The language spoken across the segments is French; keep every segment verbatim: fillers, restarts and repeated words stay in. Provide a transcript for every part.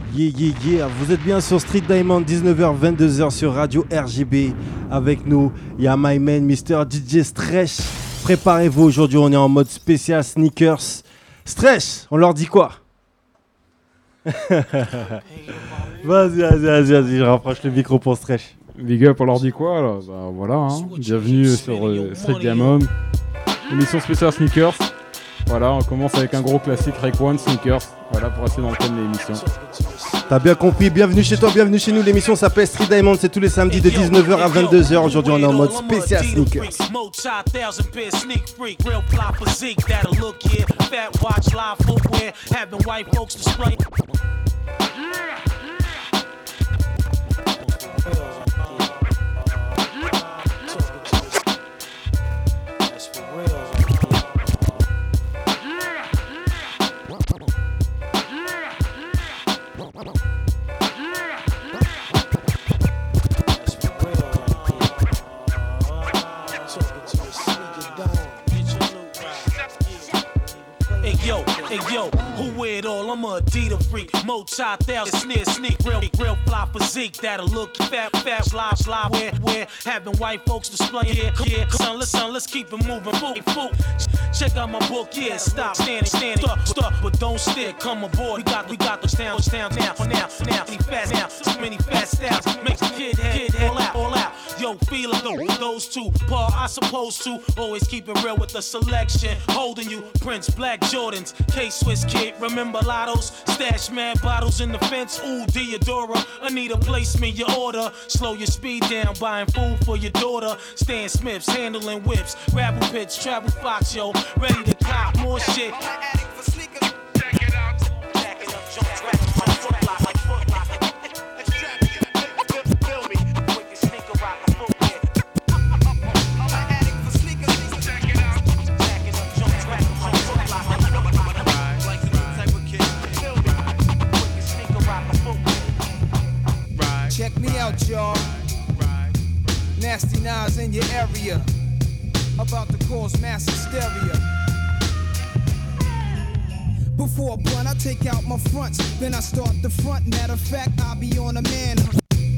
Yeah, yeah, yeah. Vous êtes bien sur Street Diamond, dix-neuf heures vingt-deux heures sur Radio R G B. Avec nous, il y a my man, Mister D J Stretch. Préparez-vous, aujourd'hui on est en mode spécial sneakers. Stretch, on leur dit quoi? Vas-y, vas-y, vas-y, vas-y, je rapproche le micro pour Stretch. Big up, on leur dit quoi là? Bah voilà, hein. Bienvenue sur euh, Street Diamond, émission spéciale sneakers. Voilà, on commence avec un gros classique, Rake One, Sneakers. Voilà, pour rester dans le thème de l'émission. T'as bien compris, bienvenue chez toi, bienvenue chez nous. L'émission s'appelle Street Diamond, c'est tous les samedis de dix-neuf heures à vingt-deux heures. Aujourd'hui, on est en mode spécial sneakers. Hey yo, who wear it all? I'm a Adidas freak. Mo Chi thousand sneer sneak, real real fly physique that'll look fat fat slide slide. Where where having white folks display here yeah. Son, let's son, let's keep it moving. Fool, fool. Check out my book, yeah. Stop standing, standing, stop, stop, but don't stick. Come aboard. We got we got the town town now now now. Many fast now, too many fast styles. Makes the kid head head all out all out. Yo, feel it, those two. Paul, I supposed to always keep it real with the selection. Holding you, Prince, Black Jordans, K-Swiss kid. Remember Lottos, stash mad bottles in the fence. Ooh, Deodora, Anita, place me your order. Slow your speed down, buying food for your daughter. Stan Smiths, handling whips. Rabble pits, travel fox, yo. Ready to cop more shit. Check me out, y'all. Nasty Nas in your area. About to cause mass hysteria. Before a blunt, I take out my fronts. Then I start the front. Matter of fact, I'll be on a manhunt.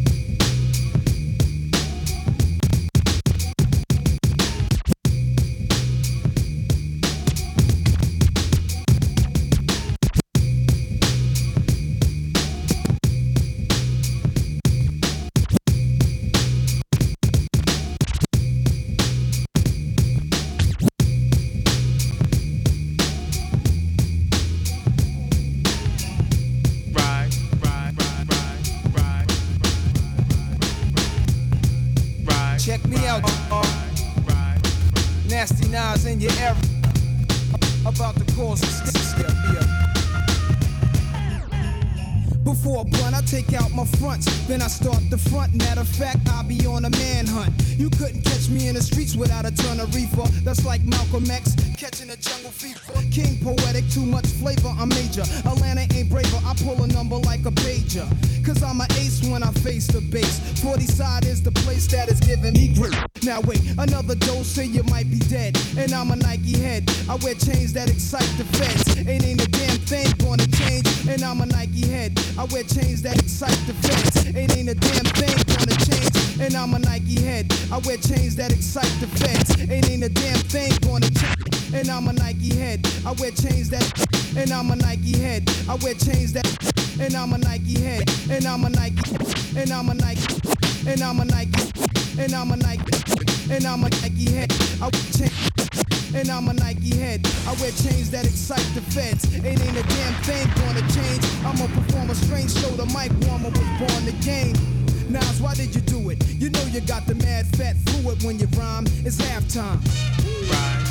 Check me out, uh, Nasty Nas in your area. About to cause hysteria. Before a blunt, I take out my fronts. Then I start the front. Matter of fact, I'll be on a manhunt. You couldn't catch me in the streets without a ton of reefer. That's like Malcolm X catching a jungle fever. King poetic, too much flavor, I'm major. Atlanta ain't braver, I pull a number like a pager. Cause I'm an ace when I face the base. forty side is the place that is giving me grip. Now wait, another dose, say you might be dead. And I'm a Nike head, I wear chains that excite the feds. Ain't ain't a damn thing gonna change. And I'm a Nike head, I wear chains that excite the feds. Ain't ain't a damn thing gonna change. And I'm a Nike head, I wear chains that excite the feds. Ain't ain't a damn thing gonna change. And I'm a Nike head, I wear chains that. And I'm a Nike head, I wear chains that. And I'm a Nike head, and I'm a Nike, and I'm a Nike, and I'm a Nike, and I'm a Nike, and I'm a Nike head. I wear chains, and I'm a Nike head. I wear chains that excite the feds. Ain't ain't a damn thing gonna change. I'ma perform a strange show. The mic warmer was born the game. Nas, why did you do it? You know you got the mad fat fluid when you rhyme. It's halftime. Right.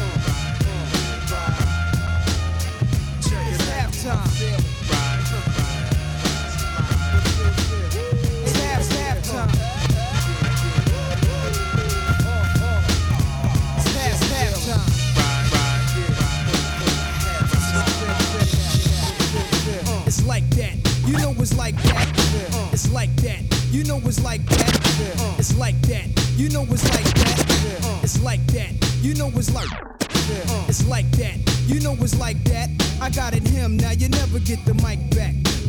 It's halftime. It's like that, you know it's like that. It's like that, you know it's like that. It's like that, you know it's like that. It's like that, you know it's like. It's like that, you know it's like that. I got it him, now you never get the mic back.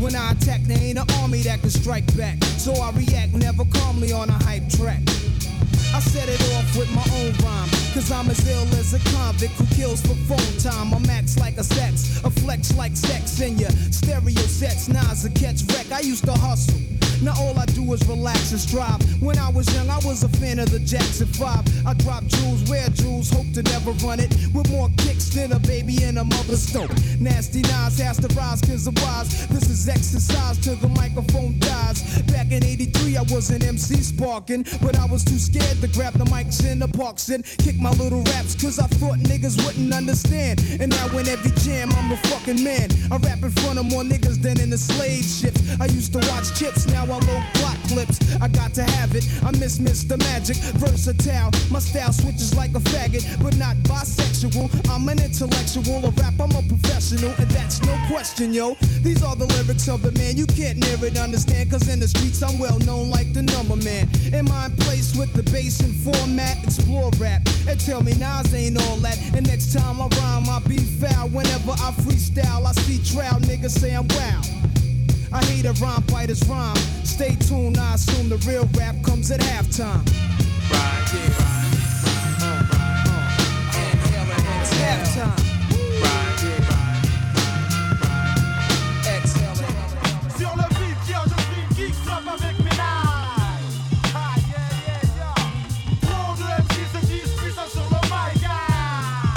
When I attack, there ain't an army that can strike back. So I react never calmly on a hype track. I set it off with my own rhyme, cause I'm as ill as a convict who kills for phone time. I'm max like a sex, a flex like sex in your stereo sets. Nas a catch wreck, I used to hustle. Now all I do is relax and strive. When I was young, I was a fan of the Jackson five. I drop jewels, wear jewels, hope to never run it. With more kicks than a baby in a mother's stomach. Nasty Nas has to rise cause of wise. This is exercise till the microphone dies. Back in eighty-three, I was an M C sparking, but I was too scared to grab the mics in the parks and kick my little raps cause I thought niggas wouldn't understand. And now in every jam, I'm a fucking man. I rap in front of more niggas than in the slave ships. I used to watch Chips, now I load plot clips. I got to have it, I miss Mister Magic. Versatile, my style switches like a faggot, but not bisexual. I'm an intellectual, a rap, I'm a professional, and that's no question, yo. These are the lyrics of the man, you can't near it understand, cause in the streets I'm well known like the number man. In my place with the bass and format, explore rap, and tell me Nas ain't all that. And next time I rhyme, I be foul. Whenever I freestyle, I see trial niggas say I'm wow. I hate a rhyme fighter's rhyme. Stay tuned, I assume the real rap comes at halftime. Right, yeah, right, right, right, uh, inhale and It's halftime. Right, yeah, right, right, Exhale and exhale. Sur le beat, yeah, je suis geek, club avec mes nails. Ah, yeah, yeah, yeah. Trop de M C se disent puissants sur le mic, ah.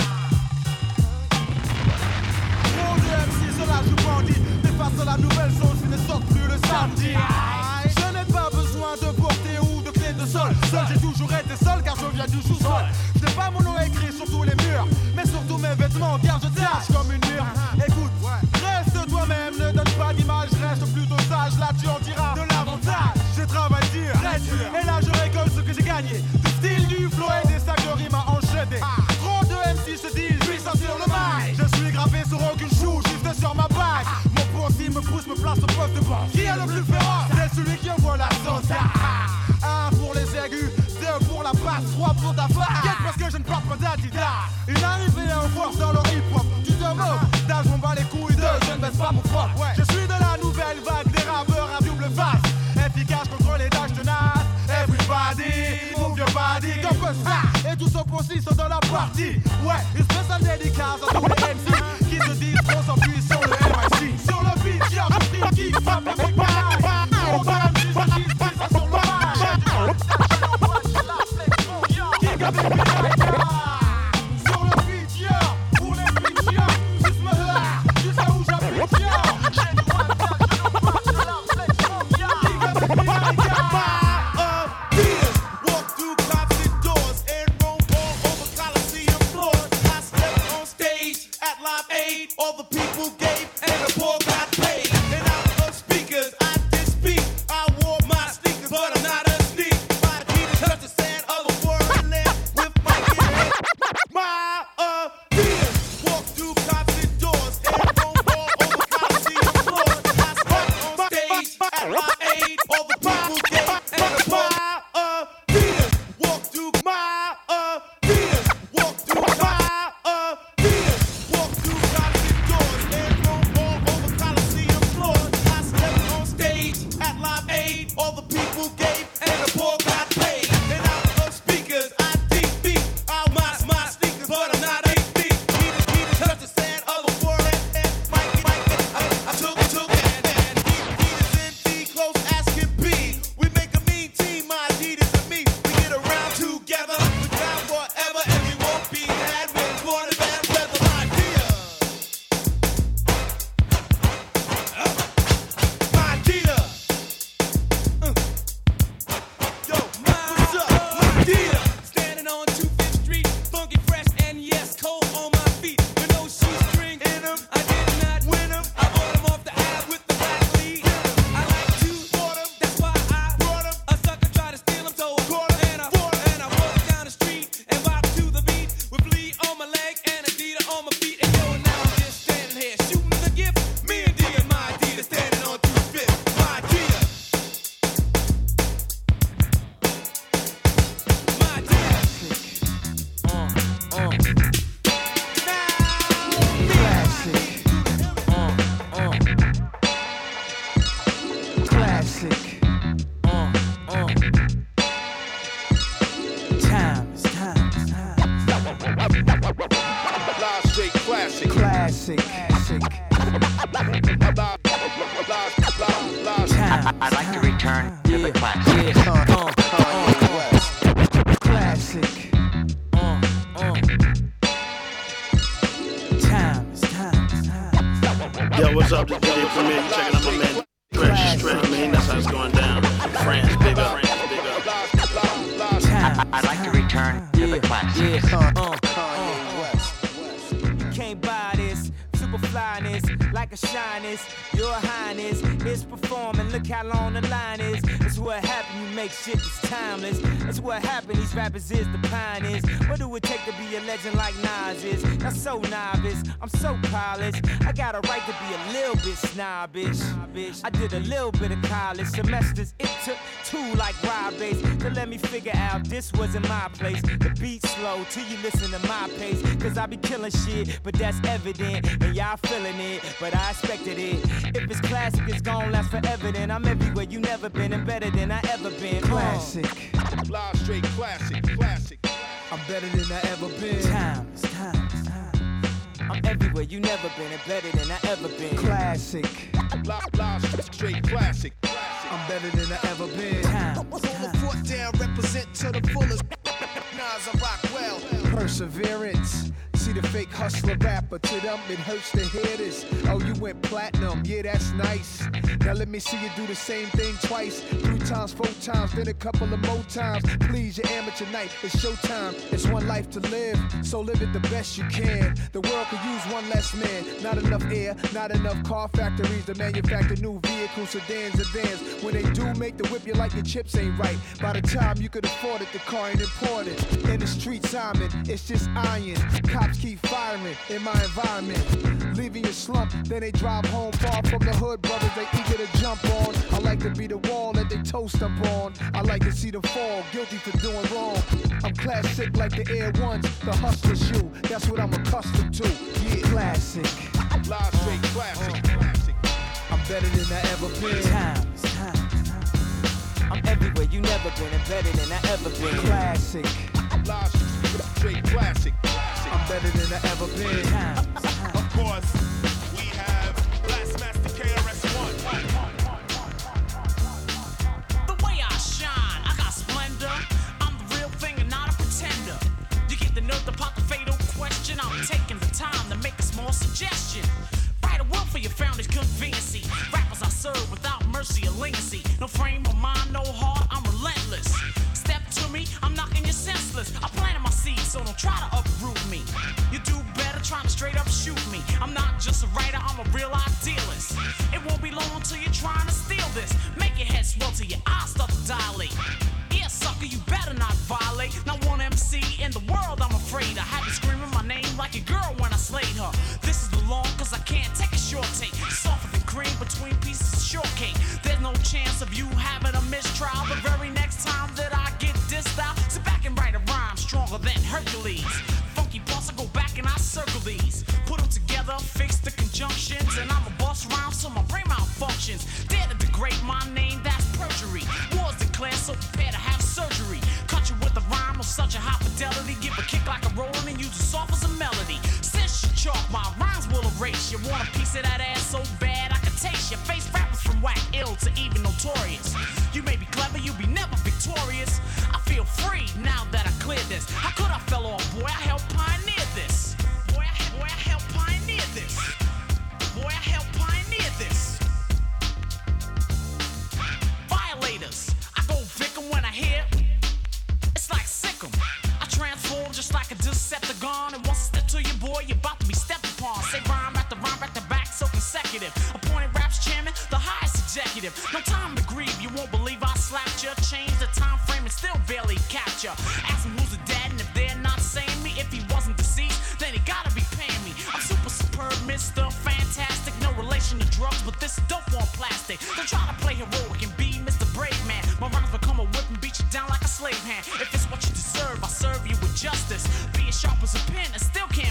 Trop de M C, cela je bandit. Mais face à la nouvelle sauce, ils ne sortent plus le samedi. Je n'ai pas besoin de porter ou de clé de sol. Seul, j'ai toujours été seul car je viens du sous-sol. Je n'ai pas mon nom écrit sur tous les murs, mais sur tous mes vêtements car je tâche comme une mûre. Écoute, reste toi-même, ne donne pas d'image, reste plutôt sage, là tu en diras de l'avantage. Je travaille dur, très dur, et là je récolte ce que j'ai gagné. Du style, du flow et des sacs de rimes à enchaîner. Trop de M C se disent puissant sur le mic. Je suis gravé sur aucune chou, juste sur ma bague. Mon poste me pousse, me place au poste de banque. Qui est le plus féroce? C'est celui qui envoie la sauce. Un pour les aigus, deux pour la basse, trois pour ta face. Quête parce que je ne porte pas d'Adidas. Une arrivée en force dans le hip-hop. Tu te moques, d'âge on bat les couilles de je ne baisse pas mon propre. Je suis de la nouvelle vague des rappeurs à double face. Efficace contre les dash tenaces. Everybody, mon vieux body, comme que ça. Et tous ceux aussi sont dans la partie. Ouais, une spéciale dédicace à tous les M C qui se disent qu'on s'appuie sur le M I C. Sur le beat, y'a un prix qui frappe les big bang. On va M C se disent puissant sur le mic. Sur le beat, yeah, pour les beats, yeah. Juste me là, tu sais où j'habite, yeah. J'ai du one touch, je ne vois que la flexion, yeah. Beers walk through concert doors and roam all over Coliseum floors. I stepped on stage at Live Aid. All the people gave and the poor got paid. And out of speakers, I did speak. I wore my sneakers, but I'm not a sneak. My Adidas touch the sand of a foreign land with my Live straight classic. Classic. Classic. I'd like to return to the classic. Uh, uh, Kanye West. Classic. Uh, uh. Times, times, times. Yo, what's up? This is D J Premier. You checking out my man Fresh Stretch, man. That's how it's going down. France, big up. France, big up. I'd like to return to the classic. Uh, uh, Kanye West. You can't buy this, super flyness, like a shyness. Your highness is performing, look how long the line is. That's what happen, you make shit that's timeless. That's what happen, these rappers is the pioneers. What do it take to be a legend like Nas is? Not so novice, I'm so polished. I got a right to be a little bit snobbish. I did a little bit of college semesters. It took two like Rob Bass to let me figure out this wasn't my place. The beat's slow till you listen to my pace. Cause I be killing shit, but that's evident. And y'all feeling it, but I expected it. If it's classic, it's gon' last forever. Then I'm everywhere you never been and better than I ever been. Classic. Live straight classic. Classic. I'm better than I ever been. Times, times, times. I'm everywhere you never been and better than I ever been. Classic. Live, live straight classic. I'm better than I ever been. Times, Hold times. the foot down, represent to the fullest. Nas, I rock well. Perseverance. See the fake hustler rapper, to them it hurts to hear this. Oh, you went platinum, yeah, that's nice. Now let me see you do the same thing twice. Three times, four times, then a couple of more times. Please, your amateur night, it's showtime. It's one life to live, so live it the best you can. The world could use one less man. Not enough air, not enough car factories to manufacture new vehicles, sedans, and vans. When they do make the whip, you like your chips ain't right. By the time you could afford it, the car ain't imported. In the streets, Simon, it's just iron. Cops keep firing in my environment. Leaving your slump, then they drive home far from the hood, brothers they eager to jump on. I like to be the wall that they toast up on. I like to see them fall, guilty for doing wrong. I'm classic like the Air Ones, the hustler shoe. That's what I'm accustomed to. Yeah, classic. Live straight classic. Classic. I'm better than I ever been. Times, times, times. I'm everywhere you never been and better than I ever been. Classic. Live straight classic. I'm better than I ever been. Times, times. Of course, we have Blastmaster K R S One. The way I shine, I got splendor. I'm the real thing and not a pretender. You get the nerve to pop the fatal question. I'm taking the time to make a small suggestion. Write a will for your founder's conveniency. Rappers I serve without mercy or leniency. No frame of mind, no heart, I'm relentless. Step to me, I'm knocking you senseless. I planted my seed, so don't try to uproot me. You do better trying to straight up shoot me. I'm not just a writer, I'm a real idealist. It won't be long till you're trying to steal this. Make your head swell till your eyes start to dilate. Yeah, sucker, you better not violate. Not one M C in the world, I'm afraid. I had you screaming my name like a girl when I slayed her. This is the long, cause I can't take a short take. Softer than cream between pieces of shortcake. There's no chance of you having a mistrial. The very next time that I get dissed out, sit back and write a rhyme stronger than Hercules. Funky boss, I go back and I circle these. Put them together, fix the conjunctions, and I'm a boss rhyme so my brain malfunctions. Dare to degrade my name, that's perjury. War's declared, so prepare to have surgery. Cut you with a rhyme of such a high fidelity. Give a kick like a rolling and use it soft as a melody. Since you chalk, my rhymes will erase. You want a piece of that ass so bad I can taste your face. Rappers from whack, ill to even notorious. You may be clever, you be never victorious. I feel free now that I cleared this. How could I fell off, boy? I helped pioneer this. Boy, I, boy, I helped pioneer this. Boy, I helped pioneer this. Violators, I go victim when I hear. It's like sick 'em. I transform just like a Decepticon. And once I step to you, boy, you're about to be stepped upon. Say rhyme after rhyme back to back, so consecutive. Appointed raps chairman, the highest executive. No time to grieve, you won't believe I slapped you. Change the time frame and still barely capture. Ask him who's the dad, and if they're not saying me, if he wasn't deceased, then he gotta be paying me. I'm super superb, Mister Fantastic. No relation to drugs, but this dope on plastic. Don't try to play heroic and be Mister Brave Man. My rhymes become a whip and beat you down like a slave hand. If it's what you deserve, I serve you with justice. Be as sharp as a pin and still can't bust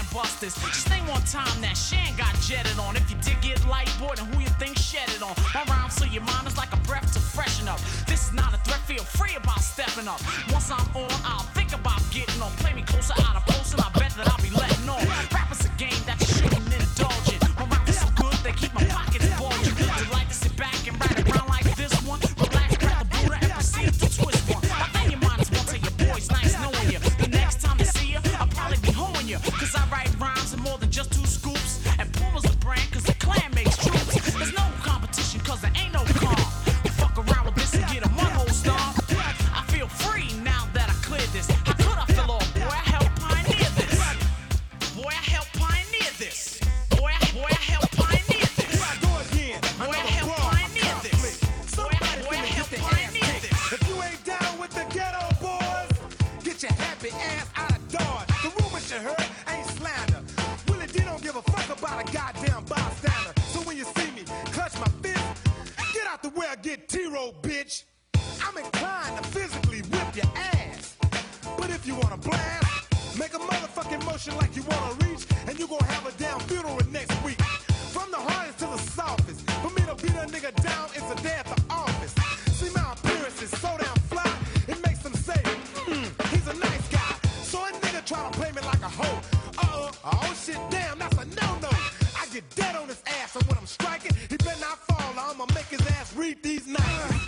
this. Just name one time that Shan got jetted on. If you did get light, boy, then who you think shed it on? My rhyme so your mind is like a breath to freshen up. This is not a threat, feel free about stepping up. Once I'm on, I'll think about getting on. Play me closer out of post and I bet that I'll be letting on. Rap is a game that you shouldn't indulge in. My rhymes are so good, they keep my pockets bulging. Would you like to sit back and ride around like this one? Relax, grab the Buddha and proceed to twist one. I think your mind is one to your boys, nice knowing you. The next time I see you, I'll probably be hoeing you. Cause I write rhymes in more than just two scoops. And Puma's a brand cause the clan makes troops. There's no competition cause there ain't no calm. We fuck around with this and get a mud-hole stomp. I feel free now that I cleared this. How could I feel all? Boy, I helped pioneer this. Boy, I helped pioneer this. Boy, I, boy, I helped pioneer this. Go again. Boy, I helped pioneer this. Boy, I, boy, I helped pioneer this. If you ain't down with the ghetto boys, get your happy ass out of Dodge. The rumors you heard ain't slander. Willie D don't give a fuck about a goddamn bystander. So when you see me clutch my fist, get out the way I get T-roll, bitch. I'm inclined to physically whip your ass. But if you wanna blast, make a motherfucking motion like you wanna reach, and you gon' have a damn funeral next week. From the hardest to the softest, for me to beat a nigga down is a day at the office. See, my appearance is so damn fly, it makes them say, hmm, he's a nice guy. So a nigga try to play me like a hoe. Uh-uh, oh shit, damn, that's a no-no. I get dead on his ass, and when I'm striking, he better not fall, or I'ma make his ass read these nights.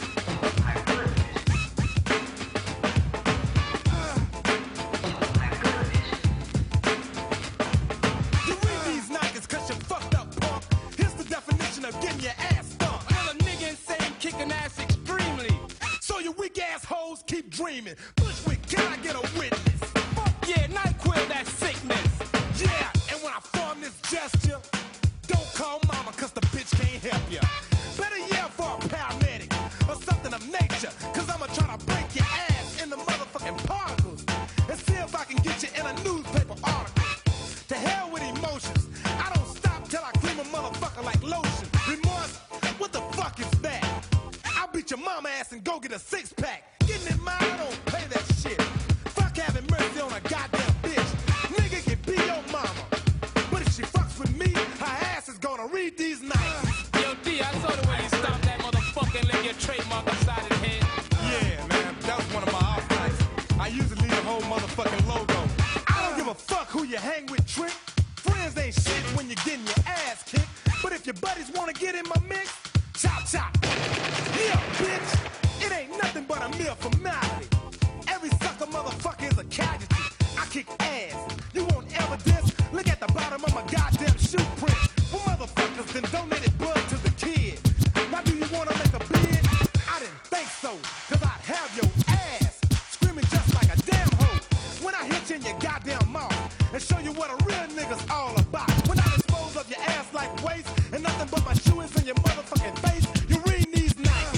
You read these Nikes cause you fucked up, punk. Here's the definition of getting your ass thumped. Well, a nigga insane kicking ass extremely. So you weak ass hoes keep dreaming. Bushwick, can I get a witness? Fuck yeah, NyQuil, that sickness. Yeah, and when I form this gesture, don't call mama cause the bitch can't help ya. Better yell for a paramedic or something of nature, cause I'ma try to break your ass in the motherfucking particles and see if I can get you in a newspaper article. To hell with emotions, I don't stop till I clean a motherfucker like lotion. Remorse, what the fuck is that? I'll beat your mama ass and go get a six pack. Getting in mine, I don't pay that shit. Fuck having mercy on a goddamn bitch. Nigga can be your mama, but if she fucks with me, her ass is gonna read these nights. Yo, D, I saw the way you stomped that motherfucker and left your trademark inside his head. Yeah, man, that was one of my off nights. I usually leave a whole motherfucking logo. I don't give a fuck who you hang with, trick. Friends ain't shit when you're getting your ass kicked. But if your buddies wanna get in my mix, chop chop. Yeah, bitch, it ain't nothing but a mere formality. Every sucker motherfucker is a casualty. I kick ass. You want evidence? Look at the bottom of my goddamn shoe print. For motherfuckers then donated blood to the kid. Now do you wanna make a bid? I didn't think so, cause I'd have your ass screaming just like a damn hoe when I hit you in your goddamn mouth and show you what a real nigga's all about. When I dispose of your ass like waste and nothing but my shoe is in your motherfucking face, you read these nights.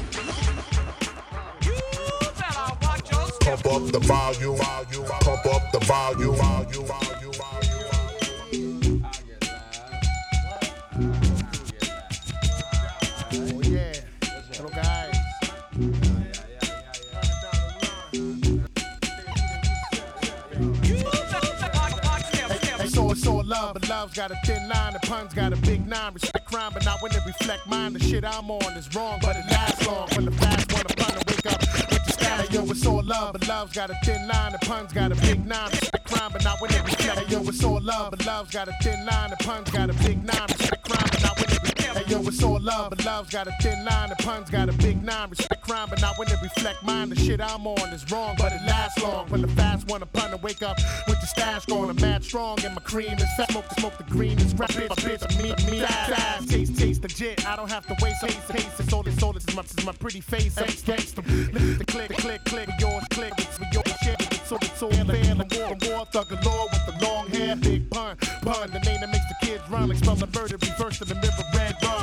You better watch your step. Pump up the volume, pump up the volume, volume, volume, volume. Oh yeah, hello guys. Hey, so it's all love, but love's got a thin line, the puns got a big nine. Respect crime, but not when it reflect mine. The shit I'm on is wrong, but it lasts long. When the fast wanna pun and wake up with the style. Yo, it's all love, but love's got a thin line, the puns got a big nine. Respect crime, but not when it reflect. Yo, it's all love, but love's got a thin line, the puns got a big nine. Respect crime, but not when it reflect. Hey, yo, it's all love, but love's got a thin line, the puns got a big nine. Respect crime, but not when it reflect mine. The shit I'm on is wrong, but it lasts long. When the fast wanna pun and wake up with the stash going, I'm mad strong, and my cream is fat. Smoke the smoke the green is rap, bitch, bitch, me, me, fast. Taste, taste legit. I don't have to waste, taste, taste. It's all, it's all, this is my, this is my pretty face. Hey, gangsta, listen to click, click, click, yours, click, it's for your shit. It's so, it's so, and the war, war, thug galore with the long hair, big pun, pun. The name that makes the kids run, like spell the murder, reverse to the mirror, red rum. Come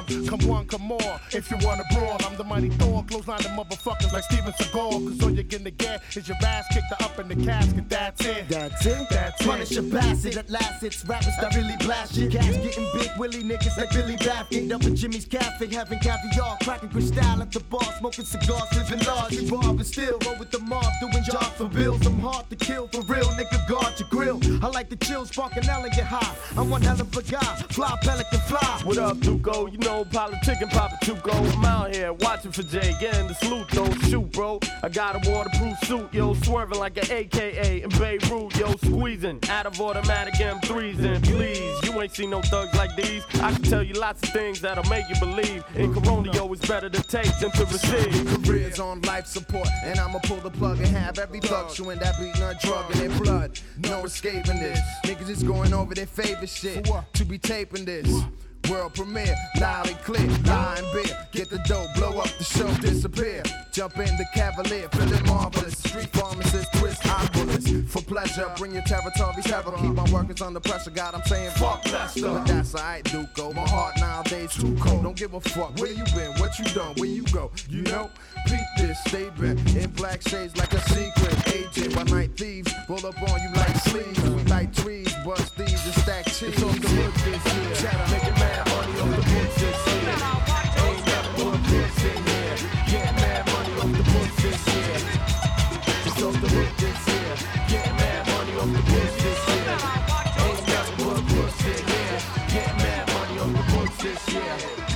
one, come more. If you wanna brawl, I'm the mighty Thor. Close line the motherfuckers like Steven Seagal. Cause all you're gonna get is your ass kicked up in the casket. That's it. That's it. That's it. Punish a bastard. At last, it's rappers that really blast shit. Cats getting big, Willie niggas like Billy Baffin. Up at Jimmy's Cafe, having caviar, cracking crystal at the bar, smoking cigars, living large. You rob and still roll with the mob, doing jobs for bills. I'm hard to kill for real, nigga. Guard your grill. I like the chill, sparking L and get high. I'm one hell of a guy, fly pelican fly. What up, Duco? You know, politic and Papa Tuco. I'm out here watching for Jay, getting the salute though. Shoot, bro. I got a waterproof suit, yo, swerving like an A K A in Beirut, yo, squeezing out of automatic M threes. And please, you ain't seen no thugs like these. I can tell you lots of things that'll make you believe. In Corona, yo, it's better to take than to receive. Careers on life support, and I'ma pull the plug and have every thug chewing that beating a drug in their blood. No escaping this. Niggas is going over their favorite shit to be taping this. World premiere, loud and clear, lie and beer. Get the dough, blow up the show, disappear. Jump in the Cavalier, feeling marvelous. Street pharmacist, twist oculus. For pleasure, bring your territory terror. Keep my workers under pressure, God, I'm saying fuck Lester. But that's alright, Duco. My heart nowadays too cold. Don't give a fuck where you been, what you done, where you go. You know, peep this, stay bent in black shades like a secret agent. By night thieves, roll up on you like sleeves. We like trees, bust thieves and stack cheese. It's off the hook this year. Chatter, make it mad money off the books this year. Ain't never put this in here. Get mad money off the books this year. It's off the hook this year. Get mad money off the books this year. Ain't never put books in here. Get mad money off the books this year.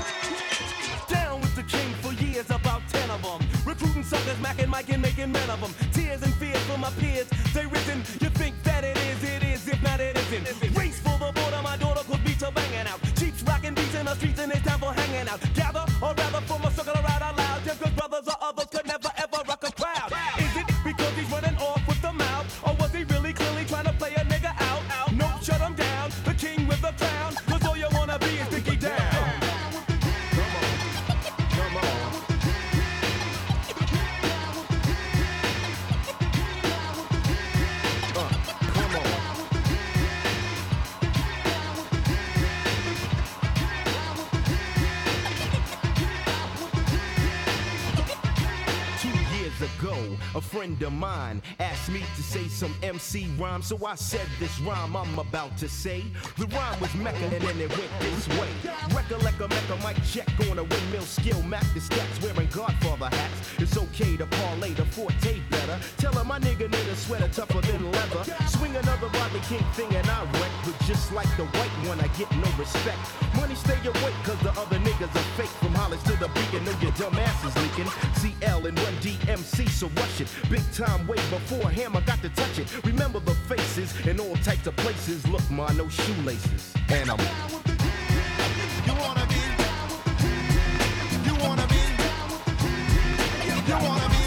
Down with the king for years, about ten of them. Recruiting suckers, macking, Mike, and making men of them. Tears and fears for my peers, they risen. You think that it is, it is, if not it isn't. Race for the border, my daughter could beat her banging out. Cheats rocking beats in the streets and it's time for hanging out. Gather, or rather form a circle around out loud. Just cause brothers or others could never ever rock a crowd. Is it because he's running off with the mouth? Or was he really clearly trying to play a nigga out? out? No, shut him down, the king with the crown. Cause all you wanna be is Dickie down. Ago, a friend of mine asked me to say some M C rhyme, so I said this rhyme I'm about to say. The rhyme was Mecca and then it went this way. Recollect a Mecca mic check on a windmill skill. Mac the stats wearing Godfather hats. It's okay to parlay the forte better. Tell her my nigga need a sweater tougher than leather. Swing another Rodney King thing and I wreck. But just like the white one, I get no respect. Money stay awake cause the other niggas are fake. From Hollis to the beacon, know your dumb ass is leaking. C L and Run D M C, so rush it. Big time way before Hammer got to touch it. Remember the faces in all types of places. Look, ma, no shoelaces. And I'm You wanna be? You wanna be? You wanna be?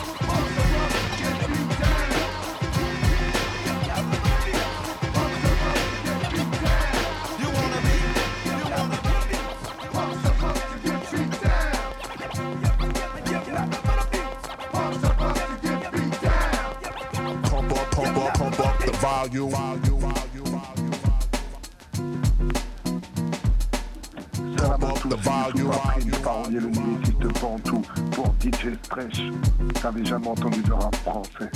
Volume. Pump the volume. Une parole et le existe devant tout. Pour D J Fresh, t'avais jamais entendu de rap français.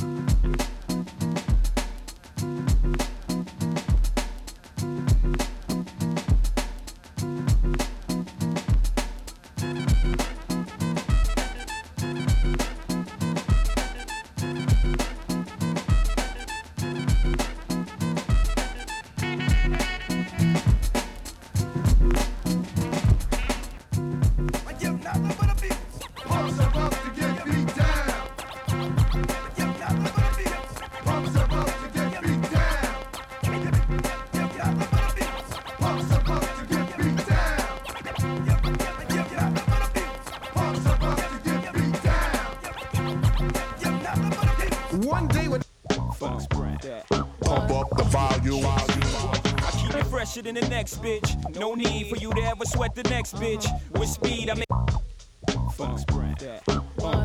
Than the next bitch. No need for you to ever sweat the next bitch. With speed, I make Fox brand. Uh,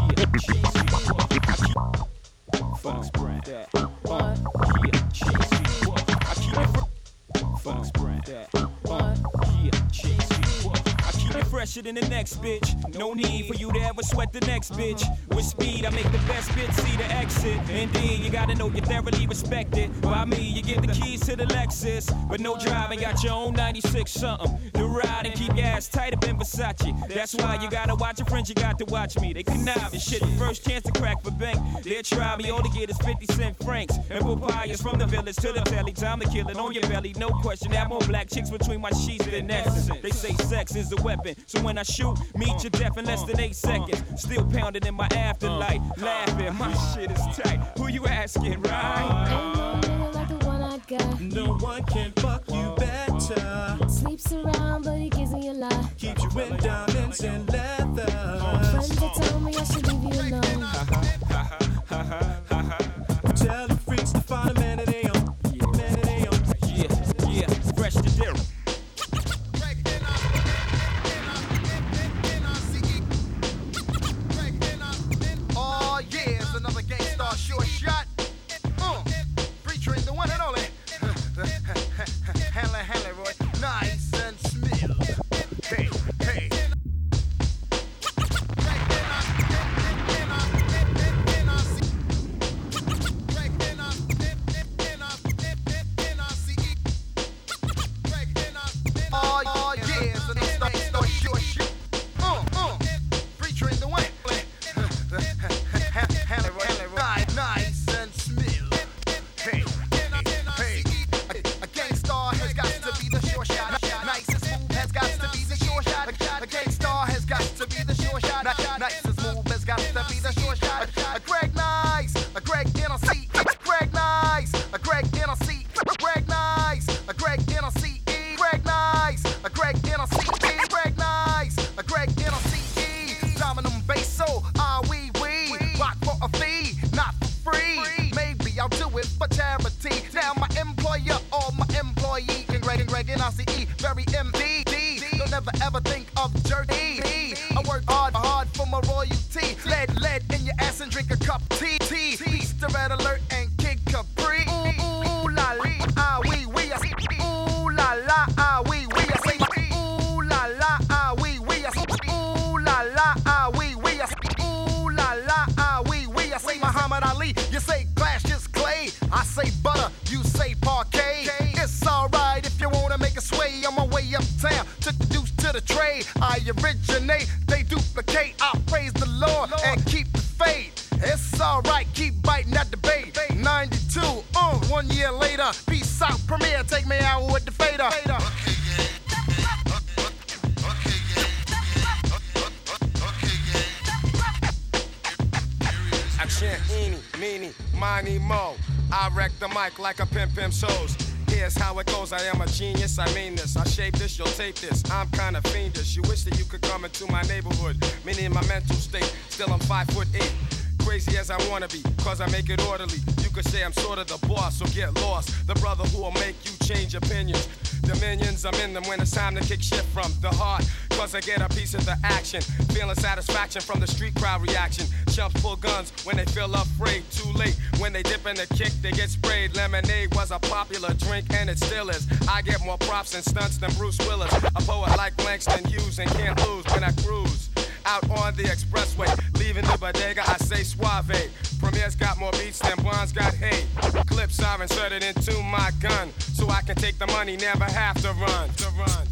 Fox brand. Uh, yeah, chase you. I keep it Fox brand. Uh, yeah, chase you. I keep it fresh. fresher than the next bitch. No need for you to ever sweat the next bitch. With speed, I make the best bitch see the exit. Indeed, you gotta know you're thoroughly respected. By me, you get the keys to the Lexus, but no driving, got your own ninety-six something. The ride and keep your ass tighter than Versace. That's why you gotta watch your friends, you got to watch me. They connive and shit. First chance to crack for bank. They'll try me, all to get is fifty cent francs. And papayas from the village to the telly. Time to kill it on your belly, no question. Have more black chicks between my sheets than essence. They say sex is a weapon, so when I shoot, meet your death in less than eight seconds. Still pounding in my afterlife, laughing, my shit is tight. Who you asking, right? Like the one I got. No one can fuck you better. Sleeps around, but he gives me a lot. Keeps you in diamonds and leather. Friends that told me I should leave you alone. Tell the freaks to find a man that they own. Man that they own. Yeah, yeah, fresh to deal. Oh yeah, it's another Gangstar short shot. Uh, featuring the one and only Hanley Hanley Roy. Nice and smooth. Hey, hey. Oh, oh yeah, it's another Gangstar short shot. Uh, uh, featuring the one. Nice and smooth. Hey, hey, a Gangstar has got to be the sure shot. Nice and smooth has got to be the sure shot. A Gangstar has got to be the sure shot. Nice and smooth has got to be the sure shot. A Greg Nice, a Greg N L C, Greg Nice, a Greg N L C, Greg Nice, a Greg N L C, Greg Nice, a Greg N L C, Greg Nice, a Greg N L C, Dominum Basso, ah wee wee, rock for a fee, not for free. Maybe I'll do it for charity. Now my employer or my employee can Greg and Greg and I C E, very M D D. Don't never ever think of dirty. I work hard, hard for my royalty. Lead, lead in your ass and drink a cup of tea. Tea, peace the red alert and Kid Capri. Ooh, ooh, ooh la la, ah wee wee. I say, ooh la la, ah wee wee. I say, ooh la la, ah wee wee. I say, ooh la la, ah wee wee. I say, ooh la la, ah wee wee. I say Muhammad Ali, you say glass just clay. I say butter, you say parquet. It's alright if you wanna make a sway. On my way uptown, took the deuce to the trade. I originate, they duplicate. I praise the Lord and keep the faith. It's alright, keep biting at the bait. ninety-two, uh, one year later. Peace out, premiere, take me out with the fader. I chant eeny, meeny, miny, mo. I wreck the mic like a pimp pimp shows. Here's how it goes, I am a genius, I mean this. I shape this, you'll tape this, I'm kinda fiendish. You wish that you could come into my neighborhood. Meaning in my mental state, still I'm five foot eight. Crazy as I wanna be, cause I make it orderly. You could say I'm sort of the boss, so get lost. The brother who will make you change opinions. Dominions, I'm in them when it's time to kick shit from the heart. Cause I get a piece of the action. Feeling satisfaction from the street crowd reaction. Chumps pull guns when they feel afraid. Too late, when they dip in the kick, they get sprayed. Lemonade was a popular drink and it still is. I get more props and stunts than Bruce Willis. A poet like Langston Hughes and can't lose when I cruise. Out on the expressway, leaving the bodega, I say suave. Premier's got more beats than Blonde's got hate. Clips are inserted into my gun, so I can take the money, never have to run. To run.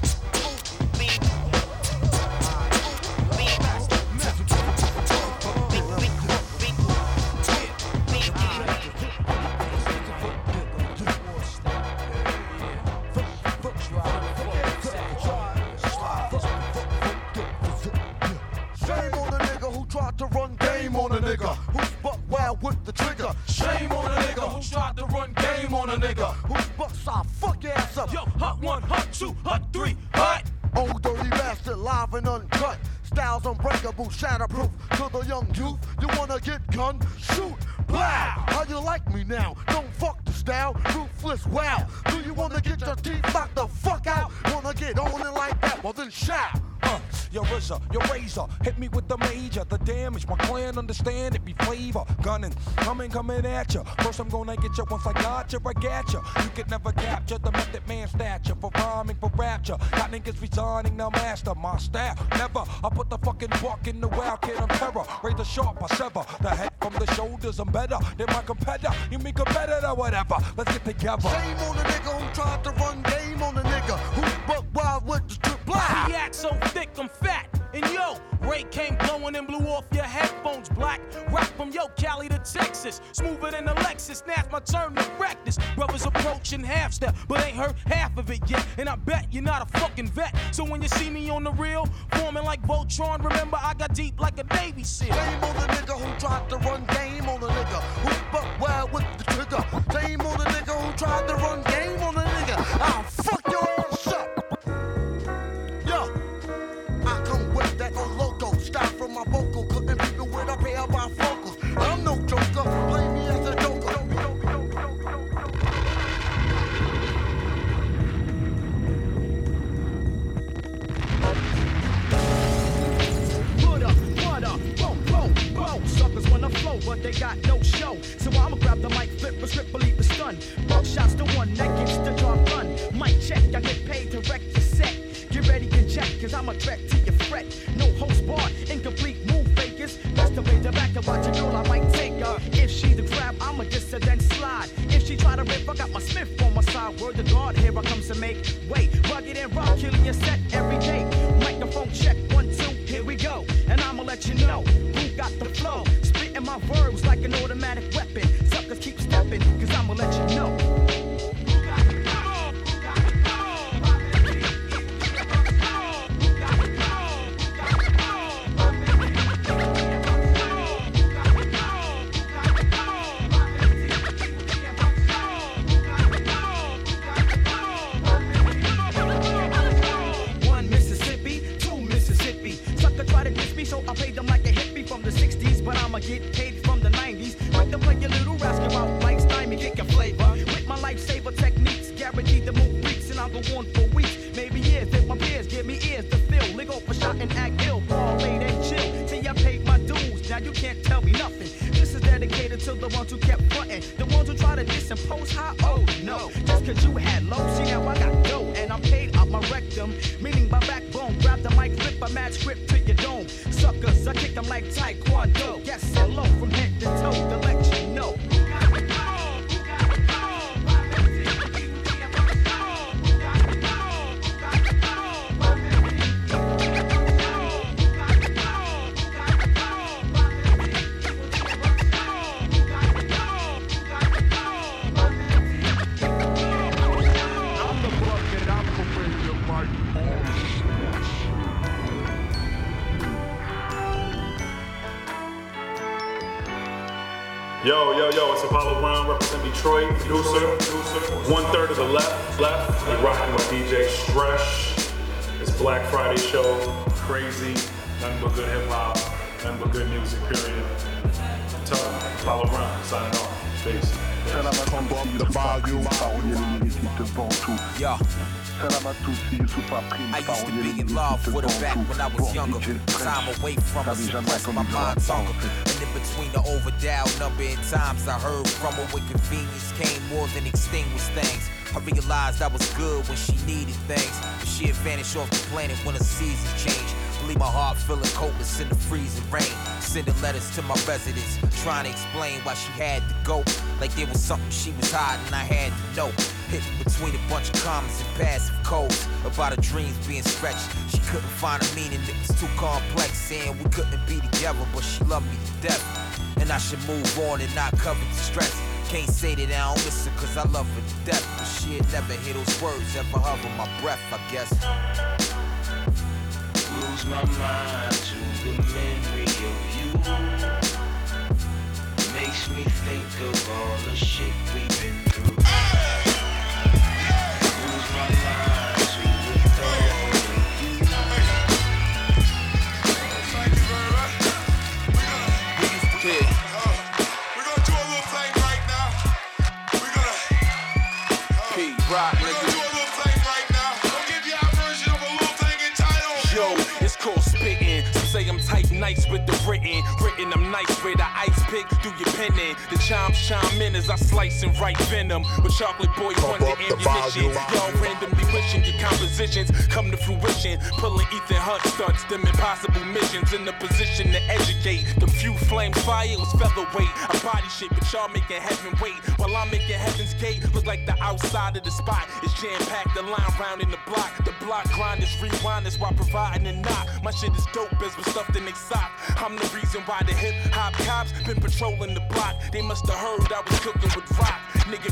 To run game on a nigga who's buck wild with the trigger. Shame on a nigga who tried to run game on a nigga who's bucks I fuck your ass up. Yo, hot one, hot two, hot three, hot. Old dirty bastard, live and uncut. Styles unbreakable, shatterproof. To the young youth, you wanna get gun? Shoot, blow. How you like me now? Don't fuck the style, ruthless, wow. Do you wanna get your teeth knocked the fuck out? Wanna get on it like that? Well then shout. Uh, your R Z A, your razor. Hit me with the major, the damage. My clan understand it be flavor. Gunning, coming, coming at ya. First I'm gonna get ya. Once I got ya, I got ya. You could never capture the method man stature for rhyming, for rapture. Got niggas resigning, now master my style. Never, I put the fucking buck in the wild kid on terror. Raise the sharp, I sever the head from the shoulders. I'm better than my competitor. You mean competitor, whatever. Let's get together. Shame on the nigga who tried to run game on the nigga who buck wild with the strip black. He act so thick, I'm fat. And yo, Ray came blowing and blew off your headphones black. Rock from yo, Cali to Texas. Smoother than a Lexus, now's my turn to wreck this. Brothers approaching half step, but ain't heard half of it yet. And I bet you're not a fucking vet. So when you see me on the real, forming like Voltron, remember I got deep like a Navy SEAL. Shame on the nigga who tried to run game on the nigga who buck wild with the trigger. Shame on the nigga who tried to run game on the nigga. I'll fuck your ass up. Yo, I come with that on loco. Stop from my vocal, couldn't people with a pair of bifocals. I'm no joker, play me as a joker. Put up, what up, whoa, whoa, whoa. Suckers wanna flow, but they got no show. So I'ma grab the mic, flip, strip, believe the stun. Buck shots the one that gets the job done. Mic check, I get paid to wreck the set. Get ready, get checked, cause I'm a threat to your fret. No host bar, incomplete move fakers. Best to pay the back to watch a girl, I might take her. If she the crab, I'ma diss her, then slide. If she try to rip, I got my Smith on my side. Word to God, here I come to make way. Rugged and rock, killing your set every day. Microphone check, one, two, here we go. And I'ma let you know who got the flow. Spitting my verbs like an automatic weapon. Suckers keep stepping, cause I'ma let you know. So I paid them like a hippie from the sixties, but I'ma get paid from the nineties. Like to play your little rascal out like Stymie, get your flavor. With my lifesaver techniques, guaranteed to move freaks, and I'll go on for weeks, maybe years. If my peers give me ears to fill, lick off a shot and act ill, ball late and chill. See, I paid my dues, now you can't tell me nothing. This is dedicated to the ones who kept frontin', the ones who try to disimpose high. Oh no, just cause you had low, see now I got dough, and I'm paid out my rectum, meaning my backbone. Grab the mic, flip a mad script to your dome. Suckers, I kick them like Taekwondo. Yes, hello from head to toe to let you know. Yo, yo, yo, it's Apollo Brown, represent Detroit, producer, producer. One third of the left, left. We're rocking with D J Stresh. It's Black Friday show, crazy, nothing but good hip hop, nothing but good music, period. Tell them, Apollo Brown, signing off. Peace. Ça la va tomber the volume, parolier les équipes devant tout. Yo. Ça la va tous si sous pas pris, parolier les équipes devant tout. Pour D J Time away from us, suppress my mind talker. And in between the overdialed number and times I heard from her when convenience came more than extinguished things. I realized I was good when she needed things, but she had vanished off the planet when the seasons changed. Leave my heart feeling coatless in the freezing rain. Sending letters to my residents, trying to explain why she had to go. Like there was something she was hiding, I had to know. Hidden between a bunch of comments and passive codes about her dreams being stretched. She couldn't find a meaning, it was too complex. Saying we couldn't be together, but she loved me to death. And I should move on and not cover the stress. Can't say that I don't listen cause I love her to death. But she'd never hear those words, ever hover my breath, I guess. Lose my mind to the memory of you. Makes me think of all the shit we've been through. Lose my mind to the thought of you. Thank you very much. We're gonna, uh, we're gonna do a little thing right now. We're gonna uh, Pete Rock, we're gonna do a little thing right now. I'll give you our version of a little thing entitled Yo, it's called nice with the written. Written, I'm nice with the ice pick through your penning. The chimes chime in as I slice and write venom. With chocolate boy wonder ammunition. Y'all randomly wishing your compositions come to fruition. Pulling Ethan Hunt stunts, them impossible missions. In the position to educate. The few flame fire was featherweight. I body shit, but y'all making heaven wait. While I'm making heaven's gate look like the outside of the spot. It's jam-packed, the line round in the block. The block grinders, rewinders while providing a knock. My shit is dope as was stuffed in they sock. I'm the reason why the hip-hop cops been patrolling the block. They must have heard I was cooking with rock. Nigga.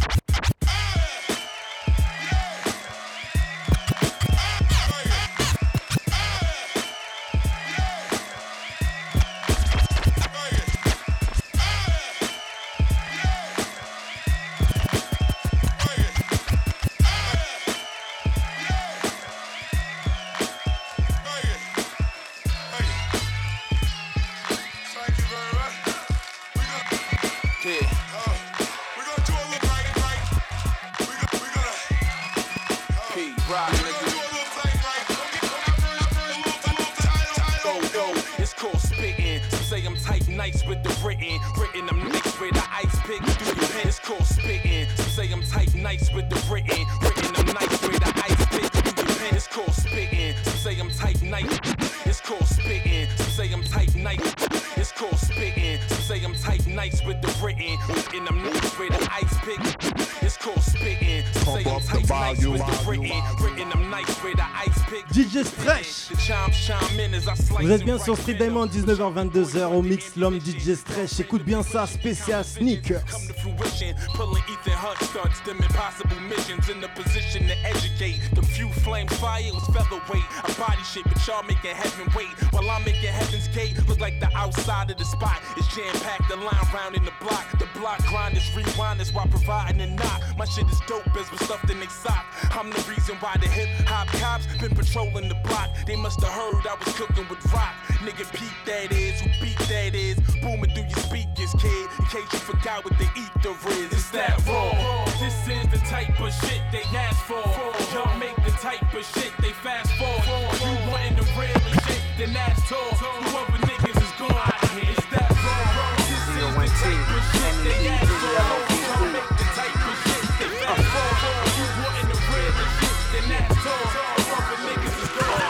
D J Stretch. Vous êtes bien sur Street Diamond, dix-neuf heures vingt-deux heures au mix, l'homme D J Stretch. Écoute bien ça, spécial Sneakers. Pulling Ethan Hunt starts them impossible missions in the position to educate. The few flame fire was featherweight. I body shit, but y'all making heaven wait. While I'm making heaven's gate look like the outside of the spot. It's jam-packed, the line round in the block. The block grinders, rewinders while providing a knock. My shit is dope as was stuffed in they sock. I'm the reason why the hip-hop cops been patrolling the block. They must have heard I was cooking with rock. Nigga, peep that is, who beat that is. Booming through your speakers, kid. In case you forgot what the ether is. It's that raw. This is the type of shit they ask for. Y'all make the type of shit they fast forward. You wantin' the real shit, then that's tall. Whoever niggas is gone out of here. It's that raw. This is the type of shit they ask for. Y'all make the type of shit they fast forward. You wantin' the real shit, then that's tall. Whoever niggas is gone.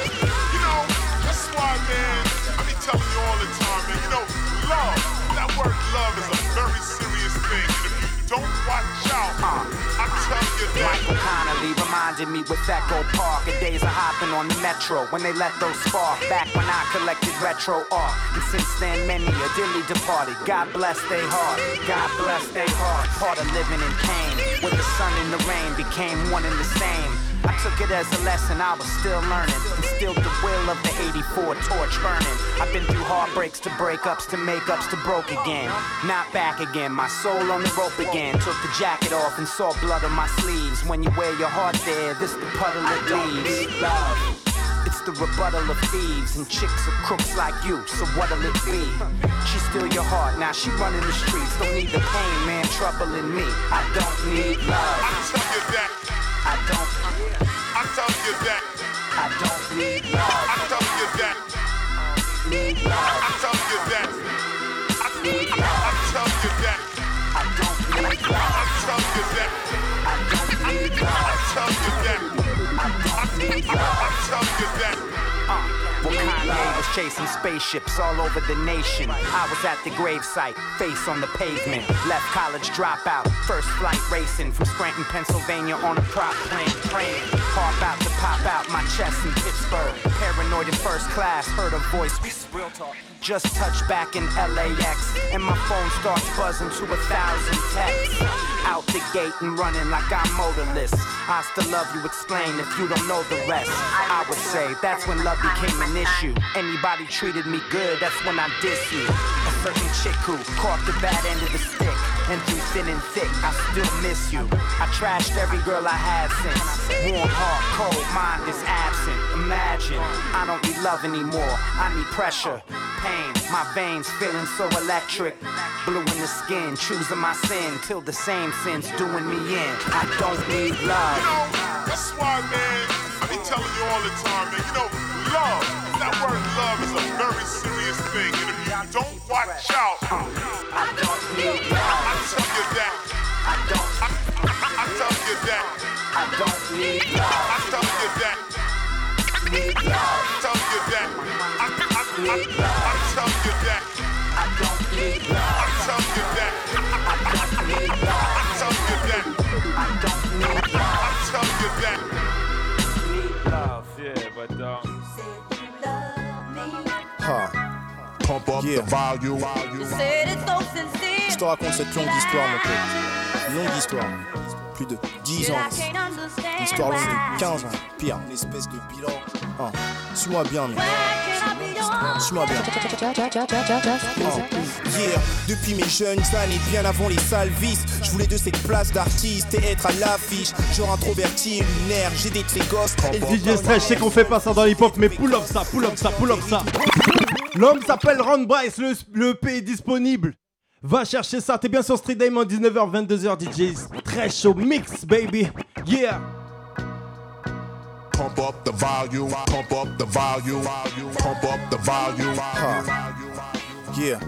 You know, that's why, man, I be telling you all the time, man, you know, love, that word love is a very serious thing. And if you don't watch out, uh, I'm telling you that. Michael Connolly reminded me with Echo Park of days of hopping on the metro when they let those spark back when I collected retro art. And since then, many are dearly departed. God bless they heart, God bless they heart. Part of living in pain, where the sun and the rain became one and the same. I took it as a lesson I was still learning. Instilled the will of the eighty-four torch burning. I've been through heartbreaks to breakups to makeups to broke again. Not back again, my soul on the rope again. Took the jacket off and saw blood on my sleeves. When you wear your heart there, this the puddle it leaves. Love, it's the rebuttal of thieves. And chicks are crooks like you, so what'll it be? She steal your heart, now she running the streets. Don't need the pain, man, trouble in me. I don't need love. I'm telling you that. I don't. I'm telling you that. I don't need love. I'm telling you that. Need love. I'm telling you that. I, need I, love. I'm telling you that. I don't need love. I'm telling you that. I don't need love. I'm telling you that. I don't need love. I'm telling you that. Uh, well, Kanye was chasing spaceships all over the nation. I was at the gravesite, face on the pavement. Left college dropout, first flight racing from Scranton, Pennsylvania on a prop plane. Praying, hard about to pop out my chest in Pittsburgh. Paranoid in first class, heard a voice. Real talk. Just touched back in L A X, and my phone starts buzzing to a thousand texts. Out the gate and running like I'm motorless. I still love you, explain if you don't know the rest. I would say that's when love became an issue. Anybody treated me good, that's when I diss you. A certain chick who caught the bad end of the stick. And through thin and thick, I still miss you. I trashed every girl I had since. Warm heart, cold mind is absent. Imagine, I don't need love anymore. I need pressure, pain. My veins feeling so electric. Blue in the skin, choosing my sin. Till the same sin's doing me in. I don't need love. You know, that's why, man, I be telling you all the time, man, you know, love, that word love is a very serious thing, and if you don't watch out, I don't need love. I tell you that. I don't. I, I, I tell you that. I don't need love. I tell you that. Need love. I tell you that. I, I, I, I, I tell you that. I don't need love. I tell you that. I don't need love. I tell you that. I don't need love. I tell you that. Need love, yeah, but um. Huh. Pump up Yeah. the volume. Je te raconte cette longue histoire, mon pote. Longue histoire. Plus de dix ans. Histoire longue de quinze ans. Pire, une espèce de bilan. Hein. Suis-moi bien, mec. Suis-moi bien. Hein. Yeah, depuis mes jeunes années, bien avant les sales vices, je voulais de cette place d'artiste et être à l'affiche. Genre introverti et lunaire, j'ai des traits gosses. Et D J Stretch, je sais qu'on fait pas ça dans l'hip-hop, mais pull up ça, pull up ça, pull up ça. L'homme s'appelle Ron Bryce, le, le E P est disponible. Va chercher ça, t'es bien sur Street Diamond, dix-neuf heures vingt-deux heures D J. Très chaud, mix baby, yeah. Pump up the volume. Pump up the volume. Pump up the volume. Huh. Yeah.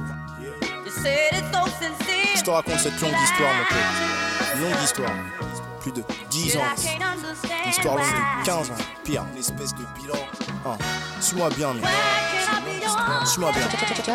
Je te raconte cette longue histoire, mon pote. Longue histoire. Plus de dix ans. Histoire longue de quinze ans. Pire, une espèce de bilan. Hein. Suis-moi bien, mec. Suis-moi bien.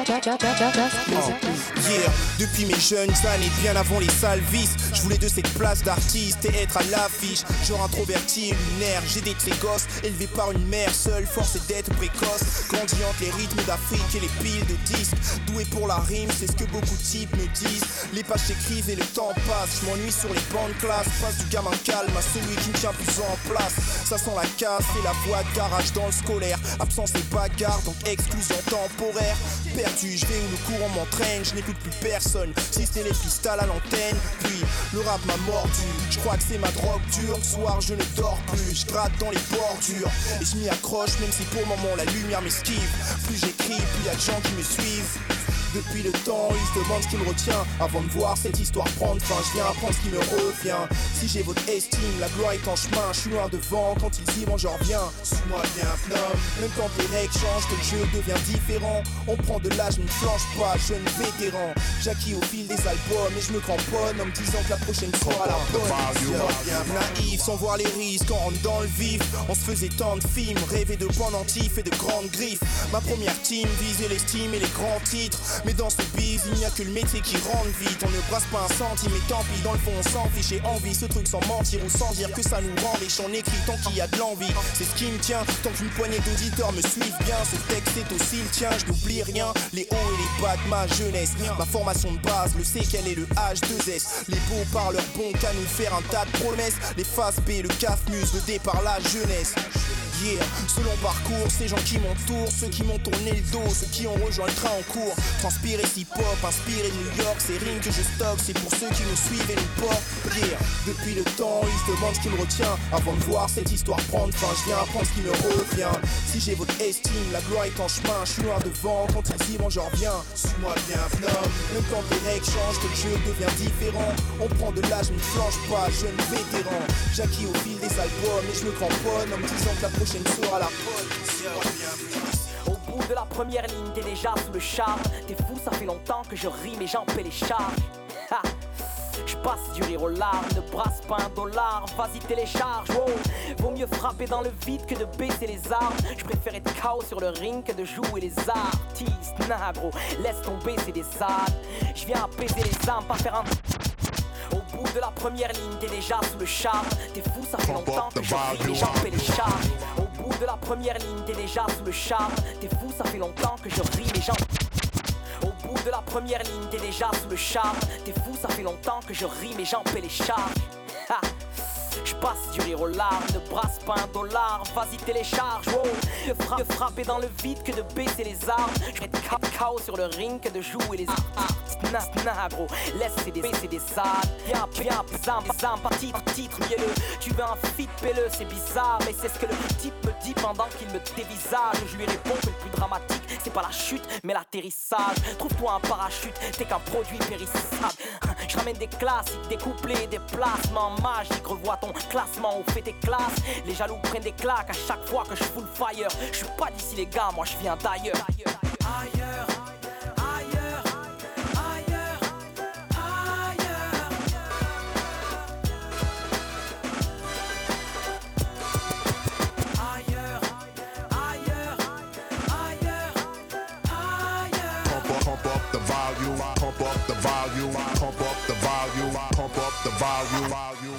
Hein. Yeah, depuis mes jeunes années, bien avant les sales vices, je voulais de cette place d'artiste et être à l'affiche. Genre introverti et lunaire, j'ai des traits gosses, élevé par une mère seule, force est d'être précoce. Grandi entre les rythmes d'Afrique et les piles de disques. Doué pour la rime, c'est ce que beaucoup de types me disent. Les pages s'écrivent et le temps passe, je m'ennuie sur les bancs de classe. Passe du gamin calme à celui qui me tient plus en place. Ça sent la casse et la voix de garage dans le scolaire. Absence et bagarre, donc exclusion temporaire. Perdu, je vais où le courant m'entraîne, je n'écoute plus personne, si c'est les pistes à la l'antenne. Puis le rap m'a mordu, je crois que c'est ma drogue dure. Le soir je ne dors plus, je gratte dans les bordures et je m'y accroche même si pour le moment la lumière m'esquive. Plus j'écris, plus y a de gens qui me suivent. Depuis le temps, ils se demandent ce qui me retient. Avant de voir cette histoire prendre fin, je viens apprendre ce qui me revient. Si j'ai votre estime, la gloire est en chemin. Je suis loin devant, quand ils y vont, j'en reviens. Suis-moi bien, Phnom. Même quand les règles changent, que le jeu devient différent. On prend de l'âge, mais ne flanche pas, jeune vétéran. J'acquis au fil des albums et je me cramponne en me disant que la prochaine sera la bonne. Bien naïf, sans voir les risques, on rentre dans le vif. On se faisait tant de films, rêver de pendentifs et de grandes griffes. Ma première team visait l'estime et les grands titres. Mais dans ce bise, il n'y a que le métier qui rentre vite. On ne brasse pas un centime et tant pis, dans le fond on s'en fiche. J'ai envie, ce truc sans mentir ou sans dire que ça nous rend riche. On écrit tant qu'il y a de l'envie, c'est ce qui me tient. Tant qu'une poignée d'auditeurs me suivent bien, ce texte est aussi le tien. Je n'oublie rien, les hauts et les bas de ma jeunesse. Ma formation de base, le C quel est le H deux S. Les beaux parleurs bons qu'à nous faire un tas de promesses. Les faces B, le C A F muse, le départ, la jeunesse. Yeah, selon parcours, ces gens qui m'entourent, ceux qui m'ont tourné le dos, ceux qui ont rejoint le train en cours. Transpirer hip-hop, inspiré de New York, ces rimes que je stocke, c'est pour ceux qui nous suivent et nous portent. Yeah, depuis le temps, ils se demandent ce qui me retient. Avant de voir cette histoire prendre fin, je viens apprendre ce qui me revient. Si j'ai votre estime, la gloire est en chemin. Je suis loin devant, quand ils y vont, j'en reviens. Suis-moi bien, Phnom. Même quand les règles changent, que le jeu devient différent. On prend de l'âge, mais ne flanche pas, jeune vétéran. J'acquis au fil des albums et je me cramponne en me disant que la prochaine sera la bonne. Au bout de la première ligne, t'es déjà sous le charme. T'es fou, ça fait longtemps que je rime et j'en paie les charges. Ha. Je passe du rire aux larmes, ne brasse pas un dollar, vas-y télécharge, wow. Vaut mieux frapper dans le vide que de baisser les armes. Je préfère être K O sur le ring que de jouer les artistes. Nah gros, laisse tomber, c'est des ânes. Je viens apaiser les âmes, pas faire un... Au bout de la première ligne, t'es déjà sous le charme. T'es fou, ça fait longtemps que je rime et j'en paie les charges. Au bout de la première ligne, t'es déjà sous le charme. T'es fou, ça fait longtemps que je rime et j'en... Au bout de la première ligne, t'es déjà sous le charme. T'es fou, ça fait longtemps que je rime et j'en paie les charges. Ha. Je passe du rire aux larmes, ne brasse pas un dollar, vas-y télécharge, wow. De, fra- de frapper dans le vide que de baisser les armes. Je vais être K O sur le ring que de jouer les artistes. Nah, nah gros, laisse c'est des c'est des ânes. Viens, viens, zam, zam, par titre, titre, mielleux. Tu veux un feat pelleux, c'est bizarre, mais c'est ce que le type me dit pendant qu'il me dévisage. Je lui réponds que le plus dramatique, c'est pas la chute, mais l'atterrissage. Trouve-toi un parachute, t'es qu'un produit périssable. Je ramène des classiques, des couplets, des placements magiques. Revois ton classement où fait tes classes. Les jaloux prennent des claques à chaque fois que je full fire. Je suis pas d'ici les gars, moi je viens d'ailleurs. Ailleurs. the volume.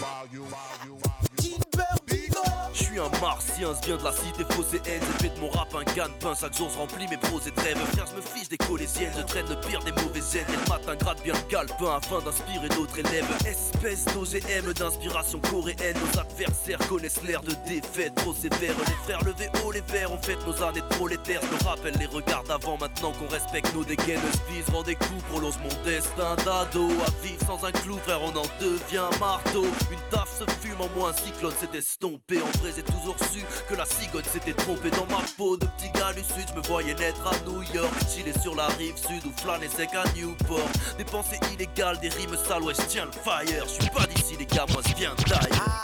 Je suis un martien, je viens de la cité phocéenne. J'ai fait de mon rap un gagne-pain, chaque jour je remplis mes pros et de rêves. Frère, je me fiche des colésiennes, je traîne le pire des mauvaises aides. Et le matin gratte bien le calepin afin d'inspirer d'autres élèves. Espèce d'O G M d'inspiration coréenne. Nos adversaires connaissent l'air de défaite trop sévère. Les frères levez haut les verres, on fête nos années de prolétaires. Je me rappelle les regards d'avant, maintenant qu'on respecte nos dégaines. Spise rend des coups, prolonge mon destin d'ado. À vivre sans un clou, frère, on en devient marteau. Une taf se fume en moi, un cyclone s'est estompé. En vrai, j'ai toujours su que la cigogne s'était trompée dans ma peau. De petit gars du sud, je me voyais naître à New York. Chiller sur la rive sud ou flâner sec à Newport. Des pensées illégales, des rimes sales, ouais, je tiens le fire. Je suis pas d'ici, les gars, moi je viens d'ailleurs.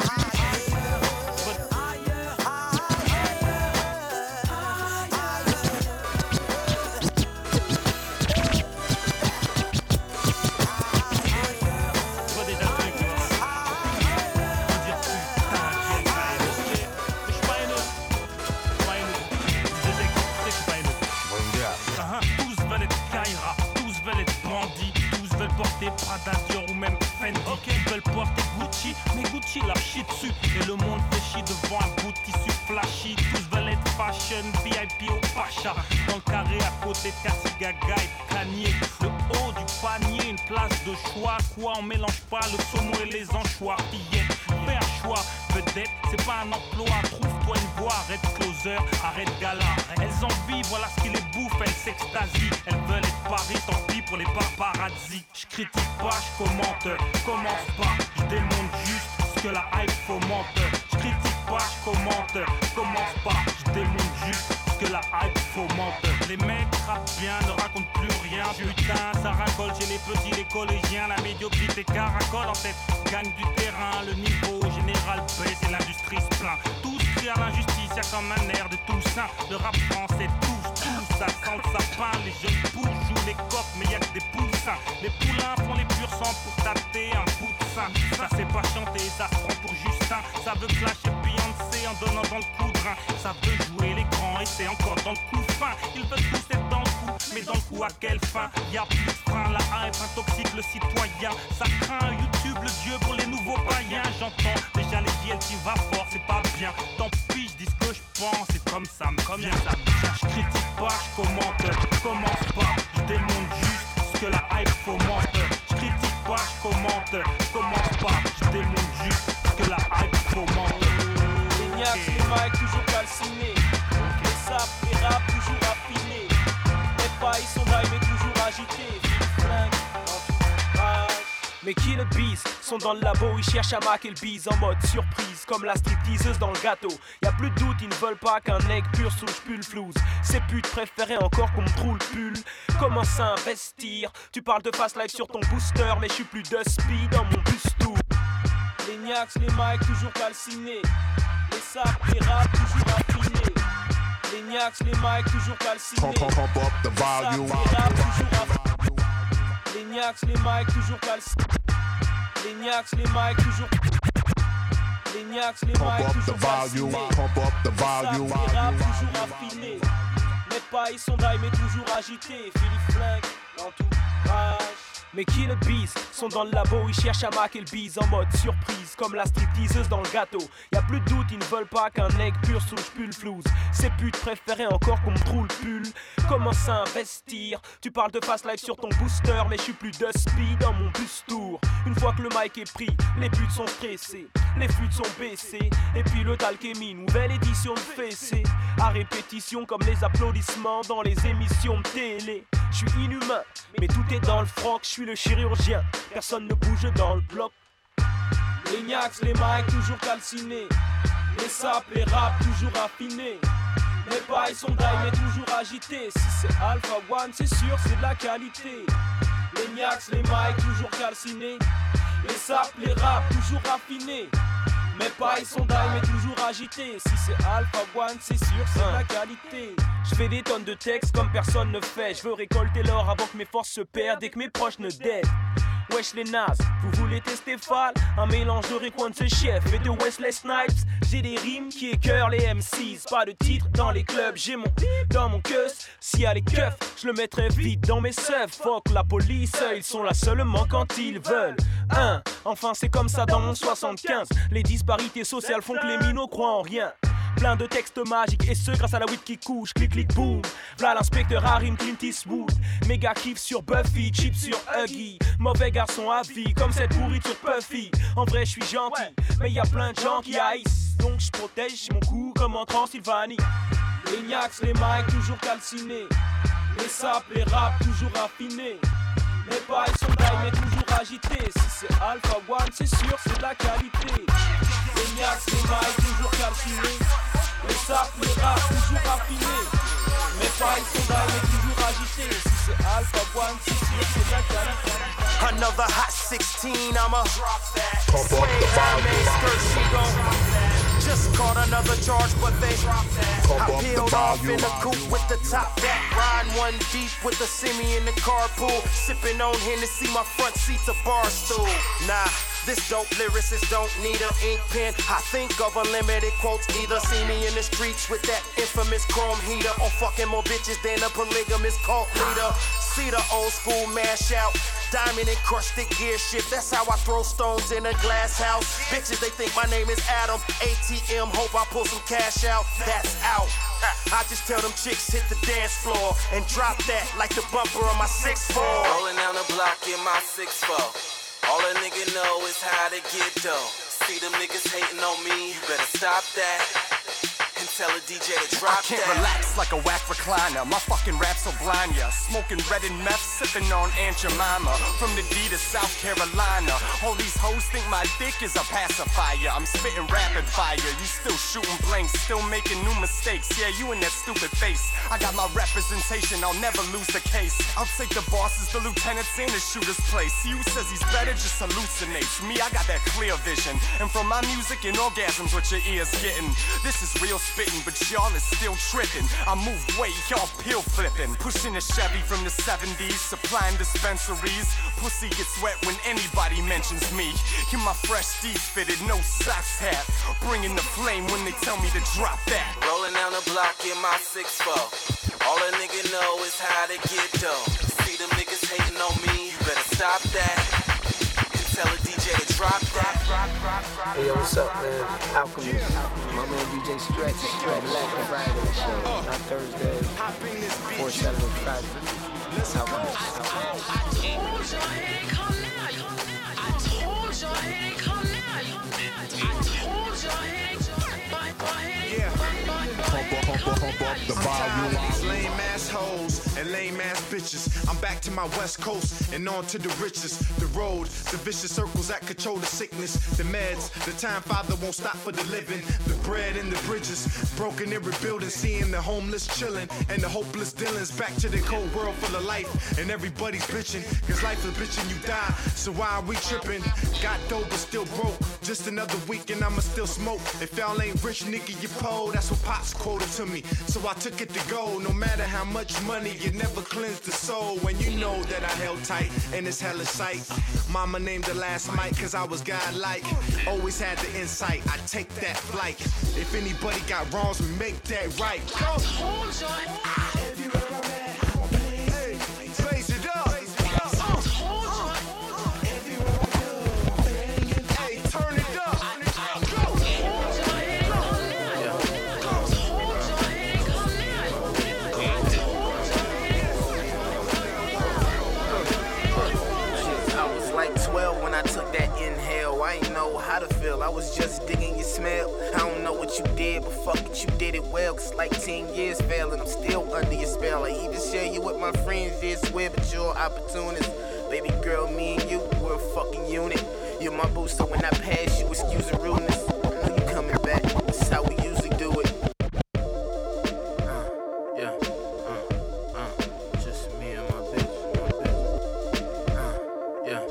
Prada, Dior ou même Fendi. Okay. Ils veulent porter Gucci, mais Gucci leur chie dessus. Et le monde fait chier devant un bout de tissu flashy. Tous veulent être fashion, V I P au Pacha. Dans le carré à côté de Cassie Gaga et Kanye. Le haut du panier, une place de choix. Quoi, on mélange pas le saumon et les anchois. Fillette, fais un choix. Vedette, c'est pas un emploi. Trouve-toi une voie, arrête closer, arrête gala. Elles en vivent, voilà ce qui les bouffe, elles s'extasient. Elles veulent être Paris, tant pis pour les paparazzi. Je critique pas, je commente, commence pas. Je démonte juste ce que la hype fomente. Je critique pas, je commente, commence pas. Je démonte juste ce que la hype fomente. Les mecs rappent bien, ne racontent plus rien. Putain, ça racole chez les petits, les collégiens. La médiocrité caracole en tête, gagne du terrain. Le niveau général baisse et l'industrie se plaint. Tous crient à l'injustice, y'a comme un air de Toussaint. Le rap français touche, tout ça sent le sapin. Les jeunes poules jouent les coqs, mais y'a que des poussins. Les poulains font les purs sangs pour tâter un bout de sein. Ça sait pas chanter, ça se prend pour Justin. Ça veut clasher Beyoncé en donnant dans le coup de rein. Ça veut jouer les grands et c'est encore dans le coup fin. Ils veulent tous être dans le coup, mais dans le coup à quelle fin? Y'a plus de frein, la hype intoxique le citoyen. Ça craint YouTube, le dieu pour les nouveaux païens. J'entends déjà les J L qui va fort, c'est pas bien. Tant pis, je dis ce que je pense, c'est comme ça, comme bien ça me tient. Je critique pas, je commente, commence pas. Je démonte juste ce que la hype fomente. Je critique pas, je commente, commence pas. Je démonte juste ce que la hype fomente. Les niaques, les mics toujours calcinés. Les sapes, les rap toujours affinés. Les pailles sont d'ail mais toujours agités. Flingue, entourage. Mais qui le beast sont dans le labo, ils cherchent à maquer le bise en mode surprise, comme la stripteaseuse dans le gâteau. Y'a plus de doute, ils ne veulent pas qu'un egg pur souche pue le flouze. Ces putes préféraient encore qu'on me trouve le pull. Comment s'investir? Tu parles de fast life sur ton booster, mais je suis plus de speed dans mon bus tour. Les niaques, les mics toujours calcinés. Les sapes, les rap toujours affinés. Les niaques, les mics toujours calcinés. Pump, pump, pump up the volume. Les sapes, les rap toujours affinés. Les niaques, les mics toujours calcinés. Les niaques, les mics toujours. Les niaques, les Pump mics up the toujours volume. calcinés. Pump up the Les sapes, volume. les rap toujours affinés. Mes pailles sont d'ail mais toujours agités. Philippe Flingue, l'entourage. Mais qui le beast sont dans le labo, ils cherchent à maquer le bise en mode surprise, comme la stripteaseuse dans le gâteau. Y'a plus de doute, ils ne veulent pas qu'un egg pur souche pue le flouze. Ces putes préféraient encore qu'on me trouve le pull. Comment s'investir? Tu parles de fast life sur ton booster, mais je suis plus de speed dans mon bus tour. Une fois que le mic est pris, les putes sont stressées, les flûtes sont baissées, et puis le talk est mis, nouvelle édition de fessée. À répétition comme les applaudissements dans les émissions de télé. Je suis inhumain, mais tout est dans le froc, je suis le chirurgien, personne ne bouge dans le bloc. Les niaques, les mics toujours calcinés. Les sapes, les rap toujours affinés. Les pailles sont d'ail mais toujours agités. Si c'est Alpha One, c'est sûr, c'est de la qualité. Les niaques, les mics toujours calcinés. Les sapes, les rap toujours affinés. Mes pailles sont d'ail mais toujours agités. Si c'est Alpha One, c'est sûr, c'est de la qualité. Je fais des tonnes de textes comme personne ne fait. Je veux récolter l'or avant que mes forces se perdent et que mes proches ne dead. Wesh les nazes, vous voulez tester Fall? Un mélange de Rick One, ce chef et de Wesley Snipes. J'ai des rimes qui écœurent les M Cs. Pas de titre dans les clubs, j'ai mon dans mon queus. S'il y a les keufs, je le mettrai vite dans mes seufs. Fuck la police, ils sont là seulement quand ils veulent. Un, enfin c'est comme ça dans mon soixante-quinze. Les disparités sociales font que les minots croient en rien. Plein de textes magiques et ce grâce à la weed qui couche. Clic clic boom. V'là l'inspecteur Harim Clint Eastwood. Méga kiff sur Buffy, chip sur Huggy. Mauvais garçon à vie comme cette pourrie sur Puffy. En vrai je suis gentil, mais y a plein de gens qui haïssent. Donc je protège mon cou comme en Transylvanie. Les Niax, les mics toujours calcinés. Les sapes, les raps toujours affinés. Les bails sont taille mais toujours agités. Si c'est Alpha One c'est sûr c'est de la qualité. Les Niax, les mics toujours calcinés. Les sapes, les raps toujours affinés. Mes bails sont taille mais toujours agités. Si c'est Alpha One c'est sûr c'est de la qualité. Another hot sixteen, I'ma Pump up the volume. Just caught another charge, but they Pump I up the peeled off in the volume. coupe with the top back, riding one deep with the semi in the carpool, sipping on Hennessy, my front seat's a bar stool. Nah, this dope lyricist don't need an ink pen. I think of unlimited quotes, either see me in the streets with that infamous chrome heater, or fucking more bitches than a polygamous cult leader. See the old school mash out. Diamond encrusted gear shift, that's how I throw stones in a glass house. Bitches, they think my name is Adam. A T M, hope I pull some cash out. That's out. I just tell them chicks hit the dance floor and drop that like the bumper on my six four. Rolling down the block in my six four. All a nigga know is how to get dough. See them niggas hating on me, you better stop that. And tell a D J to drop I can't that. relax like a whack recliner. My fucking rap's so blind, ya. Smoking red and meth, sipping on Aunt Jemima. From the D to South Carolina. All these hoes think my dick is a pacifier. I'm spitting rapid fire. You still shooting blanks, still making new mistakes. Yeah, you in that stupid face. I got my representation, I'll never lose the case. I'll take the bosses, the lieutenants, and the shooter's place. You says he's better, just hallucinates. Me, I got that clear vision. And from my music and orgasms, what your ears getting. This is real spitting, but y'all is still tripping. I move weight, y'all pill flipping. Pushing a Chevy from the seventies, supplying dispensaries. Pussy gets wet when anybody mentions me. You're my fresh D-fitted, no socks hat. Bringing the flame when they tell me to drop that. Rolling down the block in my six four. All a nigga know is how to get dough. See them niggas hating on me, you better stop that. And tell a D J to drop that. Hey yo, what's up, man? Alchemist. My man D J Stretch, Stretch, Black Friday show. Not Thursday, four seven Friday. Alchemist. I told y'all it ain't come now. I told y'all it ain't come now. I told y'all it ain't Yeah. Pump up, pump up, pump up the volume. These lame ass hoes and lame ass bitches. I'm back to my west coast and on to the riches. The road, the vicious circles that control the sickness. The meds, the time father won't stop for the living. The bread and the bridges, broken and rebuilding. Seeing the homeless chilling and the hopeless dealings. Back to the cold world full of life and everybody's bitching. Cause life is bitching, you die. So why are we tripping? Got dope but still broke. Just another week and I'ma still smoke. If y'all ain't rich, nigga, you po. That's what Pops quoted to me. So I took it to go. No matter how much money, you never cleanse the soul. When you know that I held tight and it's hella sight. Mama named the last Mike cause I was godlike. Always had the insight, I take that flight. If anybody got wrongs, we make that right. Go! told y'all. Hey, blaze it up. Hey, turn it up. I was like twelve when I took that inhale. I ain't know how to feel. I was just digging your smell. I don't know what you did, but fuck it, you did it well. Cause like ten years fail and I'm still under your spell. I even share you with my friends, yeah, swear, but you're an opportunist. Baby girl, me and you, we're a fucking unit. You're my booster when I pass you, excuse the rudeness. I know you coming back, this is how we usually do it. Uh, yeah, uh, uh, just me and my bitch, my bitch. Uh, yeah.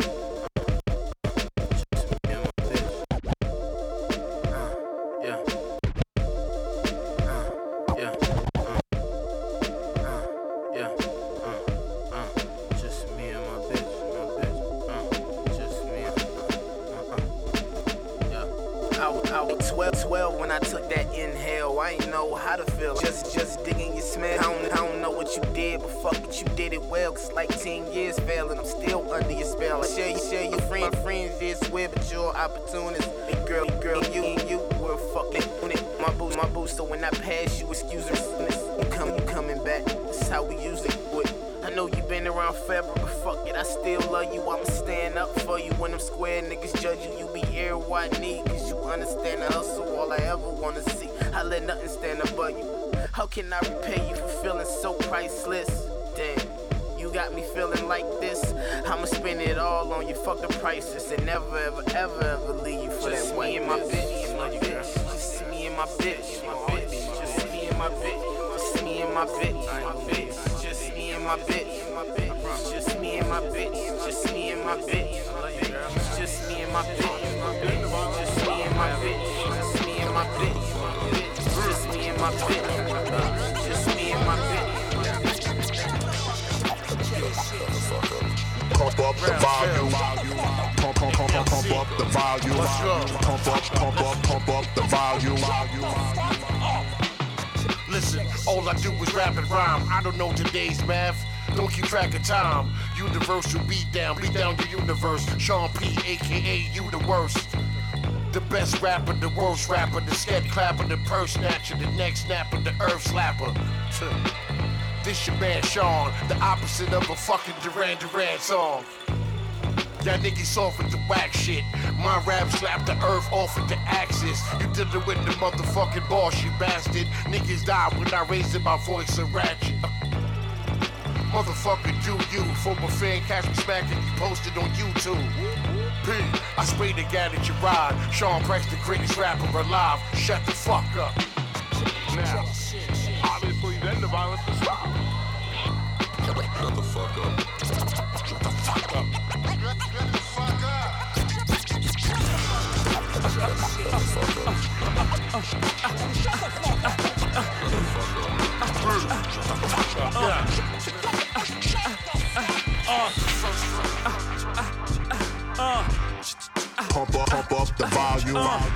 I was twelve, twelve when I took that inhale. I ain't know how to feel. Just, just digging your smell. I don't, I don't know what you did, but fuck it, you did it well. Cause like ten years fell and I'm still under your spell. I share you, share your friend, friends did swear, but you're opportunist. Big girl, girl, you and you were fucking on it. My boost, my boost. So when I pass you, excuse me. You come, you coming back. This is how we usually do it. I know you been around forever, but fuck it, I still love you. I'ma stand up for you when them square niggas judge you. You be here what I need, cause you understand the hustle, all I ever wanna see. I let nothing stand above you. How can I repay you for feeling so priceless? Damn, you got me feeling like this. I'ma spend it all on you, fuck the prices, and never, ever, ever, ever leave you for that white. Just me and my bitch, my bitch. Just me and my bitch, my bitch. Just me and my bitch. Just me and my bitch, my bitch. Just me and my bitch, my bitch. Just me and my bitch. Just me and my bitch. Just me and my bitch, my bitch. Just me and my bitch. Just me and my bitch, my bitch. Just me and my bitch. Just me and my bitch. Pump up the volume. Pump, pump, pump, pump, pump up the volume. Pump up, pump up, pump up the volume. Listen, all I do is rap and rhyme. I don't know today's math. Don't keep track of time. Universal beat down, beat down your universe. Sean P, aka you the worst. The best rapper, the worst rapper, the sked clapper, the purse snatcher, the neck snapper, the earth slapper. This your man Sean, the opposite of a fucking Duran Duran song. Y'all niggas soft with the whack shit. My rap slapped the earth off with the axis. You did it with the motherfucking boss, you bastard. Niggas died when I raised my voice a ratchet. Motherfucker, do you. For my fan, catch me smacking, you posted on YouTube. P, I spray the guy that you ride. Sean Price, the greatest rapper alive. Shut the fuck up. Now, obviously, then the violence will stop. Shut the fuck up. Shut the fuck up. Shut the fuck up. Shut the fuck up. Pump up, pump up the volume.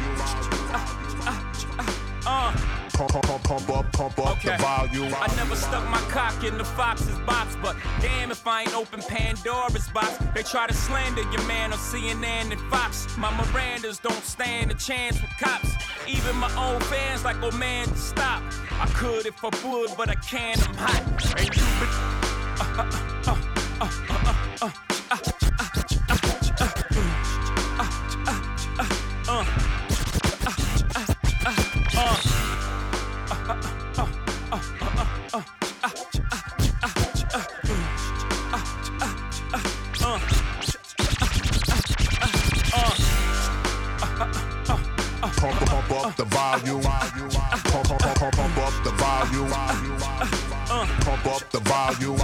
Pump, pump, pump, pump up, pump up Okay. the volume. I never stuck my cock in the fox's box, but damn if I ain't open Pandora's box. They try to slander your man on C N N and Fox. My Mirandas don't stand a chance with cops. Even my own fans like, oh man, stop. I could if I would, but I can't, I'm hot. And you been... Uh, uh, uh, uh, uh, uh, uh, uh, Pump, pump up the volume. Pump, pump, pump, pump, pump up the volume. Pump up the volume.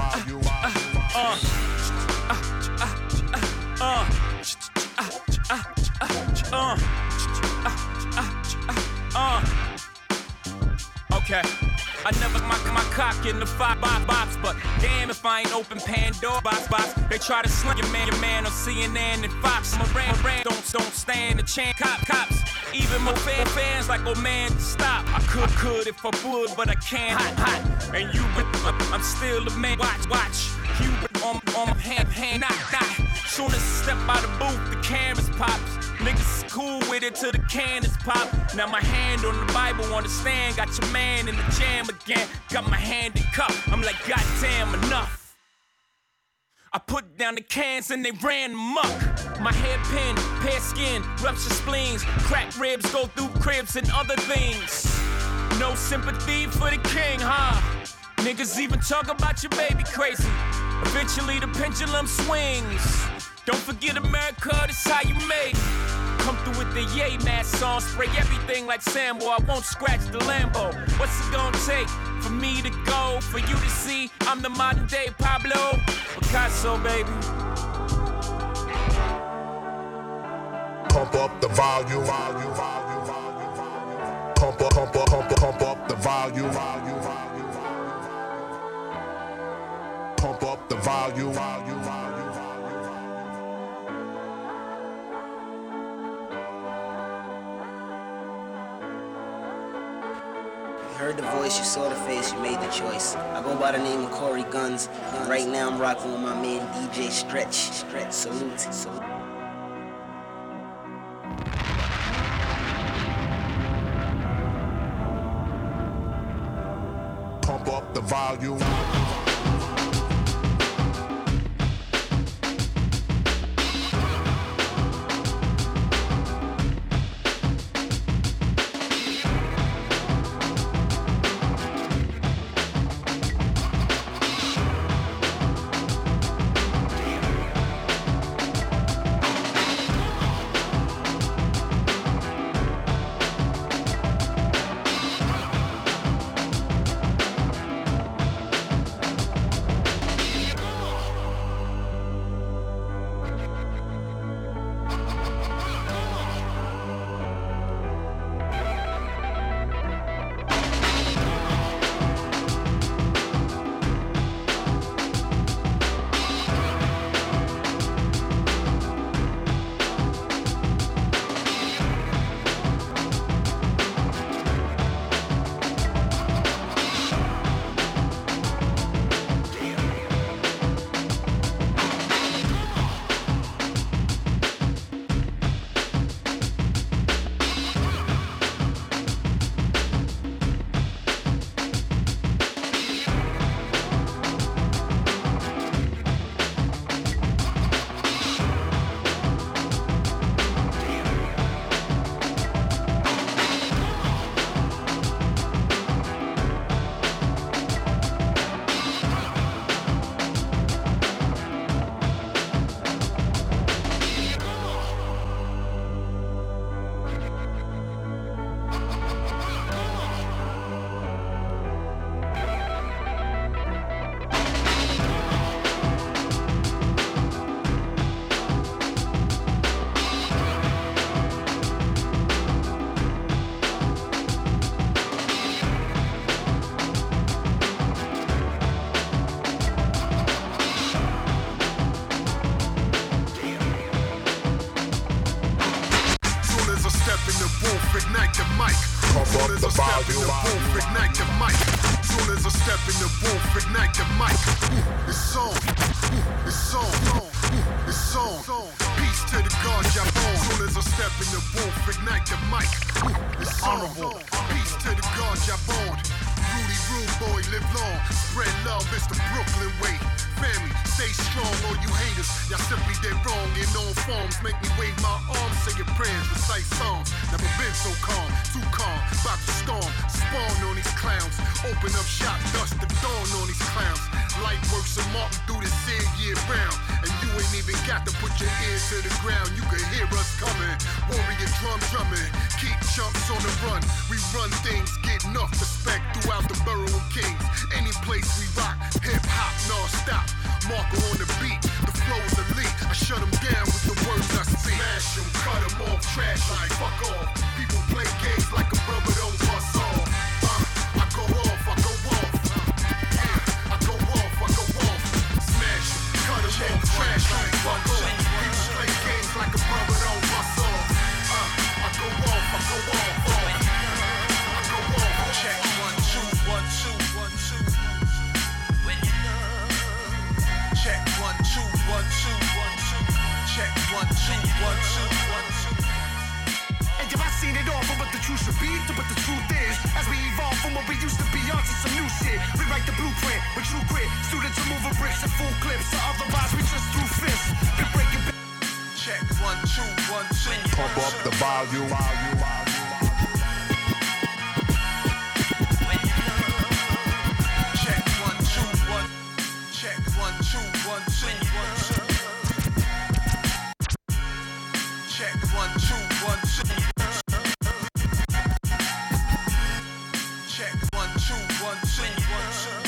Okay. I never my, my cock in the five box, box, but damn if I ain't open Pandora box, box. They try to slam your man, your man on C N N and Fox. Moran, Moran don't don't stand a chance. Cop, cops, even more fan, fans like, oh man, stop. I could, could if I would, but I can't. Hot, hot, and you, but I'm still the man. Watch, watch, you on on my hand, hand, knock, knock. Soon as I step out the booth, the cameras pops. Niggas is cool with it till the cannons pop. Now my hand on the Bible on the stand. Got your man in the jam again. Got my hand in cup. I'm like, goddamn, enough. I put down the cans and they ran amok. My hairpin, bare skin, rupture spleens, cracked ribs go through cribs and other things. No sympathy for the king, huh? Niggas even talk about your baby crazy. Eventually the pendulum swings. Don't forget America, this how you made it. Come through with the yay mask on, spray everything like Sambo. I won't scratch the Lambo. What's it gonna take for me to go? For you to see I'm the modern day Pablo Picasso, baby. Pump up the volume. Pump up, pump up, pump up, pump up the volume. Pump up the volume. heard the voice, you saw the face, you made the choice. I go by the name of Corey Guns. Right now I'm rocking with my man D J Stretch. Stretch, salute, salute. Pump up the volume. ignite the mic. Soon as I step in the booth, ignite the mic. Soon as I step in the booth, ignite the mic. It's on, it's on, it's on. Peace to the God Jabon. Soon as I step in the booth, ignite the mic. It's honorable. Peace to the God Jabon. Rudy Rude Boy, live long. Spread love, it's the Brooklyn way. Family, stay strong, all you haters. Y'all simply did wrong in all forms. Make me wave my arms, say your prayers, recite songs. Never been so calm, too calm, about to storm. Spawn on these clowns, open up shop, dust the dawn on these clowns. Light works of Martin through this year, year round. And you ain't even got to put your ear to the ground. You can hear us coming, warrior drum drumming. Keep chumps on the run, we run things, get enough respect throughout the borough of Kings. Any place we rock, hip hop, non-stop. Marker on the beat, the flow is elite. I shut them down with the words I speak. Smash them, cut them off, trash like fuck off. People play games like a brother don't bust off. Uh, I go off, I go off. Yeah, I go off, I go off. Smash them, cut them off, trash like fuck off. People play games like a brother don't bust off. Uh, I go off, I go off, off. I go off. Check one, two, one, two, one, two. Check one, two, one, two, one, two. Check one, two, one, two, one, two. And if I seen it all from what the truth should be to what the truth is, as we evolve from what we used to be onto some new shit, rewrite the blueprint with true grit. Students are moving bricks and full clips, so otherwise we just threw fists. Been breaking. Check one, two, one, two. Pump up the volume. Check one, two, one. Check one, two, one, two, one, two. Check one, two, one, two. Check one, two, one, two, one, two.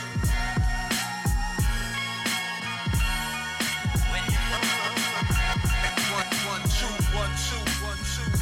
One, one, two, one, two, one, two.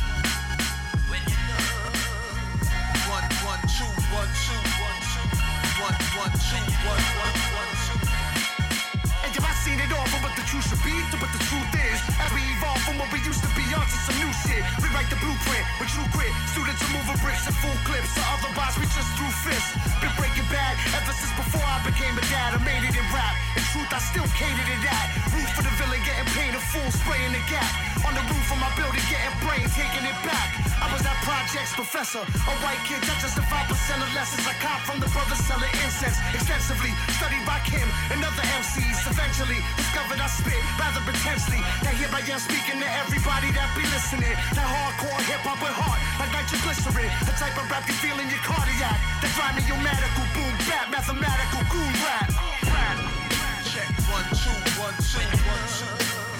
One, one, two, one, two, one, two. One, one, two, one, one, one, two. And if I seen it all from what the truth should be to what the truth is, as we evolve from what we used to be onto some new shit, shit. Rewrite the blueprint with true grit. Students are moving bricks in full clips. So otherwise we just threw fists. Been breaking bad ever since before I became a dad. I made it in rap. In truth, I still catered to that. Roof for the villain, getting painted full, spraying the gap. On the roof of my building, getting brain, taking it back. I was that project's professor, a white kid that just the five percent of lessons I caught from the brothers selling incense. Extensively studied by Kim and other M Cs. Eventually discovered I spit rather intensely. Now hereby I'm speaking to everybody that be listening. That hardcore hip hop with heart, like nitroglycerin. The type of rap you feel in your cardiac. That rhyming your medical boom bap, mathematical goon rap. Check one two one two one two.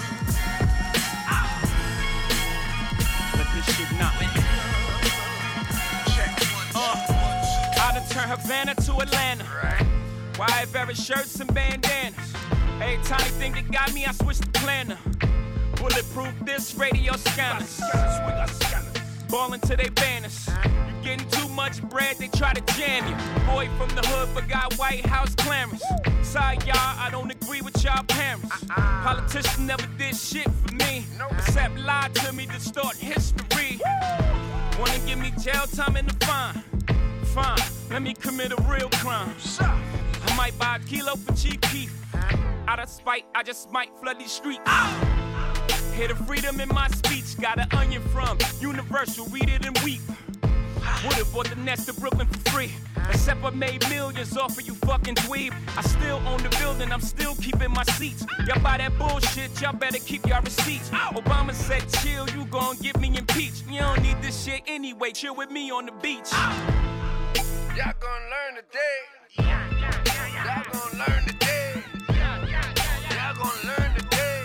Let this shit knock. Check one two uh, one two. I done turned Havana to Atlanta. Right. Wide Vera shirts and bandanas. Every tiny thing that got me, I switched the planner. Bulletproof this radio scanners. We got scanners. Ballin' to they banners. You getting too much bread, they try to jam you. Boy from the hood forgot White House clearance. Sorry y'all, I don't agree with y'all parents. Uh-uh. Politicians never did shit for me, nope. Except lie to me, distort history. Wanna give me jail time and the fine? Fine, let me commit a real crime. I might buy a kilo for cheap beef. Out of spite, I just might flood these streets. Hear the freedom in my speech. Got an onion from Universal, read it and weep. Would've bought the nest of Brooklyn for free. Except I made millions off of you fucking dweeb. I still own the building, I'm still keeping my seats. Y'all buy that bullshit, y'all better keep y'all receipts. Obama said chill, you gon' get me impeached. You don't need this shit anyway, chill with me on the beach. Y'all gon' learn today. Y'all gon' learn today. Y'all gon' learn today.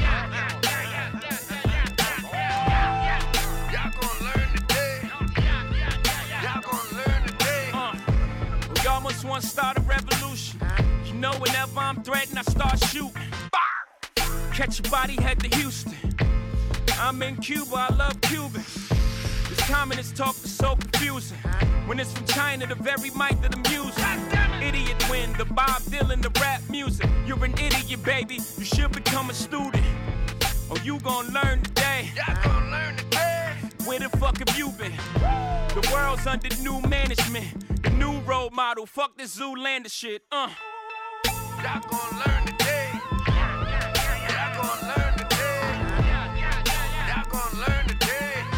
Y'all gon' learn today. Y'all gon' learn today. Uh, we almost want to start a revolution. You know whenever I'm threatened, I start shooting. Catch your body, head to Houston. I'm in Cuba, I love Cubans. This communist talk is so confusing. When it's from China, the very mic that I'm using. Idiot win, the Bob Dylan, the rap music. You're an idiot, baby. You should become a student. Oh, you gon' learn today. Y'all gon' learn today. Where the fuck have you been? The world's under new management. The new role model. Fuck this Zoolander shit. Uh. Y'all gon' learn today. Y'all gon' learn today. Y'all gon' learn today.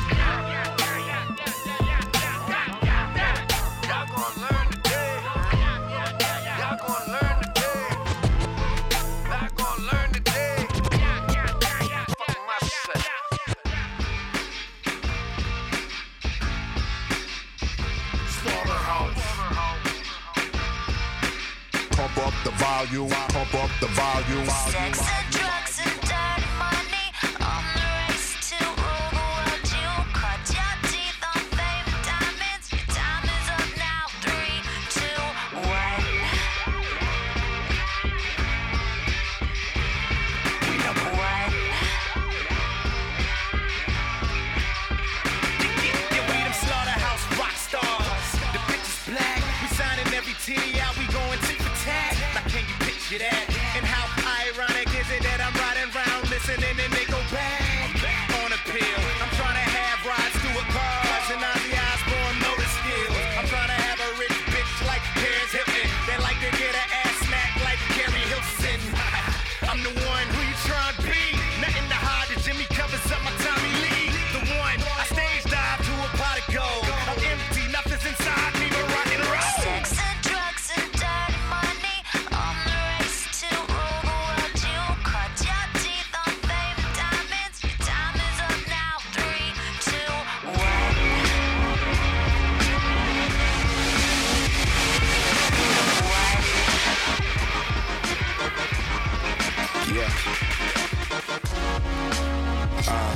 Pump up the volume, pump up the volume. Sex and drugs and dirty money on the race to rule the world. You cut your teeth on fame and diamonds. Your time is up now. Three, two, one. Number one. Yeah, we them slaughterhouse rock stars. The bitch is black. We signing every titty out. We going tit for tat. Now can you picture that? And how ironic is it that I'm riding around listening and they go bang on a pill? I'm trying to have rides through a cars and Ozzy Osbourne motor skills. I'm trying to have a rich bitch like Paris Hilton that like to get an ass snack like Carrie Hilson. I'm the one who you trying to be. Nothing to hide. The Jimmy covers up my Tommy Lee. The one I stage dive to a pot of gold. I'm empty, nothing's inside me but rock and roll. Sex and drugs and dirty money on the race to rule the world. You cut your teeth on fame and diamonds. Your time is up now. Three, two, one. Yeah. Uh.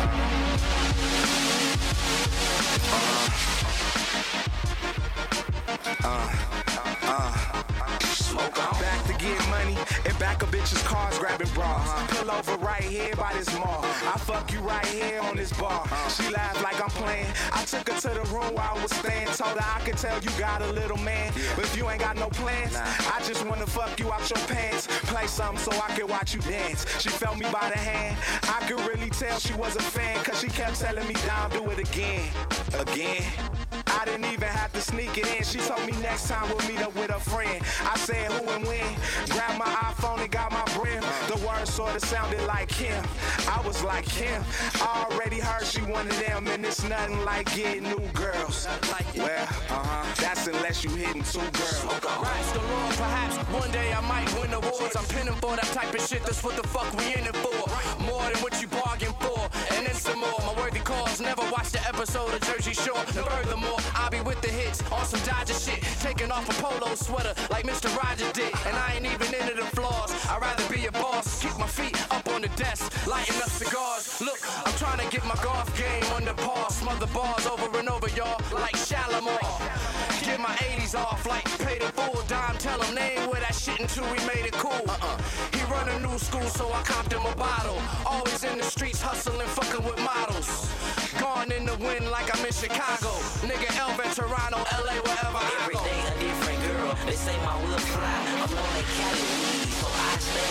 Uh. Uh. Smoke on. Back to get money and back of bitches' cars grabbing bras. Pull over right here by this mall. I fuck you right here on this bar. She laughed like I'm playing. I took her to the room where I was staying. told her I could tell you got a little man, but if you ain't got no plans, I just wanna fuck you out your pants. Play something so I can watch you dance. She felt me by the hand. I could really tell she was a fan, cause she kept telling me down, do it again, again. I didn't even have to sneak it in. She told me next time we'll meet up with a friend. I said who and when. Grabbed my iPhone and got my brim. The words sorta sounded like him. I was like him. I already heard she one of them, and it's nothing like getting new girls. Well, uh-huh, that's unless you hitting two girls. Rise the Lord, perhaps one day I might win awards. I'm pinning for that type of shit, that's what the fuck we in it for. More than what you bargained for, and then some more. My worthy cause, never watched the episode of Jersey Shore. And furthermore, I'll be with the hits on some Dodger shit, taking off a polo sweater like Mister Rogers did. And I ain't even into the flaws, I'd rather be a boss. Keep my feet up on the desk, lighting up cigars. Look, I'm trying to get my golf game under par. Smother bars over and over, y'all, like Shalimar. Get my eighties off like pay the full dime. Tell him they ain't wear that shit until we made it cool. Uh-uh. He run a new school, so I copped him a bottle. Always in the streets hustling, fucking with models. Gone in the wind like I'm in Chicago. Nigga, L V, Toronto, L A, wherever I go. Every day a different girl. They say my will fly. I'm on that Cali weed, so I stay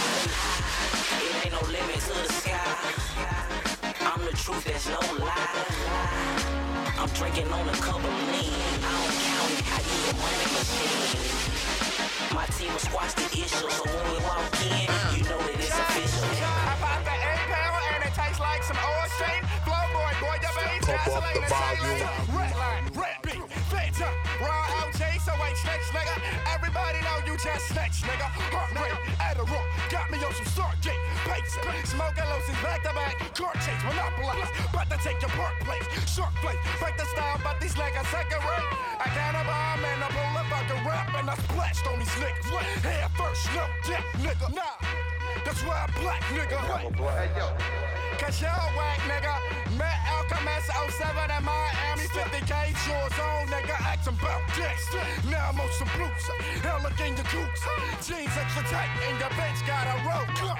high. It ain't no limit to the sky. I'm the truth, there's no lie. I'm drinking on a cup of lean. I don't count it, I use a money machine. My team will squash the issue, so when we walk in, you know that it's official. I bought the eight pound and it tastes like some oil strain. Flow boy, boy, your bass Pump up the volume. Red line, red beat, Fanta, raw O J, so ain't snitch, nigga. Everybody know you just snitch, nigga. Heart rate, Adderall, got me on some Stargate. Pace, smoking lotions back to back. Car chase, monopolize, about to take your park place. Shark place, break the style, but these like a second rate. I got a bomb and I pull up like a rap and I splashed on these niggas. Head first, no dip, nigga. Nah, that's why I'm black, nigga. Hey, yo. Cause y'all whack, nigga. Met Alchemist oh seven in Miami. fifty K yours on, nigga. Action about this. Now I'm on some blues. Hell again, your goose. Jeans extra tight and your bitch got a rope.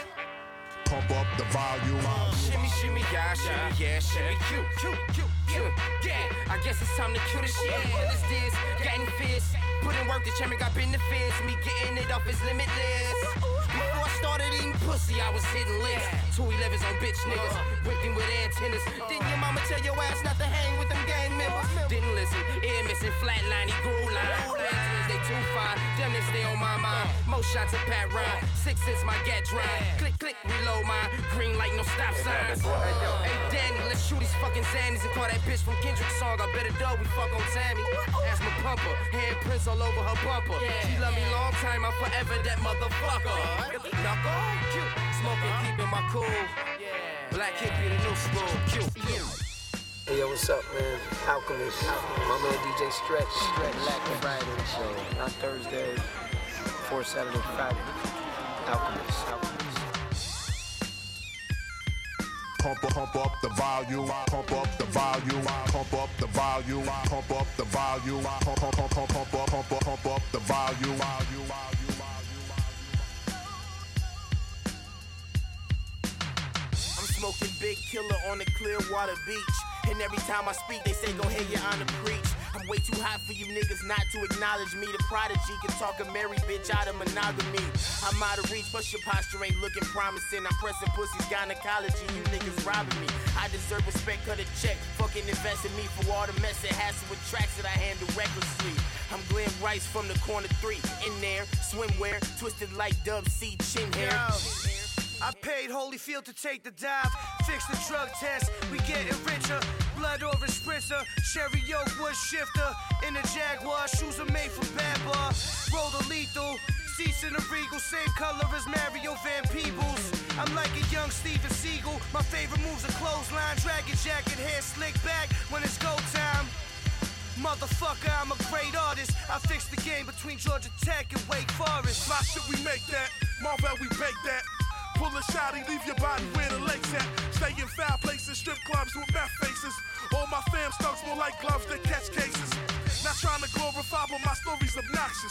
Pump up the volume. Shimmy, shimmy, yeah, shimmy, yeah, shimmy, cute, cute, cute, cute. Yeah, I guess it's time to kill the shit. What is this? Getting fierce. Put in work, the chairman got benefits. Me getting it off is limitless. Before I started eating pussy, I was hitting lists. two elevens on bitch niggas, whipping with antennas. Didn't your mama tell your ass not to hang with them gang members? Didn't listen, ear missing, flatline, he grew line. They too fine, them they stay on my mind. Most shots of Pat Ryan, six since my get dry. Click, click, reload mine, green light, no stop signs. Hey Danny, let's shoot these fucking Xannies and call that bitch from Kendrick's song. I better know we fuck on Tammy. Ask my pumper, handprints all over her bumper. She love me long time, I'm forever that motherfucker. Knuckle, cute, smoking, keeping my cool. Black hippie, the new school, cute, cute. Hey, yo, what's up, man? Alchemist. My man D J Stretch. Stretch. Black Friday show. Not Thursday. Before Saturday, Friday. Alchemist. Alchemist. Pump up, pump up the volume. Pump up the volume. Pump up the volume. Pump up the volume. Pump pump pump pump pump up, pump up, pump up the volume. I'm smoking Big Killer on the Clearwater Beach. And every time I speak, they say, go ahead, you're on the preach. I'm way too hot for you niggas not to acknowledge me. The prodigy can talk a merry bitch out of monogamy. I'm out of reach, but your posture ain't looking promising. I'm pressing pussy's gynecology, you niggas robbing me. I deserve respect, cut a check. Fucking invest in me for all the mess it has with tracks that I handle recklessly. I'm Glenn Rice from the corner three. In there, swimwear, twisted like Dub C, chin hair. I paid Holyfield to take the dive, fix the drug test, we getting richer. Blood over spritzer, cherry oak wood shifter. In the Jaguar, shoes are made from bad bar. Roll the lethal, seats in the Regal, same color as Mario Van Peebles. I'm like a young Steven Seagal, my favorite moves are clothesline, dragon jacket, hair slicked back when it's go time. Motherfucker, I'm a great artist. I fixed the game between Georgia Tech and Wake Forest. Fly shit, we make that. Marvel, we bake that. Pull a shotty, leave your body where the lake's at. Stay in foul places, strip clubs with meth faces. All my fam stunts more like gloves that catch cases. Not trying to glorify, but my story's obnoxious.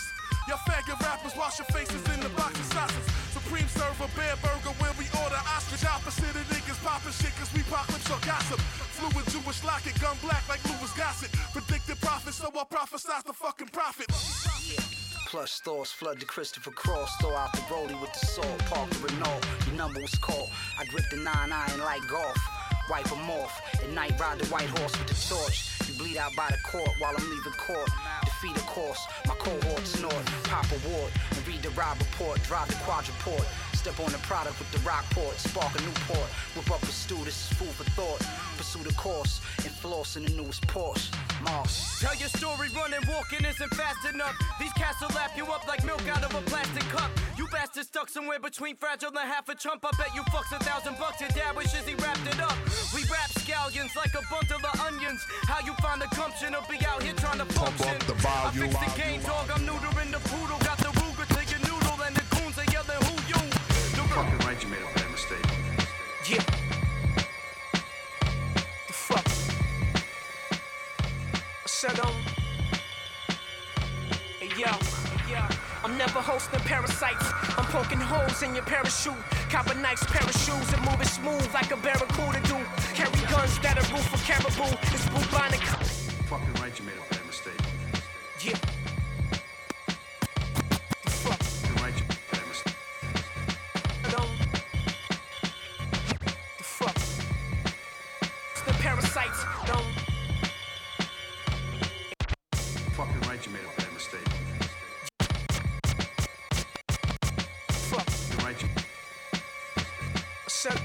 Your faggot rappers wash your faces in the box of sausage. Supreme server, bear burger when we order ostrich. Opposite of niggas popping shit cause we pop lips or gossip. Fluid Jewish locket, gun black like Louis Gossett. Predicted profit, so I prophesize the fucking prophet. Yeah. Plush thoughts flood the Christopher Cross. Throw out the rollie with the salt. Park the Renault, your number was called. I grip the nine iron like golf. Wipe them off. At night ride the white horse with the torch. You bleed out by the court while I'm leaving court. Defeat a course, my cohort snort. Pop a ward and read the ride report. Drive the quadruport. Step on the product with the Rockport. Spark a Newport. Whip up a stew, this is food for thought. Pursue the course and floss in the newest Porsche. Moss. Tell your story running, walking isn't fast enough. These cats will lap you up like milk out of a plastic cup. You bastards stuck somewhere between fragile and half a chump. I bet you fucks a thousand bucks. Your dad wishes he wrapped it up. We rap scallions like a bundle of onions. How you find the gumption to be out here trying to function? I fix the game, dog. I'm neutering the poodle. Got the Ruger to your noodle and the goons are yelling, who you? The fucking right, you made a bad mistake. Yeah. The fuck? I said, um. Hey, yo. Yeah. I'm never hosting parasites. I'm poking holes in your parachute. Copper nice pair of shoes and moving smooth like a barracuda do. Carry guns that are roof for caribou. It's bubonic. Fucking right, you made a bad mistake. Yeah. The fuck? Fucking right, you made a bad mistake. The fuck? It's the parasites. Don't. Fucking right, you made a bad mistake. Fuck. Fucking right, you. I said.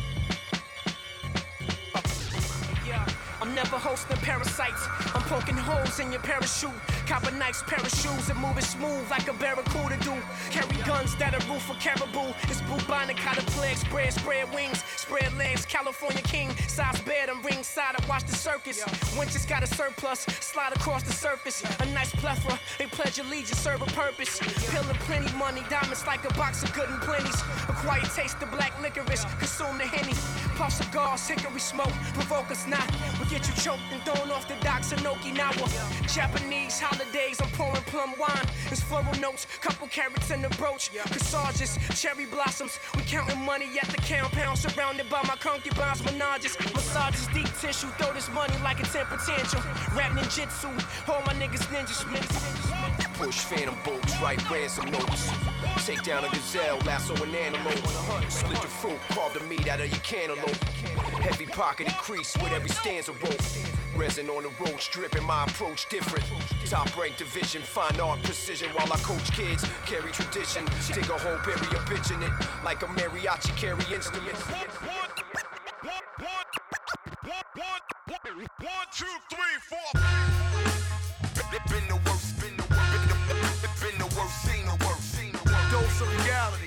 Yeah. I'm never hosting parasites. I'm poking holes in your parachute. Copper nice pair of shoes and moving smooth like a barracuda do. Carry guns that are roof for caribou. It's bubonic how the plague spread, spread wings, spread legs. California king, size bed, I'm ringside. I watch the circus. Winches got a surplus, slide across the surface. A nice plethora, they pledge allegiance, serve a purpose. Peeling plenty money, diamonds like a box of good and plenties. Acquire taste the black licorice, consume the Henny. Puff cigars, hickory smoke, provoke us not. We'll get you choked and thrown off the docks in Okinawa. Japanese holidays, I'm pouring plum wine. It's floral notes, couple carrots in the brooch. Corsages, cherry blossoms. We counting money at the compound, surrounded by my concubines, menages. Massages, deep tissue, throw this money like it's in potential. Rap ninjutsu, all my niggas ninja smiths. Push phantom bolts, write ransom notes. Take down a gazelle, lasso an antelope. Split the fruit, carve the meat out of your cantaloupe. Heavy pocketed crease with every stanza rope. Resin on the road, stripping my approach different. Top rank division, fine art precision. While I coach kids, carry tradition. Dig a hole, bury a bitch in it. Like a mariachi, carry instruments. One, two, three, four. Been the worst, been the worst, been the worst, seen the worst, seen the worst. Dose of reality.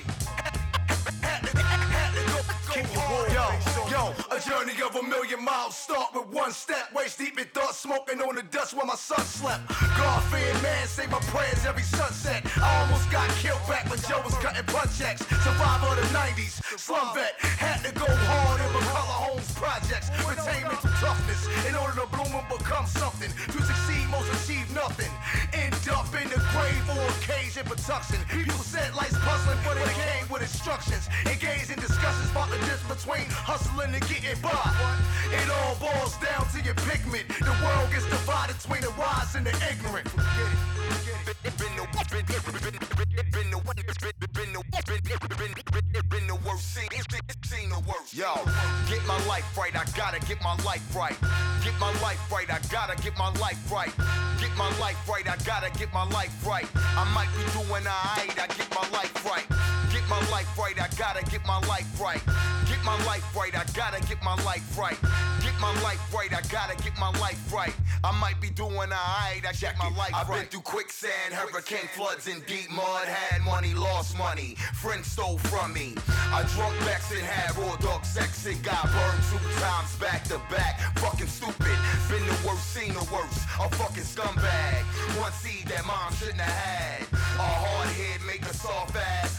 Yo, yo, a journey of a million miles. Start with one step, waist deep in thought, smoking on the dust where my son slept. God-fearing man, say my prayers every sunset. I almost got killed back when Joe was cutting butt checks. Survivor of the nineties, slum vet. Had to go hard in McCullough Homes projects. Retain mental toughness in order to bloom and become something. To succeed, most achieve nothing. End up in the grave or a cage in Patuxent. People said life's puzzling, but it came with instructions. Engage in discussions about the difference between hustling and getting by. It all boils down to your pigment. The world gets divided between the wise and the ignorant. Forget it. Been the been the been the been the worst, seen seen the worst. Yo, get my life right. I gotta get my life right. Get my life right. I gotta get my life right. Get my life right. I gotta get my life right. I might be doing alright. I get my life right. Get my life right. I gotta get my life right. Get my life right. I gotta get my life right. Get my life right. I gotta get my life right. I might be doing alright. I get my life right. I've been through quicksand, hurricane floods in deep mud. Had money, lost money. Friends stole from me. I drunk backs and had raw dog sex and got burned two times back to back. Fucking stupid. Been the worst, seen the worst. A fucking scumbag. One seed that mom shouldn't have had. A hard head make a soft ass.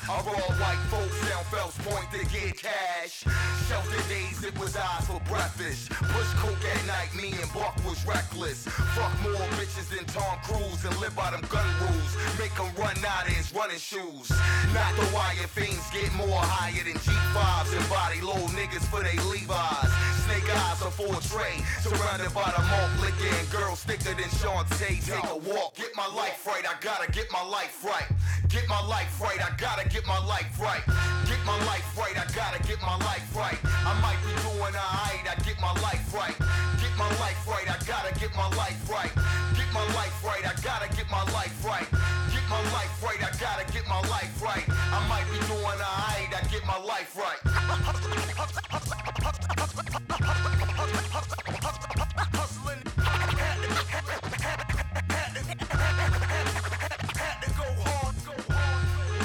Our all white folks down Fells Point to get cash. Shelter days, it was eyes for breakfast. Push coke at night, me and Buck was reckless. Fuck more bitches than Tom Cruise and live by them gun rules. Make them run out in his running shoes. Not the wire fiends get more higher than G fives and body low niggas for they Levi's. Snake eyes are for a tray, surrounded by the malt liquor and girls thicker than Shantae. Take a walk, get my life right, I gotta get my life right. Get my life right, I gotta get my life right. Get my life right, I gotta get my life right. I might be doing alright, I get my life right. Get my life right, I gotta get my life right. Get my life right, I gotta get my life right. Get my life right, I gotta get my life right. I might be doing alright, I get my life right. Hustling, had to, had to, had to go hard, go hard.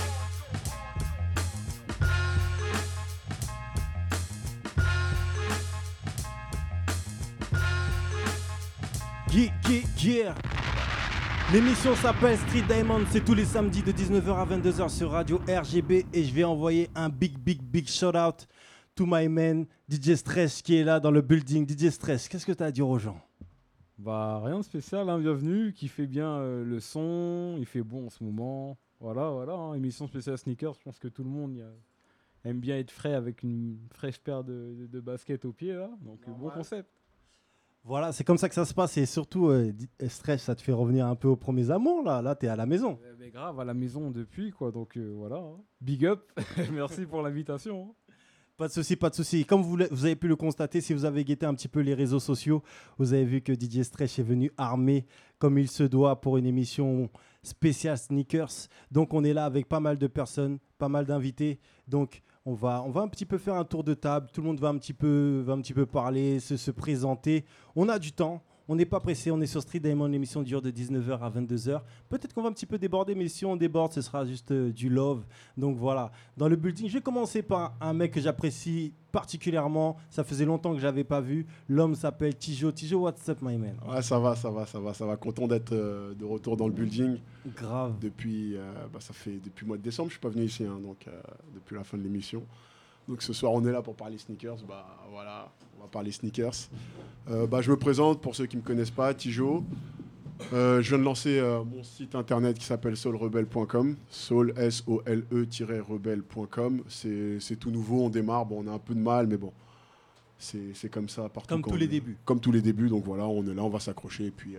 Yeah, yeah, yeah. L'émission s'appelle Street Diamond, c'est tous les samedis de dix-neuf heures à vingt-deux heures sur Radio R G B et je vais envoyer un big, big, big shout out to my man D J Stress qui est là dans le building. D J Stress, qu'est-ce que tu as à dire aux gens? Bah rien de spécial, hein, bienvenue, qui fait bien euh, le son, il fait bon en ce moment. Voilà, voilà, hein, émission spéciale sneakers, je pense que tout le monde y a, aime bien être frais avec une fraîche paire de, de, de baskets au pied là, donc euh, bon concept. Voilà, c'est comme ça que ça se passe et surtout, euh, Stress, ça te fait revenir un peu aux premiers amours là, là t'es à la maison. Euh, mais grave, à la maison depuis quoi, donc euh, voilà, hein. Big up, merci pour l'invitation. Hein. Pas de souci, pas de souci. Comme vous, vous avez pu le constater, si vous avez guetté un petit peu les réseaux sociaux, vous avez vu que D J Stretch est venu armé comme il se doit pour une émission spéciale sneakers. Donc on est là avec pas mal de personnes, pas mal d'invités. Donc on va, on va un petit peu faire un tour de table. Tout le monde va un petit peu, va un petit peu parler, se, se présenter. On a du temps. On n'est pas pressé, on est sur Street Diamond, l'émission dure de dix-neuf heures à vingt-deux heures. Peut-être qu'on va un petit peu déborder, mais si on déborde, ce sera juste euh, du love. Donc voilà, dans le building, je vais commencer par un mec que j'apprécie particulièrement. Ça faisait longtemps que je l'avais pas vu. L'homme s'appelle Tijo. Tijo, what's up, my man? Ouais, ça va, ça va, ça va, ça va. Content d'être euh, de retour dans le building. Grave. Depuis, euh, bah, ça fait depuis le mois de décembre, je suis pas venu ici, hein, donc euh, depuis la fin de l'émission. Donc ce soir, on est là pour parler sneakers. Bah voilà, on va parler sneakers. Euh, bah, je me présente pour ceux qui ne me connaissent pas, Tijo. Euh, je viens de lancer euh, mon site internet qui s'appelle soul rebel point com. Soul, S O L E rebel point com. C'est, c'est tout nouveau, on démarre. Bon, on a un peu de mal, mais bon, c'est, c'est comme ça partout. Comme tous les est, débuts. Comme tous les débuts. Donc voilà, on est là, on va s'accrocher et puis. Euh,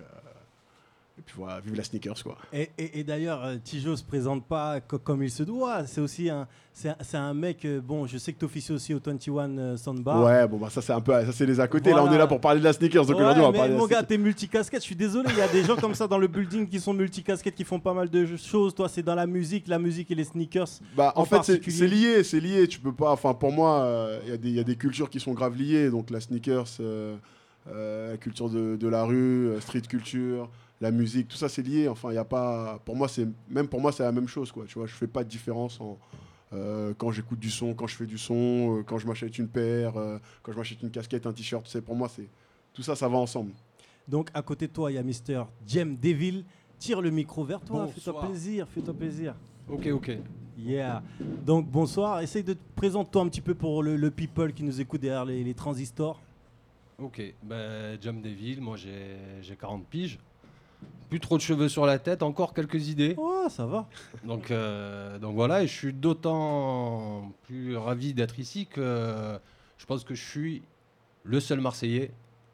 Et puis voilà, vive la sneakers quoi. Et, et, et d'ailleurs, euh, Tijo se présente pas co- comme il se doit. C'est aussi un, c'est un, c'est un mec. Euh, bon, je sais que tu officies aussi au vingt et un euh, Soundbar. Ouais, bon bah ça c'est un peu, ça c'est les à côté. Voilà. Là on est là pour parler de la sneakers. Donc ouais, aujourd'hui on va mais parler. Mon de la gars, t'es multicasquette. Je suis désolé, il y a des gens comme ça dans le building qui sont multicasquettes, qui font pas mal de choses. Toi, c'est dans la musique, la musique et les sneakers. Bah en, en fait c'est, particulier. c'est lié, c'est lié. Tu peux pas. Enfin pour moi, il euh, y, y a des cultures qui sont grave liées. Donc la sneakers, euh, euh, la culture de, de la rue, euh, street culture. La musique, tout ça c'est lié. Enfin, il y a pas. Pour moi, c'est même pour moi c'est la même chose, quoi. Tu vois, je fais pas de différence en euh, quand j'écoute du son, quand je fais du son, euh, quand je m'achète une paire, euh, quand je m'achète une casquette, un t-shirt. Tu sais, pour moi, c'est tout ça, ça va ensemble. Donc à côté de toi, il y a Mister Jem Devil. Tire le micro vers toi. Bonsoir. Fais-toi plaisir, fais-toi plaisir. Ok, ok. Yeah. Donc bonsoir. Essaye de te présenter toi un petit peu pour le, le people qui nous écoute derrière les, les transistors. Ok. Ben, Jem Devil, moi j'ai, j'ai quarante piges. Plus trop de cheveux sur la tête, encore quelques idées. Oh, ça va. Donc, euh, donc voilà, et je suis d'autant plus ravi d'être ici que euh, je pense que je suis le seul Marseillais.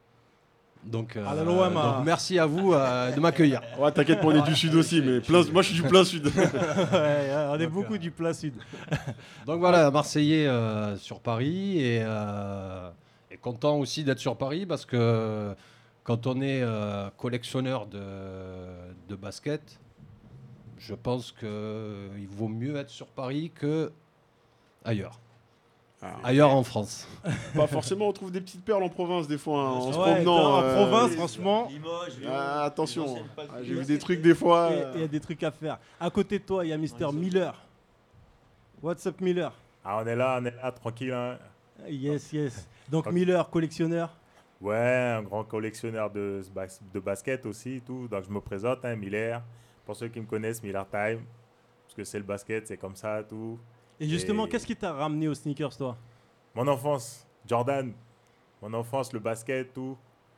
Donc, euh, donc merci à vous euh, de m'accueillir. Ouais, t'inquiète, on est du sud aussi, mais plein, moi je suis du plein sud. Ouais, on est beaucoup du plein sud. Donc voilà, Marseillais euh, sur Paris et, euh, et content aussi d'être sur Paris parce que quand on est euh, collectionneur de, de basket, je pense qu'il vaut mieux être sur Paris que ailleurs. Ah, ailleurs en France. Pas forcément, on trouve des petites perles en province des fois, hein, en se ouais, promenant. En euh, province, franchement. Limoges, ah, attention, ah, j'ai vu des trucs des fois. Il y a des trucs à faire. À côté de toi, il y a Mister Miller. What's up, Miller? Ah, on est là, on est là, tranquille. Hein. Yes, yes. Donc okay. Miller, collectionneur. Ouais, un grand collectionneur de, de basket aussi, tout. Donc je me présente, hein, Miller. Pour ceux qui me connaissent, Miller Time. parce que c'est le basket, c'est comme ça, tout. Et justement, qu'est-ce qui t'a ramené aux sneakers, toi? Mon enfance, Jordan. Mon enfance, le basket, tout.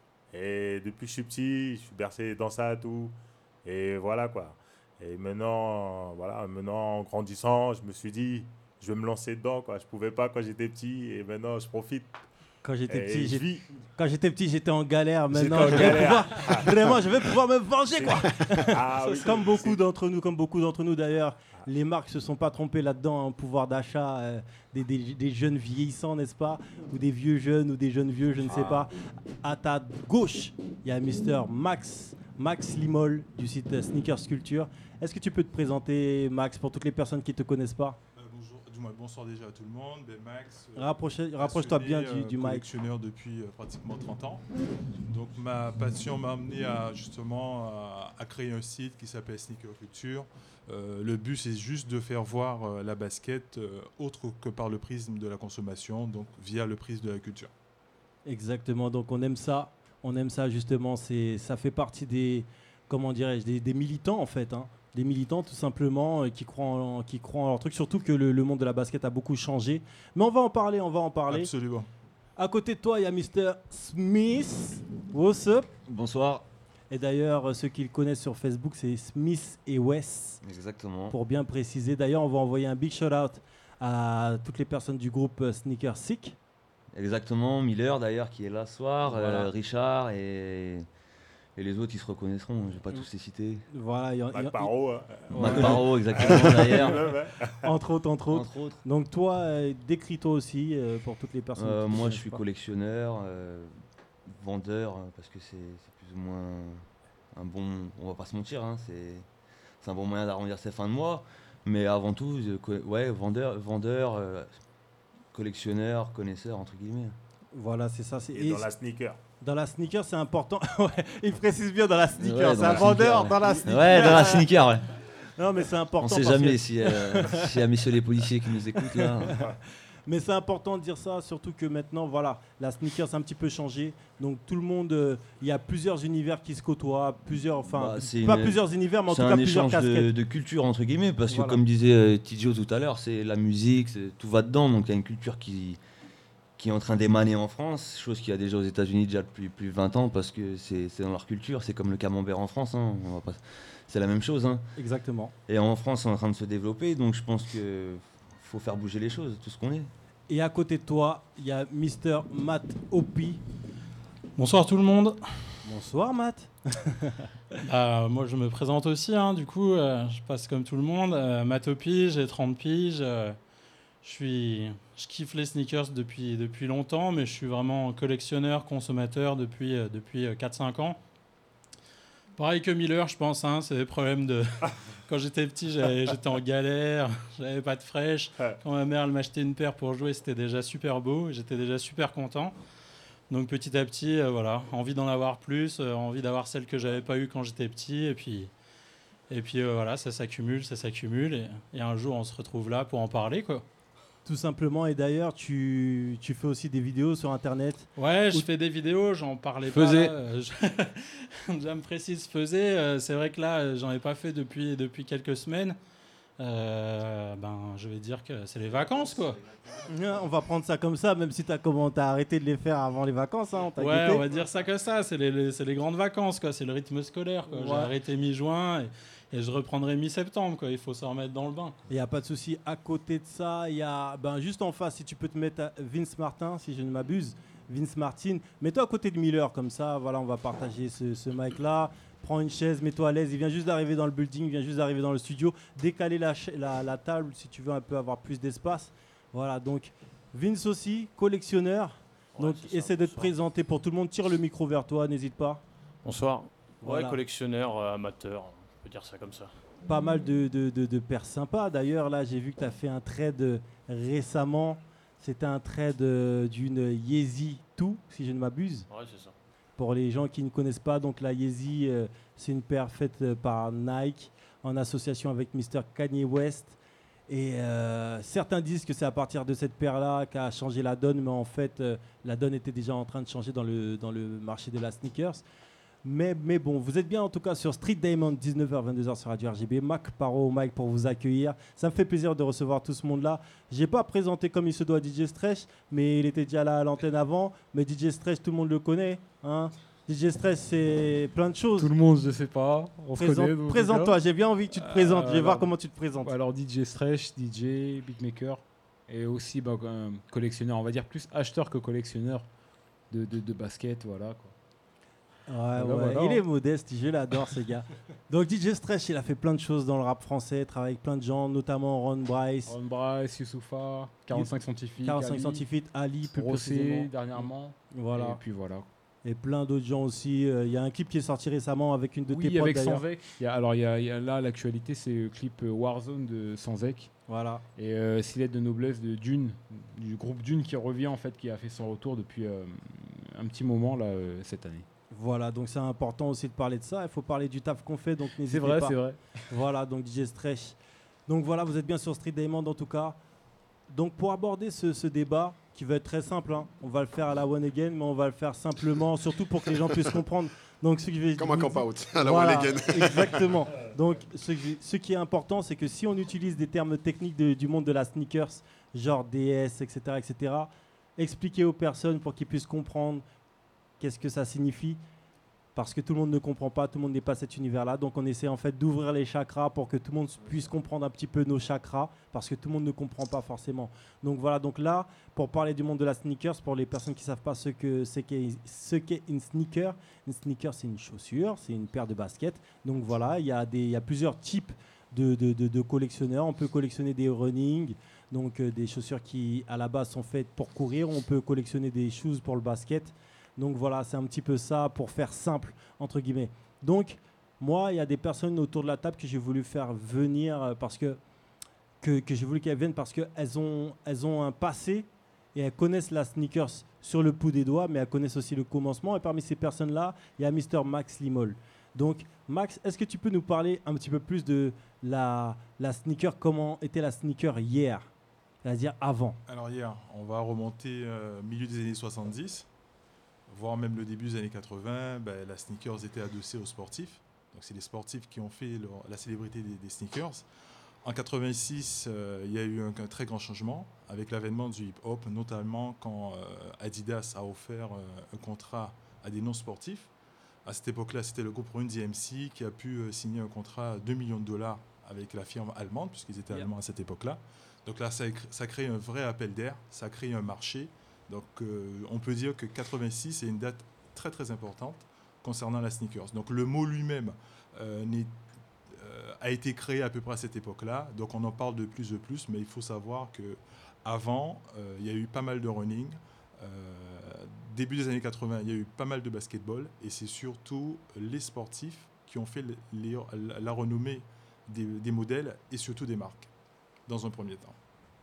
Et depuis que je suis petit, je suis bercé dans ça, tout. Et voilà, quoi. Et maintenant, voilà, maintenant, en grandissant, je me suis dit, je vais me lancer dedans, quoi. Je pouvais pas quand j'étais petit, et maintenant, je profite. Quand j'étais Et petit, je j'ai- vis. quand j'étais petit, j'étais en galère. J'étais Maintenant, en je vais galère. pouvoir, vraiment, je vais pouvoir me venger, quoi. Ah oui. Comme beaucoup d'entre nous, comme beaucoup d'entre nous d'ailleurs, les marques se sont pas trompées là-dedans, hein, pouvoir d'achat euh, des, des- des jeunes vieillissants, n'est-ce pas, ou des vieux jeunes ou des jeunes vieux, je ne sais pas. À ta gauche, il y a Mister Max, Max Limol du site euh, Sneakers Culture. Est-ce que tu peux te présenter, Max, pour toutes les personnes qui te connaissent pas? Euh, bonjour, du moins, bonsoir déjà à tout le monde. Ben, Max, euh, Rapprochez- rapproche-toi bien passionné, du- du euh, mic. collectionneur depuis euh, pratiquement trente ans. Donc ma passion m'a amené à justement à, à créer un site qui s'appelle Sneaker Culture. Euh, le but c'est juste de faire voir euh, la basket euh, autre que par le prisme de la consommation, donc via le prisme de la culture. Exactement, donc on aime ça, on aime ça justement, c'est, ça fait partie des, comment dirais-je, des, des militants en fait, hein. Des militants tout simplement euh, qui croient en, qui croient en leur truc, surtout que le, le monde de la basket a beaucoup changé. Mais on va en parler, on va en parler. Absolument. À côté de toi, il y a Mister Smith. What's up? Bonsoir. Et d'ailleurs, euh, ceux qui le connaissent sur Facebook, c'est Smith et Wes. Exactement. Pour bien préciser. D'ailleurs, on va envoyer un big shout-out à toutes les personnes du groupe euh, Sneaker Sick. Exactement, Miller d'ailleurs qui est là ce soir, Voilà. euh, Richard et, et les autres ils se reconnaîtront, je vais pas tous les citer. Voilà, il y en- il y en- Mac Paro, il- hein. Mac Paro, exactement, derrière. Entre autres, entre autres. Entre autres. Donc toi, euh, décris-toi aussi euh, pour toutes les personnes. Euh, qui te moi je connaissent suis pas. collectionneur, euh, vendeur, euh, parce que c'est c'est plus ou moins un bon, on va pas se mentir, hein, c'est c'est un bon moyen d'arrondir ses fins de mois, mais avant tout, je co- ouais, vendeur, vendeur euh, collectionneur, connaisseur, entre guillemets. Voilà, c'est ça. C'est... Et dans la sneaker. Dans la sneaker, c'est important. Ouais, il précise bien dans la sneaker. Ouais, c'est dans un la vendeur sneaker, dans la ouais. sneaker. Ouais, dans la sneaker, ouais. Non, mais c'est important. On sait parce jamais que- si, euh, s'il y a messieurs les policiers qui nous écoutent là. Mais c'est important de dire ça, surtout que maintenant, voilà, la sneaker c'est un petit peu changé. Donc tout le monde, euh, il y a plusieurs univers qui se côtoient, plusieurs, enfin, Bah, c'est pas une- plusieurs univers, mais en tout c'est cas un plusieurs échange de, casquettes. de culture entre guillemets, parce Voilà. que comme disait euh, Tidjo tout à l'heure, c'est la musique, c'est- tout va dedans, donc il y a une culture qui, qui est en train d'émaner en France, chose qu'il y a déjà aux États-Unis déjà depuis plus de vingt ans, parce que c'est c'est dans leur culture, c'est comme le camembert en France, hein, on va pas- c'est la même chose. Hein. Exactement. Et en France, c'est en train de se développer, donc je pense que faut faire bouger les choses, tout ce qu'on est. Et à côté de toi, il y a Mister Matt Opie. Bonsoir tout le monde. Bonsoir Matt. Euh, moi je me présente aussi, hein, du coup euh, je passe comme tout le monde. Euh, Matt Opie, j'ai trente piges. euh, je, suis, je kiffe les sneakers depuis, depuis longtemps, mais je suis vraiment collectionneur, consommateur depuis, euh, depuis euh, quatre cinq ans. Pareil que Miller, je pense, hein, c'est des problèmes de... Quand j'étais petit, j'avais- j'étais en galère, j'avais pas de fraîche. Quand ma mère elle m'achetait une paire pour jouer, c'était déjà super beau, et j'étais déjà super content. Donc petit à petit, euh, voilà, envie d'en avoir plus, euh, envie d'avoir celle que j'avais pas eue quand j'étais petit, et puis, et puis euh, voilà, ça s'accumule, ça s'accumule, et, et un jour on se retrouve là pour en parler, quoi. Tout simplement. Et d'ailleurs, tu, tu fais aussi des vidéos sur Internet. Ouais, je Où- fais des vidéos, j'en parlais Faisais. pas. là, euh, je... je me précise, faisais. euh, c'est vrai que là, euh, j'en ai pas fait depuis, depuis quelques semaines. Euh, ben, je vais dire que c'est les vacances, quoi. On va prendre ça comme ça, même si tu as arrêté de les faire avant les vacances. Hein, on t'a Ouais, guetté. on va dire ça que ça. C'est les, les- c'est les grandes vacances, quoi. C'est le rythme scolaire, quoi. J'ai Ouais. arrêté mi-juin et, et je reprendrai mi-septembre, quoi. Il faut se remettre dans le bain. Il n'y a pas de souci. À côté de ça, il y a ben, juste en face, si tu peux te mettre à Vince Martin, si je ne m'abuse. Vince Martin, mets-toi à côté de Miller, comme ça, voilà, on va partager ce, ce mic-là. Prends une chaise, mets-toi à l'aise. Il vient juste d'arriver dans le building, il vient juste d'arriver dans le studio. Décaler la, cha- la, la table si tu veux un peu avoir plus d'espace. Voilà, donc Vince aussi, collectionneur. Donc essaie de te présenter pour tout le monde. Tire le micro vers toi, n'hésite pas. Bonsoir. Voilà. Ouais, collectionneur, euh, amateur, on peut dire ça comme ça. Pas mal de, de, de, de paires sympas. D'ailleurs, là, j'ai vu que tu as fait un trade récemment. C'était un trade euh, d'une Yeezy deux, si je ne m'abuse. Ouais, c'est ça. Pour les gens qui ne connaissent pas, donc la Yeezy, euh, c'est une paire faite euh, par Nike en association avec Mister Kanye West. Et euh, certains disent que c'est à partir de cette paire-là qu'a changé la donne, mais en fait, euh, la donne était déjà en train de changer dans le, dans le marché de la sneakers. Mais, mais bon, vous êtes bien en tout cas sur Street Diamond, dix-neuf heures vingt-deux heures sur Radio R G B. Mac Paro au mic pour vous accueillir. Ça me fait plaisir de recevoir tout ce monde-là. Je n'ai pas présenté comme il se doit D J Stretch, mais il était déjà là à l'antenne avant. Mais D J Stretch, tout le monde le connaît. Hein. D J Stretch, c'est plein de choses. Tout le monde, je sais pas. On se Présente- connaît. nous, en tout Présente-toi, cas. j'ai bien envie que tu te présentes. Je vais alors- voir comment tu te présentes. Alors D J Stretch, D J, beatmaker et aussi bah, un collectionneur, on va dire plus acheteur que collectionneur de, de, de basket, voilà quoi. Ouais, Voilà, ouais, voilà. il est modeste, je l'adore ce gars. Donc D J Stretch, il a fait plein de choses dans le rap français, travaille avec plein de gens, notamment Ron Bryce. Ron Bryce, Youssoufa, quarante-cinq scientifiques, quarante-cinq Ali, scientifiques, Ali plus Rossé, précisément. dernièrement. Voilà. Et puis voilà. Et plein d'autres gens aussi. Euh, Il y a un clip qui est sorti récemment avec une de tes Oui, potes avec d'ailleurs. Sanzek. Il y a- alors il y a, il y a là l'actualité, c'est le clip euh, Warzone de Sanzek. Voilà. Et euh, Silhouette de Noblesse de Dune, du groupe Dune qui revient en fait, qui a fait son retour depuis euh, un petit moment là euh, cette année. Voilà, donc c'est important aussi de parler de ça. Il faut parler du taf qu'on fait, donc n'hésitez vrai, pas. c'est vrai. Voilà, donc D J Stretch. Donc voilà, vous êtes bien sur Street Diamond en tout cas. Donc pour aborder ce, ce débat, qui va être très simple, hein, on va le faire à la one again, mais on va le faire simplement, surtout pour que les gens puissent comprendre. Donc ce que je vais Comme un vous camp dire- out, à la Voilà, one again. Exactement. Donc ce, que je- ce qui est important, c'est que si on utilise des termes techniques de- du monde de la sneakers, genre D S, et cetera, et cetera, expliquer aux personnes pour qu'ils puissent comprendre qu'est-ce que ça signifie. Parce que tout le monde ne comprend pas, tout le monde n'est pas cet univers-là. Donc on essaie en fait d'ouvrir les chakras pour que tout le monde puisse comprendre un petit peu nos chakras, parce que tout le monde ne comprend pas forcément. Donc voilà, donc là, pour parler du monde de la sneakers, pour les personnes qui ne savent pas ce que c'est qu'est ce qu'est une sneaker, une sneaker c'est une chaussure, c'est une paire de baskets. Donc voilà, il y a des, il y a plusieurs types de, de, de- de collectionneurs. On peut collectionner des running, donc euh, des chaussures qui à la base sont faites pour courir. On peut collectionner des shoes pour le basket. Donc voilà, c'est un petit peu ça pour faire simple, entre guillemets. Donc, moi, il y a des personnes autour de la table que j'ai voulu faire venir euh, parce que, que, que j'ai voulu qu'elles viennent parce qu'elles ont, elles ont un passé et elles connaissent la sneakers sur le bout des doigts, mais elles connaissent aussi le commencement. Et parmi ces personnes-là, il y a Mister Max Limol. Donc, Max, est-ce que tu peux nous parler un petit peu plus de la, la sneaker, comment était la sneaker hier, c'est-à-dire avant? Alors hier, on va remonter euh, milieu des années soixante-dix, voire même le début des années quatre-vingts. Ben, la sneakers était adossée aux sportifs. Donc c'est les sportifs qui ont fait leur- la célébrité des, des sneakers. En quatre-vingt-six, euh, il y a eu un, un très grand changement avec l'avènement du hip-hop, notamment quand euh, Adidas a offert euh, un contrat à des non-sportifs. À cette époque-là, c'était le groupe Run D M C qui a pu euh, signer un contrat à deux millions de dollars avec la firme allemande, puisqu'ils étaient Yeah. allemands à cette époque-là. Donc là, ça a, cré- ça a créé un vrai appel d'air, ça a créé un marché. Donc euh, on peut dire que quatre-vingt-six est une date très très importante concernant la sneakers. Donc le mot lui-même euh, n'est- euh, a été créé à peu près à cette époque-là. Donc on en parle de plus en plus, mais il faut savoir que avant, euh, il y a eu pas mal de running. Euh, début des années quatre-vingts, il y a eu pas mal de basketball, et c'est surtout les sportifs qui ont fait le- les- la, la renommée des, des modèles et surtout des marques, dans un premier temps.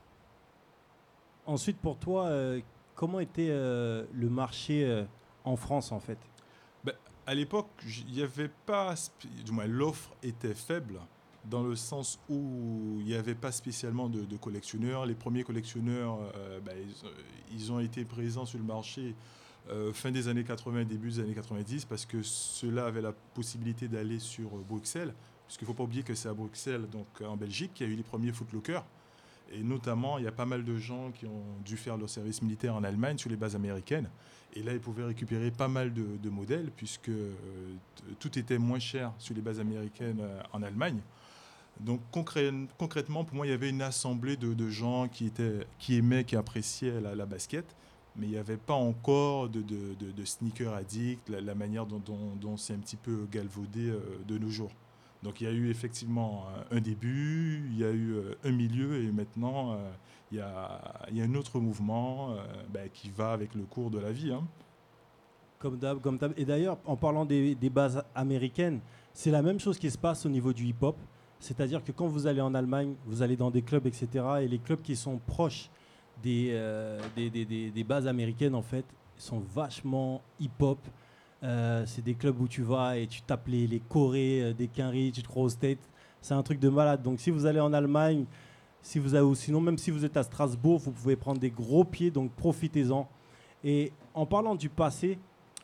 Ensuite, pour toi, euh, comment était euh, le marché euh, en France, en fait? Ben, à l'époque, j- il y avait pas, spé- du moins l'offre était faible, dans le sens où il n'y avait pas spécialement de, de collectionneurs. Les premiers collectionneurs, euh, ben, ils, euh, ils ont été présents sur le marché euh, fin des années quatre-vingts, début des années quatre-vingt-dix, parce que ceux-là avaient la possibilité d'aller sur euh, Bruxelles, puisqu'il ne faut pas oublier que c'est à Bruxelles, donc en Belgique, qu'il y a eu les premiers footlockers. Et notamment, il y a pas mal de gens qui ont dû faire leur service militaire en Allemagne sur les bases américaines. Et là, ils pouvaient récupérer pas mal de, de modèles, puisque euh, t- tout était moins cher sur les bases américaines euh, en Allemagne. Donc concrè- concrètement, pour moi, il y avait une assemblée de, de gens qui, étaient, qui aimaient, qui appréciaient la, la basket, mais il n'y avait pas encore de, de, de, de sneakers addicts, la, la manière dont, dont, dont c'est un petit peu galvaudé euh, de nos jours. Donc il y a eu effectivement euh, un début, il y a eu euh, un milieu, et maintenant, euh, il y a, il y a un autre mouvement euh, ben, qui va avec le cours de la vie, hein. Comme d'hab, comme d'hab. Et d'ailleurs, en parlant des, des bases américaines, c'est la même chose qui se passe au niveau du hip-hop. C'est-à-dire que quand vous allez en Allemagne, vous allez dans des clubs, et cetera. Et les clubs qui sont proches des, euh, des, des, des- des bases américaines, en fait, sont vachement hip-hop. Euh, c'est des clubs où tu vas et tu tapes les, les chorés euh, des quinries, tu te crois au State. C'est un truc de malade. Donc si vous allez en Allemagne, si vous avez, ou sinon même si vous êtes à Strasbourg, vous pouvez prendre des gros pieds, donc profitez-en. Et en parlant du passé,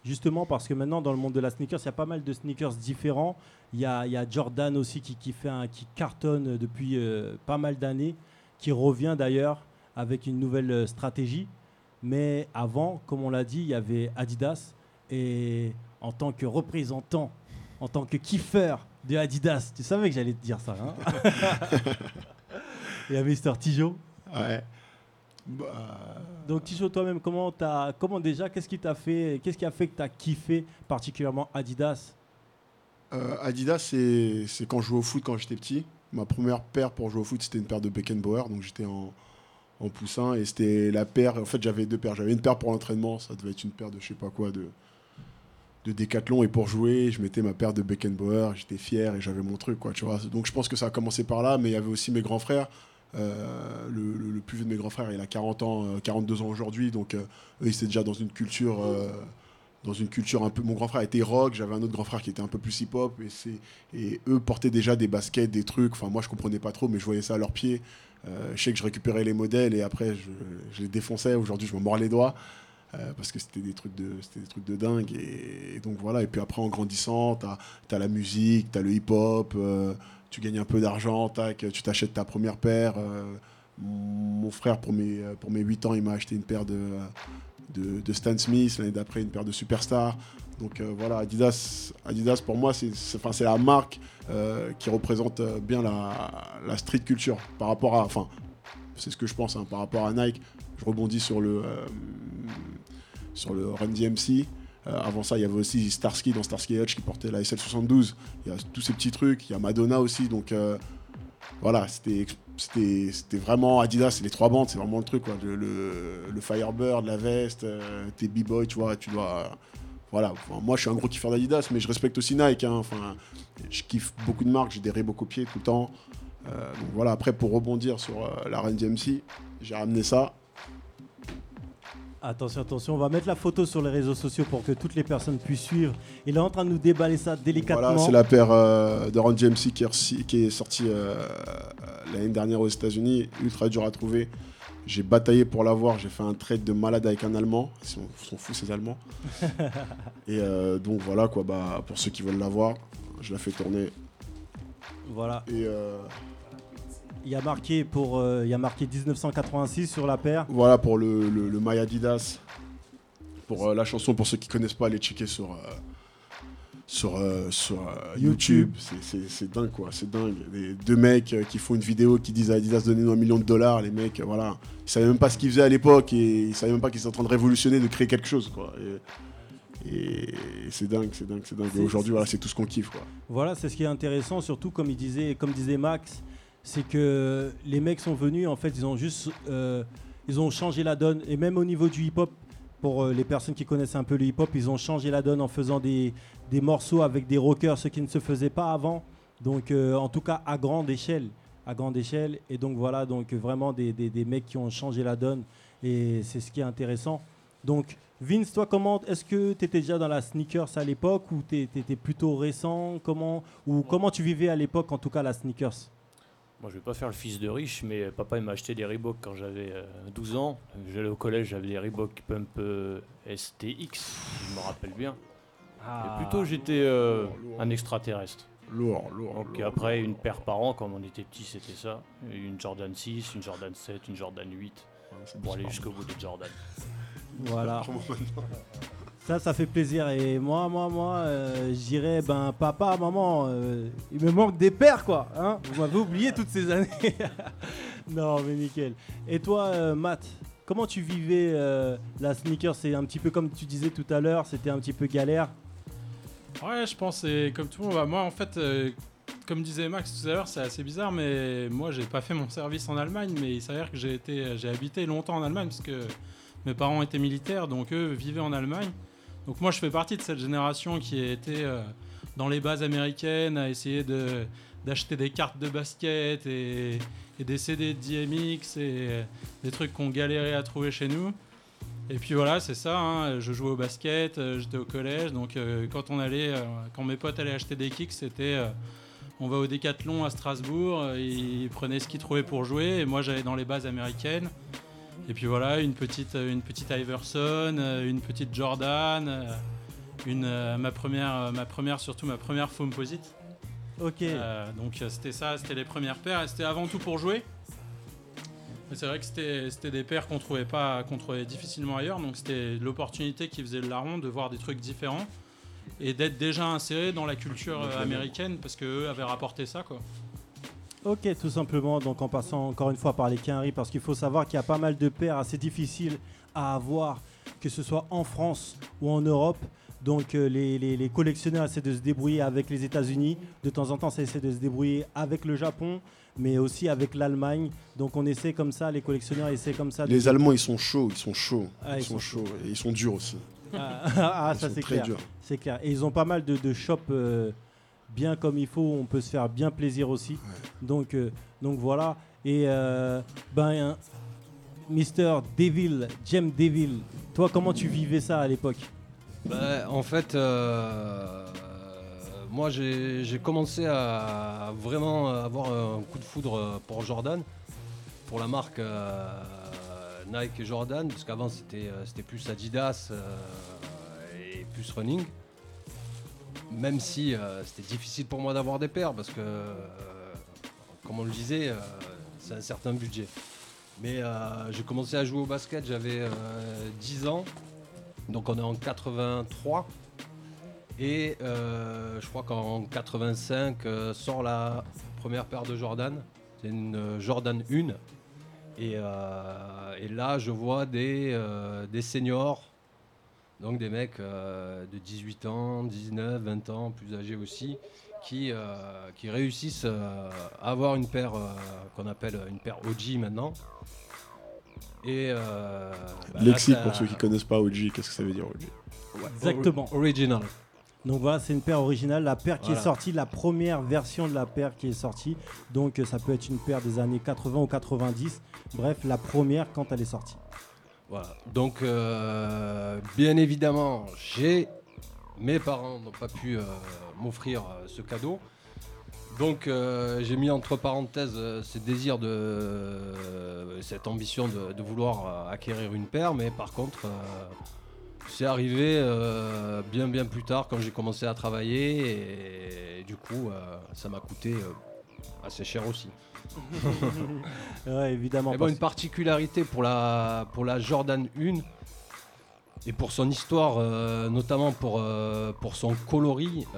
justement parce que maintenant dans le monde de la sneakers, il y a pas mal de sneakers différents. Il y a, il y a Jordan aussi qui, qui, fait un, qui cartonne depuis euh, pas mal d'années, qui revient d'ailleurs avec une nouvelle euh, stratégie. Mais avant, comme on l'a dit, il y avait Adidas. Et en tant que représentant, en tant que kiffeur de Adidas, tu savais que j'allais te dire ça, hein. Il y a mister Tijo. Ouais. Bah... Donc Tijo, toi-même, comment, t'as, comment déjà, qu'est-ce qui t'a fait, qu'est-ce qui a fait que tu as kiffé particulièrement Adidas? euh, Adidas, c'est, c'est quand je jouais au foot quand j'étais petit. Ma première paire pour jouer au foot, c'était une paire de Beckenbauer, donc j'étais en, en poussin, et c'était la paire, en fait j'avais deux paires, j'avais une paire pour l'entraînement, ça devait être une paire de je sais pas quoi, de, de Decathlon, et pour jouer, je mettais ma paire de Beckenbauer, j'étais fier et j'avais mon truc, quoi, tu vois. Donc je pense que ça a commencé par là, mais il y avait aussi mes grands frères. Euh, le, le, le plus vieux de mes grands frères, il a quarante ans, euh, quarante-deux ans aujourd'hui, donc euh, eux ils étaient déjà dans une culture, euh, dans une culture un peu. Mon grand frère était rock, j'avais un autre grand frère qui était un peu plus hip-hop, et, c'est, et eux portaient déjà des baskets, des trucs. Enfin moi je comprenais pas trop, mais je voyais ça à leurs pieds. Euh, je sais que je récupérais les modèles et après je, je les défonçais. Aujourd'hui je me mords les doigts euh, parce que c'était des trucs de, c'était des trucs de dingue. Et, et donc voilà. Et puis après en grandissant, t'as, t'as la musique, t'as le hip-hop. Euh, tu gagnes un peu d'argent, tac, tu t'achètes ta première paire. Euh, mon frère, pour mes, pour mes huit ans, il m'a acheté une paire de, de, de Stan Smith, l'année d'après une paire de Superstar. Donc euh, voilà, Adidas, Adidas pour moi, c'est, c'est, c'est la marque euh, qui représente bien la, la street culture. Par rapport à, enfin, c'est ce que je pense, hein, par rapport à Nike, je rebondis sur le, euh, sur le Run D M C. Euh, avant ça, il y avait aussi Starsky dans Starsky Hutch qui portait la S L soixante-douze. Il y a tous ces petits trucs. Il y a Madonna aussi. Donc euh, voilà, c'était, c'était, c'était vraiment Adidas. C'est les trois bandes, c'est vraiment le truc, quoi. Le, le, le Firebird, la veste, euh, tes b-boys, tu vois. Tu dois, euh, voilà. Enfin, moi, je suis un gros kiffeur d'Adidas, mais je respecte aussi Nike. Hein. Enfin, je kiffe beaucoup de marques. J'ai des Reebok au pied tout le temps. Euh, donc voilà. Après, pour rebondir sur euh, la Run D M C, j'ai ramené ça. Attention, attention, on va mettre la photo sur les réseaux sociaux pour que toutes les personnes puissent suivre. Il est en train de nous déballer ça délicatement. Voilà, c'est la paire euh, de Run D M C qui est, qui est sortie euh, l'année dernière aux États-Unis, ultra dur à trouver. J'ai bataillé pour l'avoir, j'ai fait un trade de malade avec un Allemand. Ils sont, ils sont fous ces Allemands. Et euh, donc voilà, quoi, bah, pour ceux qui veulent l'avoir, je la fais tourner. Voilà. Et euh, il y a marqué pour, euh, il y a marqué dix-neuf cent quatre-vingt-six sur la paire. Voilà pour le, le, le My Adidas. Pour euh, la chanson, pour ceux qui connaissent pas, allez checker sur, euh, sur, euh, sur euh, YouTube. YouTube. C'est, c'est, c'est dingue, quoi. C'est dingue. Les deux mecs euh, qui font une vidéo qui disent à Adidas donnez-nous un million de dollars. Les mecs, euh, voilà. Ils savaient même pas ce qu'ils faisaient à l'époque et ils savaient même pas qu'ils étaient en train de révolutionner, de créer quelque chose, quoi. Et, et c'est dingue, c'est dingue, c'est dingue. Et aujourd'hui, voilà, c'est tout ce qu'on kiffe, quoi. Voilà, c'est ce qui est intéressant, surtout comme il disait, comme disait Max. C'est que les mecs sont venus, en fait, ils ont juste euh, ils ont changé la donne. Et même au niveau du hip-hop, pour euh, les personnes qui connaissent un peu le hip-hop, ils ont changé la donne en faisant des, des morceaux avec des rockers, ce qui ne se faisait pas avant. Donc, euh, en tout cas, à grande échelle. À grande échelle. Et donc, voilà, donc vraiment des, des, des mecs qui ont changé la donne. Et c'est ce qui est intéressant. Donc, Vince, toi, comment, est-ce que tu étais déjà dans la sneakers à l'époque ou tu étais plutôt récent comment, ou comment tu vivais à l'époque, en tout cas, la sneakers? Moi, je vais pas faire le fils de riche, mais papa il m'a acheté des Reebok quand j'avais euh, douze ans. J'allais au collège, j'avais des Reebok Pump euh, S T X, je me rappelle bien. Ah. Et plutôt, j'étais euh, lourd, lourd. un extraterrestre. Lourd, lourd. Donc lourd, après, lourd. une paire par an, comme on était petit, c'était ça. Une Jordan six, une Jordan sept, une Jordan huit, ouais, pour aller jusqu'au bout de Jordan. Voilà. Ça, ça fait plaisir. Et moi, moi, moi, euh, je dirais, ben, papa, maman, euh, il me manque des paires, quoi. Hein, vous m'avez oublié toutes ces années. Non, mais nickel. Et toi, euh, Matt, comment tu vivais euh, la sneaker? C'est un petit peu comme tu disais tout à l'heure, c'était un petit peu galère. Ouais, je pense, c'est comme tout le monde. Bah, moi, en fait, euh, comme disait Max tout à l'heure, c'est assez bizarre, mais moi, j'ai pas fait mon service en Allemagne, mais il s'avère que j'ai été, j'ai habité longtemps en Allemagne parce que mes parents étaient militaires, donc eux vivaient en Allemagne. Donc moi, je fais partie de cette génération qui a été euh, dans les bases américaines à essayer de, d'acheter des cartes de basket et, et des C D de D M X et des trucs qu'on galérait à trouver chez nous. Et puis voilà, c'est ça, hein, je jouais au basket, euh, j'étais au collège, donc euh, quand on allait, euh, quand mes potes allaient acheter des kicks, c'était euh, on va au Décathlon à Strasbourg, euh, ils prenaient ce qu'ils trouvaient pour jouer, et moi j'allais dans les bases américaines. Et puis voilà, une petite, une petite Iverson, une petite Jordan, une, euh, ma, première, euh, ma première, surtout ma première Foamposite. Ok. Euh, donc euh, c'était ça, c'était les premières paires. Et c'était avant tout pour jouer. Mais c'est vrai que c'était, c'était des paires qu'on trouvait pas, qu'on trouvait difficilement ailleurs. Donc c'était l'opportunité qui faisait le larron de voir des trucs différents et d'être déjà inséré dans la culture euh, américaine parce qu'eux avaient rapporté ça, quoi. Ok, tout simplement. Donc en passant encore une fois par les quinries, parce qu'il faut savoir qu'il y a pas mal de paires assez difficiles à avoir, que ce soit en France ou en Europe. Donc euh, les, les, les collectionneurs essaient de se débrouiller avec les États-Unis. De temps en temps, ça essaie de se débrouiller avec le Japon, mais aussi avec l'Allemagne. Donc on essaie comme ça, les collectionneurs essaient comme ça. De... Les Allemands, ils sont chauds, ils sont chauds. Ah, ils, ils sont, sont chauds et ils sont durs aussi. Ah, ah ça c'est clair. Durs. C'est clair. Et ils ont pas mal de, de shops euh, bien comme il faut. On peut se faire bien plaisir aussi. Ouais. Donc, euh, donc voilà. Et euh, ben, Mister Devil, Jem Devil, toi comment tu vivais ça à l'époque? Bah, en fait, euh, moi j'ai, j'ai commencé à vraiment avoir un coup de foudre pour Jordan, pour la marque euh, Nike et Jordan, parce qu'avant c'était, c'était plus Adidas euh, et plus running. Même si euh, c'était difficile pour moi d'avoir des paires, parce que, euh, comme on le disait, euh, c'est un certain budget. Mais euh, j'ai commencé à jouer au basket, j'avais euh, dix ans. Donc on est en quatre-vingt-trois et euh, je crois qu'en quatre-vingt-cinq euh, sort la première paire de Jordan, c'est une euh, Jordan un et, euh, et là je vois des, euh, des seniors, donc des mecs euh, de dix-huit ans, dix-neuf, vingt ans, plus âgés aussi, qui, euh, qui réussissent euh, à avoir une paire euh, qu'on appelle une paire O G maintenant. Et euh, bah Lexi, là, ça... pour ceux qui ne connaissent pas O G, qu'est-ce que ça veut dire O G? Ouais. Exactement. Original. Donc voilà, c'est une paire originale. La paire qui voilà. est sortie, la première version de la paire qui est sortie. Donc ça peut être une paire des années quatre-vingts ou quatre-vingt-dix. Bref, la première quand elle est sortie. Voilà. Donc euh, bien évidemment, j'ai... mes parents n'ont pas pu euh, m'offrir euh, ce cadeau. Donc euh, j'ai mis entre parenthèses euh, ce désir de euh, cette ambition de, de vouloir euh, acquérir une paire, mais par contre euh, c'est arrivé euh, bien bien plus tard quand j'ai commencé à travailler et, et du coup euh, ça m'a coûté euh, assez cher aussi. Ouais, évidemment. Et bon, une particularité pour la pour la Jordan un et pour son histoire, euh, notamment pour, euh, pour son coloris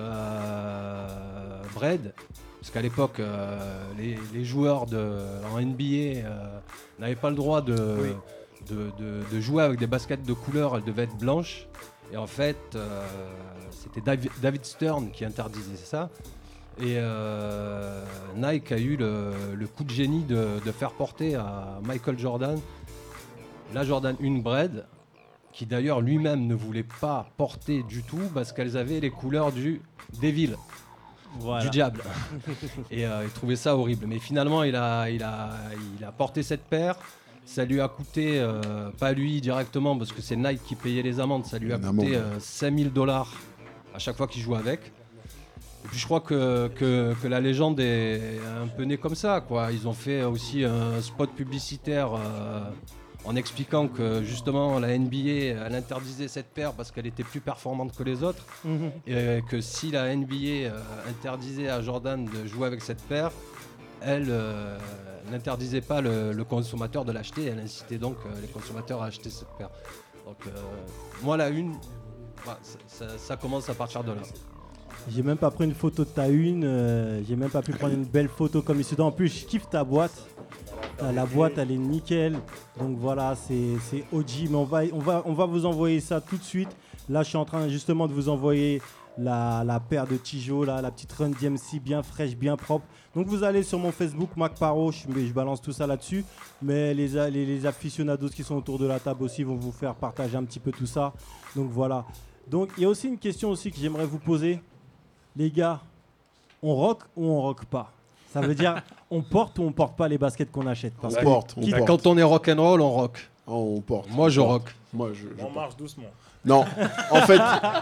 euh, bread, parce qu'à l'époque, euh, les, les joueurs de, en N B A euh, n'avaient pas le droit de, oui. de, de, de jouer avec des baskets de couleur, elles devaient être blanches. Et en fait, euh, c'était David, David Stern qui interdisait ça. Et euh, Nike a eu le, le coup de génie de, de faire porter à Michael Jordan la Jordan un bread, qui d'ailleurs lui-même ne voulait pas porter du tout parce qu'elles avaient les couleurs du Devil, voilà. Du diable. Et euh, il trouvait ça horrible. Mais finalement, il a, il a, il a porté cette paire. Ça lui a coûté, euh, pas lui directement parce que c'est Nike qui payait les amendes, ça lui a coûté euh, cinq mille dollars à chaque fois qu'il jouait avec. Et puis je crois que, que, que la légende est un peu née comme ça, quoi. Ils ont fait aussi un spot publicitaire euh, en expliquant que justement la N B A elle interdisait cette paire parce qu'elle était plus performante que les autres, mmh. et que si la N B A euh, interdisait à Jordan de jouer avec cette paire, elle euh, n'interdisait pas le, le consommateur de l'acheter, elle incitait donc euh, les consommateurs à acheter cette paire. Donc euh, moi la une, bah, ça, ça, ça commence à partir de là. J'ai même pas pris une photo de ta une, euh, j'ai même pas pu prendre une belle photo comme ici. En plus, je kiffe ta boîte. Euh, la boîte, elle est nickel. Donc voilà, c'est, c'est O G. Mais on va, on, va, on va vous envoyer ça tout de suite. Là, je suis en train justement de vous envoyer la, la paire de Tijo, là, la petite Run D M C bien fraîche, bien propre. Donc vous allez sur mon Facebook, Mac Paro, je, je balance tout ça là-dessus. Mais les, les, les aficionados qui sont autour de la table aussi vont vous faire partager un petit peu tout ça. Donc voilà. Donc il y a aussi une question aussi que j'aimerais vous poser. Les gars, on rock ou on rock pas? Ça veut dire on porte ou on porte pas les baskets qu'on achète? Parce on porte, on porte. Quand on est rock'n'roll, on rock. Oh, on porte. Moi, on je porte. rock. Moi, je, je on marche doucement. Non, en fait,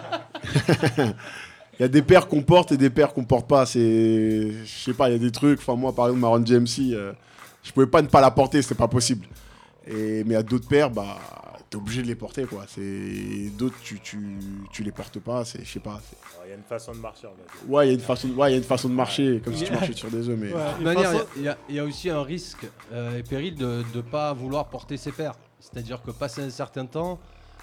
il y a des paires qu'on porte et des paires qu'on porte pas. C'est, je sais pas, il y a des trucs. Enfin, moi, par exemple, ma Run D M C, euh, je pouvais pas ne pas la porter, c'était pas possible. Et, mais à d'autres paires, bah, t'es obligé de les porter, quoi. C'est d'autres, tu, tu, tu les portes pas. C'est, je sais pas. c'est- Il y a une façon de marcher, on va dire. Ouais, il y a une façon, ouais, il y a une façon de marcher, comme si tu marchais sur des œufs, mais. De toute manière, il y, a- il y a aussi un risque euh, et péril de ne pas vouloir porter ses paires. C'est-à-dire que passé un certain temps,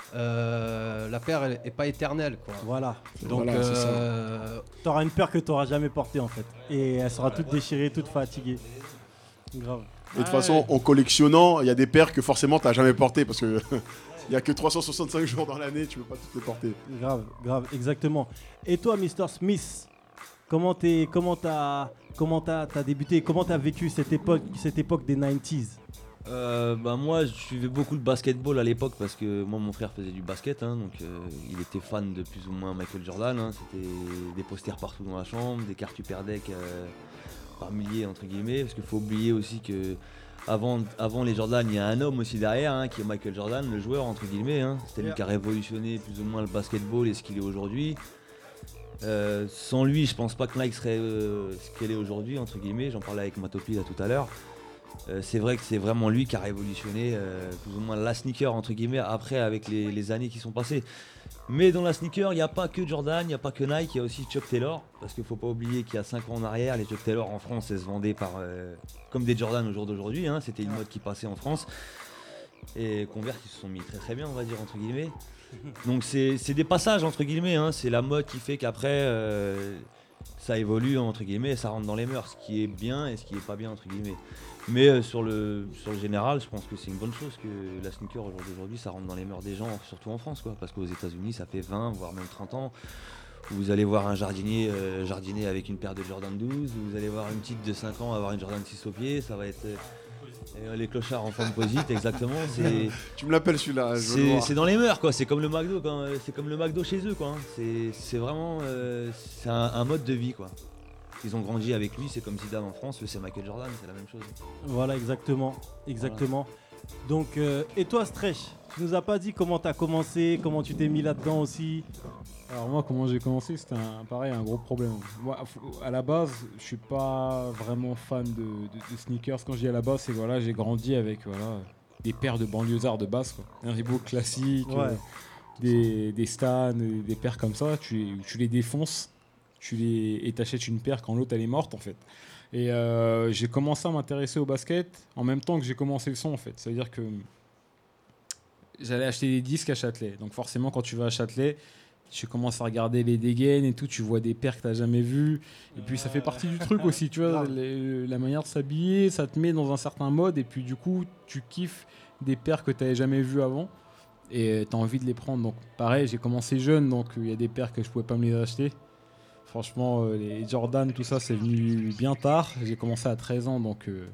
euh, la paire n'est pas éternelle, quoi. Voilà. Donc, Voilà, c'est ça. euh, T'auras une paire que t'auras jamais portée en fait. Et elle sera toute déchirée, toute fatiguée. Grave. Et de toute façon, en collectionnant, il y a des paires que forcément t'as jamais portées parce que il y a que trois cent soixante-cinq jours dans l'année, tu peux pas toutes les porter. Grave, grave, exactement. Et toi, mister Smith, comment t'es, comment t'as, comment t'as, t'as débuté, comment t'as vécu cette époque, cette époque des nineties? Euh, bah moi je suivais beaucoup le basketball à l'époque parce que moi mon frère faisait du basket hein, donc euh, il était fan de plus ou moins Michael Jordan hein. C'était des posters partout dans la chambre, des cartes Upper Deck euh, par milliers entre guillemets parce qu'il faut oublier aussi que avant, avant les Jordan il y a un homme aussi derrière hein, qui est Michael Jordan, le joueur entre guillemets hein. C'était lui Yeah. qui a révolutionné plus ou moins le basketball et ce qu'il est aujourd'hui. Euh, sans lui je pense pas que Nike serait euh, ce qu'elle est aujourd'hui entre guillemets, j'en parlais avec Matopi là tout à l'heure. Euh, c'est vrai que c'est vraiment lui qui a révolutionné euh, plus ou moins la sneaker entre guillemets après avec les, les années qui sont passées. Mais dans la sneaker, il n'y a pas que Jordan, il n'y a pas que Nike, il y a aussi Chuck Taylor. Parce qu'il ne faut pas oublier qu'il y a cinq ans en arrière, les Chuck Taylor en France, elles se vendaient par, euh, comme des Jordan au jour d'aujourd'hui. Hein, c'était une mode qui passait en France. Et Converse, ils se sont mis très très bien, on va dire, entre guillemets. Donc c'est c'est des passages, entre guillemets. Hein, c'est la mode qui fait qu'après, euh, ça évolue, entre guillemets, et ça rentre dans les mœurs. Ce qui est bien et ce qui n'est pas bien, entre guillemets. Mais euh, sur, le, sur le général, je pense que c'est une bonne chose que la sneaker aujourd'hui, ça rentre dans les mœurs des gens, surtout en France, quoi, parce qu'aux États-Unis, ça fait vingt, voire même trente ans. Vous allez voir un jardinier euh, jardiner avec une paire de Jordan douze, vous allez voir une petite de cinq ans avoir une Jordan six au pied, ça va être euh, les clochards en forme posite, exactement. C'est, tu me l'appelles celui-là, je veux le c'est, voir. c'est dans les mœurs, quoi. C'est comme le McDo, quand, c'est comme le McDo chez eux, quoi. hein. C'est, c'est vraiment euh, c'est un, un mode de vie, quoi. Ils ont grandi avec lui, c'est comme Zidane en France, c'est Michael Jordan, c'est la même chose. Voilà, exactement, exactement. Donc, euh, et toi, Stretch, tu nous as pas dit comment t'as commencé, comment tu t'es mis là-dedans aussi. Alors moi, comment j'ai commencé, c'était un, pareil, un gros problème. Moi, à la base, je suis pas vraiment fan de, de, de sneakers. Quand je dis à la base, c'est voilà, j'ai grandi avec voilà des paires de banlieusards de base, quoi. Un Reebok classique, Ouais. euh, des, des Stan, des paires comme ça. Tu, tu les défonces, tu les et t'achètes une paire quand l'autre elle est morte en fait. Et euh, j'ai commencé à m'intéresser au basket en même temps que j'ai commencé le son en fait. C'est-à-dire que j'allais acheter des disques à Châtelet. Donc forcément, quand tu vas à Châtelet, tu commences à regarder les dégaines et tout, tu vois des paires que tu n'as jamais vues. Et puis ça fait partie du truc aussi, tu vois, les- la manière de s'habiller, ça te met dans un certain mode. Et puis du coup, tu kiffes des paires que tu n'avais jamais vues avant. Et tu as envie de les prendre. Donc pareil, j'ai commencé jeune, donc il y a des paires que je pouvais pas me les acheter. Franchement, euh, les Jordan, tout ça, c'est venu bien tard. J'ai commencé à treize ans, donc... euh,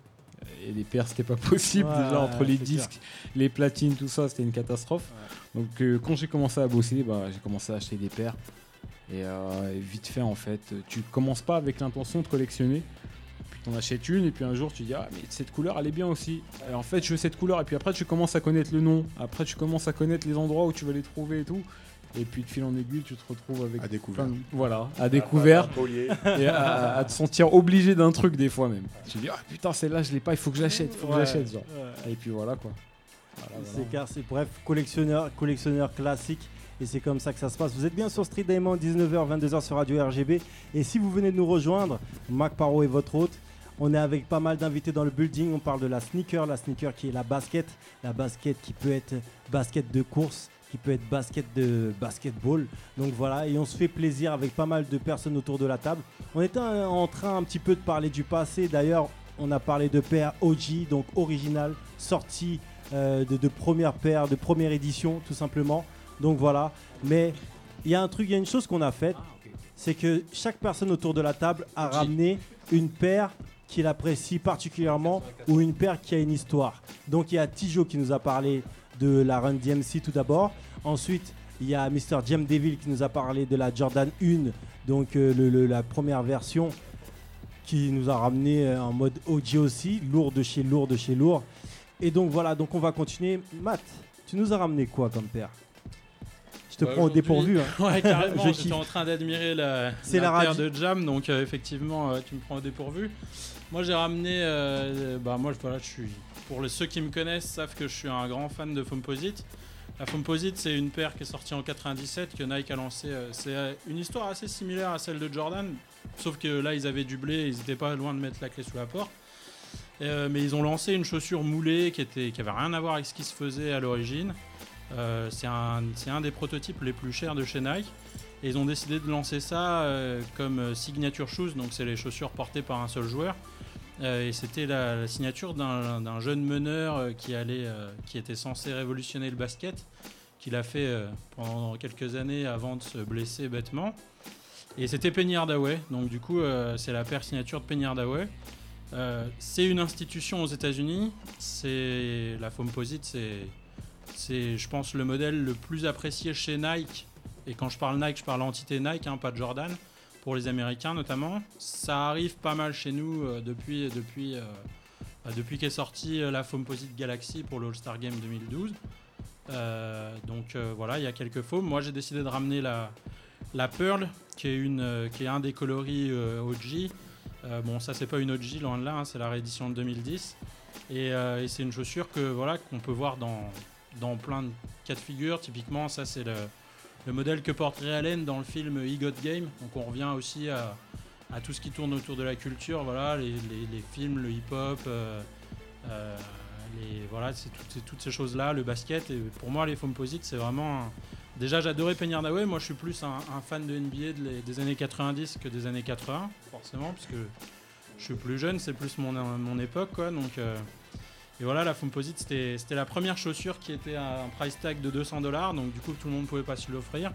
et les paires, c'était pas possible. Ouais, Déjà, entre les c'est disques, clair. les platines, tout ça, c'était une catastrophe. Donc, euh, quand j'ai commencé à bosser, bah, j'ai commencé à acheter des paires. Et euh, vite fait, en fait, tu commences pas avec l'intention de collectionner. Puis t'en achètes une, et puis un jour, tu dis, ah, mais cette couleur, elle est bien aussi. Et en fait, je veux cette couleur. Et puis après, tu commences à connaître le nom. Après, tu commences à connaître les endroits où tu vas les trouver et tout. Et puis de fil en aiguille, tu te retrouves avec. À découvert. plein de- Voilà, à découvert. un collier. Et à, à te sentir obligé d'un truc des fois même. Tu te dis, ah putain, celle-là, je l'ai pas, il faut que je l'achète, il faut que je Ouais, l'achète. Genre. ouais. Et puis voilà quoi. Voilà, voilà. C'est car c'est bref, collectionneur, collectionneur classique. Et c'est comme ça que ça se passe. Vous êtes bien sur Street Diamond, dix-neuf heures, vingt-deux heures sur Radio R G B. Et si vous venez de nous rejoindre, Mac Paro est votre hôte. On est avec pas mal d'invités dans le building. On parle de la sneaker, la sneaker qui est la basket. La basket qui peut être basket de course, qui peut être basket de basketball. Donc voilà, et on se fait plaisir avec pas mal de personnes autour de la table. On était euh, en train un petit peu de parler du passé. D'ailleurs, on a parlé de paires O G, donc original, sortie euh, de, de première paire, de première édition, tout simplement. Donc voilà, mais il y a un truc, il y a une chose qu'on a faite, c'est que chaque personne autour de la table a ramené une paire qu'il apprécie particulièrement ou une paire qui a une histoire. Donc il y a Tijo qui nous a parlé de la Run D M C tout d'abord. Ensuite, il y a mister Jam Devil qui nous a parlé de la Jordan un, donc euh, le, le- la première version qui nous a ramené euh, en mode O G aussi, lourd de chez lourd de chez lourd. Et donc voilà, donc on va continuer. Matt, tu nous as ramené quoi comme paire? Je te Bah, prends au aujourd'hui- dépourvu. hein. Ouais, carrément. Je J'étais kiffe. en train d'admirer la, C'est la la paire radio. de Jam, donc euh, effectivement, euh, tu me prends au dépourvu. Moi, j'ai ramené. euh, bah, moi, voilà, je suis. Pour les, ceux qui me connaissent, savent que je suis un grand fan de Foamposite. La Foamposite, c'est une paire qui est sortie en quatre-vingt-dix-sept que Nike a lancée. euh, C'est euh, une histoire assez similaire à celle de Jordan, sauf que là, ils avaient du blé, ils n'étaient pas loin de mettre la clé sous la porte. Euh, mais ils ont lancé une chaussure moulée qui était, qui avait rien à voir avec ce qui se faisait à l'origine. Euh, c'est un, c'est un des prototypes les plus chers de chez Nike. Et ils ont décidé de lancer ça euh, comme signature shoes, donc c'est les chaussures portées par un seul joueur. Euh, et c'était la, la signature d'un, d'un jeune meneur euh, qui, allait, euh, qui était censé révolutionner le basket, qu'il a fait euh, pendant quelques années avant de se blesser bêtement. Et c'était Penny Hardaway, donc du coup euh, c'est la paire signature de Penny Hardaway. Euh, c'est une institution aux États-Unis. C'est la Foamposite, c'est, c'est, je pense, le modèle le plus apprécié chez Nike. Et quand je parle Nike, je parle entité Nike, hein, pas de Jordan, pour les Américains notamment. Ça arrive pas mal chez nous euh, depuis, depuis, euh, bah, depuis qu'est sortie euh, la Foamposite Galaxy pour le All-Star Game deux mille douze. Euh, donc euh, voilà, il y a quelques foams. Moi, j'ai décidé de ramener la, la Pearl, qui est, une, euh, qui est un des coloris euh, O G. Euh, bon, ça, c'est pas une O G, loin de là, hein, c'est la réédition de deux mille dix. Et, euh, et c'est une chaussure que, voilà, qu'on peut voir dans, dans plein de cas de figure. Typiquement, ça, c'est le, le modèle que porte Ray Allen dans le film He Got Game. Donc, on revient aussi à, à tout ce qui tourne autour de la culture. Voilà, les, les, les films, le hip-hop, euh, euh, les, voilà, c'est toutes, c'est toutes ces choses-là, le basket. Et pour moi, les Foamposite, c'est vraiment... Un... Déjà, j'adorais Penny Hardaway. Moi, je suis plus un, un fan de N B A de les- des années quatre-vingt-dix que des années quatre-vingts, forcément, parce que je suis plus jeune, c'est plus mon, mon époque, quoi. Donc, euh, et voilà, la Foamposite, c'était, c'était la première chaussure qui était à un price tag de deux cents dollars, donc du coup, tout le monde ne pouvait pas se l'offrir.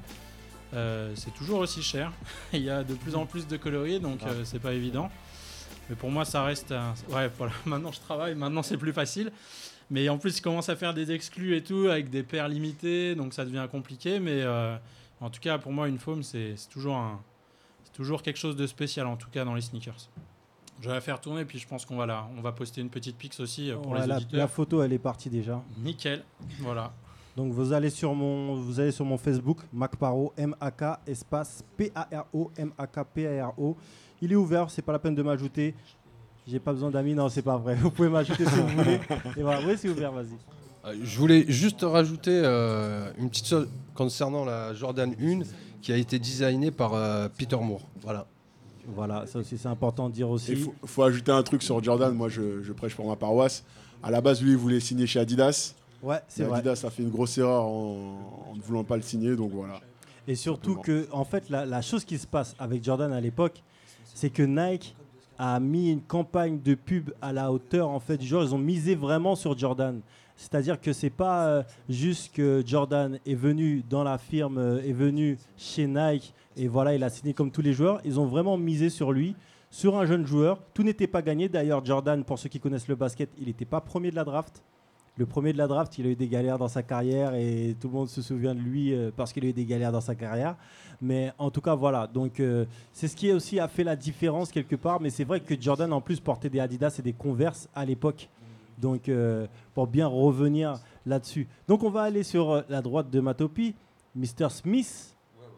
Euh, c'est toujours aussi cher. Il y a de plus en plus de coloris, donc euh, c'est pas évident. Mais pour moi, ça reste. un- Ouais, voilà. Maintenant, je travaille. Maintenant, c'est plus facile. Mais en plus, ils commencent à faire des exclus et tout avec des paires limitées, donc ça devient compliqué. Mais euh, en tout cas, pour moi, une foam, c'est, c'est toujours un, c'est toujours quelque chose de spécial, en tout cas dans les sneakers. Je vais la faire tourner, puis je pense qu'on va la, on va poster une petite pics aussi euh, pour Ouais, les la, auditeurs. la photo, elle est partie déjà. Nickel. Voilà. Donc vous allez sur mon, vous allez sur mon Facebook, Macparo, M A K espace P A R O, M A K P A R O. Il est ouvert, c'est pas la peine de m'ajouter. J'ai pas besoin d'amis, non, c'est pas vrai. Vous pouvez m'ajouter si vous voulez. Et voilà, oui, c'est ouvert, vas-y. Euh, Je voulais juste rajouter euh, une petite chose concernant la Jordan un qui a été designée par euh, Peter Moore. Voilà. Voilà, ça aussi c'est important de dire aussi. Il faut, faut ajouter un truc sur Jordan. Moi, je, je prêche pour ma paroisse. À la base, lui, il voulait signer chez Adidas. Ouais, c'est Mais vrai. Adidas a fait une grosse erreur en, en ne voulant pas le signer. Donc voilà. Et surtout que, en fait, la, la chose qui se passe avec Jordan à l'époque, c'est que Nike a mis une campagne de pub à la hauteur en fait du genre. Ils ont misé vraiment sur Jordan. C'est-à-dire que c'est pas euh, juste que Jordan est venu dans la firme, euh, est venu chez Nike et voilà, il a signé comme tous les joueurs. Ils ont vraiment misé sur lui, sur un jeune joueur. Tout n'était pas gagné. D'ailleurs, Jordan, pour ceux qui connaissent le basket, il n'était pas premier de la draft. Le premier de la draft, il a eu des galères dans sa carrière et tout le monde se souvient de lui euh, parce qu'il a eu des galères dans sa carrière. Mais en tout cas, voilà. Donc, euh, c'est ce qui aussi a fait la différence quelque part. Mais c'est vrai que Jordan, en plus, portait des Adidas et des Converse à l'époque. Donc, euh, pour bien revenir là-dessus. Donc, on va aller sur euh, la droite de Matopi. mister Smith.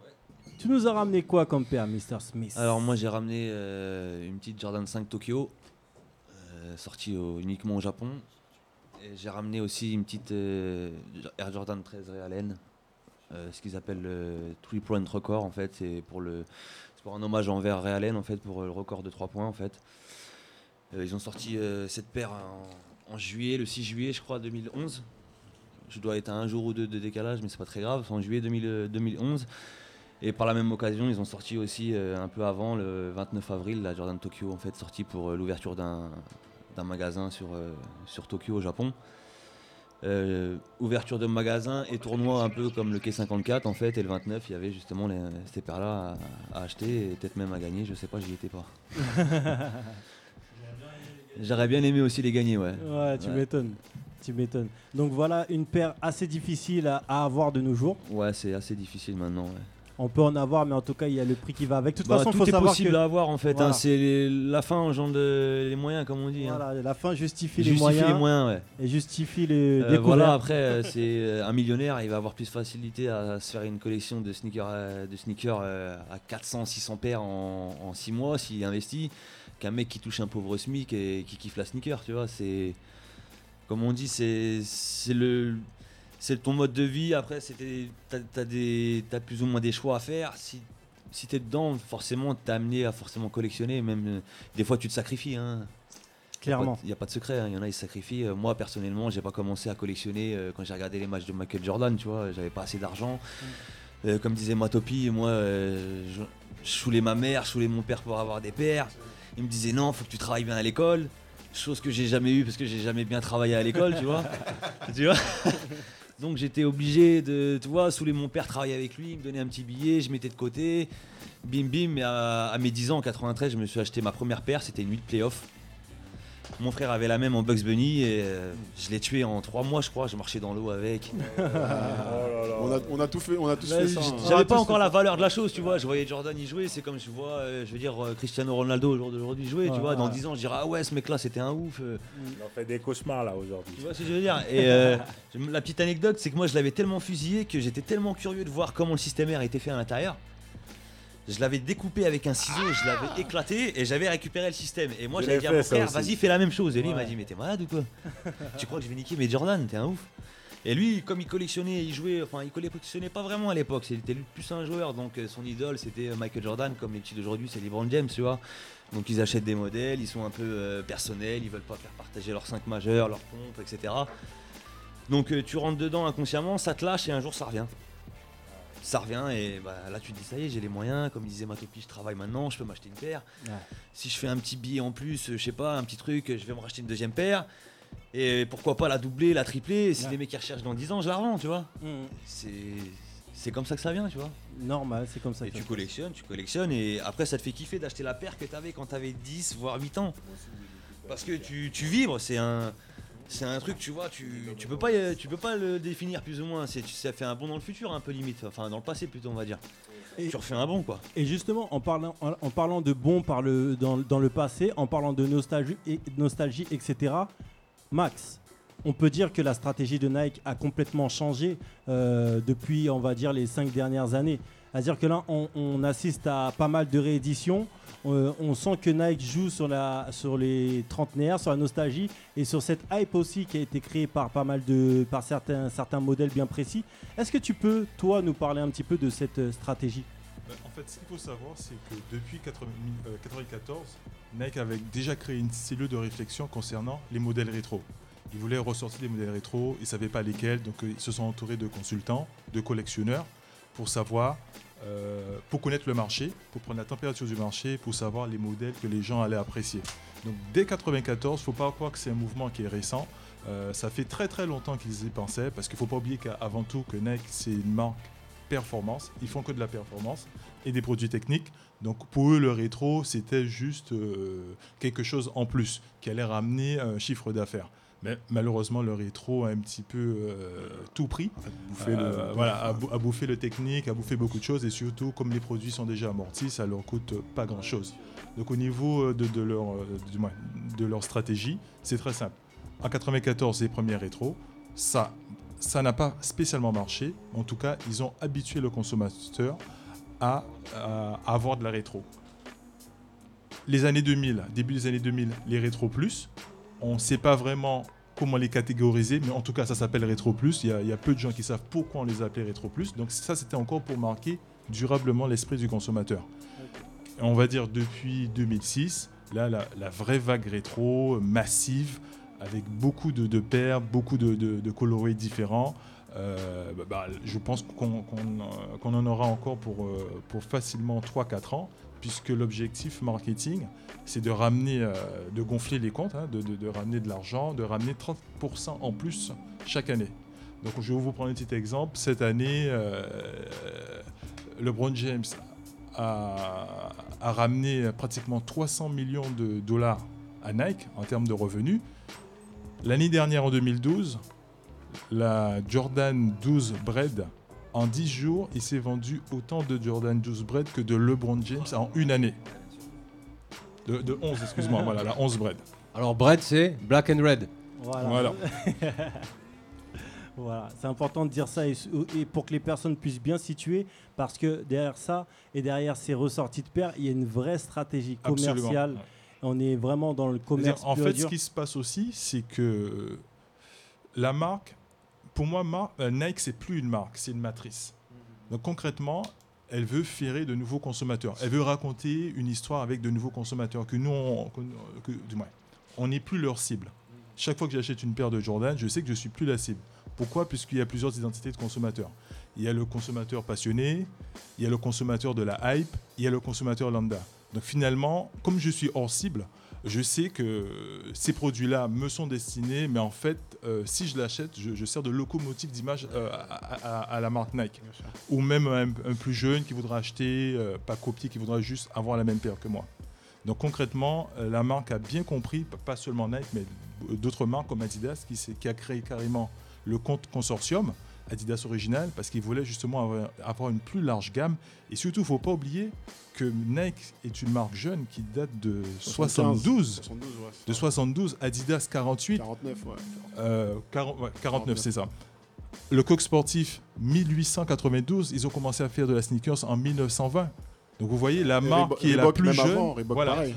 Tu nous as ramené quoi comme paire, mister Smith? Alors moi j'ai ramené euh, une petite Jordan cinq Tokyo, euh, sortie au- uniquement au Japon. Et j'ai ramené aussi une petite euh, Air Jordan treize Ray Allen, euh, ce qu'ils appellent le three point record en fait. C'est pour, le, c'est pour un hommage envers Ray Allen en fait, pour le record de trois points en fait. Euh, ils ont sorti euh, cette paire en, en juillet, le six juillet je crois deux mille onze. Je dois être à un jour ou deux de décalage, mais c'est pas très grave. C'est en juillet deux mille, deux mille onze. Et par la même occasion, ils ont sorti aussi euh, un peu avant, le vingt-neuf avril, la Jordan Tokyo, en fait, sortie pour euh, l'ouverture d'un, d'un magasin sur, euh, sur Tokyo, au Japon. Euh, ouverture de magasin et tournoi un peu comme le K cinquante-quatre, en fait. Et le vingt-neuf, il y avait justement les, ces paires-là à, à acheter et peut-être même à gagner. Je sais pas, j'y étais pas. J'aurais bien aimé aussi les gagner, ouais. Ouais, tu Ouais. m'étonnes. Tu m'étonnes. Donc voilà une paire assez difficile à, à avoir de nos jours. Ouais, c'est assez difficile maintenant, ouais. On peut en avoir, mais en tout cas, il y a le prix qui va avec. De toute Bah, façon, tout faut est savoir possible que... à avoir en fait. Voilà. Hein, c'est les- la fin engendre de- les moyens, comme on dit. hein. Voilà, la fin justifie, Justifie les moyens. les moyens, ouais. Et justifie les Euh, découvertes. voilà, après, euh, c'est euh, un millionnaire, il va avoir plus facilité à se faire une collection de sneakers, euh, de sneakers euh, à quatre cents, six cents paires en, en six mois s'il investit, qu'un mec qui touche un pauvre SMIC et qui kiffe la sneaker, tu vois. C'est, comme on dit, c'est, c'est le, c'est ton mode de vie. Après, c'était, t'as, t'as des, t'as plus ou moins des choix à faire. Si, si t'es dedans, forcément, t'es amené à forcément collectionner. Même euh, des fois, tu te sacrifies. Hein. Clairement. Il n'y a pas de secret, hein. Il y en a, ils se sacrifient. Euh, moi, personnellement, j'ai pas commencé à collectionner euh, quand j'ai regardé les matchs de Michael Jordan, tu vois, j'avais pas assez d'argent. Euh, comme disait Matopi, moi, euh, je, je saoulais ma mère, je saoulais mon père pour avoir des paires. Il me disait non, faut que tu travailles bien à l'école. Chose que j'ai jamais eu parce que j'ai jamais bien travaillé à l'école, tu vois. Tu vois. Donc j'étais obligé de, tu vois, saouler mon père, travailler avec lui, il me donnait un petit billet, je mettais de côté. Bim bim, mais à, à mes dix ans, en quatre-vingt-treize, je me suis acheté ma première paire, c'était une huit playoff. Mon frère avait la même en Bugs Bunny et euh, je l'ai tué en trois mois, je crois. Je marchais dans l'eau avec. On a, on a tout fait, on a tous fait ça. hein. J'avais pas encore la valeur de la chose, tu vois. Je voyais Jordan y jouer, c'est comme je vois, euh, je veux dire, euh, Cristiano Ronaldo au jour d'aujourd'hui jouer, tu Ouais, vois. Dans ouais. dix ans, je dirais, ah ouais, ce mec-là, c'était un ouf. euh. On fait des cauchemars là aujourd'hui. Tu vois ce que je veux dire. Et euh, je- la petite anecdote, c'est que moi, je l'avais tellement fusillé que j'étais tellement curieux de voir comment le système R était fait à l'intérieur. Je l'avais découpé avec un ciseau, je l'avais éclaté et j'avais récupéré le système. Et moi, Je j'avais l'ai dit à fait, mon ça frère, aussi. vas-y, fais la même chose. Et lui, il m'a Ouais. dit, mais t'es malade ou quoi? Tu crois que je vais niquer mes Jordan? T'es un ouf. Et lui, comme il collectionnait, il jouait, enfin, il collectionnait pas vraiment à l'époque, c'était plus un joueur. Donc euh, son idole, c'était euh, Michael Jordan, comme les petits d'aujourd'hui, c'est LeBron James, tu vois. Donc ils achètent des modèles, ils sont un peu euh, personnels, ils veulent pas faire partager leurs cinq majeurs, leurs pompes, et cetera. Donc euh, tu rentres dedans inconsciemment, ça te lâche et un jour ça revient. Ça revient et bah, là tu te dis ça y est, j'ai les moyens, comme disait Matopi, je travaille maintenant, je peux m'acheter une paire. Ouais. Si je fais un petit billet en plus, euh, je sais pas, un petit truc, je vais me racheter une deuxième paire. Et pourquoi pas la doubler, la tripler, si Ouais. les mecs qui recherchent dans dix ans, je la revends, tu vois. Mhm. C'est c'est comme ça que ça vient, tu vois. Normal, c'est comme ça. Et que tu ça- collectionnes, tu collectionnes et après ça te fait kiffer d'acheter la paire que t'avais quand t'avais dix voire huit ans. Parce que tu, tu vibres, c'est un c'est un truc, tu vois, tu, tu peux pas tu peux pas le définir plus ou moins, c'est tu- ça fait un bond dans le futur un peu limite, enfin dans le passé plutôt on va dire. Et- tu refais un bond quoi. Et justement, en parlant, en, en parlant de bon par le, dans, dans le passé, en parlant de nostalgie, et, nostalgie, et cetera, Max, on peut dire que la stratégie de Nike a complètement changé euh, depuis, on va dire, les cinq dernières années. C'est-à-dire que là, on, on assiste à pas mal de rééditions. Euh, on sent que Nike joue sur, la, sur les trentenaires, sur la nostalgie et sur cette hype aussi qui a été créée par pas mal de, par certains, certains modèles bien précis. Est-ce que tu peux, toi, nous parler un petit peu de cette euh, stratégie? Euh, En fait, ce qu'il faut savoir, c'est que depuis quatre-vingt-quatorze, Nike avait déjà créé une cellule de réflexion concernant les modèles rétro. Ils voulaient ressortir des modèles rétro, ils ne savaient pas lesquels, donc euh, ils se sont entourés de consultants, de collectionneurs, pour savoir, euh, pour connaître le marché, pour prendre la température du marché, pour savoir les modèles que les gens allaient apprécier. Donc dès quatre-vingt-quatorze, il ne faut pas croire que c'est un mouvement qui est récent. Euh, ça fait très très longtemps qu'ils y pensaient, parce qu'il ne faut pas oublier qu'avant tout que Nike c'est une marque performance, ils font que de la performance et des produits techniques. Donc pour eux le rétro c'était juste euh, quelque chose en plus qui allait ramener un chiffre d'affaires. Mais malheureusement le rétro a un petit peu euh, tout pris, bouffer Euh, le- voilà, a, bou- a bouffé le technique, a bouffé beaucoup de choses et surtout comme les produits sont déjà amortis, ça leur coûte pas grand chose. Donc au niveau de, de leur, euh, du moins, de leur stratégie, c'est très simple. En quatre-vingt-quatorze, les premiers rétros, ça ça n'a pas spécialement marché. En tout cas, ils ont habitué le consommateur à, à avoir de la rétro. Les années deux mille, début des années deux mille, les rétro plus, on ne sait pas vraiment comment les catégoriser, mais en tout cas, ça s'appelle rétro plus. Il y, a, il y a peu de gens qui savent pourquoi on les appelait rétro plus. Donc ça, c'était encore pour marquer durablement l'esprit du consommateur. Et on va dire depuis deux mille six, là, la, la vraie vague rétro massive, avec beaucoup de, de paires, beaucoup de, de, de coloris différents. Euh, bah, bah, je pense qu'on qu'on, euh, qu'on en aura encore pour, euh, pour facilement trois à quatre ans, puisque l'objectif marketing, c'est de ramener, euh, de gonfler les comptes, hein, de, de, de ramener de l'argent, de ramener trente pour cent en plus chaque année. Donc je vais vous prendre un petit exemple. Cette année, euh, LeBron James a, a ramené pratiquement trois cents millions de dollars à Nike en termes de revenus. L'année dernière, en deux mille douze, la Jordan douze Bread En dix jours, il s'est vendu autant de Jordan douze bread que de LeBron James en une année. De, de onze, excuse-moi, voilà, la onze bread. Alors bread, c'est black and red. Voilà. Voilà. Voilà, c'est important de dire ça et, et pour que les personnes puissent bien situer, parce que derrière ça et derrière ces ressorties de paires, il y a une vraie stratégie commerciale. Absolument. On est vraiment dans le commerce. En pur et fait, dur. ce qui se passe aussi, c'est que la marque, pour moi, mar- euh, Nike, c'est plus une marque, c'est une matrice. Donc concrètement, elle veut ferrer de nouveaux consommateurs. Elle veut raconter une histoire avec de nouveaux consommateurs que nous, on, que, que, du moins, on n'est plus leur cible. Chaque fois que j'achète une paire de Jordan, je sais que je ne suis plus la cible. Pourquoi ? Puisqu'il y a plusieurs identités de consommateurs. Il y a le consommateur passionné, il y a le consommateur de la hype, il y a le consommateur lambda. Donc finalement, comme je suis hors cible, je sais que ces produits-là me sont destinés, mais en fait, euh, si je l'achète, je, je sers de locomotive d'image euh, à, à- à la marque Nike. Ou même un, un plus jeune qui voudra acheter, euh, pas copier, qui voudra juste avoir la même paire que moi. Donc concrètement, euh, la marque a bien compris, p- pas seulement Nike, mais d'autres marques comme Adidas, qui, s'est- qui a créé carrément le compte consortium, Adidas Original, parce qu'ils voulaient justement avoir, avoir une plus large gamme. Et surtout, il ne faut pas oublier que Nike est une marque jeune qui date de soixante-douze. soixante-douze, ouais, c'est de ça. soixante-douze, Adidas quarante-huit. quarante-neuf, ouais. Euh, quarante, ouais, quarante-neuf, c'est ça. Le coq sportif, mille huit cent quatre-vingt-douze, ils ont commencé à faire de la sneakers en mille neuf cent vingt. Donc vous voyez, la Et marque Reebok- qui est la Reebok, plus même jeune, avant, Reebok, voilà. pareil.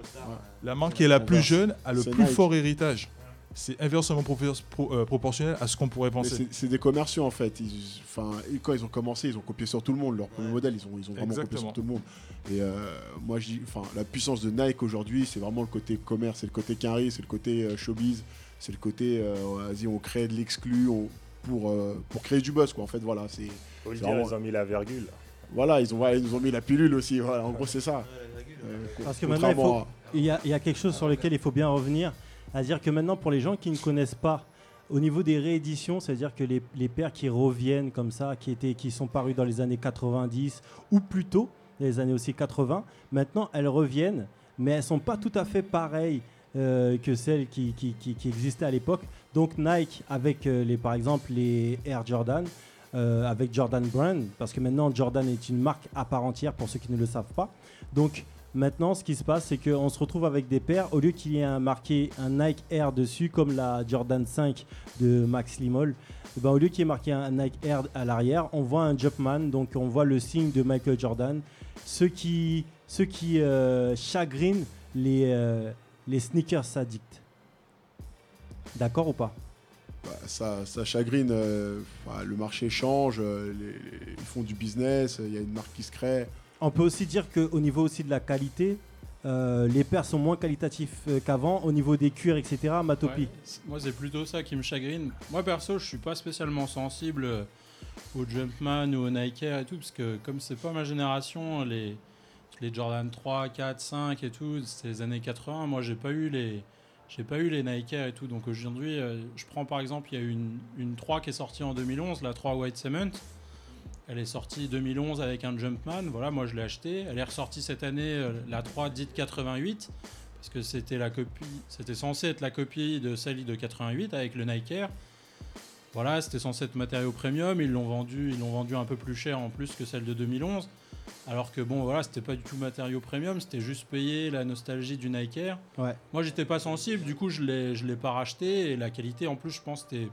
La marque qui est la plus Inverse. jeune a le C'est plus Nike. fort héritage. C'est inversement propor- pro- euh, proportionnel à ce qu'on pourrait Mais penser. c'est- C'est des commerciaux en fait. Ils, enfin, et quand ils ont commencé, ils ont copié sur tout le monde. Leur premier modèle, ils ont, ils ont vraiment copié Exactement. sur tout le monde. Et euh, moi, je dis, enfin, la puissance de Nike aujourd'hui, c'est vraiment le côté commerce, c'est le côté carré, c'est le côté euh, showbiz, c'est le côté, euh, vas-y, on crée de l'exclu on- pour, euh, pour créer du buzz, quoi. En fait, voilà, c'est. Faut le c'est dire, vraiment- ils ont mis la virgule. Voilà, ils ont, voilà, ils nous ont mis la pilule aussi. Voilà, en gros, c'est ça. Euh, Parce que maintenant, il, faut- contrairement il y, a, il y a quelque chose sur lequel il faut bien revenir, à dire que maintenant, pour les gens qui ne connaissent pas, au niveau des rééditions, c'est-à-dire que les, les paires qui reviennent comme ça, qui, étaient, qui sont parues dans les années quatre-vingt-dix ou plus tôt, les années aussi quatre-vingts, maintenant, elles reviennent, mais elles ne sont pas tout à fait pareilles euh, que celles qui, qui, qui- qui existaient à l'époque. Donc Nike, avec euh, les, par exemple les Air Jordan, euh, avec Jordan Brand, parce que maintenant Jordan est une marque à part entière pour ceux qui ne le savent pas. Donc maintenant, ce qui se passe, c'est qu'on se retrouve avec des paires, au lieu qu'il y ait un marqué un Nike Air dessus, comme la Jordan cinq de Max Limol, eh ben, au lieu qu'il y ait marqué un Nike Air à l'arrière, on voit un Jumpman, donc on voit le signe de Michael Jordan, ce qui, ce qui euh, chagrine les, euh, les sneakers addicts. D'accord ou pas? Bah, ça, ça chagrine, euh, enfin, le marché change, euh, les- les- ils font du business, il y a une marque qui se crée. On peut aussi dire qu'au niveau aussi de la qualité, euh, les paires sont moins qualitatifs euh, qu'avant, au niveau des cuirs, et cetera. Matopi. Ouais, c- moi, c'est plutôt ça qui me chagrine. Moi, perso, je suis pas spécialement sensible euh, au Jumpman ou au Nike Air et tout, parce que comme c'est pas ma génération, les, les Jordan trois, quatre, cinq et tout, c'est les années quatre-vingts. Moi, j'ai pas eu les, j'ai pas eu les Nike Air et tout. Donc aujourd'hui, euh, je prends par exemple, il y a une, une trois qui est sortie en deux mille onze, la trois White Cement. Elle est sortie deux mille onze avec un Jumpman. Voilà, moi je l'ai acheté. Elle est ressortie cette année, euh, la trois dite quatre-vingt-huit, parce que c'était la copie, c'était censé être la copie de celle de quatre-vingt-huit avec le Nike Air. Voilà, c'était censé être matériau premium. Ils l'ont vendu, ils l'ont vendu un peu plus cher en plus que celle de deux mille onze. Alors que bon, voilà, c'était pas du tout matériau premium, c'était juste payer la nostalgie du Nike Air. Ouais. Moi, j'étais pas sensible, du coup, je l'ai, je l'ai pas racheté. Et la qualité, en plus, je pense, c'était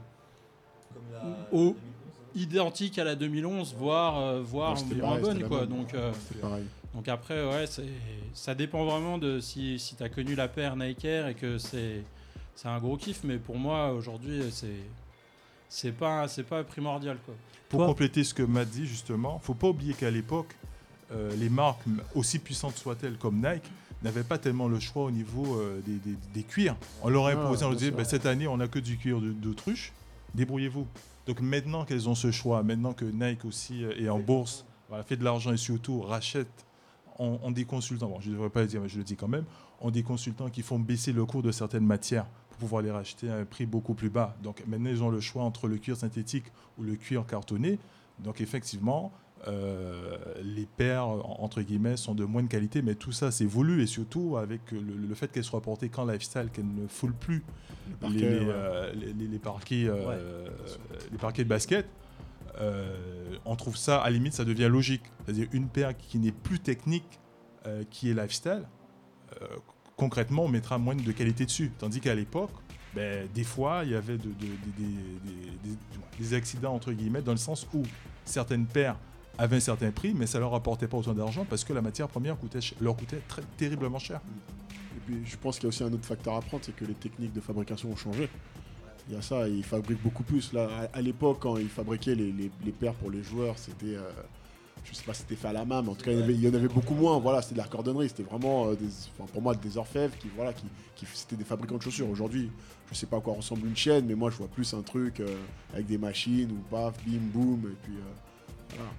au, identique à la deux mille onze, voire, euh, voire Ouais, c'était moins pareil, bonne, c'était la quoi. même. Donc, euh, C'était pareil. donc après, ouais, c'est, ça dépend vraiment de si, si tu as connu la paire Nike Air et que c'est, c'est un gros kiff. Mais pour moi, aujourd'hui, c'est, c'est pas, c'est pas primordial, quoi. Pour Toi compléter ce que Matt dit justement, faut pas oublier qu'à l'époque, euh, les marques, aussi puissantes soient-elles comme Nike, n'avaient pas tellement le choix au niveau euh, des, des- des cuirs. On leur a Ah, imposé, on leur bien disait, sûr. bah, cette année, on n'a que du cuir de- d'autruche, débrouillez-vous. Donc maintenant qu'elles ont ce choix, maintenant que Nike aussi euh, est en bourse, voilà, fait de l'argent et surtout rachète, ont, ont des consultants, bon, je ne devrais pas le dire, mais je le dis quand même, ont des consultants qui font baisser le cours de certaines matières pour pouvoir les racheter à un prix beaucoup plus bas. Donc maintenant, ils ont le choix entre le cuir synthétique ou le cuir cartonné. Donc effectivement, euh, les paires, entre guillemets, sont de moindre qualité, mais tout ça, c'est voulu, et surtout avec le, le fait qu'elles soient portées qu'en lifestyle, qu'elles ne foulent plus parquet, les, les, ouais. euh, les- les- les parquets, euh, Ouais. les parquets de basket. euh, on trouve ça, à la limite, ça devient logique. C'est-à-dire une paire qui n'est plus technique, euh, qui est lifestyle, euh, concrètement, on mettra moins de qualité dessus. Tandis qu'à l'époque, ben, des fois, il y avait de, de, de, de, de, de, des accidents, entre guillemets, dans le sens où certaines paires avaient un certain prix, mais ça leur rapportait pas autant d'argent parce que la matière première coûtait, leur coûtait très, terriblement cher. Et puis, je pense qu'il y a aussi un autre facteur à prendre, c'est que les techniques de fabrication ont changé. Il y a ça, ils fabriquent beaucoup plus. Là, à, à l'époque, quand ils fabriquaient les, les, les paires pour les joueurs, c'était, euh, je sais pas si c'était fait à la main, mais en tout cas, il y, avait, il y en avait beaucoup moins. Voilà, c'était de la cordonnerie, c'était vraiment, euh, des, enfin, pour moi, des orfèvres qui, voilà, qui, qui, c'était des fabricants de chaussures. Aujourd'hui, je sais pas à quoi ressemble une chaîne, mais moi, je vois plus un truc euh, avec des machines ou paf, bim, boum, et puis euh, voilà.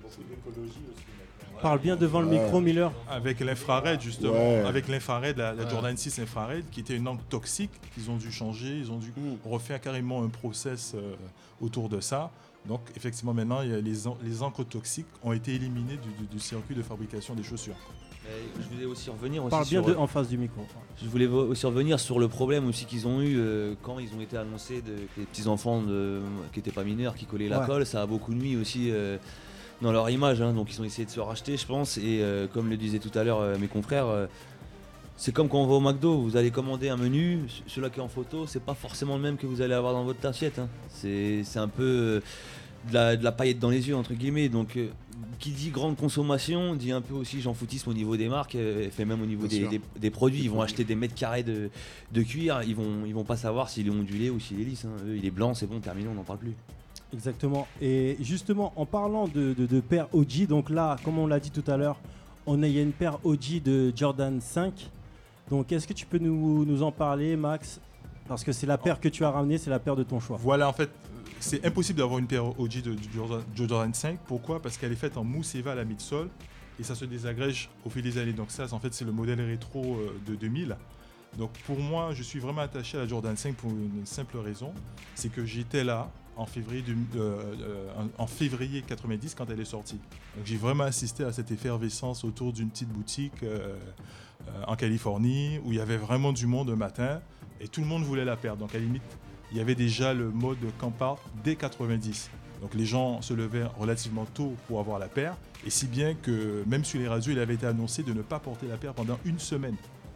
Parle bien devant le micro, Miller. Avec l'infrared, justement. Ouais. Avec l'infrared, la, la Ouais. Jordan six infrared, qui était une encre toxique, qu'ils ont dû changer. Ils ont dû refaire carrément un process euh, autour de ça. Donc, effectivement, maintenant, il y a les, en- les encres toxiques ont été éliminées du, du- du circuit de fabrication des chaussures. Euh, Je voulais aussi revenir aussi Parle bien sur, de- en face du micro. Je voulais vo- aussi revenir sur le problème aussi qu'ils ont eu euh, quand ils ont été annoncés de, que les petits enfants de- qui n'étaient pas mineurs qui collaient la Ouais. colle. Ça a beaucoup nuit aussi euh, dans leur image. Hein. Donc ils ont essayé de se racheter, je pense. Et euh, comme le disaient tout à l'heure euh, mes confrères, euh, c'est comme quand on va au McDo. Vous allez commander un menu, ce- celui-là qui est en photo, c'est pas forcément le même que vous allez avoir dans votre assiette. Hein. C'est c'est un peu euh, de la, de la paillette dans les yeux entre guillemets. Donc euh, qui dit grande consommation dit un peu aussi j'en foutisme au niveau des marques, euh, fait même au niveau Bien des, sûr. des- des produits. Ils vont acheter des mètres carrés de, de cuir, ils vont, ils vont pas savoir s'il est ondulé ou s'il est lisse. Hein. Eux, il est blanc, c'est bon, terminé, on n'en parle plus. Exactement. Et justement, en parlant de, de, de paire O G, donc là, comme on l'a dit tout à l'heure, on a, il y a une paire O G de Jordan cinq. Donc, est-ce que tu peux nous, nous en parler, Max? Parce que c'est la paire que tu as ramenée, c'est la paire de ton choix. Voilà, en fait, c'est impossible d'avoir une paire O G de, de Jordan, Jordan cinq. Pourquoi? Parce qu'elle est faite en mousse Eva à la midsole et ça se désagrège au fil des années. Donc ça, en fait, c'est le modèle rétro euh, de deux mille. Donc pour moi, je suis vraiment attaché à la Jordan cinq pour une simple raison, c'est que j'étais là en février, de, euh, euh, en février quatre-vingt-dix quand elle est sortie. Donc j'ai vraiment assisté à cette effervescence autour d'une petite boutique euh, euh, en Californie où il y avait vraiment du monde un matin et tout le monde voulait la paire. Donc à la limite, il y avait déjà le mode Camp Out dès quatre-vingt-dix. Donc les gens se levaient relativement tôt pour avoir la paire, et si bien que même sur les radios, il avait été annoncé de ne pas porter la paire pendant une semaine.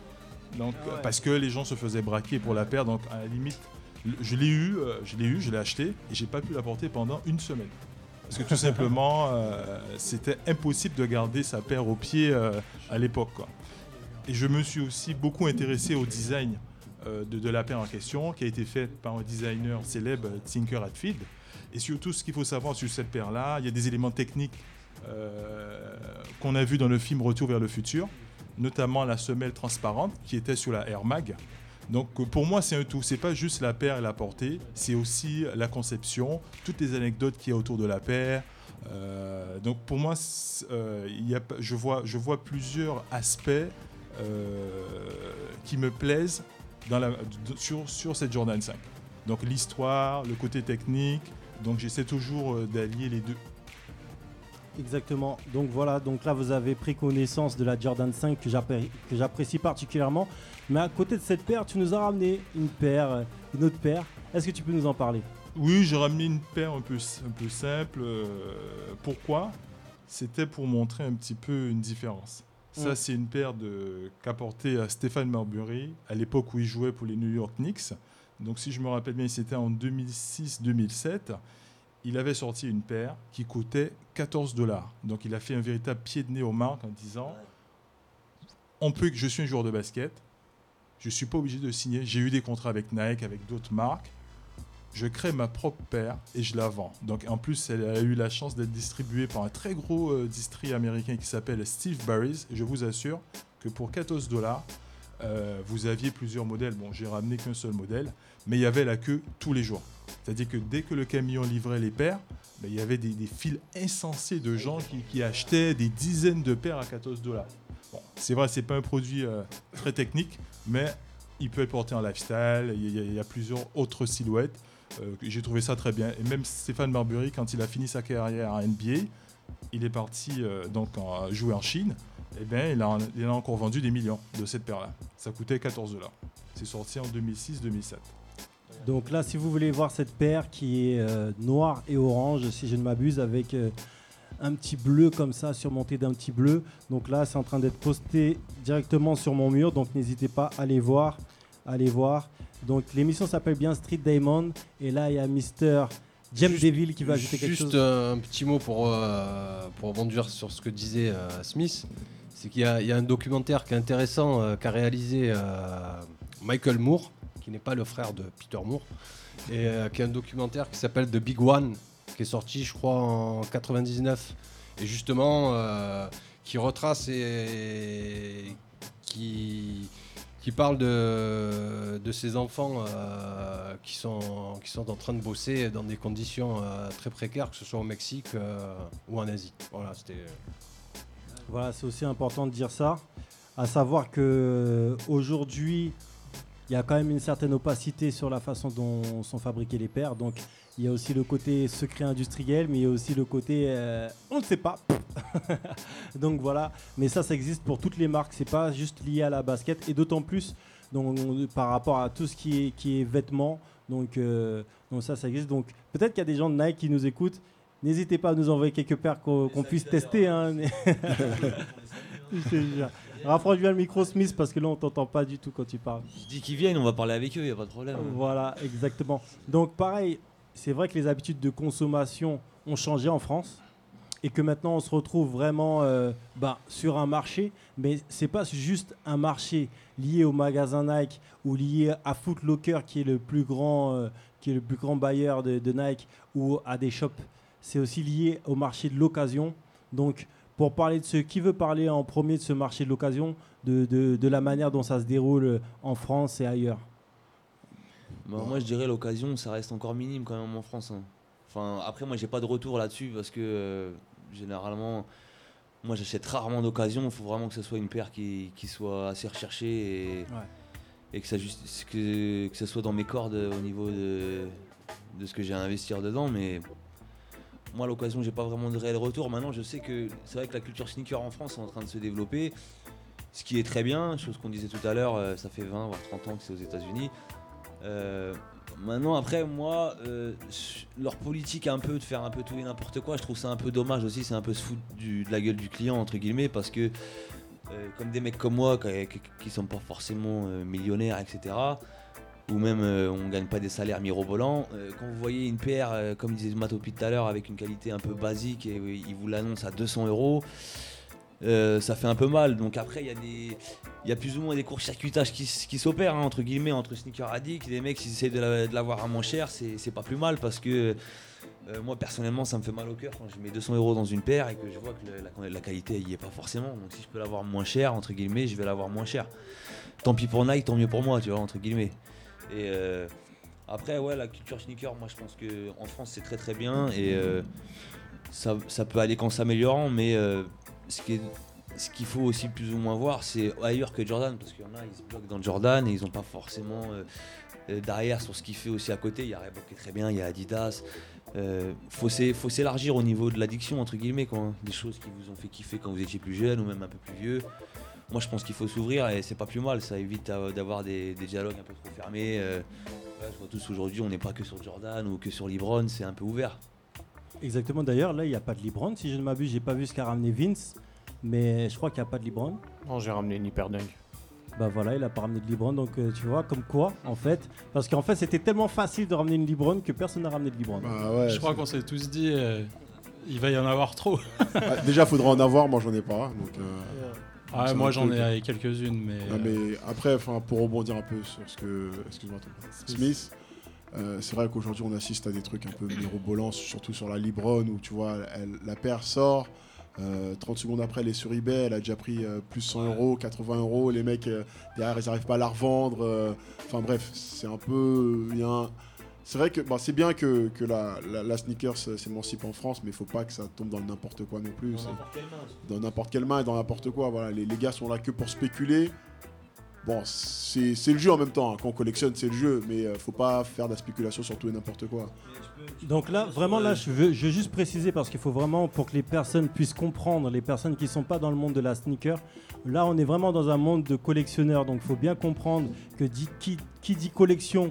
Donc Ah ouais. parce que les gens se faisaient braquer pour la paire. Donc à la limite, le- je l'ai eu, euh, je l'ai eu, je l'ai acheté et j'ai pas pu la porter pendant une semaine. Parce que tout simplement, euh, c'était impossible de garder sa paire au pied euh, à l'époque, quoi. Et je me suis aussi beaucoup intéressé au design euh, de, de la paire en question, qui a été faite par un designer célèbre, Tinker Hatfield. Et surtout, ce qu'il faut savoir sur cette paire-là, il y a des éléments techniques euh, qu'on a vus dans le film Retour vers le futur, notamment la semelle transparente qui était sur la Air Mag. Donc euh, pour moi, c'est un tout. C'est pas juste la paire et la portée, c'est aussi la conception, toutes les anecdotes qu'il y a autour de la paire. Euh, donc pour moi, c'est- euh, il y a, pas- je, vois, je vois plusieurs aspects euh, qui me plaisent dans la, de- sur, sur cette Jordan cinq. Donc l'histoire, le côté technique, donc j'essaie toujours euh, d'allier les deux. Exactement. Donc voilà, donc là vous avez pris connaissance de la Jordan cinq que j'appré- que j'apprécie particulièrement. Mais à côté de cette paire, tu nous as ramené une paire, euh, une autre paire. Est-ce que tu peux nous en parler? Oui, j'ai ramené une paire un peu, un peu simple. euh, pourquoi? C'était pour montrer un petit peu une différence. Ça, Mm. c'est une paire de, qu'a porté euh, Stephen Marbury à l'époque où il jouait pour les New York Knicks. Donc, si je me rappelle bien, c'était en deux mille six deux mille sept. Il avait sorti une paire qui coûtait quatorze dollars. Donc, il a fait un véritable pied de nez aux marques en disant on peut que je suis un joueur de basket, je ne suis pas obligé de signer. J'ai eu des contrats avec Nike, avec d'autres marques. Je crée ma propre paire et je la vends. Donc en plus, elle a eu la chance d'être distribuée par un très gros euh, distri américain qui s'appelle Steve Barry's. Et je vous assure que pour quatorze dollars, euh, vous aviez plusieurs modèles. Bon, j'ai ramené qu'un seul modèle, mais il y avait la queue tous les jours. C'est-à-dire que dès que le camion livrait les paires, ben, il y avait des, des files insensées de gens qui, qui achetaient des dizaines de paires à quatorze dollars. Bon, c'est vrai, c'est pas un produit euh, très technique, mais il peut être porté en lifestyle. Il y a, il y a plusieurs autres silhouettes. Euh, j'ai trouvé ça très bien. Et même Stephen Marbury, quand il a fini sa carrière à N B A, il est parti euh, donc en, jouer en Chine. Et bien, il a, il a encore vendu des millions de cette paire-là. Ça coûtait quatorze dollars. C'est sorti en deux mille six deux mille sept. Donc là, si vous voulez voir cette paire qui est euh, noire et orange, si je ne m'abuse, avec euh, un petit bleu comme ça, surmonté d'un petit bleu. Donc là, c'est en train d'être posté directement sur mon mur. Donc n'hésitez pas à aller voir. Allez voir. Donc l'émission s'appelle bien Street Diamond. Et là, il y a Mister James Juste- Deville qui va ajouter quelque Juste chose. un petit mot pour, euh, pour rebondir sur ce que disait euh, Smith. C'est qu'il y a, il y a un documentaire qui est intéressant euh, qu'a réalisé euh, Michael Moore, qui n'est pas le frère de Peter Moore, et euh, qui est un documentaire qui s'appelle The Big One, qui est sorti, je crois, en quatre-vingt-dix-neuf. Et justement, euh, qui retrace et qui, qui parle de, de ces enfants euh, qui, sont, qui sont en train de bosser dans des conditions euh, très précaires, que ce soit au Mexique euh, ou en Asie. Voilà, c'était... Voilà, c'est aussi important de dire ça. À savoir que aujourd'hui, il y a quand même une certaine opacité sur la façon dont sont fabriquées les paires. Donc, il y a aussi le côté secret industriel, mais il y a aussi le côté euh, on ne sait pas. Donc voilà, mais ça, ça existe pour toutes les marques. C'est pas juste lié à la basket, et d'autant plus donc, par rapport à tout ce qui est, qui est vêtements. Donc, euh, donc ça, ça existe. Donc peut-être qu'il y a des gens de Nike qui nous écoutent. N'hésitez pas à nous envoyer quelques paires qu'on, qu'on puisse tester. Hein. Je te jure. Rapproche bien le micro, Smith, parce que là, on t'entend pas du tout quand tu parles. Je dis qu'ils viennent, on va parler avec eux, il n'y a pas de problème. Voilà, exactement. Donc pareil, c'est vrai que les habitudes de consommation ont changé en France et que maintenant on se retrouve vraiment euh, bah, sur un marché, mais c'est pas juste un marché lié au magasin Nike ou lié à Foot Locker qui est le plus grand, euh, qui est le plus grand bailleur de, de Nike, ou à des shops. C'est aussi lié au marché de l'occasion. Donc pour parler de ce qui veut parler en premier de ce marché de l'occasion, de, de, de la manière dont ça se déroule en France et ailleurs. Bah, moi je dirais l'occasion ça reste encore minime quand même en France. Hein. Enfin, après moi j'ai pas de retour là-dessus parce que euh, généralement moi j'achète rarement d'occasion, il faut vraiment que ce soit une paire qui, qui soit assez recherchée et, Ouais. et que, ça juste, que, que ça soit dans mes cordes au niveau de, de ce que j'ai à investir dedans. Mais moi l'occasion j'ai pas vraiment de réel retour. Maintenant je sais que c'est vrai que la culture sneaker en France est en train de se développer, ce qui est très bien, chose qu'on disait tout à l'heure, euh, ça fait vingt voire trente ans que c'est aux États-Unis. Euh, maintenant après moi euh, leur politique un peu de faire un peu tout et n'importe quoi, je trouve ça un peu dommage aussi, c'est un peu se foutre du, de la gueule du client entre guillemets, parce que euh, comme des mecs comme moi qui, qui, qui sont pas forcément euh, millionnaires etc, ou même euh, on gagne pas des salaires mirobolants, euh, quand vous voyez une paire euh, comme disait Matopi tout à l'heure avec une qualité un peu basique et euh, ils vous l'annoncent à deux cents euros, Euh, ça fait un peu mal. Donc après il y a des il y a plus ou moins des court-circuitages qui, qui s'opèrent hein, entre guillemets entre Sneaker Addict, les mecs s'ils essaient de, la, de l'avoir à moins cher, c'est, c'est pas plus mal, parce que euh, moi personnellement ça me fait mal au cœur quand je mets deux cents euros dans une paire et que je vois que le, la, la qualité elle y est pas forcément. Donc si je peux l'avoir moins cher entre guillemets, je vais l'avoir moins cher. Tant pis pour Nike, tant mieux pour moi, tu vois, entre guillemets. Et euh, après ouais, la culture sneaker, moi je pense que en France c'est très très bien et euh, ça, ça peut aller qu'en s'améliorant, mais euh, ce qui est, ce qu'il faut aussi plus ou moins voir, c'est ailleurs que Jordan, parce qu'il y en a, ils se bloquent dans Jordan et ils n'ont pas forcément euh, derrière sur ce qu'il fait aussi à côté. Il y a Reebok qui est très bien, il y a Adidas. Euh, faut, s'é, faut s'élargir au niveau de l'addiction entre guillemets, quoi, hein. Des choses qui vous ont fait kiffer quand vous étiez plus jeune ou même un peu plus vieux. Moi je pense qu'il faut s'ouvrir et c'est pas plus mal, ça évite d'avoir des, des dialogues un peu trop fermés. Euh, ouais, je vois tous aujourd'hui, on n'est pas que sur Jordan ou que sur LeBron, c'est un peu ouvert. Exactement, d'ailleurs, là, il n'y a pas de LeBron, si je ne m'abuse. J'ai pas vu ce qu'a ramené Vince, mais je crois qu'il n'y a pas de LeBron. Non, j'ai ramené une Hyperdunk. Bah voilà, il a pas ramené de LeBron, donc euh, tu vois, comme quoi, en fait. Parce qu'en fait, c'était tellement facile de ramener une LeBron que personne n'a ramené de LeBron. Bah ouais, je crois c'est- qu'on s'est tous dit, euh, il va y en avoir trop. Ah, déjà, faudra en avoir, moi j'en ai pas. Donc, euh, Ah, c'est moi un j'en truc. ai quelques-unes, mais. Non, mais après, enfin, pour rebondir un peu sur ce que, excuse-moi, Smith, Smith euh, c'est vrai qu'aujourd'hui on assiste à des trucs un peu mirobolants, surtout sur la LeBron où tu vois, elle- la paire sort, euh, trente secondes après elle est sur eBay, elle a déjà pris euh, plus cent euros, quatre-vingts euros, les mecs euh, derrière ils n'arrivent pas à la revendre. euh, Enfin bref, c'est un peu, il y a un- c'est vrai que bah, c'est bien que, que la, la, la sneakers s'émancipe en France, mais il faut pas que ça tombe dans le n'importe quoi non plus. Dans C'est- n'importe quelle main, Dans n'importe quelle main et dans n'importe quoi. Voilà, les, les gars sont là que pour spéculer. Bon, c'est c'est le jeu en même temps. Hein. Quand on collectionne, c'est le jeu, mais euh, faut pas faire de la spéculation sur tout et n'importe quoi. Donc là, vraiment, là, je veux, je veux juste préciser, parce qu'il faut vraiment, pour que les personnes puissent comprendre, les personnes qui ne sont pas dans le monde de la sneaker, là, on est vraiment dans un monde de collectionneurs. Donc, il faut bien comprendre que dit, qui, qui dit collection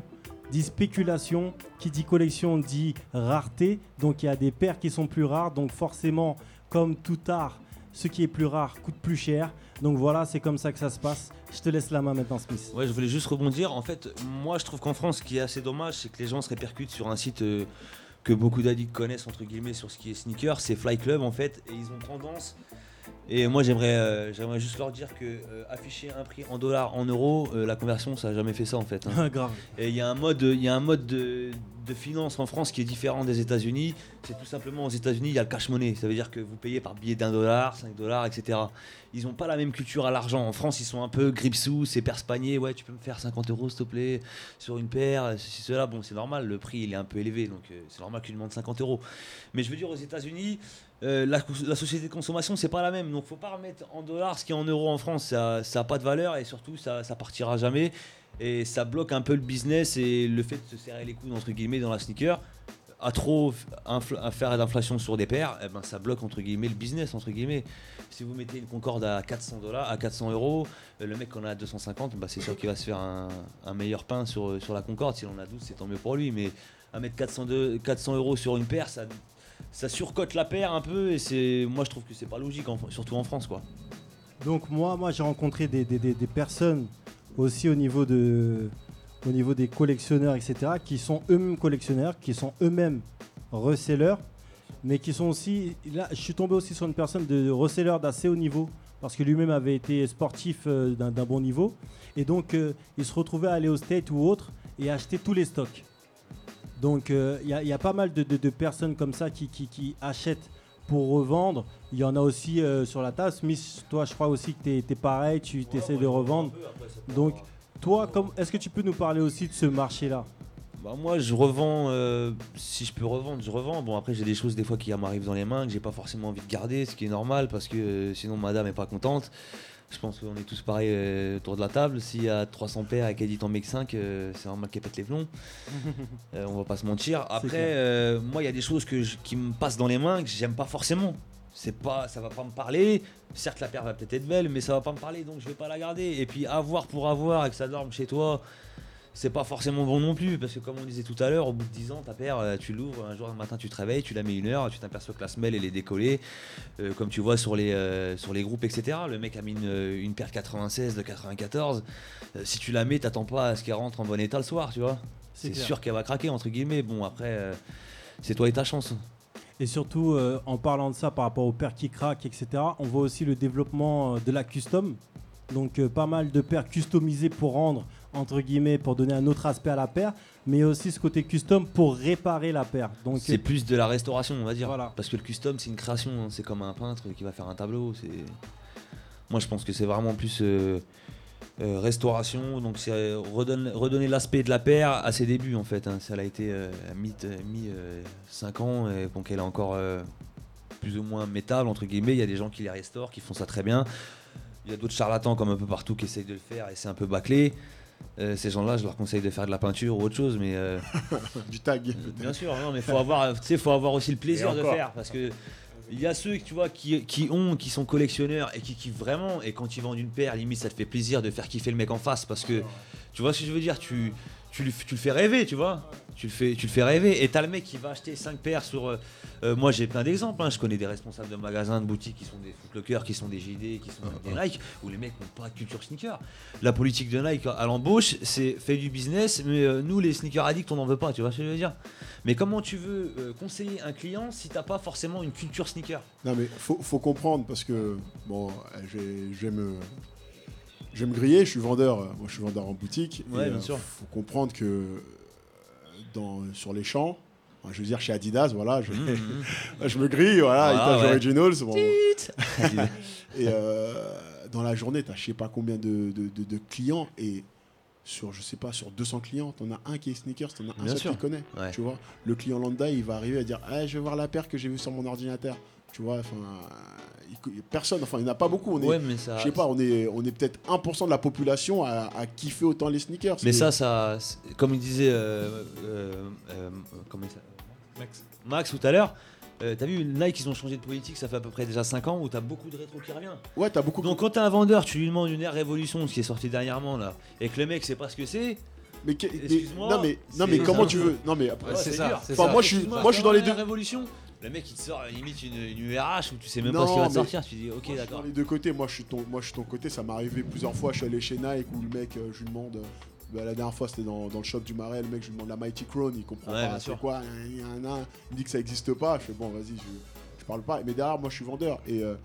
dit spéculation. Qui dit collection dit rareté. Donc il y a des paires qui sont plus rares. Donc forcément, comme tout art, ce qui est plus rare coûte plus cher. Donc voilà, c'est comme ça que ça se passe. Je te laisse la main maintenant, Smith. Ouais, je voulais juste rebondir. En fait, moi, je trouve qu'en France, ce qui est assez dommage, c'est que les gens se répercutent sur un site euh, que beaucoup d'addicts connaissent, entre guillemets, sur ce qui est sneaker. C'est Fly Club, en fait. Et ils ont tendance... Et moi, j'aimerais, euh, j'aimerais juste leur dire que euh, afficher un prix en dollars, en euros, euh, la conversion, ça n'a jamais fait ça, en fait. Hein. Grave. Et il y a un mode, il y a un mode de, de finance en France qui est différent des États-Unis. C'est tout simplement aux États-Unis, il y a le cash money. Ça veut dire que vous payez par billet d'un dollar, cinq dollars, et cetera. Ils n'ont pas la même culture à l'argent. En France, ils sont un peu grip-sous, c'est perse-panier. Ouais, tu peux me faire cinquante euros, s'il te plaît, sur une paire, ceci, cela. Bon, c'est normal, le prix, il est un peu élevé, donc euh, c'est normal qu'ils demandent cinquante euros. Mais je veux dire, aux États-Unis, euh, la, la société de consommation, c'est pas la même. Donc, faut pas remettre en dollars ce qui est en euros en France. Ça n'a pas de valeur et surtout, ça, ça partira jamais. Et ça bloque un peu le business et le fait de se serrer les coudes, entre guillemets, dans la sneaker. À trop infl- à faire d'inflation sur des paires, eh ben ça bloque entre guillemets le business entre guillemets. Si vous mettez une Concorde à quatre cents dollars, à quatre cents euros, le mec qu'on a à deux cent cinquante, bah c'est sûr qu'il va se faire un, un meilleur pain sur, sur la Concorde. Si on a douze, c'est tant mieux pour lui. Mais à mettre quatre cents euros sur une paire, ça, ça surcote la paire un peu et c'est, moi je trouve que c'est pas logique, en, surtout en France quoi. Donc moi, moi j'ai rencontré des, des, des, des personnes aussi au niveau de au niveau des collectionneurs, et cetera, qui sont eux-mêmes collectionneurs, qui sont eux-mêmes resellers, mais qui sont aussi... Là, je suis tombé aussi sur une personne de reseller d'assez haut niveau, parce que lui-même avait été sportif euh, d'un, d'un bon niveau, et donc euh, il se retrouvait à aller au State ou autre, et acheter tous les stocks. Donc il euh, y, y a pas mal de, de, de personnes comme ça qui, qui, qui achètent pour revendre. Il y en a aussi euh, sur la table. Smith, toi, je crois aussi que tu es pareil, tu ouais, essaies ouais, de revendre. Donc... Toi, comme, est-ce que tu peux nous parler aussi de ce marché-là ? Bah moi, je revends, euh, si je peux revendre, je revends. Bon, après, j'ai des choses des fois qui m'arrivent dans les mains que j'ai pas forcément envie de garder, ce qui est normal parce que euh, sinon madame est pas contente. Je pense qu'on est tous pareils euh, autour de la table. S'il y a trois cents paires et qu'elle dit en make cinq, euh, c'est normal qu'elle pète les plombs. euh, on va pas se mentir. Après, euh, moi, il y a des choses que je, qui me passent dans les mains que j'aime pas forcément. C'est pas, ça va pas me parler. Certes, la paire va peut-être être belle, mais ça va pas me parler, donc je vais pas la garder. Et puis avoir pour avoir et que ça dorme chez toi, c'est pas forcément bon non plus, parce que comme on disait tout à l'heure, au bout de dix ans, ta paire, tu l'ouvres, un jour un matin tu te réveilles, tu la mets une heure, tu t'aperçois que la semelle elle est décollée, euh, comme tu vois sur les, euh, sur les groupes, et cetera. Le mec a mis une, une paire quatre-vingt-seize de quatre-vingt-quatorze. Euh, si tu la mets, t'attends pas à ce qu'elle rentre en bon état le soir, tu vois. C'est, c'est sûr qu'elle va craquer entre guillemets. Bon après, euh, c'est toi et ta chance. Et surtout, euh, en parlant de ça par rapport aux paires qui craquent, et cetera, on voit aussi le développement de la custom. Donc euh, pas mal de paires customisées pour rendre, entre guillemets, pour donner un autre aspect à la paire, mais aussi ce côté custom pour réparer la paire. Donc, c'est euh, plus de la restauration, on va dire. Voilà. Parce que le custom, c'est une création, hein. C'est comme un peintre qui va faire un tableau. C'est... Moi, je pense que c'est vraiment plus... Euh... Euh, restauration, donc c'est euh, redonne, redonner l'aspect de la paire à ses débuts en fait. Hein. Ça a été euh, mis cinq ans, et donc elle est encore euh, plus ou moins métal entre guillemets. Il y a des gens qui les restaurent, qui font ça très bien. Il y a d'autres charlatans comme un peu partout qui essayent de le faire et c'est un peu bâclé. Euh, ces gens-là, je leur conseille de faire de la peinture ou autre chose, mais euh, du tag. Bien sûr, non, mais faut avoir, tu sais, faut avoir aussi le plaisir de faire parce que. Il y a ceux tu vois, qui, qui ont, qui sont collectionneurs et qui kiffent vraiment. Et quand ils vendent une paire, limite, ça te fait plaisir de faire kiffer le mec en face. Parce que, tu vois ce que je veux dire, tu, tu, le, tu le fais rêver, tu vois. Tu le fais, tu le fais rêver. Et t'as le mec qui va acheter cinq paires sur... Euh, euh, moi, j'ai plein d'exemples. Hein. Je connais des responsables de magasins, de boutiques qui sont des Footlocker, qui sont des J D, qui sont des Nike, où les mecs n'ont pas de culture sneaker. La politique de Nike à l'embauche, c'est fait du business, mais euh, nous, les sneaker addicts, on n'en veut pas, tu vois ce que je veux dire. Mais comment tu veux euh, conseiller un client si t'as pas forcément une culture sneaker ? Non mais faut, faut comprendre parce que bon, je vais, je vais me, je vais me griller. Je suis vendeur, moi je suis vendeur en boutique. Ouais, et, bien euh, sûr. Faut comprendre que dans, sur les champs, je veux dire chez Adidas, voilà, je, mmh, mmh. je me grille, voilà, ah, Etage ouais. Originals. Bon. Et euh, dans la journée, t'as je sais pas combien de, de, de, de clients et sur, je sais pas, sur deux cents clients, t'en as un qui est sneakers, t'en as un Bien seul sûr. qui connaît. Ouais. Tu vois, le client lambda, il va arriver à dire, ah, je vais voir la paire que j'ai vue sur mon ordinateur. Tu vois, enfin, il- personne, enfin, il n'y en a pas beaucoup. On est, Ouais, mais ça- je sais pas, on est, on est peut-être un pour cent de la population à, à kiffer autant les sneakers. Mais Et- ça, ça, c'est- comme il disait, euh, euh, euh, comment il s'appelle Max. Max tout à l'heure, euh, t'as vu Nike, ils ont changé de politique, ça fait à peu près déjà cinq ans où t'as beaucoup de rétro qui revient. Ouais, t'as beaucoup. Donc quand t'as un vendeur, tu lui demandes une Air Révolution, ce qui est sorti dernièrement là, et que le mec sait pas ce que c'est, Mais, que- mais- Excuse-moi. non mais non mais c'est- comment c'est tu un- veux Non mais après Ouais, c'est ça. c'est Enfin ça. moi je suis Excuse-moi, moi je suis dans les deux. la révolution. Le mec il te sort limite une, une U R H où tu sais même pas ce qui Non, va te mais sortir. Tu dis ok moi, je suis d'accord. Dans les deux côtés, moi je suis ton, moi je suis ton côté. Ça m'est arrivé plusieurs fois. Je suis allé chez Nike où le mec, euh, je lui demande. euh, bah, la dernière fois c'était dans, dans le shop du Marais. Le mec, je lui demande la Mighty Crown, il comprend Ouais, bien pas. C'est sûr. quoi Il y a un- un- il me dit que ça existe pas. Je fais bon, vas-y, je, je parle pas. Mais derrière, moi je suis vendeur et euh,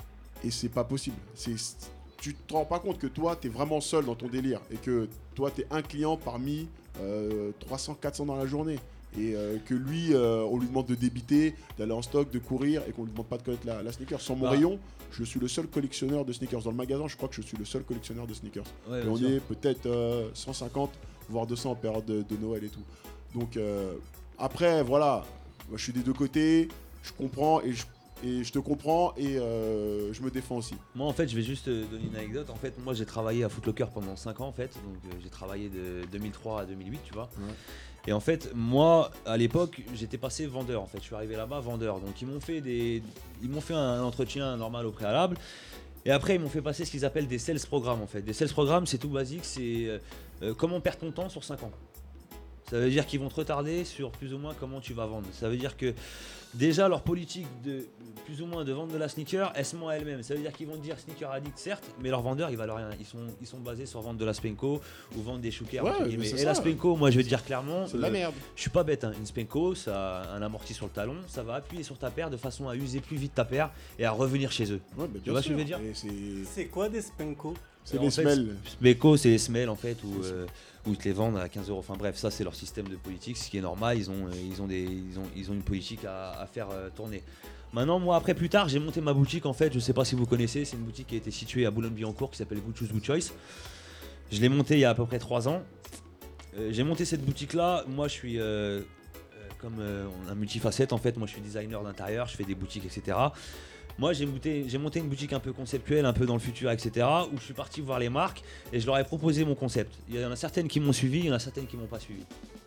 et c'est pas possible. C'est tu te rends pas compte que toi t'es vraiment seul dans ton délire et que toi t'es un client parmi euh, trois cents quatre cents dans la journée. Et euh, que lui, euh, on lui demande de débiter, d'aller en stock, de courir, et qu'on lui demande pas de connaître la, la sneaker. Sur mon Bah. rayon, je suis le seul collectionneur de sneakers. Dans le magasin, je crois que je suis le seul collectionneur de sneakers. Ouais, et bien on sûr. est peut-être euh, cent cinquante, voire deux cents en période de, de Noël et tout. Donc euh, après, voilà, moi, je suis des deux côtés, je comprends et je, et je te comprends et euh, je me défends aussi. Moi en fait je vais juste te donner une anecdote. En fait moi j'ai travaillé à Foot Locker pendant cinq ans en fait. Donc euh, j'ai travaillé de deux mille trois à deux mille huit tu vois. Ouais. Et en fait moi à l'époque j'étais passé vendeur en fait. Je suis arrivé là-bas vendeur. Donc ils m'ont fait des ils m'ont fait un entretien normal au préalable. Et après ils m'ont fait passer ce qu'ils appellent des sales programmes en fait. Des sales programmes c'est tout basique. C'est euh, euh, comment perdre ton temps sur cinq ans. Ça veut dire qu'ils vont te retarder sur plus ou moins comment tu vas vendre. Ça veut dire que déjà leur politique de plus ou moins de vente de la sneaker, elle se ment à elle-même. Ça veut dire qu'ils vont te dire sneaker addict certes, mais leurs vendeurs ils valent rien. Ils sont, ils sont basés sur vendre de la Spenko ou vendre des shookers. Ouais, entre mais guillemets. c'est Et ça. la Spenko, moi je vais te dire clairement, C'est de la merde. je suis pas bête. Hein. Une Spenko, ça a un amorti sur le talon, ça va appuyer sur ta paire de façon à user plus vite ta paire et à revenir chez eux. Ouais, bah, tu bien vois ce que sûr. je veux dire Et c'est- C'est quoi des Spenko? C'est En des fait, semelles. Spenko, c'est les semelles en fait où, euh, où ils te les vendent à quinze euros. Enfin bref, ça c'est leur système de politique, ce qui est normal. Ils ont, euh, ils ont, des, ils ont, ils ont une politique à, à faire euh, tourner. Maintenant, moi après plus tard, j'ai monté ma boutique en fait. Je sais pas si vous connaissez, c'est une boutique qui a été située à Boulogne-Billancourt qui s'appelle Good Choose Good Choice. Je l'ai montée il y a à peu près trois ans. Euh, j'ai monté cette boutique là. Moi je suis euh, euh, comme euh, un multifacette en fait. Moi je suis designer d'intérieur, je fais des boutiques, et cetera. Moi, j'ai monté, j'ai monté une boutique un peu conceptuelle, un peu dans le futur, et cetera. Où je suis parti voir les marques et je leur ai proposé mon concept. Il y en a certaines qui m'ont suivi, il y en a certaines qui m'ont pas suivi.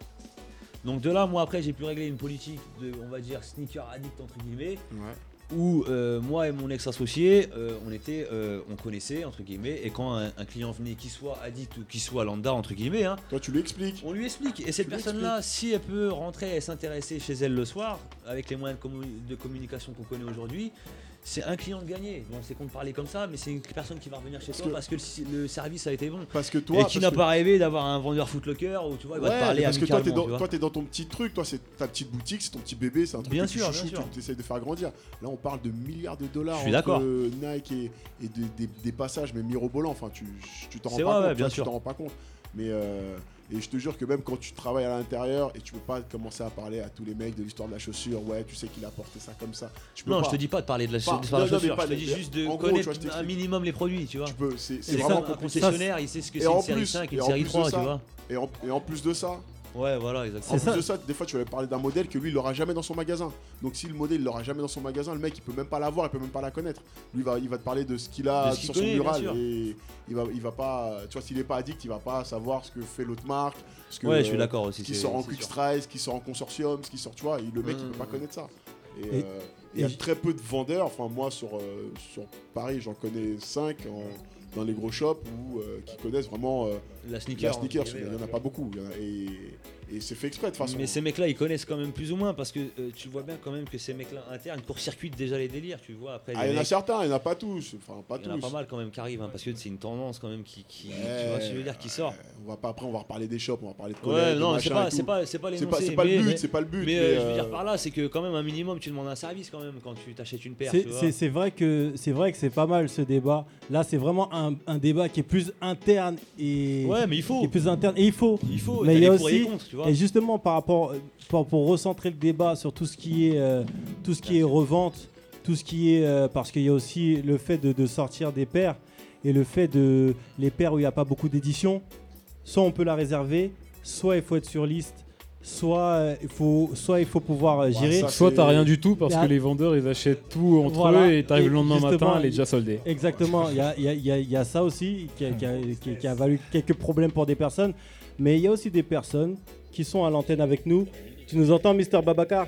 Donc de là, moi après, j'ai pu régler une politique de, on va dire, sneaker addict entre guillemets. Ouais. Où euh, moi et mon ex-associé, euh, on était, euh, on connaissait entre guillemets. Et quand un, un client venait, qu'il soit addict ou qu'il soit lambda entre guillemets, hein, toi tu lui expliques. On lui explique. Et cette Tu lui personne-là, si elle peut rentrer et s'intéresser chez elle le soir, avec les moyens de, commu- de communication qu'on connaît aujourd'hui, c'est un client de gagné. Bon, c'est qu'on te parlait comme ça, mais c'est une personne qui va revenir chez Parce toi que- parce que le, si- le service a été bon. Parce que toi, et qui parce n'a que- pas rêvé d'avoir un vendeur Footlocker où tu vois, il va Ouais, te parler parce que toi, t'es amicalement. dans, tu vois. toi, t'es dans ton petit truc, toi, c'est ta petite boutique, c'est ton petit bébé, c'est un truc Bien que sûr, tu bien chouchoutes, sûr. tu essayes de faire grandir. Là, on parle de milliards de dollars Je suis entre d'accord. Nike et, et de- des, des passages, mais mirobolants. Enfin, tu tu t'en rends C'est pas vrai, compte, ouais, bien toi, tu sûr. t'en rends pas compte. Mais euh, et je te jure que même quand tu travailles à l'intérieur et tu peux pas commencer à parler à tous les mecs de l'histoire de la chaussure, ouais, tu sais qu'il a porté ça comme ça. Tu peux Non, pas. je te dis pas de parler de la, Enfin, de l'histoire de la non, non, mais chaussure. pas Je te les- dis juste de en gros, connaître tu vois, je un t'explique. minimum les produits, tu vois. Tu peux, c'est c'est C'est vraiment comme un compliqué. concessionnaire, il sait ce que Et c'est en une série plus- cinq, et une en série plus de trois, tu ça- vois. Et en, et en plus de ça, Ouais, voilà, en exactement. plus de ça, des fois tu vas parler d'un modèle que lui il l'aura jamais dans son magasin. Donc si le modèle il l'aura jamais dans son magasin, le mec il peut même pas l'avoir, il peut même pas la connaître. Lui il va, il va te parler de ce qu'il a De ce qu'il sur connaît, son bien mural sûr. et il va, il va pas, tu vois, s'il est pas addict, il va pas savoir ce que fait l'autre marque, ce que, Ouais, je suis d'accord aussi, ce qui c'est- sort en c'est quick sûr. strike, ce qui sort en consortium, ce qui sort, tu vois, et le mec il Mmh. peut pas connaître ça. Et Et- euh, il y a et- très peu de vendeurs, enfin moi sur, euh, sur Paris j'en connais cinq dans les gros shops où, euh, qui connaissent vraiment euh, La sneaker, sneaker. entre guillemets, Il y en a ouais. pas beaucoup. Il y en a- et, et c'est fait exprès de toute façon. Mais ces mecs-là, ils connaissent quand même plus ou moins parce que euh, tu vois bien quand même que ces mecs-là internes court-circuitent déjà les délires, tu vois. Après, Ah, les il y en a mecs- certains, il n'y en a pas tous. Enfin, pas il y en a tous. pas mal quand même qui arrivent hein, parce que c'est une tendance quand même qui, qui tu Ouais, vois ce que je veux dire, qui sort. On va pas après, on va reparler des shops, on va parler de Ouais, collègues, de non, c'est machin pas, et c'est tout. pas, c'est pas les C'est pas, c'est pas le but, c'est pas le but. Mais, euh, je veux euh, dire par là, c'est que quand même un minimum, tu demandes un service quand même quand tu t'achètes une paire. C'est- tu vois. C'est c'est vrai que c'est vrai que c'est pas mal ce débat. Là, c'est vraiment un, un débat qui est plus interne et Ouais, mais il faut. qui est plus interne et il faut. Il faut. Mais t'as il y a les pour et les aussi contre, tu vois. et justement par rapport pour, pour recentrer le débat sur tout ce qui est euh, tout ce qui est revente, tout ce qui est euh, parce qu'il y a aussi le fait de, de sortir des paires et le fait de les paires où il n'y a pas beaucoup d'éditions. Soit on peut la réserver, soit il faut être sur liste. Soit euh, il faut, soit il faut pouvoir euh, gérer. Soit t'as rien du tout parce Il y a- que les vendeurs ils achètent tout entre Voilà. eux et t'arrives le lendemain justement, matin, elle est déjà soldée. Exactement, il y a, il y a- il y a- il y a ça aussi qui a, qui a- qui- qui a valu quelques problèmes pour des personnes. Mais il y a aussi des personnes qui sont à l'antenne avec nous. Tu nous entends, Mister Babacar?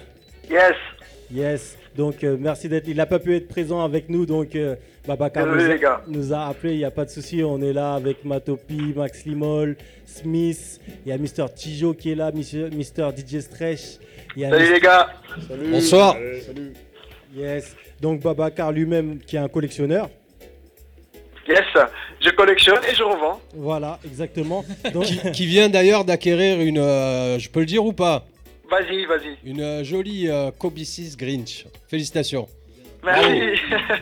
Yes. Yes. Donc, euh, merci d'être. Il n'a pas pu être présent avec nous, donc euh, Babacar Désolé, nous, a, les gars. nous a appelé. Il n'y a pas de souci. On est là avec Matopi, Max Limol, Smith. Il y a Mister Tijo qui est là, Mister D J Stretch. Il y a Salut Mister les gars. Salut. Bonsoir. Salut. Yes. Donc, Babacar lui-même qui est un collectionneur. Yes, je collectionne et je revends. Voilà, exactement. Donc, qui, qui vient d'ailleurs d'acquérir une, euh, je peux le dire ou pas, Vas-y, vas-y. une euh, jolie euh, Kobe six Grinch. Félicitations. Merci.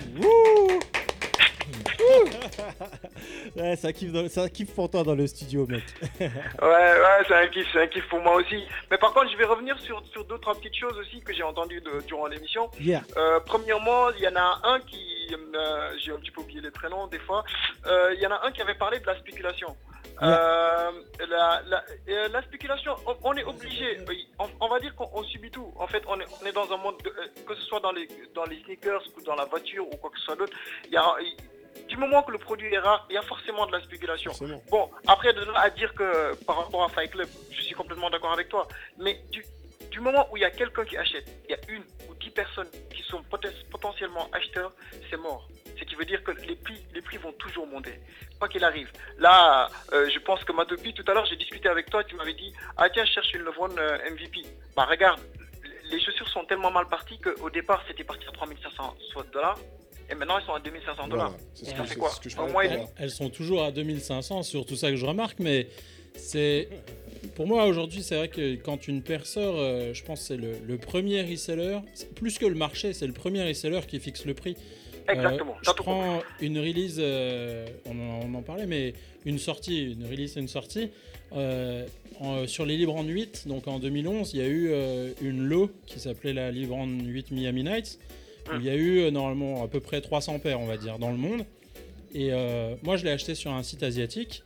ouais, ça kiffe, dans- ça kiffe pour toi dans le studio, mec. Ouais, ouais, c'est un kiff, c'est un kiff pour moi aussi. Mais par contre, je vais revenir sur, sur deux, trois petites choses aussi que j'ai entendues de- durant l'émission. Yeah. Euh, premièrement, il y en a un qui, euh, j'ai un petit peu oublié les prénoms des fois, Euh, il y en a un qui avait parlé de la spéculation. Euh, la, la, euh, la spéculation, on, on est obligé, on, on va dire qu'on on subit tout. En fait, on est, on est dans un monde, de- euh, que ce soit dans les, dans les sneakers ou dans la voiture ou quoi que ce soit d'autre, il y a, il- du moment que le produit est rare, il y a forcément de la spéculation. Bon, après, de là à dire que par rapport à Fight Club, je suis complètement d'accord avec toi, mais du, du moment où il y a quelqu'un qui achète, il y a une ou dix personnes qui sont poten- potentiellement acheteurs, c'est mort. Ce qui veut dire que les prix, les prix vont toujours monter, quoi qu'il arrive. Là, euh, je pense que Matopi, tout à l'heure, j'ai discuté avec toi, tu m'avais dit, ah tiens, je cherche une LeBron euh, M V P. Bah regarde, les chaussures sont tellement mal parties qu'au départ, c'était parti à trois mille cinq cents dollars, et maintenant, ils sont à deux mille cinq cents dollars. c'est ce Ça que- fait c'est quoi ce que je Un parlais mois et tout à demi. l'heure. Elles sont toujours à deux mille cinq cents, c'est surtout ça que je remarque, mais c'est pour moi aujourd'hui, c'est vrai que quand une paire sort, euh, je pense que c'est le, le premier reseller, c'est plus que le marché, c'est le premier reseller qui fixe le prix. Exactement, Euh, t'as je tout prends une release, euh, on, en, on en parlait, mais une sortie, une release et une sortie. Euh, en- sur les Librand huit, donc en deux mille onze, il y a eu euh, une low qui s'appelait la Librand huit Miami Nights, où il y a eu euh, normalement à peu près trois cents paires, on va dire, dans le monde. Et euh, moi, je l'ai acheté sur un site asiatique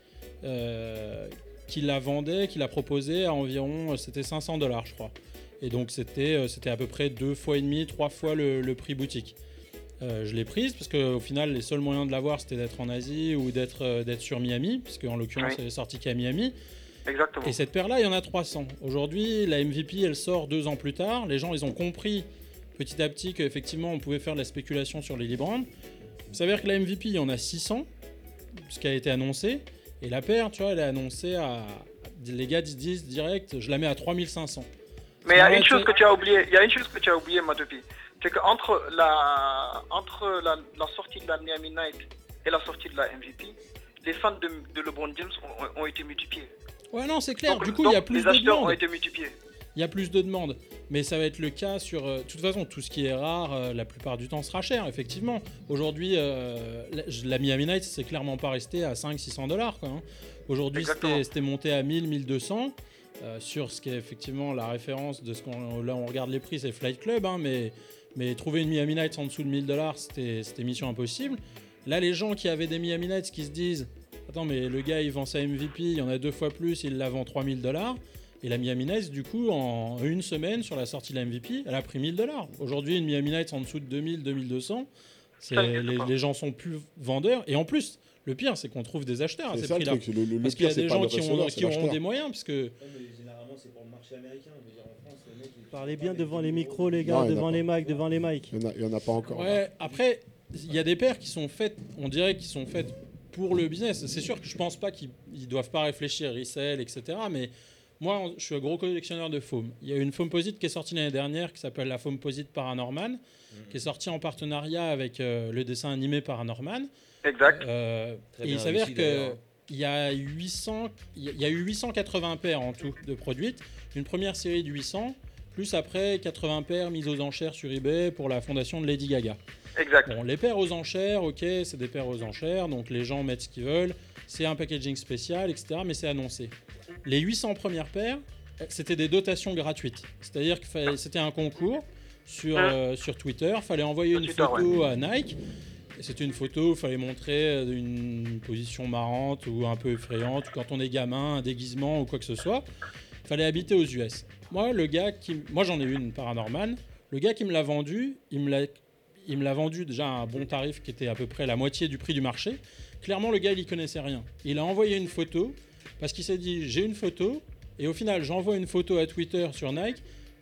euh, qui la vendait, qui la proposait à environ, euh, c'était cinq cents dollars, je crois. Et donc, c'était euh, c'était à peu près deux fois et demi, trois fois le, le prix boutique. Euh, je l'ai prise parce qu'au final, les seuls moyens de l'avoir, c'était d'être en Asie ou d'être euh, d'être sur Miami, puisque en l'occurrence, Oui. elle est sortie qu'à Miami. Exactement. Et cette paire-là, il y en a trois cents. Aujourd'hui, la M V P, elle sort deux ans plus tard. Les gens, ils ont compris petit à petit qu'effectivement, on pouvait faire de la spéculation sur les Librand. Il s'avère que la M V P, il y en a six cents, ce qui a été annoncé. Et la paire, tu vois, elle est annoncée à... Les gars disent direct, je la mets à trois mille cinq cents. Mais il y a Ouais, une chose c'est- que tu as oublié, il y a une chose que tu as oublié, Matopi. C'est qu'entre la, entre la, la sortie de la Miami Night et la sortie de la M V P, les fans de, de LeBron James ont, ont été multipliés. Ouais, non, c'est clair. Donc- du coup, il y a donc, plus les de acheteurs ont demandes. été multipliés. Il y a plus de demandes. Mais ça va être le cas sur... euh, de toute façon, tout ce qui est rare, euh, la plupart du temps, sera cher, effectivement. Aujourd'hui, euh, la, la Miami Night, c'est clairement pas resté à cinq cents six cents dollars. Quoi, hein. Aujourd'hui, c'était c'était monté à mille mille deux cents. Euh, sur ce qui est effectivement la référence de ce qu'on... Là, on regarde les prix, c'est Flight Club. Hein, mais, mais trouver une Miami Night en dessous de mille dollars, c'était c'était mission impossible. Là, les gens qui avaient des Miami Nights qui se disent... Attends, mais le gars, il vend sa M V P, il y en a deux fois plus, il la vend trois mille dollars. Et la Miami Nights, du coup, en une semaine, sur la sortie de la M V P, elle a pris mille dollars. Aujourd'hui, une Miami Nights en dessous de deux mille, deux mille deux cents, c'est- Ça, les, je sais pas. les gens sont plus vendeurs. Et en plus, le pire, c'est qu'on trouve des acheteurs à C'est ces ça, le prix-là. truc, le- le- le Parce qu'il y a pire, c'est des pas gens le qui, ont, receveur, c'est qui auront l'acheteur. des moyens, parce que... Généralement, c'est pour le marché américain. Je veux dire, en France, les mecs, ils Parlez bien devant les micros, les gars, Non, il y en a devant pas. les mics, devant les mics. Il n'y en, a pas encore. Ouais, après, il y a des paires qui sont faites, on dirait qu'ils sont faites pour le business. C'est sûr que je pense pas qu'ils ils doivent pas réfléchir resell, et cetera. Mais moi, on- je suis un gros collectionneur de foam. Il y a une Foamposite qui est sortie l'année dernière qui s'appelle la Foamposite Paranorman, qui est sortie en partenariat avec euh, le dessin animé Paranorman. Exact. Euh, Très et bien il s'avère réussi, que d'ailleurs. il y a huit cents, il y a- il y a eu huit cent quatre-vingts paires en tout de produites. Une première série de huit cents, plus après quatre-vingts paires mises aux enchères sur eBay pour la fondation de Lady Gaga. Exact. Bon, les paires aux enchères, ok, c'est des paires aux enchères, donc les gens mettent ce qu'ils veulent, c'est un packaging spécial, et cetera, mais c'est annoncé. Les huit cents premières paires, c'était des dotations gratuites. C'est-à-dire que fallait- c'était un concours sur, euh, sur Twitter, il fallait envoyer une Twitter, photo à Nike. Et c'était une photo où il fallait montrer euh, une position marrante ou un peu effrayante, ou quand on est gamin, un déguisement ou quoi que ce soit. Il fallait habiter aux U S. Moi, le gars qui, moi j'en ai eu une Paranorman. Le gars qui me l'a vendu, il me l'a, il me l'a vendu déjà à un bon tarif qui était à peu près la moitié du prix du marché. Clairement, le gars, il y connaissait rien. Il a envoyé une photo parce qu'il s'est dit, j'ai une photo. Et au final, j'envoie une photo à Twitter sur Nike.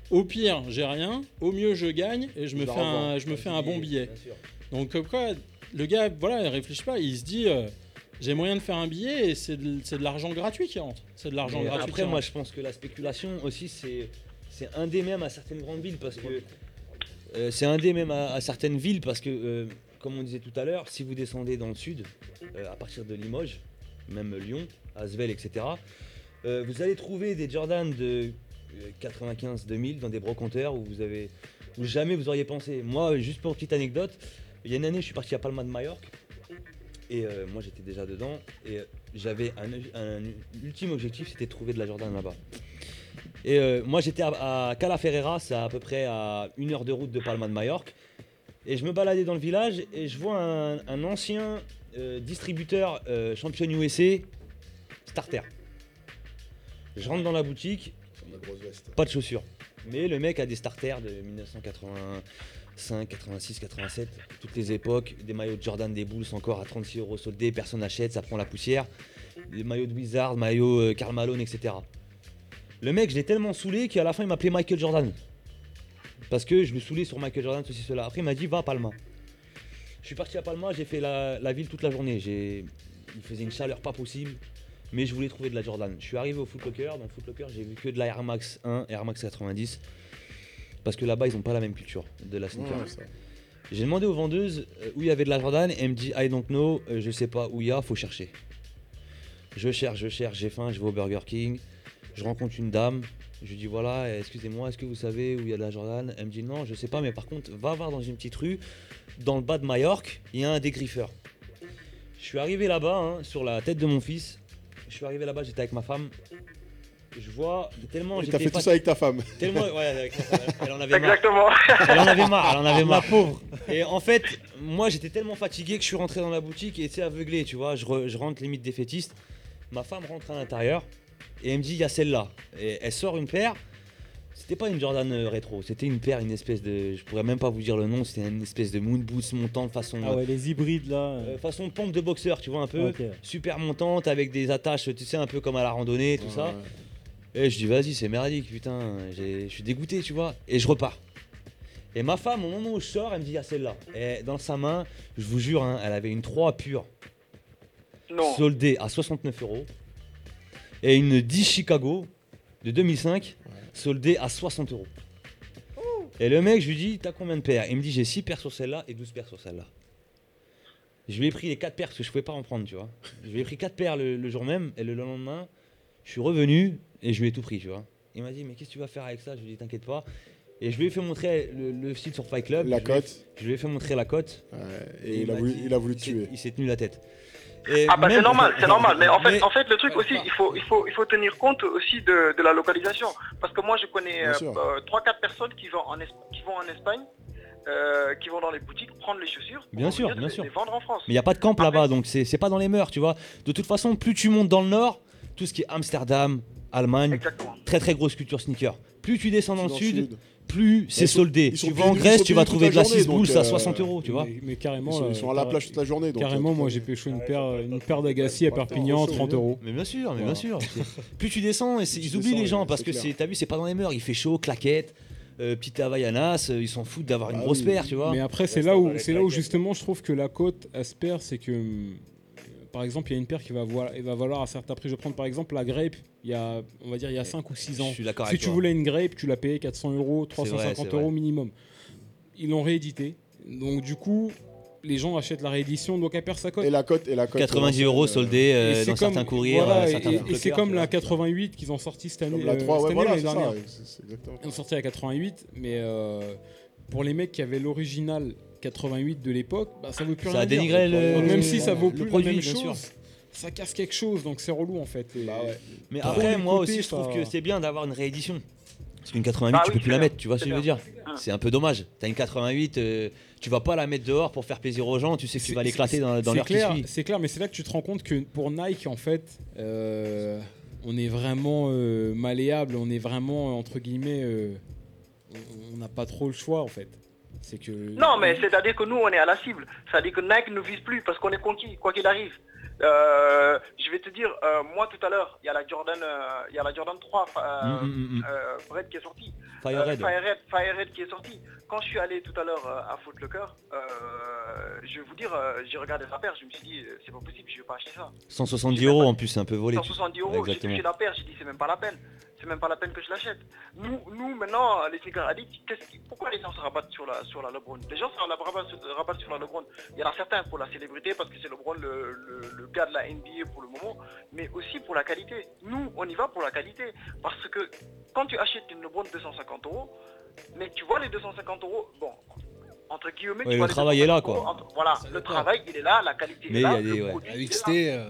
Au pire, j'ai rien. Au mieux, je gagne et je me Je fais la un, revends. je me fais un bon billet. Bien sûr. Donc comme quoi, le gars, voilà, il réfléchit pas. Il se dit, euh, j'ai moyen de faire un billet et c'est de, c'est de l'argent gratuit qui rentre. C'est de l'argent Mais gratuit. après, qui moi, rentre. je pense que la spéculation aussi, c'est c'est indé même à certaines grandes villes parce que euh, c'est indé même à, à certaines villes parce que, euh, comme on disait tout à l'heure, si vous descendez dans le sud, euh, à partir de Limoges, même Lyon, Asvel, et cetera, euh, vous allez trouver des Jordan de euh, quatre-vingt-quinze deux mille dans des brocanteurs où vous avez où jamais vous auriez pensé. Moi, juste pour une petite anecdote, il y a une année, je suis parti à Palma de Majorque. Et euh, moi j'étais déjà dedans et euh, j'avais un, un ultime objectif, c'était de trouver de la Jordan là-bas. Et euh, moi j'étais à, à Cala Ferreira, c'est à peu près à une heure de route de Palma de Majorque. Et je me baladais dans le village et je vois un, un ancien euh, distributeur euh, champion U S A starter. Je rentre dans la boutique, pas de chaussures. Mais le mec a des starters de dix-neuf cent quatre-vingt-cinq, quatre-vingt-six, quatre-vingt-sept, toutes les époques, des maillots de Jordan, des Bulls encore à trente-six euros soldés, personne n'achète, ça prend la poussière. Des maillots de Wizard, maillots euh, Karl Malone, et cetera. Le mec, je l'ai tellement saoulé qu'à la fin, il m'appelait Michael Jordan. Parce que je le saoulais sur Michael Jordan, ceci, cela. Après, il m'a dit, va à Palma. Je suis parti à Palma, j'ai fait la, la ville toute la journée. J'ai... Il faisait une chaleur pas possible, mais je voulais trouver de la Jordan. Je suis arrivé au Foot Locker, dans le Foot Locker, j'ai vu que de la Air Max un, Air Max quatre-vingt-dix. Parce que là-bas, ils n'ont pas la même culture de la sneaker. Ouais, ça. J'ai demandé aux vendeuses euh, où il y avait de la Jordan, et elle me dit, I don't know, euh, je sais pas où il y a, faut chercher. Je cherche, je cherche, j'ai faim, je vais au Burger King. Je rencontre une dame, je lui dis voilà, excusez-moi, est-ce que vous savez où il y a de la Jordan? Elle me dit non, je sais pas, mais par contre, va voir dans une petite rue, dans le bas de Majorque, il y a un dégriffeur. Je suis arrivé là-bas, hein, sur la tête de mon fils. Je suis arrivé là-bas, j'étais avec ma femme. Je vois tellement. Et t'as fait tout ça avec ta femme. Tellement, ouais, avec ma femme. Elle en avait Exactement. marre. Elle en avait marre, elle en avait marre. La pauvre. Et en fait, moi j'étais tellement fatigué que je suis rentré dans la boutique et été aveuglé, tu vois. Je, re- je rentre limite défaitiste. Ma femme rentre à l'intérieur et elle me dit il y a celle-là. Et elle sort une paire. C'était pas une Jordan euh, rétro, c'était une paire, une espèce de. Je pourrais même pas vous dire le nom, c'était une espèce de moon boots montante façon. Ah ouais, les hybrides là. euh, façon pompe de boxeur, tu vois un peu. Ok. Super montante avec des attaches, tu sais, un peu comme à la randonnée, tout Ouais, ça. ouais. Et je dis vas-y, c'est merdique, putain, j'ai- je suis dégoûté, tu vois. Et je repars. Et ma femme, au moment où je sors, elle me dit, ah celle-là. Et dans sa main, je vous jure, hein, elle avait une trois pure. Non. Soldée à soixante-neuf euros. Et une dix Chicago de deux mille cinq, soldée à soixante euros. Et le mec, je lui dis, t'as combien de paires? Il me dit, j'ai six paires sur celle-là et douze paires sur celle-là. Je lui ai pris les quatre paires parce que je pouvais pas en prendre, tu vois. Je lui ai pris quatre paires le, le jour même et le lendemain, je suis revenu et je lui ai tout pris, tu vois. Il m'a dit, mais qu'est-ce que tu vas faire avec ça? Je lui ai dit, t'inquiète pas. Et je lui ai fait montrer le, le site sur Fight Club. La Je lui ai- cote. Je lui ai fait montrer la cote. Ouais, et il a m'a voulu- dit- il a voulu il s'est- tuer. Il s'est tenu la tête. Et Ah bah c'est même- normal, c'est normal. Mais en fait, Mais- en fait, le truc aussi, il faut, il faut, il faut tenir compte aussi de, de la localisation. Parce que moi, je connais Bien sûr. trois quatre personnes qui vont en, Es- qui vont en Espagne, euh, qui vont dans les boutiques prendre les chaussures. Bien pour sûr, venir bien les- sûr. les vendre en France. Mais il n'y a pas de camp là-bas, donc c'est c'est pas dans les mœurs, tu vois. De toute façon, plus tu montes dans le nord, tout ce qui est Amsterdam, Allemagne, très très grosse culture sneaker. Plus tu descends dans le Dans le sud, sud. plus c'est Ils sont- soldé. ils sont Tu pieds vas en nus- ils Grèce, sont tu pieds vas nus trouver toute de la la journée, six boules donc, à euh, soixante euros, tu vois. Mais, mais carrément. Ils sont- là, ils sont à la car- plage toute la journée, donc, Carrément, euh, moi j'ai pêché une paire, une paire d'Agassi à Perpignan, trente euros. Mais bien sûr, mais Voilà. bien sûr. C'est- Plus tu descends, et c'est- Plus ils tu oublient descends, les gens ouais, parce c'est que clair. c'est, t'as vu, c'est pas dans les mœurs. Il fait chaud, claquette, euh, petite Havaianas, euh, ils s'en foutent d'avoir une Ah grosse oui. paire, tu vois. Mais après, c'est là où, c'est là où justement je trouve que la cote elle se perd, c'est que hum, par exemple, il y a une paire qui va valoir, elle va valoir à certains prix. Je vais prendre par exemple la Grape, il y a, on va dire, il y a cinq ou six ans. Je suis d'accord Si avec tu toi. voulais une Grape, tu la payais quatre cents euros, trois C'est cent vrai, cinquante c'est euros vrai. minimum. Ils l'ont réédité. Donc du coup, les gens achètent la réédition, donc elle perd sa cote. Et la cote, et la cote. quatre-vingt-dix euros soldés euh, Et c'est dans comme- certains courriers, voilà, euh, et- certains et, foot et c'est lockers, comme tu la vois. quatre-vingt-huit qu'ils ont sorti cette année. Comme la euh, trois, cette ouais, année, voilà, l'année c'est ça, dernière. ouais, c'est- c'est exactement Ils ont sorti la quatre-vingt-huit, mais euh, pour les mecs qui avaient l'original quatre-vingt-huit de l'époque, bah, ça vaut plus Ça rien a dire. dénigré le- Donc, même si le- ça vaut le plus produit, la même bien sûr. chose, ça casse quelque chose, donc c'est relou en fait. Et- Mais trop après, les moi côtés, aussi, je trouve ça- que c'est bien d'avoir une réédition. Parce qu'une quatre-vingt-huit, Bah tu oui, peux plus c'est la bien, mettre, tu vois ce c'est que je veux bien. dire. C'est un peu dommage. T'as une quatre-vingt-huit, euh, tu vas pas la mettre dehors pour faire plaisir aux gens, tu sais que tu vas l'éclater dans, dans C'est l'heure qui clair, suit. c'est clair, mais c'est là que tu te rends compte que pour Nike, en fait, euh, on est vraiment euh, malléable, on est vraiment, euh, entre guillemets, euh, on- on n'a pas trop le choix, en fait. C'est que... Non, mais c'est-à-dire que nous, on est à la cible. C'est-à-dire que Nike ne vise plus parce qu'on est conquis, quoi qu'il arrive. Euh, je vais te dire, euh, moi tout à l'heure, il y a la Jordan, euh, il y a la Jordan trois euh, Mm, mm, mm. euh, Red qui est sortie. Fire Euh, Red. Fire Red, Fire Red qui est sortie. Quand je suis allé tout à l'heure euh, à Foot Locker, euh, je vais vous dire, euh, j'ai regardé la paire, je me suis dit, euh, c'est pas possible, je vais pas acheter ça. cent soixante-dix euros en plus, c'est un peu volé. cent soixante-dix euros, j'ai Exactement. touché la paire, j'ai dit, c'est même pas la peine. C'est même pas la peine que je l'achète. Nous, nous maintenant, les sneakers addicts, qu'est-ce qui- pourquoi les gens se rabattent sur la, sur la LeBron? Les gens se rabattent sur, rabattent sur la LeBron. Il y en a certains pour la célébrité, parce que c'est LeBron le, le, le gars de la N B A pour le moment, mais aussi pour la qualité. Nous, on y va pour la qualité. Parce que quand tu achètes une LeBron deux cent cinquante euros, mais tu vois les deux cent cinquante euros, bon, entre guillemets, Ouais, tu le vois les travail est là, deux cent cinquante quoi. euros, entre- voilà, le travail, il est là, la qualité Mais est là. il y a des- le ouais. produit, La il est X là. T, euh,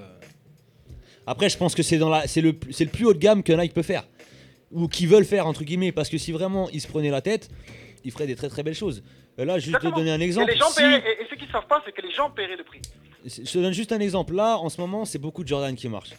Après, je pense que c'est dans la, c'est le, c'est le plus haut de gamme que Nike peut faire, ou qu'ils veulent faire entre guillemets, parce que si vraiment ils se prenaient la tête, ils feraient des très très belles choses. Euh, Là, juste te donner un exemple. Et, les gens si- paieraient- et, et ce qu'ils ne savent pas, c'est que les gens paieraient le prix. Je te donne juste un exemple. Là, en ce moment, c'est beaucoup de Jordan qui marchent.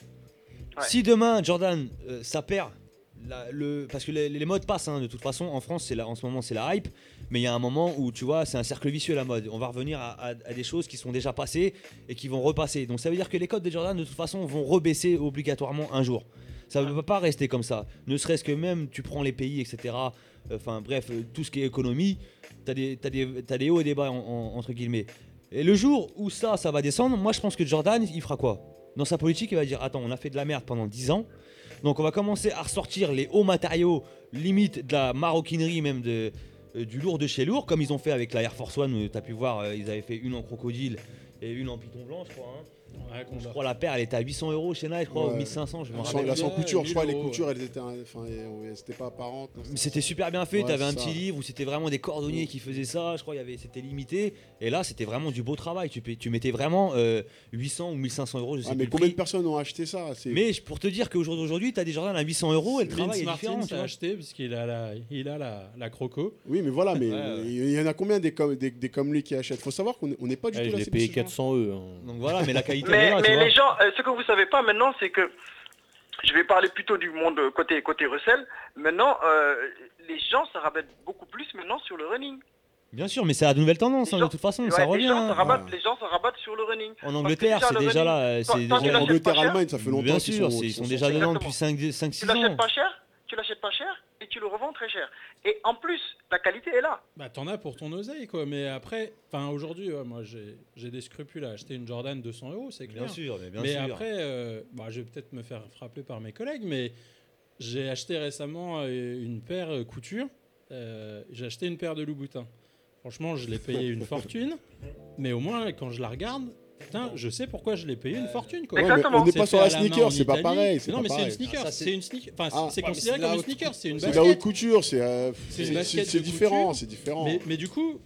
Si demain Jordan, euh, ça perd, la- le, parce que les, les modes passent, hein, de toute façon, en France, c'est la, en ce moment, c'est la hype, mais il y a un moment où, tu vois, c'est un cercle vicieux la mode. On va revenir à, à- à des choses qui sont déjà passées et qui vont repasser. Donc ça veut dire que les codes de Jordan, de toute façon, vont rebaisser obligatoirement un jour. Ça ne peut pas rester comme ça. Ne serait-ce que même, tu prends les pays, et cetera. Enfin bref, euh, tout ce qui est économie, tu as des, t'as des, t'as des hauts et des bas, en- en- entre guillemets. Et le jour où ça, ça va descendre, moi je pense que Jordan, il fera quoi? Dans sa politique, il va dire, attends, on a fait de la merde pendant dix ans, donc on va commencer à ressortir les hauts matériaux, limite de la maroquinerie même, de, euh, du lourd de chez lourd, comme ils ont fait avec la Air Force One, tu as pu voir, euh, ils avaient fait une en crocodile et une en python blanc, je crois. hein. Je crois la paire, elle était à huit cents euros chez Nike, je crois, ou Ouais. mille cinq cents, je me La rappelle. sans- La sans couture, je crois, les mille euros, coutures, elles étaient, un- enfin, elles étaient pas apparentes. non, Mais c'était super bien fait, Ouais, t'avais un c'est petit ça. livre où c'était vraiment des cordonniers qui faisaient ça, je crois il y avait c'était limité, et là c'était vraiment du beau travail, tu, payes- tu mettais vraiment euh, huit cents ou mille cinq cents euros, je sais Ah, plus mais le combien prix. de personnes ont acheté ça? C'est- Mais je- pour te dire qu'aujourd'hui t'as des Jordan à huit cents euros et le travail est Vince différent. Martin tu l'a vois. acheté puisqu'il a la, il a la, la croco. Oui, mais voilà, mais Ouais, euh, ouais. il y en a combien des comme, des, des comme lui qui achètent? Faut savoir qu'on est- on n'est pas du Ouais, tout je là. l'ai payé quatre cents euros. Donc voilà, mais la qualité Mais, est là, tu mais vois. les gens, euh, ce que vous savez pas maintenant, c'est que je vais parler plutôt du monde euh, côté côté recel. Maintenant, euh, les gens se rabattent beaucoup plus maintenant sur le running. Bien sûr, mais c'est la nouvelle tendance, hein, de toute façon, Ouais, ça les revient. gens se hein. rabattent, les gens se rabattent sur le running. En Parce que Angleterre, c'est le déjà running, là, euh, quand- c'est quand tu déjà... l'achètes pas cher, Bien qu'ils sûr, sont- c'est- ils qu'ils sont sont déjà sortis. dedans depuis cinq six tu ans. l'achètes pas cher, tu l'achètes pas cher et tu le revends très cher. Et en plus, la qualité est là. Bah, t'en as pour ton oseille, quoi. Mais après, enfin, aujourd'hui, ouais, moi, j'ai j'ai des scrupules à acheter une Jordan deux cents euros, c'est clair. Bien sûr, mais bien mais sûr. après, euh, bah, je vais peut-être me faire frapper par mes collègues, mais j'ai acheté récemment euh, une paire euh, couture. Euh, j'ai acheté une paire de Louboutin. Franchement, je l'ai payé une fortune, mais au moins, quand je la regarde, putain, je sais pourquoi je l'ai payé une fortune. Quoi. Ouais, mais Exactement. on n'est pas C'est sur la fait à main sneaker, en c'est pas Italie. pareil, c'est Non, pas mais c'est pareil. une sneaker. Ah, ça, c'est une sneaker. Enfin, Ah, c'est ouais, mais considéré c'est de la comme une haute- sneaker. C'est une c'est de la haute basket. couture, c'est euh, C'est une c'est- basket c'est de différent, couture. c'est différent. Mais, mais du coup,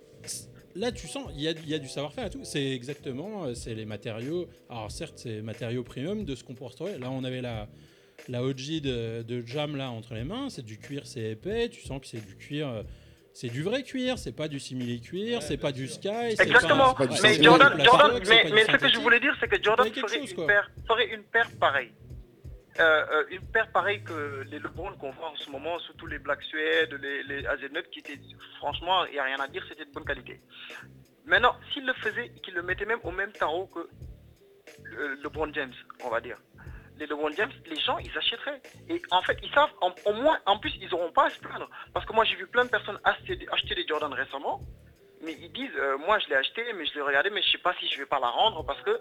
là, tu sens, il y a, il y a du savoir-faire et tout. C'est exactement, euh, c'est les matériaux. Alors certes, c'est matériaux premium de ce qu'on pourrait retrouver. Là, on avait la, la O G de, de Jam là entre les mains. C'est du cuir, c'est épais. Tu sens que c'est du cuir. euh, C'est du vrai cuir, c'est pas du simili-cuir, c'est pas du sky. c'est Exactement. pas- Mais c'est pas Jordan, du Jordan, plastoc, c'est mais, pas du mais ce que je synthétique. voulais dire, c'est que Jordan Il y a quelque ferait chose, une quoi. paire, ferait une paire pareille. Euh, euh, une paire pareille que les LeBron qu'on voit en ce moment, surtout les Black Suede, les, les A Z neuf, qui étaient, franchement, il n'y a rien à dire, c'était de bonne qualité. Maintenant, s'il le faisait et qu'il le mettait même au même tarot que euh, LeBron James, on va dire. Les LeBron James, les gens, ils achèteraient. Et en fait, ils savent, en- au moins, en plus, ils n'auront pas à se plaindre. Parce que moi, j'ai vu plein de personnes acheter, des- acheter des Jordan récemment, mais ils disent, euh, moi, je l'ai acheté, mais je l'ai regardé, mais je sais pas si je vais pas la rendre parce que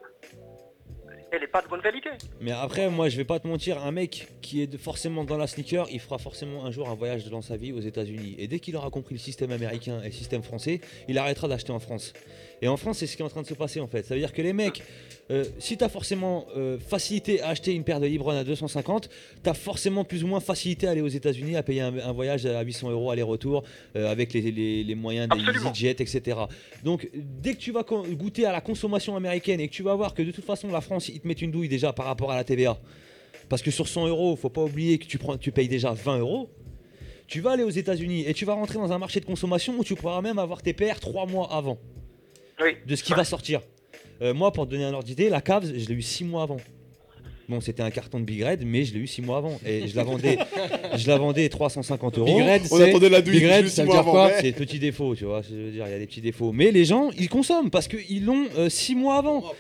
elle n'est pas de bonne qualité. Mais après, moi, je vais pas te mentir, un mec qui est de- forcément dans la sneaker, il fera forcément un jour un voyage dans sa vie aux États-Unis. Et dès qu'il aura compris le système américain et le système français, il arrêtera d'acheter en France. Et en France, c'est ce qui est en train de se passer en fait. Ça veut dire que les mecs, euh, si tu as forcément euh, facilité à acheter une paire de LeBron à deux cent cinquante, tu as forcément plus ou moins facilité à aller aux États-Unis, à payer un, un voyage à huit cents euros aller-retour euh, avec les, les- les moyens des EasyJet, et cetera. Donc, dès que tu vas con- goûter à la consommation américaine et que tu vas voir que de toute façon, la France, ils te mettent une douille déjà par rapport à la T V A. Parce que sur cent euros, faut pas oublier que tu, prends, tu payes déjà vingt euros. Tu vas aller aux États-Unis et tu vas rentrer dans un marché de consommation où tu pourras même avoir tes paires trois mois avant de ce qui va sortir. Euh, moi, pour te donner un ordre d'idée, la Cavs, je l'ai eu six mois avant. Bon, c'était un carton de Big Red, mais je l'ai eu six mois avant. Et je la vendais, je la vendais trois cent cinquante euros. Big Red, On c'est- attendait la douille Big Red, juste ça veut six mois dire quoi avant, ouais. C'est petit défaut, tu vois. Je veux dire, il y a des petits défauts. Mais les gens, ils consomment parce qu'ils l'ont euh, six mois avant.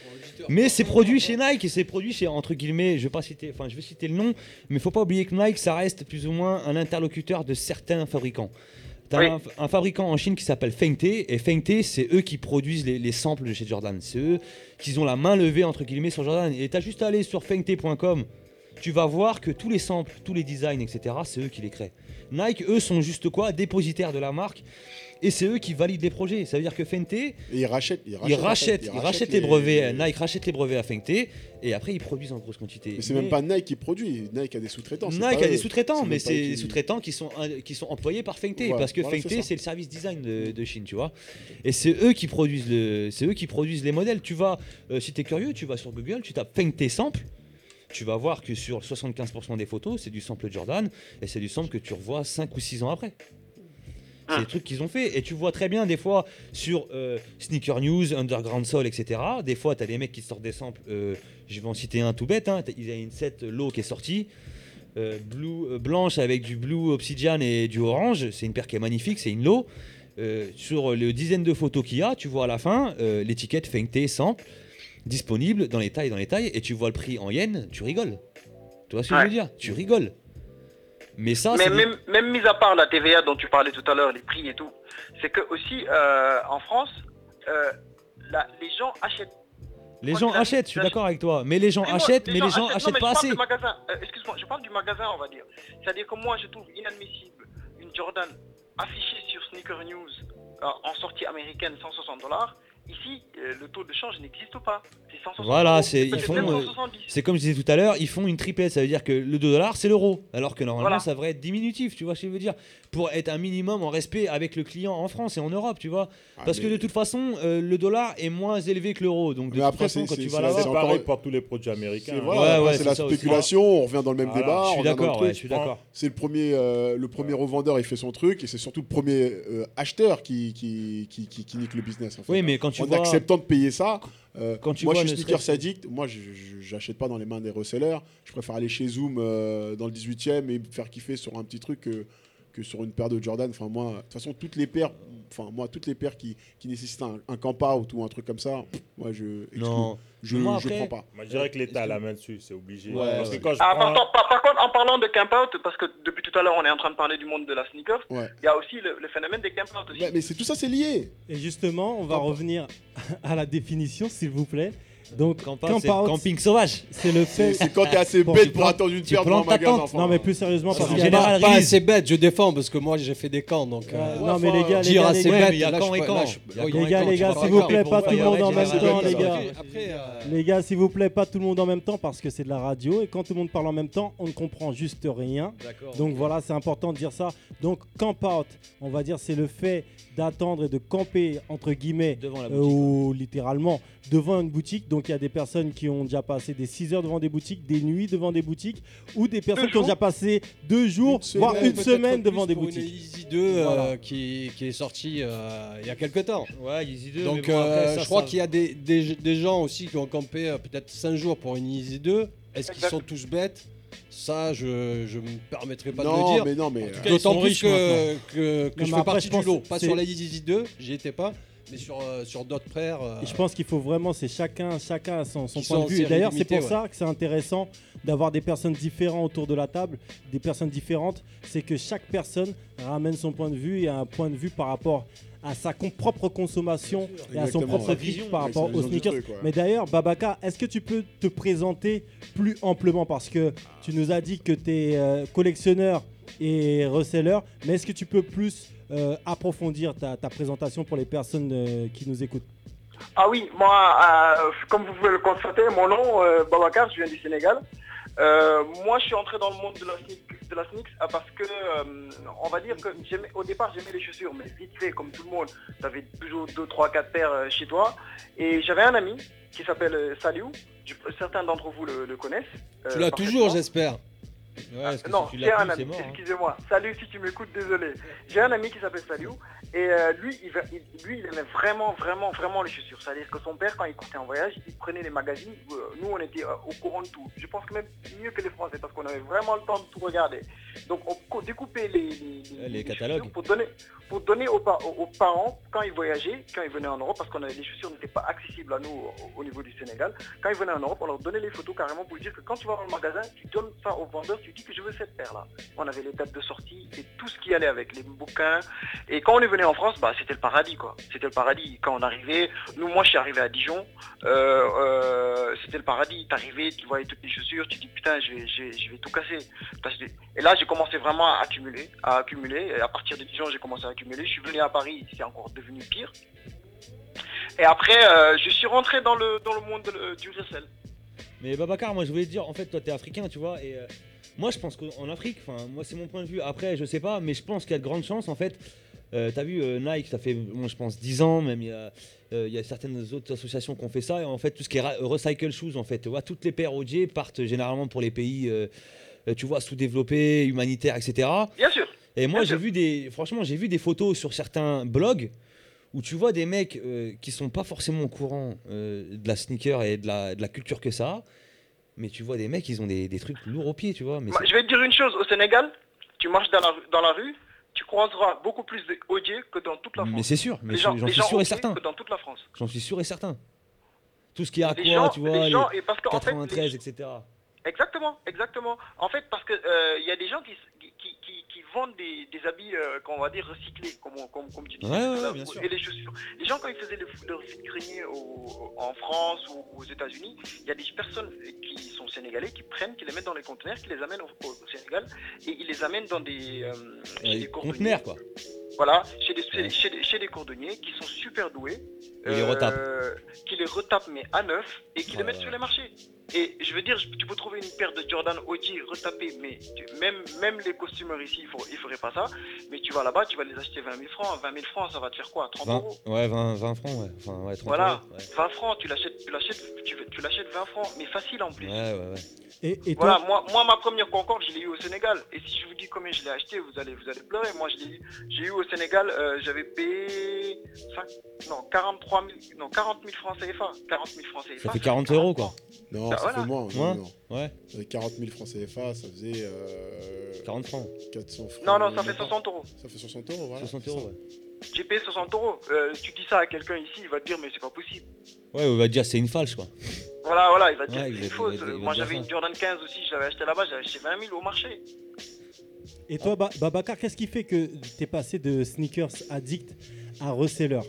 Mais c'est produit chez Nike et c'est produit chez, entre guillemets, je vais pas citer, enfin je vais citer le nom, mais il faut pas oublier que Nike, ça reste plus ou moins un interlocuteur de certains fabricants. T'as Oui. un, un fabricant en Chine qui s'appelle Fengte, et Fengte, c'est eux qui produisent les, les samples de chez Jordan. C'est eux qui ont la main levée, entre guillemets, sur Jordan. Et t'as juste à aller sur fengte point com, tu vas voir que tous les samples, tous les designs, et cetera, c'est eux qui les créent. Nike, eux, sont juste quoi, dépositaires de la marque, et c'est eux qui valident les projets. Ça veut dire que Fengte, Et ils rachètent, ils ils rachètent, rachètent, en fait, ils ils rachètent les brevets, Nike rachète les brevets à Fengte, et après ils produisent en grosse quantité. Mais c'est Mais même pas Nike qui produit, Nike a des sous-traitants. c'est Nike pas a des eux. sous-traitants, mais même pas c'est eux des qui- sous-traitants qui sont, euh, qui sont employés par Fengte, Ouais, parce que voilà, Fengte c'est ça. c'est le service design de, de Chine, tu vois. Et c'est eux qui produisent le, c'est eux qui produisent les modèles. Tu vas, euh, si t'es curieux, tu vas sur Google, tu tapes Fengte sample. Tu vas voir que sur soixante-quinze pour cent des photos, c'est du sample Jordan, et c'est du sample que tu revois cinq ou six ans après. C'est des trucs qu'ils ont fait. Et tu vois très bien, des fois, sur euh, Sneaker News, Underground Soul, et cetera. Des fois, tu as des mecs qui sortent des samples. Euh, je vais en citer un tout bête. Hein. Il y a une set low qui est sortie. Euh, blue, euh, blanche avec du blue obsidian et du orange. C'est une paire qui est magnifique. C'est une low. Euh, sur le dizaine de photos qu'il y a, tu vois à la fin euh, l'étiquette Fengte sample disponible dans les tailles, dans les tailles. Et tu vois le prix en yens. Tu rigoles. Tu vois ce que Ouais. je veux dire? Tu rigoles. Mais ça, Mais c'est des- même, même mis à part la T V A dont tu parlais tout à l'heure, les prix et tout, c'est que aussi euh, en France, euh, la- les gens achètent. les Moi, gens j'ai- achètent, je suis d'accord avec toi. Mais les gens Oui, moi, achètent, mais les gens non, achètent mais pas je parle assez. du magasin. Euh, excuse-moi, je parle du magasin, on va dire. C'est-à-dire que moi, je trouve inadmissible une Jordan affichée sur Sneaker News euh, en sortie américaine cent soixante dollars. Ici, euh, le taux de change n'existe pas. C'est cent soixante Voilà, euros, c'est ils peut-être font, même euh, cent soixante-dix. c'est comme je disais tout à l'heure, ils font une triplette, ça veut dire que le deux dollars c'est l'euro, alors que normalement Voilà. ça devrait être diminutif, tu vois ce que je veux dire, pour être un minimum en respect avec le client en France et en Europe, tu vois, parce que mais- de toute façon euh, le dollar est moins élevé que l'euro, donc de Mais toute après, façon c'est- quand c'est- tu c'est vas la- là-bas, c'est Pareil encore- pour tous les produits américains. C'est hein. voilà, Ouais, après, ouais, c'est c'est la ça aussi. spéculation, on revient dans le même Voilà. débat. Je suis on revient dans le d'accord, truc. ouais, je suis d'accord. C'est le premier, euh, le premier revendeur, il fait son truc, et c'est surtout le premier euh, acheteur qui, qui, qui, qui, qui nique le business. En fait. Oui, mais quand tu en vois- acceptant de payer ça, euh, Quand tu moi vois je suis ne sneaker serait-ce que- addict, moi je je- j'achète pas dans les mains des resellers, je préfère aller chez Zoom euh, dans le dix-huitième et me faire kiffer sur un petit truc que, que sur une paire de Jordan. Enfin moi, de toute façon toutes les paires, enfin moi toutes les paires qui, qui nécessitent un, un camp out ou un truc comme ça, moi je exclue. Non. je, Moi, je après- prends pas. Moi, je dirais que l'État a la main dessus, c'est obligé. Ouais, Parce ouais. que quand je Ah, prends... par, par- par contre, en parlant de camp out, parce que depuis tout à l'heure on est en train de parler du monde de la sneaker, il Ouais. y a aussi le, le phénomène des camp out aussi. Ouais, mais c'est tout ça, c'est lié. Et justement, on va revenir à la définition, s'il vous plaît. Donc, Camp out, camp c'est out, camping sauvage. C'est le fait. C'est quand t'es assez Bon, bête tu pour plantes- attendre une tu paire devant un plantes ta magasin. tente. enfin. Non, mais plus sérieusement, parce En qu'il y a général, Pas Riz. assez bête, je défends parce que moi j'ai fait des camps donc. euh, non, mais les gars, les dire gars, assez les ouais, bête, mais il y a là, camp je et peux- camp. là, je- Il y a oui, camp Les et gars, camp, les tu gars, vas s'il pas vous camper plaît, pour pas faire tout le monde en général- même temps, les général- gars. Après, euh, Les gars, s'il vous plaît, pas tout le monde en même temps parce que c'est de la radio et quand tout le monde parle en même temps, on ne comprend juste rien. D'accord. Donc voilà, c'est important de dire ça. Donc camp out, on va dire, c'est le fait d'attendre et de camper entre guillemets Devant la euh, boutique. ou littéralement devant une boutique. Donc il y a des personnes qui ont déjà passé des six heures devant des boutiques, des nuits devant des boutiques, ou des personnes qui ont déjà passé deux jours, Une voire semaine, une peut-être semaine plus devant des pour une boutiques. Easy deux euh, Voilà. qui, qui est sorti euh, il y a quelques temps. Ouais, Easy deux. Donc mais bon, après, euh, ça, je crois ça- qu'il y a des, des, des gens aussi qui ont campé euh, peut-être cinq jours pour une Easy deux. Est-ce qu'ils Exact. sont tous bêtes? Ça, je je me permettrai pas de Non, le dire. mais non, mais. En tout euh, cas, ils D'autant sont plus riches que, maintenant. que, que Non, je mais fais après, partie je du pense lot. que Pas c'est- sur la Easy deux, j'y étais pas. Mais sur, euh, sur d'autres frères. euh, Et je pense qu'il faut vraiment, c'est chacun, chacun a son, son Qui point sont de en vue. Et série d'ailleurs, c'est limitée, pour ça que c'est intéressant d'avoir des personnes différentes autour de la table, des personnes différentes. C'est que chaque personne ramène son point de vue et a un point de vue par rapport à sa com- propre consommation et à son Exactement. propre Sa vision vision, par ouais, rapport c'est la aux vision du sneakers. truc, ouais. Mais d'ailleurs, Babaka, est-ce que tu peux te présenter plus amplement parce que tu nous as dit que tu es collectionneur et reseller, mais est-ce que tu peux plus euh, approfondir ta, ta présentation pour les personnes euh, qui nous écoutent? Ah oui, moi, euh, comme vous pouvez le constater, mon nom, euh, Babacar, je viens du Sénégal. Euh, moi, je suis entré dans le monde de la sneak, de la sneaks ah, parce que, euh, on va dire que j'aimais- au départ, j'aimais les chaussures, mais vite fait, comme tout le monde, tu avais toujours deux, trois, quatre paires euh, chez toi. Et j'avais un ami qui s'appelle euh, Saliou. Je- certains d'entre vous le, le connaissent. Tu euh, l'as toujours, parfaitement. j'espère. Ouais, parce que Non, si tu j'ai l'as un plus, c'est ami, mort. hein. excusez-moi. Salut si tu m'écoutes, désolé. J'ai un ami qui s'appelle Saliou et euh, lui, il, va- il- lui, il aimait vraiment, vraiment, vraiment les chaussures. C'est-à-dire que son père, quand il partait en voyage, il prenait les magazines. Euh, nous, on était euh, au courant de tout. Je pense que même mieux que les Français parce qu'on avait vraiment le temps de tout regarder. Donc, on co- découpait les, les, Les les catalogues. chaussures pour donner, pour donner aux, pa- aux- aux parents quand ils voyageaient, quand ils venaient en Europe, parce que les chaussures n'étaient pas accessibles à nous au, au niveau du Sénégal. Quand ils venaient en Europe, on leur donnait les photos carrément pour dire que quand tu vas dans le magasin, tu donnes ça au vendeur, tu dis que je veux cette paire-là. On avait les dates de sortie et tout ce qui allait avec, les bouquins. Et quand on est venu en France, bah, c'était le paradis, quoi. C'était le paradis. Quand on arrivait, nous, moi, je suis arrivé à Dijon, euh, euh, c'était le paradis. T'arrivais, tu voyais toutes les chaussures, tu dis putain, je vais, je vais, je vais tout casser. Parce que- Et là, j'ai commencé vraiment à accumuler, à accumuler. Et à partir de Dijon, j'ai commencé à accumuler. Je suis venu à Paris, c'est encore devenu pire. Et après, euh, je suis rentré dans le, dans le monde de- du resell. Mais Babacar, moi je voulais te dire, en fait, toi t'es africain, tu vois, et euh, moi je pense qu'en Afrique, enfin, moi c'est mon point de vue, après je sais pas, mais je pense qu'il y a de grandes chances, en fait. Euh, T'as vu euh, Nike, ça fait, moi je pense, dix ans, même il y a, euh, il y a certaines autres associations qui ont fait ça, et en fait, tout ce qui est ra- recycle shoes, en fait, tu vois, toutes les paires O J partent généralement pour les pays, euh, euh, tu vois, sous-développés, humanitaires, et cetera. Bien sûr. Et moi Bien j'ai sûr. vu des, franchement, j'ai vu des photos sur certains blogs où tu vois des mecs euh, qui sont pas forcément au courant euh, de la sneaker et de la, de la culture que ça a, mais tu vois des mecs, ils ont des, des trucs lourds aux pieds, tu vois. Mais Moi, c'est- je vais te dire une chose, au Sénégal, tu marches dans la, rue- dans la rue, tu croiseras beaucoup plus de O J que dans toute la France. mais c'est sûr, mais Les je- gens- j'en les suis gens sûr et O J certain. que dans toute la France. J'en suis sûr et certain. Tout ce qui est à Les quoi, gens- tu vois, les les gens- et parce qu'en fait, quatre-vingt-treize, les- et cetera. Exactement, exactement. En fait, parce que euh, il y a des gens qui, qui, qui, qui- qui vendent des, des habits, euh, qu'on va dire recyclés, comme, on- comme, comme tu disais. Ouais, ouais, tout à l'heure, bien ou- sûr. Et les chaussures. Les gens, quand ils faisaient le, leur figurinier au- en France ou aux États-Unis, il y a des personnes qui sont sénégalais qui prennent, qui les mettent dans les conteneurs, qui les amènent au, au Sénégal et ils les amènent dans des, euh, chez Ouais, des cordonniers. conteneurs, quoi. Voilà, chez des, chez, chez des, chez des cordonniers qui sont super doués. Et les retapent. Qui les retapent, mais à neuf, et qui les Ouais, mettent ouais. sur les marchés. Et je veux dire, tu peux trouver une paire de Jordan O G retapée, mais tu- même, même les costumeurs ici, ils ne feraient pas ça. Mais tu vas là-bas, tu vas les acheter vingt mille francs. vingt mille francs, ça va te faire quoi? trente vingt, euros. ouais, vingt, vingt francs, ouais. Enfin, ouais, trente Voilà, euros, ouais. vingt francs, tu l'achètes, tu l'achètes, tu, tu l'achètes vingt francs, mais facile en plus. Ouais, ouais, ouais. Et, et Voilà, toi, moi, moi, ma première Concorde, je l'ai eu au Sénégal. Et si je vous dis combien je l'ai acheté, vous allez, vous allez pleurer. Moi, je l'ai eu, j'ai eu au Sénégal, euh, j'avais payé cinq, non, quarante-trois mille, non, quarante mille francs C F A. quarante mille francs C F A. Ça fait quarante euros, quoi. Non, Bah, ça voilà. fait moins. Moins Non, non. Ouais. Avec quarante mille francs C F A, ça faisait. Euh, quarante francs. quatre cents francs. Non, non, ça fait soixante euros. Ça fait soixante euros, voilà. soixante euros, ouais. J'ai payé soixante euros. Euh, tu dis ça à quelqu'un ici, il va te dire, mais c'est pas possible. Ouais, on va dire c'est une falche, quoi. Voilà, voilà, il va te dire Ouais, que il c'est va- faux. il va- il va Moi, dire j'avais ça. une Jordan quinze aussi, je l'avais acheté là-bas, j'avais acheté vingt mille au marché. et toi Ba- Babacar, qu'est-ce qui fait que tu es passé de sneakers addict à reseller?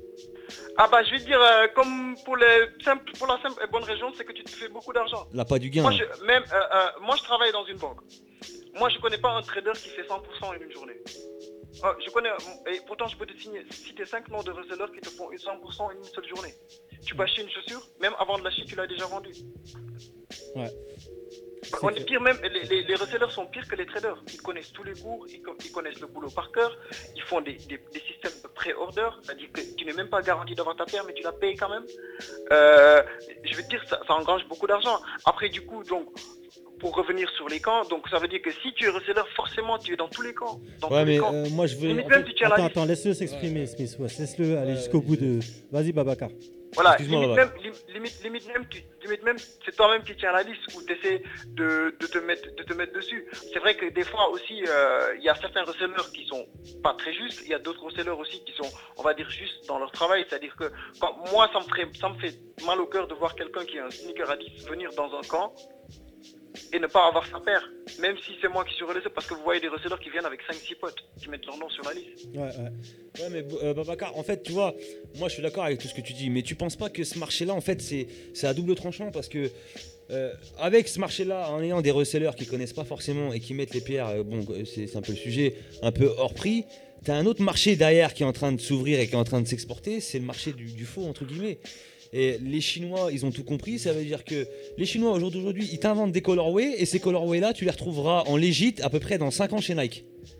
Ah bah, je vais te dire, euh, comme pour, les simples, pour la simple et bonne raison, c'est que tu te fais beaucoup d'argent. Là, pas du gain. Moi, hein. je, même, euh, euh, moi, je travaille dans une banque. Moi, je connais pas un trader qui fait cent pour cent en une journée. Euh, je connais, et pourtant, je peux te signer, citer cinq noms de resellers qui te font cent pour cent en une seule journée. Tu peux acheter une chaussure, même avant de l'acheter, tu l'as déjà vendue. Ouais. On est pire même, les, les, les resellers sont pires que les traders. Ils connaissent tous les cours, ils, co- ils connaissent le boulot par cœur, ils font des, des, des systèmes de pré-order, c'est-à-dire que tu n'es même pas garanti d'avoir ta paire, mais tu la payes quand même. Euh, je veux dire, ça, ça engrange beaucoup d'argent. Après, du coup, donc, pour revenir sur les camps, donc ça veut dire que si tu es reseller, forcément, tu es dans tous les camps. Dans Ouais, tous les mais camps. euh, moi je veux. Limite en même, fait- tu tiens la Attends, liste. attends, laisse-le s'exprimer, Smith. Ouais, laisse-le aller jusqu'au bout de. Vas-y, Babacar. Voilà, Excuse-moi, limite Baba. même, lim- limite, limite même, tu, limite même, c'est toi-même qui tiens la liste ou tu essaies de, de, te mettre, de te mettre dessus. C'est vrai que des fois aussi, euh, il y a certains resellers qui sont pas très justes, il y a d'autres resellers aussi qui sont, on va dire, justes dans leur travail. C'est-à-dire que quand, moi, ça me, ferait, ça me fait mal au cœur de voir quelqu'un qui est un sneaker addict venir dans un camp et ne pas avoir sa paire, même si c'est moi qui suis relayé, parce que vous voyez des resellers qui viennent avec cinq six potes, qui mettent leur nom sur la liste. Ouais, ouais. Ouais, mais euh, Babacar, en fait, tu vois, moi je suis d'accord avec tout ce que tu dis, mais tu penses pas que ce marché-là, en fait, c'est c'est à double tranchant parce que euh, avec ce marché-là, en ayant des resellers qui connaissent pas forcément et qui mettent les pierres, euh, bon, euh, c'est c'est un peu le sujet, un peu hors prix, t'as un autre marché derrière qui est en train de s'ouvrir et qui est en train de s'exporter, c'est le marché du, du faux, entre guillemets. Et les Chinois, ils ont tout compris, ça veut dire que les Chinois, au jour d'aujourd'hui, ils t'inventent des colorways et ces colorways-là, tu les retrouveras en légit à peu près dans cinq ans chez Nike.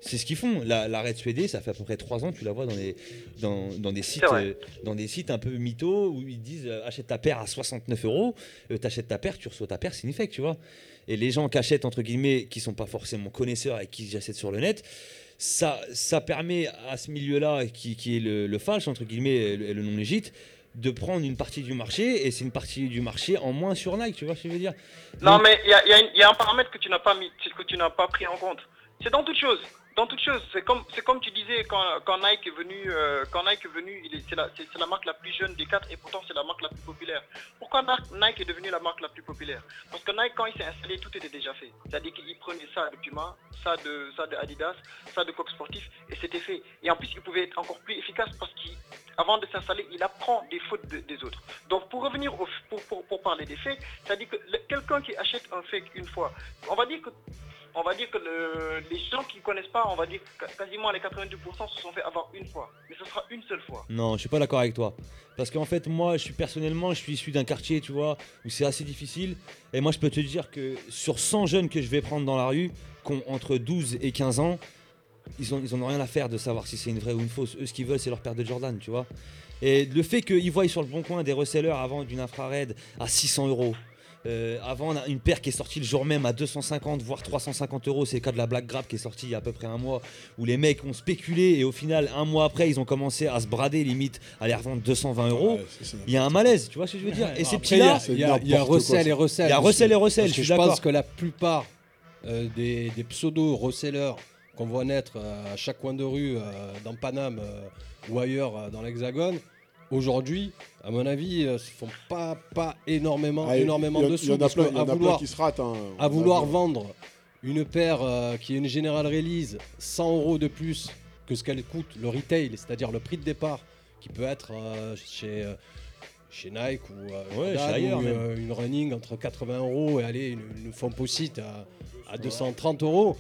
C'est ce qu'ils font. La, la Red Suédée, ça fait à peu près trois ans, tu la vois dans des, dans, dans des sites, euh, dans des sites un peu mythos où ils disent euh, achète ta paire à soixante-neuf euros, euh, t'achètes ta paire, tu reçois ta paire, c'est une fake, tu vois. Et les gens qui achètent, entre guillemets, qui sont pas forcément connaisseurs et qui achètent sur le net, ça, ça permet à ce milieu-là, qui, qui est le, le falche, entre guillemets, et le, le non légit, de prendre une partie du marché, et c'est une partie du marché en moins sur Nike, tu vois ce que je veux dire. Non, mais il y a, y a une- y a un paramètre que tu n'as pas mis, que tu n'as pas pris en compte. C'est dans toute chose. Dans toute chose, c'est comme, c'est comme tu disais quand, quand Nike est venu, euh, quand Nike est venu, il est- c'est la, c'est- c'est la marque la plus jeune des quatre et pourtant c'est la marque la plus populaire. Pourquoi Mar- Nike est devenu la marque la plus populaire? Parce que Nike, quand il s'est installé, tout était déjà fait. C'est-à-dire qu'il prenait ça de Puma, ça de, ça de Adidas, ça de Coq Sportif et c'était fait. Et en plus, il pouvait être encore plus efficace parce qu'avant de s'installer, il apprend des fautes de- des autres. Donc pour revenir au, f- pour, pour, pour parler des faits, c'est-à-dire que le- quelqu'un qui achète un fake une fois, on va dire que on va dire que le- les gens qui ne connaissent pas, on va dire que quasiment les quatre-vingt-dix pour cent se sont fait avoir une fois. Mais ce sera une seule fois. Non, je suis pas d'accord avec toi. Parce qu'en fait, moi, je suis personnellement, je suis issu d'un quartier, tu vois, où c'est assez difficile. Et moi, je peux te dire que sur cent jeunes que je vais prendre dans la rue, qui ont entre douze et quinze ans, ils ont, ils en ont rien à faire de savoir si c'est une vraie ou une fausse. Eux, ce qu'ils veulent, c'est leur paire de Jordan, tu vois. Et le fait qu'ils voient sur le bon coin des resellers avant d'une infrared à six cents euros. Euh, avant, on a une paire qui est sortie le jour même à deux cent cinquante voire trois cent cinquante euros. C'est le cas de la Black Grab qui est sortie il y a à peu près un mois, où les mecs ont spéculé et au final, un mois après, ils ont commencé à se brader limite à les revendre deux cent vingt euros. Il y a un malaise, tu vois ce que je veux dire. Et ces Après, il y a- petits-là, il y a, il y a recel et recel. Il y a recel et recel, Parce je que suis je d'accord. pense que la plupart euh, des, des pseudo-resellers qu'on voit naître euh, à chaque coin de rue, euh, dans Paname euh, ou ailleurs euh, dans l'Hexagone, aujourd'hui, à mon avis, euh, se font pas, pas énormément, Ah, il- énormément il y en- de il y sous. en a parce plein- que il y en à a plein vouloir, qui se ratent, hein. à On vouloir a vu. vendre une paire euh, qui est une General Release cent euros de plus que ce qu'elle coûte, le retail, c'est-à-dire le prix de départ, qui peut être euh, chez, euh, chez Nike ou, euh, Ouais, Jordan, chez ailleurs ou, même. euh, une running entre quatre-vingts euros et aller une, une Fomposite à, à deux cent trente euros.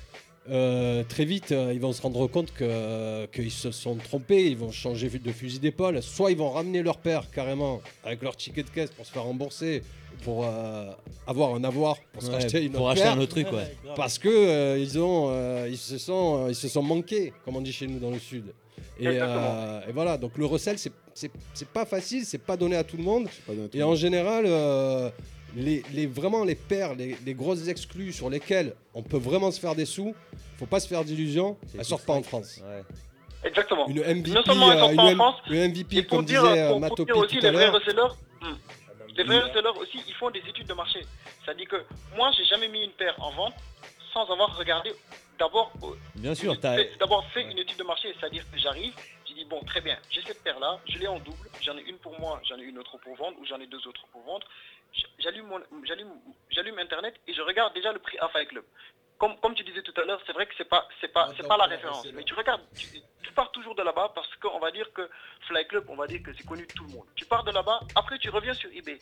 Euh, très vite, euh, ils vont se rendre compte que, qu'ils se sont trompés, ils vont changer de fusil d'épaule. Soit ils vont ramener leur paire carrément avec leur ticket de caisse pour se faire rembourser, pour euh, avoir un avoir, pour se Ouais, racheter une pour autre acheter paire. un autre truc, ouais. Parce que euh, ils ont, euh, ils se sont, euh, ils se sont manqués, comme on dit chez nous dans le sud. Et, euh, et voilà, donc le recel, c'est, c'est, c'est pas facile, c'est pas donné à tout le monde. Et en général, euh, les, les, vraiment les paires, les, les grosses exclus sur lesquelles on peut vraiment se faire des sous, faut pas se faire d'illusions, elles sortent pas en France. Exactement. Une M V P, non seulement elles euh, sortent une pas en M- France, une M V P, et pour comme dire, disait euh, pour- pour Matopi dire aussi tout à les vrais l'heure. resellers, hmm, les vrais resellers aussi, ils font des études de marché. C'est-à-dire que moi, j'ai jamais mis une paire en vente sans avoir regardé d'abord. euh, Bien sûr, une- t'as- fait- d'abord fait une étude de marché, c'est-à-dire que j'arrive, j'ai dit bon, très bien, j'ai cette paire-là, je l'ai en double, j'en ai une pour moi, j'en ai une autre pour vendre, ou j'en ai deux autres pour vendre. J- J'allume, mon, j'allume, j'allume Internet et je regarde déjà le prix à Fight Club. Comme, comme tu disais tout à l'heure, c'est vrai que c'est pas, c'est pas, c'est pas la référence. Mais tu regardes, tu, tu pars toujours de là-bas parce qu'on va dire que Fly Club, on va dire que c'est connu de tout le monde. Tu pars de là-bas, après tu reviens sur eBay.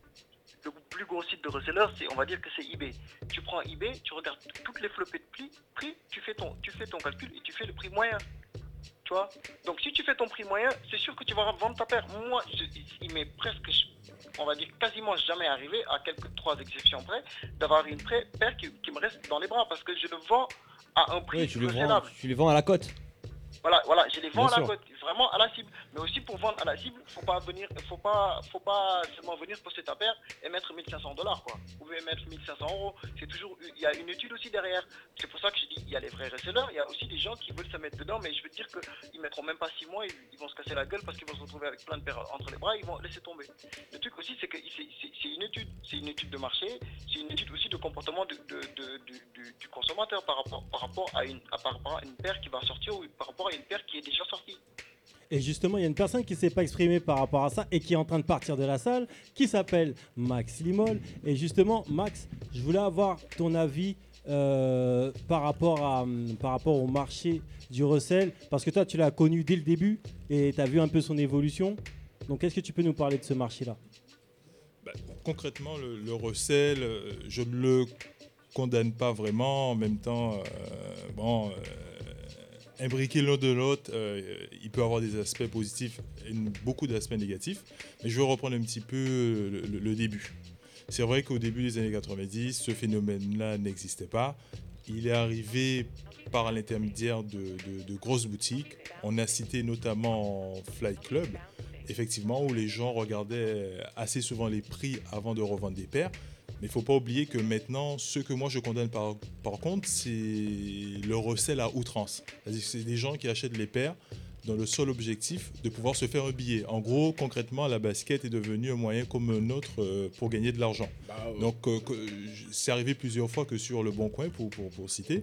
Le plus gros site de reseller, c'est, on va dire que c'est eBay. Tu prends eBay, tu regardes toutes les flopées de prix, prix tu, fais ton, tu fais ton calcul et tu fais le prix moyen. Tu vois. Donc si tu fais ton prix moyen, c'est sûr que tu vas vendre ta paire. Moi, je, il m'est presque, on va dire quasiment jamais arrivé, à quelques trois exceptions près, d'avoir une paire qui, qui me reste dans les bras parce que je le vends à un prix Ouais, tu, les vends, raisonnable. tu les vends à la cote. Voilà, voilà, je les vends Bien à la sûr. cote, vraiment à la cible. Mais aussi pour vendre à la cible, faut pas venir, faut pas, faut pas seulement venir poster ta paire et mettre mille cinq cents dollars quoi. Vous pouvez mettre mille cinq cents euros. C'est toujours, il y a une étude aussi derrière. C'est pour ça que je dis, il y a les vrais resellers, il y a aussi des gens qui veulent se mettre dedans, mais je veux dire que ils mettront même pas six mois, ils, ils vont se casser la gueule parce qu'ils vont se retrouver avec plein de paires entre les bras, ils vont laisser tomber. Le truc aussi, c'est que c'est, c'est, c'est une étude, c'est une étude de marché, c'est une étude aussi de comportement de, de, de- du, du- du consommateur par rapport, par rapport à une, à, par rapport à une paire qui va sortir ou par rapport à une paire qui est déjà sortie. Et justement, il y a une personne qui ne s'est pas exprimée par rapport à ça et qui est en train de partir de la salle, qui s'appelle Max Limol. Et justement, Max, je voulais avoir ton avis euh, par, rapport à, par rapport au marché du resell, parce que toi, tu l'as connu dès le début et tu as vu un peu son évolution. Donc, est-ce que tu peux nous parler de ce marché-là? Bah, concrètement, le, le recel, euh, je ne le condamne pas vraiment. En même temps, euh, bon, euh, imbriquer l'un de l'autre, euh, il peut avoir des aspects positifs et une- beaucoup d'aspects négatifs. Mais je vais reprendre un petit peu le, le- le début. C'est vrai qu'au début des années quatre-vingt-dix, ce phénomène-là n'existait pas. il est arrivé par l'intermédiaire de, de, de grosses boutiques. On a cité notamment Fly Club, effectivement, où les gens regardaient assez souvent les prix avant de revendre des paires. Mais il ne faut pas oublier que maintenant, ce que moi je condamne par, par contre, c'est le recel à outrance. C'est-à-dire que c'est des gens qui achètent les paires dans le seul objectif de pouvoir se faire un billet. En gros, concrètement, la basket est devenue un moyen comme un autre euh, pour gagner de l'argent. Bah, ouais. Donc, euh, que, c'est arrivé plusieurs fois que sur Le Bon Coin, pour, pour, pour citer,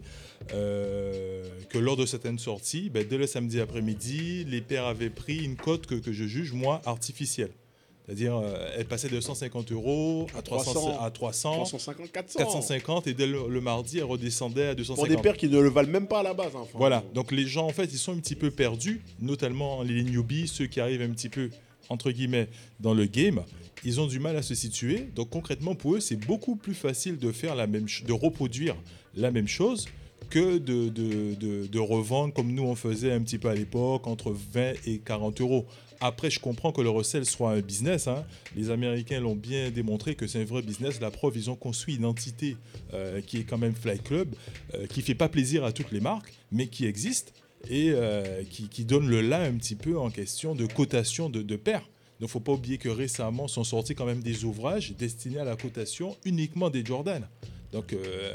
euh, que lors de certaines sorties, ben, dès le samedi après-midi, les paires avaient pris une cote que, que je juge, moi, artificielle. C'est-à-dire, euh, elle passait de cent cinquante euros à trois cents, à trois cents, trois cent cinquante, quatre cents. quatre cent cinquante, et dès le, le mardi, elle redescendait à deux cent cinquante. Pour des paires qui ne le valent même pas à la base. Hein, enfin, voilà, donc les gens, en fait, ils sont un petit peu perdus, notamment les newbies, ceux qui arrivent un petit peu, entre guillemets, dans le game. Ils ont du mal à se situer. Donc concrètement, pour eux, c'est beaucoup plus facile de faire la même, de reproduire la même chose que de, de, de, de revendre comme nous on faisait un petit peu à l'époque, entre vingt et quarante euros. Après, je comprends que le resell soit un business. Hein. Les Américains l'ont bien démontré que c'est un vrai business. La preuve, ils ont construit une entité euh, qui est quand même Fly Club, euh, qui ne fait pas plaisir à toutes les marques, mais qui existe et euh, qui, qui donne le là un petit peu en question de cotation de, de paires. Donc, il ne faut pas oublier que récemment sont sortis quand même des ouvrages destinés à la cotation uniquement des Jordan. Donc,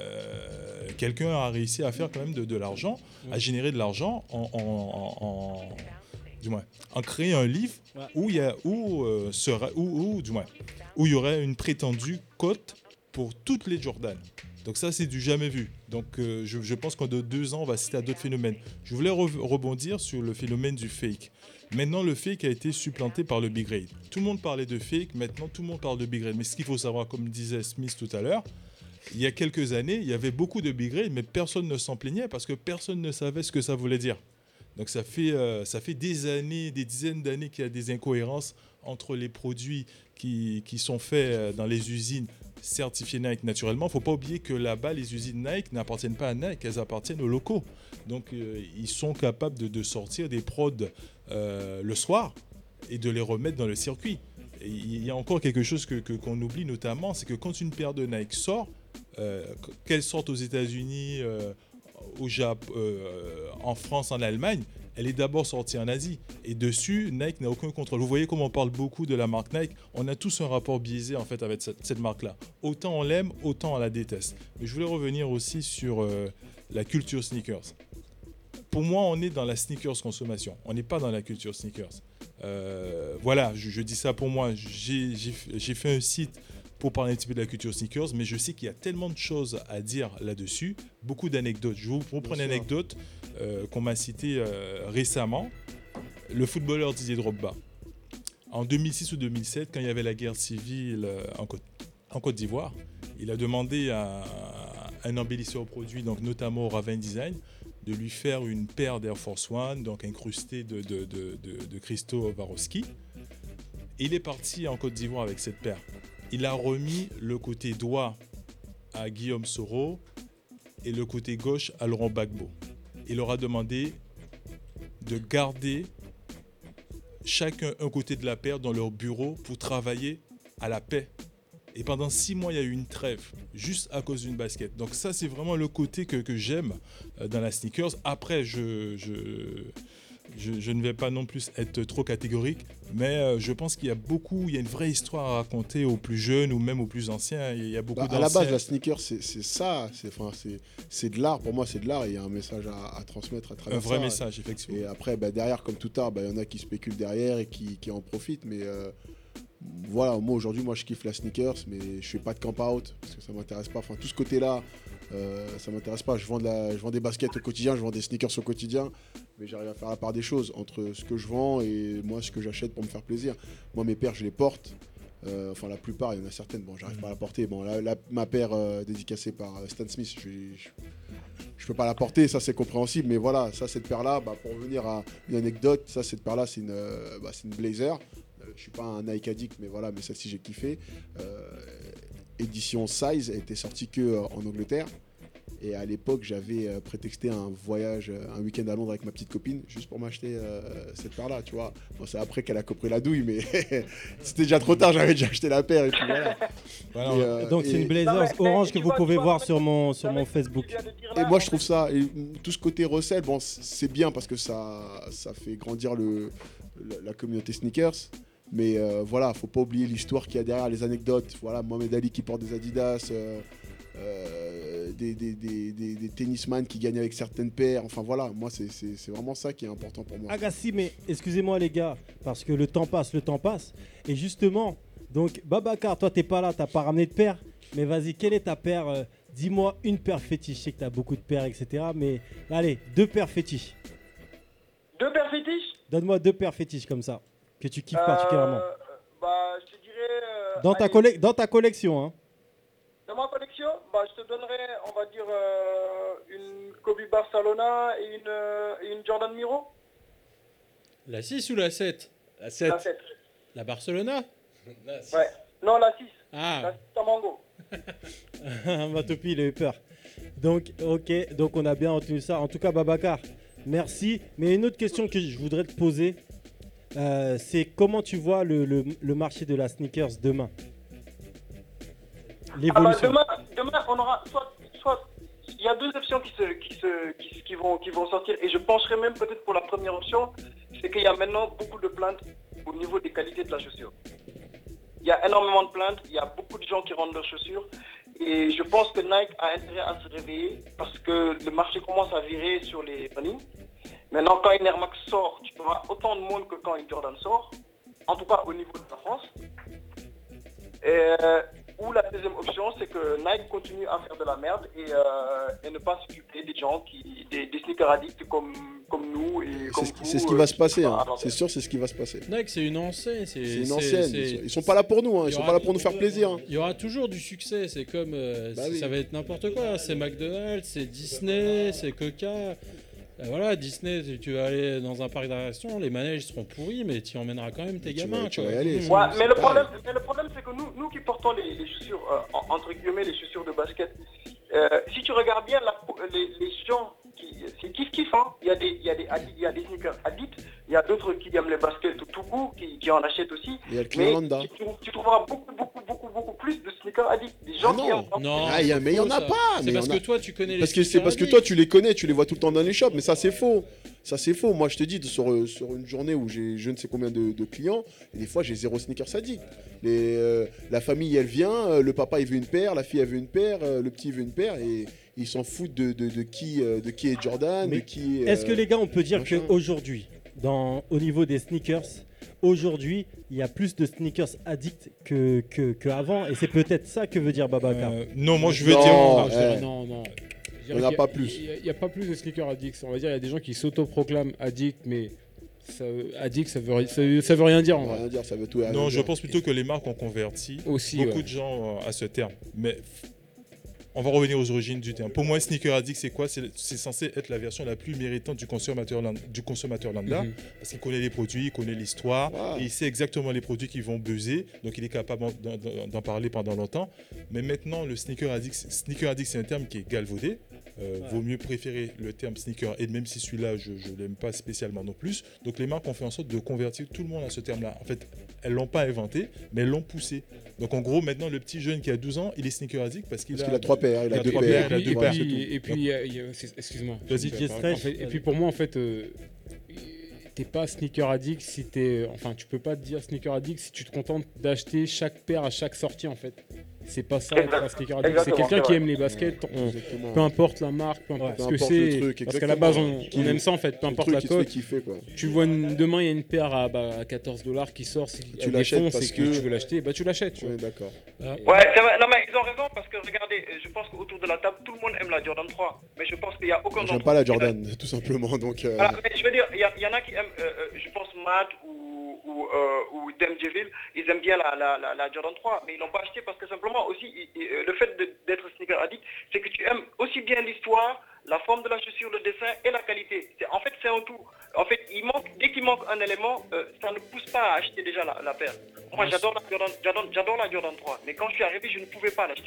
euh, quelqu'un a réussi à faire quand même de, de l'argent, à générer de l'argent en... en, en, en du moins, en créant un livre ouais. où il y a où euh, sera où, où du moins où il y aurait une prétendue cote pour toutes les Jordan. Donc ça c'est du jamais vu. Donc euh, je, je pense qu'en de deux ans on va citer à d'autres phénomènes. Je voulais re- rebondir sur le phénomène du fake. Maintenant le fake a été supplanté par le big grade. Tout le monde parlait de fake, maintenant tout le monde parle de big grade. Mais ce qu'il faut savoir, comme disait Smith tout à l'heure, il y a quelques années il y avait beaucoup de big grade, mais personne ne s'en plaignait parce que personne ne savait ce que ça voulait dire. Donc ça fait, euh, ça fait des années, des dizaines d'années qu'il y a des incohérences entre les produits qui, qui sont faits dans les usines certifiées Nike naturellement. Il ne faut pas oublier que là-bas, les usines Nike n'appartiennent pas à Nike, elles appartiennent aux locaux. Donc euh, ils sont capables de, de sortir des prods euh, le soir et de les remettre dans le circuit. Et il y a encore quelque chose que, que, qu'on oublie notamment, c'est que quand une paire de Nike sort, euh, qu'elle sorte aux États-Unis, euh, au Japon, euh, en France, en Allemagne, elle est d'abord sortie en Asie. Et dessus, Nike n'a aucun contrôle. Vous voyez comment on parle beaucoup de la marque Nike. On a tous un rapport biaisé en fait avec cette, cette marque-là. Autant on l'aime, autant on la déteste. Mais je voulais revenir aussi sur euh, la culture sneakers. Pour moi, on est dans la sneakers consommation. On n'est pas dans la culture sneakers. Euh, voilà, je, je dis ça pour moi. J'ai, j'ai, j'ai fait un site pour parler un petit peu de la culture sneakers, mais je sais qu'il y a tellement de choses à dire là-dessus, beaucoup d'anecdotes. Je vous reprends une anecdote euh, qu'on m'a citée euh, récemment. Le footballeur Didier Drogba. En deux mille six ou deux mille sept, quand il y avait la guerre civile euh, en, Côte, en Côte d'Ivoire, il a demandé à, à un embellisseur produit, donc notamment au Ravin Design, de lui faire une paire d'Air Force One, donc incrustée de, de, de, de, de Christo Swarovski. Il est parti en Côte d'Ivoire avec cette paire. Il a remis le côté droit à Guillaume Soro et le côté gauche à Laurent Gbagbo. Il leur a demandé de garder chacun un côté de la paire dans leur bureau pour travailler à la paix. Et pendant six mois, il y a eu une trêve, juste à cause d'une basket. Donc ça, c'est vraiment le côté que, que j'aime dans la sneakers. Après, je... je Je, je ne vais pas non plus être trop catégorique, mais euh, je pense qu'il y a beaucoup, il y a une vraie histoire à raconter aux plus jeunes ou même aux plus anciens. Il y a beaucoup bah, à la base, la sneaker, c'est, c'est ça, c'est, enfin, c'est, c'est de l'art. Pour moi, c'est de l'art et il y a un message à, à transmettre à travers ça. Un vrai ça. message, effectivement. Et après, bah, derrière, comme tout art, il bah, y en a qui spéculent derrière et qui, qui en profitent, mais euh, voilà, moi aujourd'hui, moi je kiffe la sneakers, mais je fais pas de camp out parce que ça m'intéresse pas. Enfin, tout ce côté-là, euh, ça m'intéresse pas. Je vends, de la, je vends des baskets au quotidien, je vends des sneakers au quotidien, mais j'arrive à faire la part des choses entre ce que je vends et moi ce que j'achète pour me faire plaisir. Moi, mes paires, je les porte. Euh, enfin, la plupart, il y en a certaines. Bon, j'arrive pas à la porter. Bon, la, la, ma paire euh, dédicacée par Stan Smith, je, je, je peux pas la porter. Ça, c'est compréhensible. Mais voilà, ça, cette paire-là, bah, pour revenir à une anecdote, ça, cette paire-là, c'est une, euh, bah, c'est une Blazer. Je suis pas un Nike addict, mais voilà, mais celle-ci j'ai kiffé. Euh, édition Size, elle était sortie que euh, en Angleterre. Et à l'époque, j'avais euh, prétexté un voyage, euh, un week-end à Londres avec ma petite copine, juste pour m'acheter euh, cette paire-là, tu vois. Bon, c'est après qu'elle a compris la douille, mais c'était déjà trop tard, j'avais déjà acheté la paire et puis voilà. Voilà, Et, euh, donc c'est et- une Blazers orange que vous pouvez voir sur mon, sur mon Facebook. Et moi, je trouve ça, et tout ce côté recel, bon, c- c'est bien parce que ça, ça fait grandir le, la, la communauté sneakers. Mais euh, voilà, faut pas oublier l'histoire qu'il y a derrière, les anecdotes. Voilà, Mohamed Ali qui porte des Adidas, euh, euh, des, des, des, des, des tennisman qui gagnent avec certaines paires. Enfin voilà, moi, c'est, c'est, c'est vraiment ça qui est important pour moi. Agassi, mais excusez-moi les gars, parce que le temps passe, le temps passe. Et justement, donc Babacar, toi t'es pas là, t'as pas ramené de paire. Mais vas-y, quelle est ta paire euh, dis-moi une paire fétiche. Je sais que t'as beaucoup de paires, et cetera. Mais allez, deux paires fétiches. Deux paires fétiches Donne-moi deux paires fétiches comme ça, que tu kiffes particulièrement. Euh, Bah, je te dirais. euh, Dans ta, allez, colle- dans ta collection, hein. Dans ma collection, bah, je te donnerais, on va dire, euh, une Kobe Barcelona et une, euh, et une Jordan Miro. La six ou la sept? La sept. La sept. La Barcelona? Ouais. Non, la six. Ah. La six Tamango. Matopi, il a eu peur. Donc, ok, donc on a bien retenu ça. En tout cas, Babacar, merci. Mais une autre question que je voudrais te poser, euh, c'est comment tu vois le, le- le marché de la sneakers demain? Ah bah, L'évolution. demain, demain, on aura soit, soit, il y a deux options qui, se, qui, se, qui, qui vont, qui vont sortir, et je pencherai même peut-être pour la première option, c'est qu'il y a maintenant beaucoup de plaintes au niveau des qualités de la chaussure. Il y a énormément de plaintes, il y a beaucoup de gens qui rendent leurs chaussures, et je pense que Nike a intérêt à se réveiller parce que le marché commence à virer sur les running. Maintenant, quand une Air Max sort, tu auras autant de monde que quand une Jordan sort, en tout cas au niveau de la France. Et, euh, ou la deuxième option, c'est que Nike continue à faire de la merde et, euh, et ne pas s'occuper des gens, qui, des, des sneaker addicts comme, comme nous. Et comme C'est ce, qui- vous, c'est ce qui euh, va se passer, à hein. l'envers. C'est sûr, c'est ce qui va se passer. Nike, c'est une enseigne. C'est C'est une c'est- ancienne. c'est- Ils sont- Ils sont pas là pour nous, hein. il Ils y sont aura- pas là pour nous faire plaisir, hein. Il y aura toujours du succès. C'est comme. euh, Bah c'est- oui. Ça va être n'importe quoi. C'est McDonald's, c'est Disney, c'est Coca. Euh, voilà, Disney, tu- tu vas aller dans un parc d'attractions, les manèges seront pourris, mais tu emmèneras quand même tes tu gamins. vas- tu quoi. vas y aller, Mmh. Ouais, mais le problème, mais le problème, c'est que nous, nous qui portons les, les chaussures, euh, en- entre guillemets, les chaussures de basket, euh, si tu regardes bien la- les, les gens, qui, c'est kiff kiff, hein. Il y a des, il y a des, addi- il y a des sneakers addicts, il y a d'autres qui aiment les baskets tout, tout court, qui, qui en achètent aussi. Il y a le client Mais lambda. tu, trou- tu trouveras beaucoup, beaucoup, beaucoup, beaucoup plus de sneakers addicts. Des gens Ah qui non. aiment Non, Ah, il y a- mais il y en a ça. pas. C'est mais il y parce en a- que toi, tu connais les Parce que c'est sneakers parce que addicts. toi, tu les connais, tu les vois tout le temps dans les shops, mais ça c'est faux. Ça c'est faux. Moi, je te dis, sur, euh, sur une journée où j'ai je ne sais combien de, de clients, et des fois j'ai zéro sneakers addict. Les, euh, la famille, elle vient, euh, le papa il veut une paire, la fille elle veut une paire, euh, le petit veut une paire, et ils s'en foutent de, de, de qui, euh, de qui est Jordan, de qui. Est-ce que euh, les gars, on peut dire machin. qu'aujourd'hui, dans, au niveau des sneakers, aujourd'hui, il y a plus de sneakers addicts que, que, que avant, et c'est peut-être ça que veut dire Babacar. Euh, non, moi, je veux Non, dire- non, eh. je dirais non, non. Je dirais Il y en a qu'il pas plus. Il n'y a, pas plus de sneakers addicts. On va dire, il y a des gens qui s'autoproclament addicts, mais ça, addict, ça veut, ri- ça, veut- ça veut rien dire en vrai. Rien dire, ça veut tout et rien Non, je dire. pense plutôt que les marques ont converti Aussi, beaucoup ouais. de gens euh, à ce terme. Mais f- on va revenir aux origines du terme. Pour moi, sneaker addict, c'est quoi? C'est c'est censé être la version la plus méritante du consommateur, lam- du consommateur lambda. Mhm. Parce qu'il connaît les produits, il connaît l'histoire, Wow. et il sait exactement les produits qui vont buzzer. Donc, il est capable d'en- d'en d'en parler pendant longtemps. Mais maintenant, le sneaker addict, sneaker addict, c'est un terme qui est galvaudé. Euh, Vaut mieux préférer le terme sneaker, et même si celui-là, je ne l'aime pas spécialement non plus. Donc les marques ont fait en sorte de convertir tout le monde à ce terme-là. En fait, elles l'ont pas inventé, mais elles l'ont poussé. Donc en gros, maintenant, le petit jeune qui a douze ans, il est sneaker addict parce qu'il Parce a, qu'il a trois paires, il a deux trois paires. il a Et deux puis, paires, et c'est puis, tout. et puis, il y a- il y a- c'est- excuse-moi. Vas-y, je sais Didier pas. Stretch. En fait- Et puis pour moi, en fait, euh, t'es pas sneaker addict si t'es. Enfin, tu peux pas te dire sneaker addict si tu te contentes d'acheter chaque paire à chaque sortie, en fait. C'est pas ça, être un sneaker addict. C'est Exactement, quelqu'un c'est qui vrai. aime les baskets, on- Exactement. peu importe la marque, peu importe Peu ce que importe le c'est. truc, Parce qu'à la base, on, exactement. on aime ça, en fait, peu Le importe truc la qui te fait cote. kiffer, quoi. Tu vois, une- demain, il y a une paire à, bah, à quatorze dollars qui sort, si Tu elle l'achètes défonce parce et que, que- tu veux l'acheter, bah tu l'achètes. tu vois. Oui, d'accord. Ouais, c'est vrai. Non, mais ils ont raison parce que regardez, euh, je pense qu'autour de la table, tout le monde aime la Jordan trois. Mais je pense qu'il n'y a aucun J'aime d'entre pas la eux qui l'a- Jordan, tout simplement. Donc, euh, Voilà, mais je veux dire, il y, a- il y en a qui aiment, euh, euh, je pense, Matt ou, ou, euh, ou Demjeville, ils aiment bien la, la, la, la Jordan trois, mais ils l'ont pas acheté parce que simplement aussi, il- il- euh, le fait de- d'être sneaker addict, c'est que tu aimes aussi bien l'histoire, la forme de la chaussure, le dessin et la qualité. C'est- En fait, c'est un tout. En fait, il manque, dès qu'il manque un élément, euh, ça ne pousse pas à acheter déjà la, la paire. Moi, j'adore la, Jordan, j'adore, j'adore la Jordan trois, mais quand je suis arrivé, je ne pouvais pas l'acheter.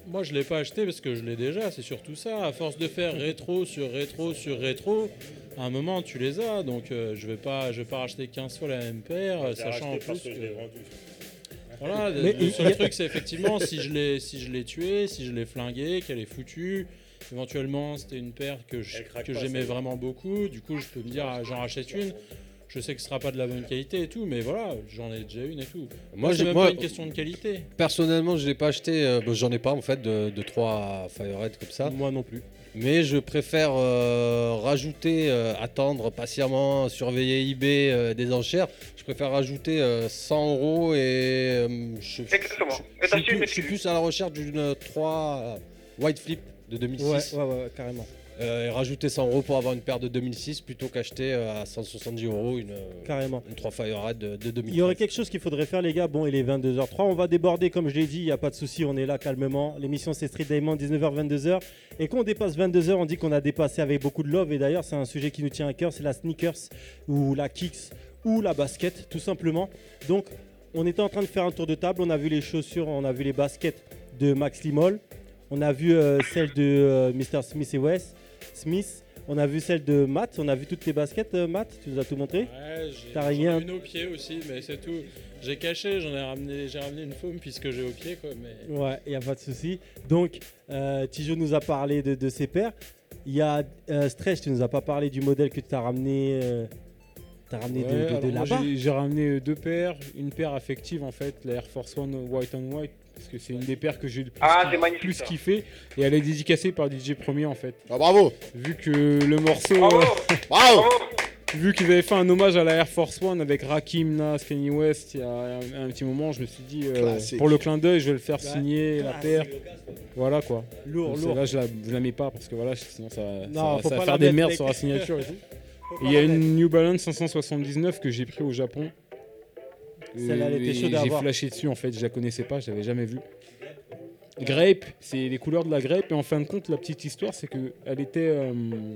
Moi, je l'ai pas acheté parce que je l'ai déjà, c'est surtout ça. À force de faire rétro sur rétro sur rétro, à un moment, tu les as. Donc, euh, je vais pas, je vais pas racheter quinze fois la même paire, T'as sachant en racheté parce plus que que... je l'ai vendu. Voilà, Mais le il- seul il- truc, c'est effectivement si je l'ai si je l'ai tué, si je l'ai flingué, qu'elle est foutue. Éventuellement, c'était une paire que je- Elle craque que pas, j'aimais celle-là. vraiment beaucoup. Du coup, je peux me dire, ah, j'en rachète une. Je sais que ce sera pas de la bonne qualité et tout, mais voilà, j'en ai déjà une et tout. Moi, c'est j'ai- même moi- pas une question de qualité. Personnellement, je l'ai pas acheté. euh, bon, j'en ai pas en fait de, de trois Firehead comme ça. Moi non plus. Mais je préfère euh, rajouter, euh, attendre patiemment, surveiller eBay euh, des enchères. Je préfère rajouter euh, cent euros et euh, je, je- Exactement. je- Et t'as je suis su une plus- je suis plus à la recherche d'une trois White Flip de deux mille six. Ouais, ouais, ouais, carrément. Euh, et rajouter cent euros pour avoir une paire de deux mille six plutôt qu'acheter euh, à cent soixante-dix euros une, Carrément. une trois Firehead de, de deux mille. Il y aurait quelque chose qu'il faudrait faire, les gars. Bon, il est vingt-deux heures trois. On va déborder, comme je l'ai dit. Il n'y a pas de souci. On est là calmement. L'émission, c'est Street Diamond, dix-neuf heures, vingt-deux heures. Et quand on dépasse vingt-deux heures, on dit qu'on a dépassé avec beaucoup de love. Et d'ailleurs, c'est un sujet qui nous tient à cœur. C'est la sneakers ou la kicks ou la basket, tout simplement. Donc, on était en train de faire un tour de table. On a vu les chaussures, on a vu les baskets de Max Limol. On a vu euh, celle de euh, mister Smith et West. Smith. On a vu celle de Matt. On a vu toutes tes baskets, euh, Matt. Tu nous as tout montré. Ouais, j'ai T'as j'en ai rien. une au pied aussi, mais c'est tout. J'ai caché, j'en ai ramené, j'ai ramené une foam puisque j'ai au pied quoi. Mais Ouais, il n'y a pas de souci. Donc, euh, Tijo nous a parlé de, de ses paires. Il y a euh, Stretch, tu nous as pas parlé du modèle que tu as ramené, euh, t'as ramené de- Ouais, de, de, alors moi, là-bas. j'ai- J'ai ramené deux paires, une paire affective en fait, la Air Force One White on White, parce que c'est une des paires que j'ai le plus, Ah, ki- c'est magnifique, plus ça. kiffé, et elle est dédicacée par D J Premier en fait. Ah, bravo. Vu que le morceau, Bravo. euh, Bravo. vu qu'ils avaient fait un hommage à la Air Force One avec Rakim, Nas, Kanye West, il y a un, un petit moment, je me suis dit, euh, Classique. pour le clin d'œil, je vais le faire Ouais. signer la Classique. paire. Voilà quoi. Lourd, Donc, lourd. celle-là, je la, je la mets pas parce que voilà, sinon ça, Non, ça, faut ça pas va la faire des mettre, merdes mec. sur la signature et tout. Faut Et pas il y a la mettre. une New Balance cinq cent soixante-dix-neuf que j'ai pris au Japon. Celle-là, elle Euh, était et chaude à J'ai avoir. flashé dessus en fait, je la connaissais pas, je l'avais jamais vue. Grape, c'est les couleurs de la grape et en fin de compte la petite histoire c'est que elle était euh,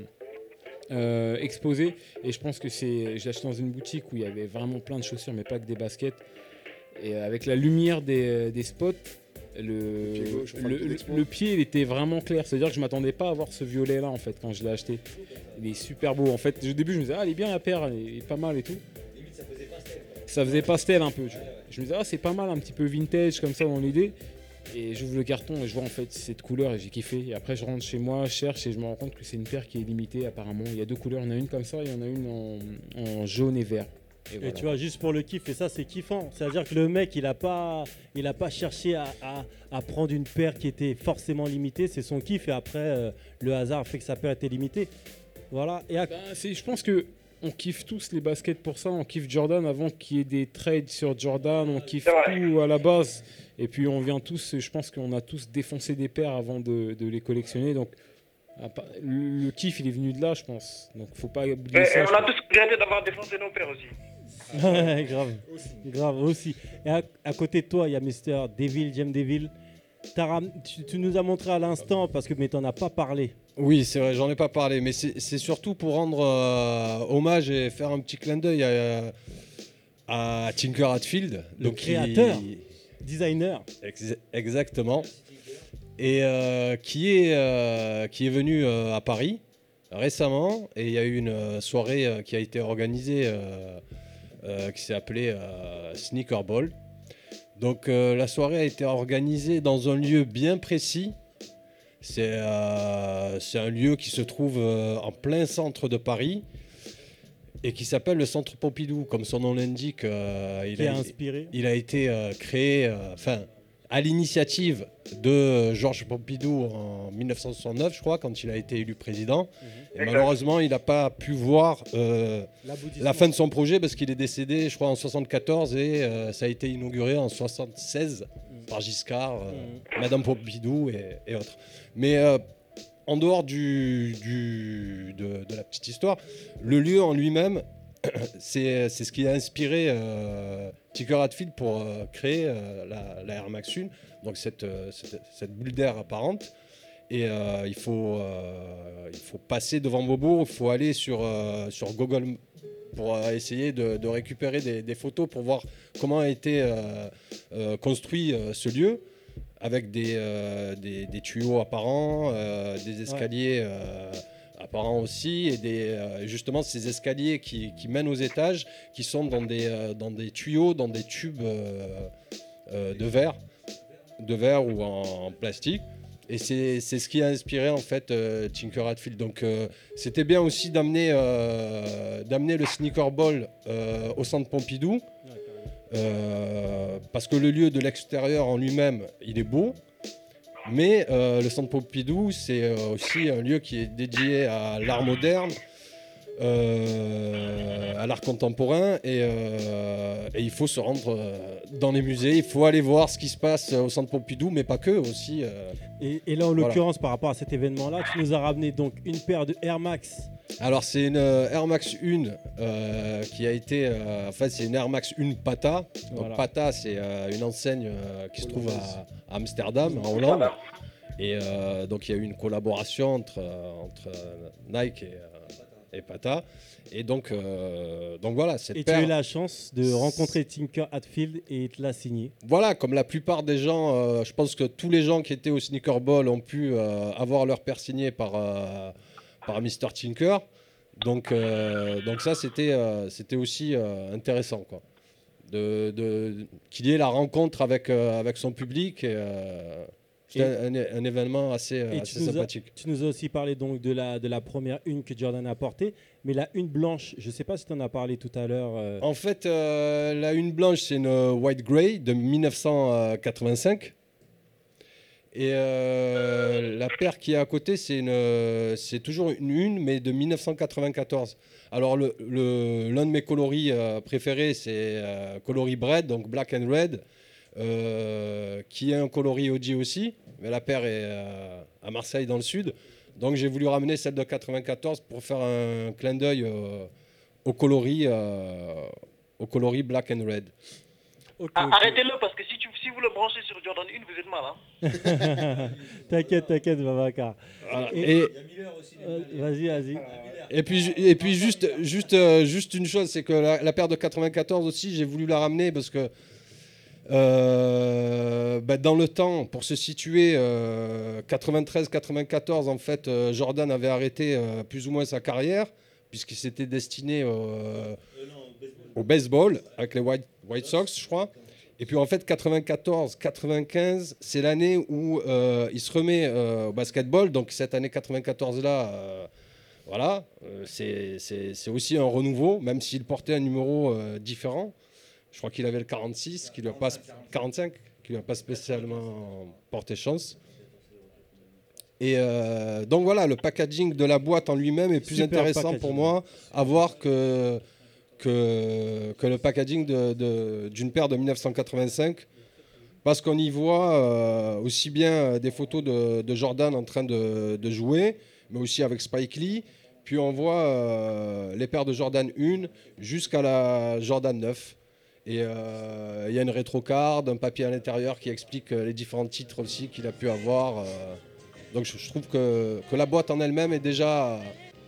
euh, exposée et je pense que c'est, j'ai acheté dans une boutique où il y avait vraiment plein de chaussures mais pas que des baskets et avec la lumière des, des spots. Le, pied gauche, enfin, le le, pied le- d'expo. le pied il était vraiment clair, c'est-à-dire que je m'attendais pas à voir ce violet là en fait quand je l'ai acheté. Il est super beau en fait. Au début je me disais ah elle est bien la paire, elle est pas mal et tout. Ça faisait pastel un peu. Tu vois. Je me disais ah c'est pas mal un petit peu vintage comme ça dans l'idée. Et j'ouvre le carton et je vois en fait cette couleur et j'ai kiffé. Et après je rentre chez moi, je cherche et je me rends compte que c'est une paire qui est limitée apparemment. Il y a deux couleurs, il y en a une comme ça et il y en a une en, en jaune et vert. Et, Et voilà. tu vois, juste pour le kiff, et ça c'est kiffant. C'est-à-dire que le mec, il a pas, il a pas cherché à, à- à prendre une paire qui était forcément limitée. C'est son kiff et après, euh, le hasard fait que sa paire était limitée. Voilà. Et à- Ben, c'est- je pense que on kiffe tous les baskets pour ça. On kiffe Jordan avant qu'il y ait des trades sur Jordan. On kiffe tout à la base. Et puis on vient tous, je pense qu'on a tous défoncé des paires avant de, de les collectionner. Donc à part- le, le kiff il est venu de là, je pense. Donc faut pas oublier Et, ça. et je on a pense. tous regretté d'avoir défoncé nos pères aussi. Ouais, grave. Grave aussi. Et à, à côté de toi, il y a mister Devil, James Devil. T'as ram- tu, tu nous as montré à l'instant, parce que mais t'en as pas parlé. Oui, c'est vrai, j'en ai pas parlé, mais c'est c'est surtout pour rendre euh, hommage et faire un petit clin d'œil à, à Tinker Hatfield. Le créateur, designer. Ex- exactement. Et euh, qui, est, euh, qui est venu euh, à Paris récemment. Et il y a eu une euh, soirée euh, qui a été organisée euh, euh, qui s'est appelée euh, Sneaker Ball. Donc euh, la soirée a été organisée dans un lieu bien précis. C'est euh, c'est un lieu qui se trouve euh, en plein centre de Paris et qui s'appelle le Centre Pompidou. Comme son nom l'indique, euh, il, Qui a a, inspiré. il a été euh, créé euh, enfin, à l'initiative de Georges Pompidou en mille neuf cent soixante-neuf, je crois, quand il a été élu président. Et Exact. malheureusement, il n'a pas pu voir euh, L'aboutissement. la fin de son projet parce qu'il est décédé, je crois, en soixante-quatorze et euh, ça a été inauguré en soixante-seize par Giscard, euh, Madame Pompidou et, et autres. Mais euh, en dehors du, du- de, de la petite histoire, le lieu en lui-même, c'est c'est ce qui a inspiré euh, Tinker Hatfield pour euh, créer euh, la, la Air Max un, donc cette, euh, cette, cette bulle d'air apparente. Et euh, il, faut, euh, il faut passer devant Bobo, il faut aller sur, euh, sur Google pour euh, essayer de, de récupérer des, des photos pour voir comment a été euh, euh, construit euh, ce lieu. avec des, euh, des, des tuyaux apparents, euh, des escaliers euh, apparents aussi, et des, euh, justement ces escaliers qui, qui mènent aux étages, qui sont dans des, euh, dans des tuyaux, dans des tubes euh, euh, de verre, de verre ou en, en plastique. Et c'est, c'est ce qui a inspiré en fait euh, Tinker Hatfield. Donc euh, c'était bien aussi d'amener, euh, d'amener le Sneaker Ball euh, au centre Pompidou. Euh, parce que le lieu de l'extérieur en lui-même, il est beau. Mais euh, le centre Pompidou, c'est euh, aussi un lieu qui est dédié à l'art moderne, euh, à l'art contemporain. Et, euh, et il faut se rendre euh, dans les musées, il faut aller voir ce qui se passe au centre Pompidou, mais pas que aussi. Euh, et, et là, en voilà. l'occurrence, par rapport à cet événement-là, tu nous as ramené donc une paire de Air Max. Alors, c'est une euh, Air Max un euh, qui a été. Euh, en fait, c'est une Air Max un Pata. Donc, Voilà. Pata, c'est euh, une enseigne euh, qui se trouve à, à Amsterdam, en Hollande. Et euh, donc, il y a eu une collaboration entre, euh, entre Nike et, euh, et Pata. Et donc, euh, donc voilà, cette Et paire. tu as eu la chance de rencontrer Tinker Hatfield et il te l'a signé. Voilà, comme la plupart des gens, euh, je pense que tous les gens qui étaient au Sneaker Ball ont pu euh, avoir leur paire signée par. Euh, par mister Tinker, donc, euh, donc ça c'était, euh, c'était aussi euh, intéressant quoi. De, de, qu'il y ait la rencontre avec, euh, avec son public, et, euh, c'était un, un, un événement assez, Et assez tu, nous as, sympathique. tu nous as aussi parlé donc de la, de la première une que Jordan a portée, mais la une blanche, je ne sais pas si tu en as parlé tout à l'heure. Euh... En fait, euh, la une blanche c'est une White Grey de dix-neuf cent quatre-vingt-cinq. Et euh, la paire qui est à côté, c'est, une, c'est toujours une une, mais de dix-neuf cent quatre-vingt-quatorze. Alors, le, le, l'un de mes coloris euh, préférés, c'est euh, coloris Bread, donc Black and Red, euh, qui est un coloris O G aussi, mais la paire est euh, à Marseille, dans le sud. Donc, j'ai voulu ramener celle de quatre-vingt-quatorze pour faire un clin d'œil euh, au, coloris, euh, au coloris Black and Red. Okay, ah, okay. Arrêtez-le parce que si, tu, si vous le branchez sur Jordan un, vous êtes mal. Hein. T'inquiète, t'inquiète, Babacar. Voilà. Et, et euh, vas-y, vas-y. Et puis, et puis juste, juste, euh, juste une chose, c'est que la, la paire de quatre-vingt-quatorze aussi, j'ai voulu la ramener parce que euh, bah, dans le temps, pour se situer, euh, quatre-vingt-treize quatre-vingt-quatorze, en fait, euh, Jordan avait arrêté euh, plus ou moins sa carrière puisqu'il s'était destiné au, euh, au baseball avec les White, White Sox, je crois. Et puis en fait, quatre-vingt-quatorze quatre-vingt-quinze, c'est l'année où euh, il se remet euh, au basketball. Donc cette année quatre-vingt-quatorze-là, euh, voilà, euh, c'est, c'est, c'est aussi un renouveau, même s'il portait un numéro euh, différent. Je crois qu'il avait le quarante-six, qui lui a pas, quarante-cinq, qui lui a pas spécialement porté chance. Et euh, donc voilà, le packaging de la boîte en lui-même est plus Super intéressant packaging. pour moi à voir que, que, que le packaging de, de, d'une paire de dix-neuf cent quatre-vingt-cinq, parce qu'on y voit euh, aussi bien des photos de, de Jordan en train de, de jouer, mais aussi avec Spike Lee. Puis on voit euh, les paires de Jordan un jusqu'à la Jordan neuf. Et il euh, y a une rétrocard, un papier à l'intérieur qui explique les différents titres aussi qu'il a pu avoir. Euh. Donc je, je trouve que, que la boîte en elle-même est déjà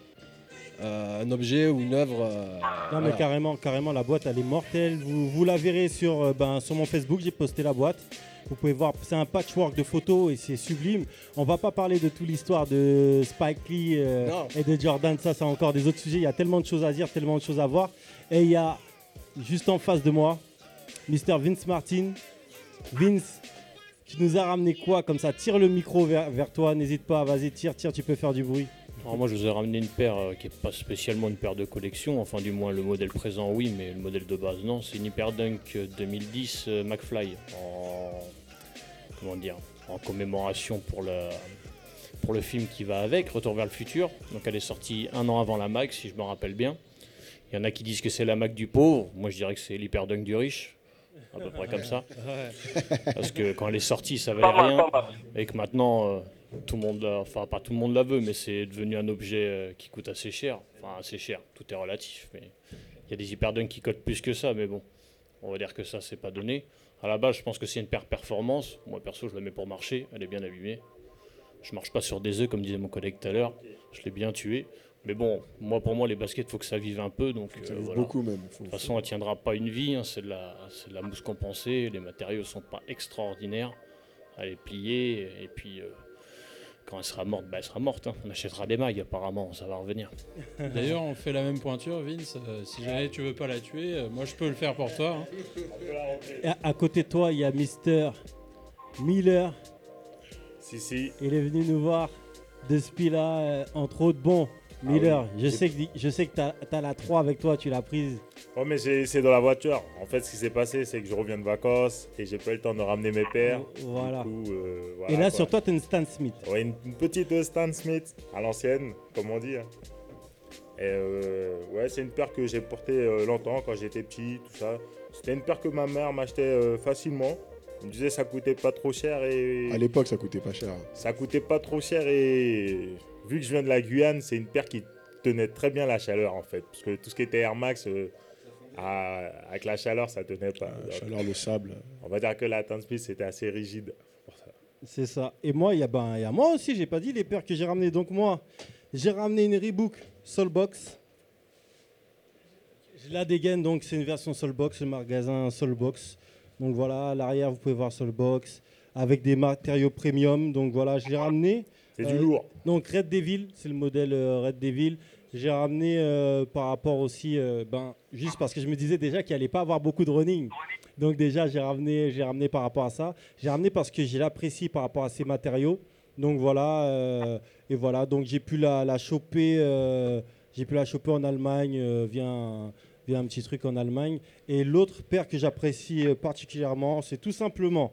euh, un objet ou une œuvre. Euh, non mais voilà. carrément, carrément, la boîte elle est mortelle. Vous, vous la verrez sur, euh, ben, sur mon Facebook, j'ai posté la boîte. Vous pouvez voir, c'est un patchwork de photos et c'est sublime. On va pas parler de toute l'histoire de Spike Lee euh, et de Jordan, ça c'est encore des autres sujets. Il y a tellement de choses à dire, tellement de choses à voir. Et il y a juste en face de moi, mister Vince Martin. Vince, tu nous as ramené quoi comme ça? Tire le micro vers, vers toi, n'hésite pas, vas-y, tire, tire, tu peux faire du bruit. Alors moi je vous ai ramené une paire euh, qui n'est pas spécialement une paire de collection, enfin du moins le modèle présent oui, mais le modèle de base non. C'est une Hyperdunk deux mille dix euh, McFly en, comment dire, en commémoration pour le, pour le film qui va avec, Retour vers le futur. Donc elle est sortie un an avant la Mac si je me rappelle bien. Il y en a qui disent que c'est la Mac du pauvre, moi je dirais que c'est l'Hyperdunk du riche. À peu près comme ça. Parce que quand elle est sortie, ça valait Pas mal, rien. pas mal. Et que maintenant, euh, tout le monde, la- enfin pas tout le monde la veut, mais c'est devenu un objet euh, qui coûte assez cher. Enfin assez cher, tout est relatif. Mais il y a des Hyperdunk qui coûtent plus que ça, mais bon, on va dire que ça, c'est pas donné. À la base, je pense que c'est une paire performance. Moi perso, je la mets pour marcher, elle est bien abîmée. Je marche pas sur des œufs, comme disait mon collègue tout à l'heure. Je l'ai bien tué. Mais bon, moi pour moi les baskets, il faut que ça vive un peu, donc Ça euh, vive voilà. beaucoup même. Faut- De toute façon, elle tiendra pas une vie. Hein, c'est de la, c'est de la mousse compensée. Les matériaux sont pas extraordinaires. Elle est pliée, et puis... Euh, quand elle sera morte, bah elle sera morte. Hein. On achètera des mags, apparemment, ça va revenir. D'ailleurs, on fait la même pointure, Vince. Euh, si jamais tu veux pas la tuer, euh, moi je peux le faire pour toi. Hein. Et à, à côté de toi, il y a Mister Miller. Si, si. Il est venu nous voir de Spila, euh, entre autres. Bon, Miller, Ah oui. je, Et- sais que, je sais que tu as la trois avec toi, tu l'as prise. Oh, mais j'ai- c'est dans la voiture. En fait, ce qui s'est passé, c'est que je reviens de vacances et j'ai pas eu le temps de ramener mes paires. Voilà. Du coup, euh, voilà, Et là, quoi. sur toi, tu as une Stan Smith. Ouais, une, une petite euh, Stan Smith à l'ancienne, comme on dit. hein. Et euh, ouais, c'est une paire que j'ai portée euh, longtemps quand j'étais petit, tout ça. C'était une paire que ma mère m'achetait euh, facilement. Elle me disait ça coûtait pas trop cher et. À l'époque, ça coûtait pas cher. Ça coûtait pas trop cher et vu que je viens de la Guyane, c'est une paire qui tenait très bien la chaleur en fait. Parce que tout ce qui était Air Max, euh, à- avec la chaleur, ça tenait pas. La chaleur, le sable. On va dire que la Stan Smith, c'était assez rigide. Pour ça. C'est ça. Et moi, il y a ben, il y a moi aussi, j'ai pas dit les paires que j'ai ramenées. Donc moi, j'ai ramené une Reebok Soulbox. Je la dégaine, donc c'est une version Soulbox, le magasin Soulbox. Donc voilà, à l'arrière, vous pouvez voir Soulbox avec des matériaux premium. Donc voilà, je l'ai ramené. C'est du lourd. Donc Red Devil, c'est le modèle euh, Red Devil. J'ai ramené euh, par rapport aussi, euh, ben, juste parce que je me disais déjà qu'il allait pas avoir beaucoup de running. Donc déjà, j'ai ramené, j'ai ramené par rapport à ça. J'ai ramené parce que je l'apprécie par rapport à ces matériaux. Donc voilà, euh, et voilà. Donc j'ai pu la, la choper, euh, j'ai pu la choper en Allemagne euh, via, un, via un petit truc en Allemagne. Et l'autre paire que j'apprécie euh, particulièrement, c'est tout simplement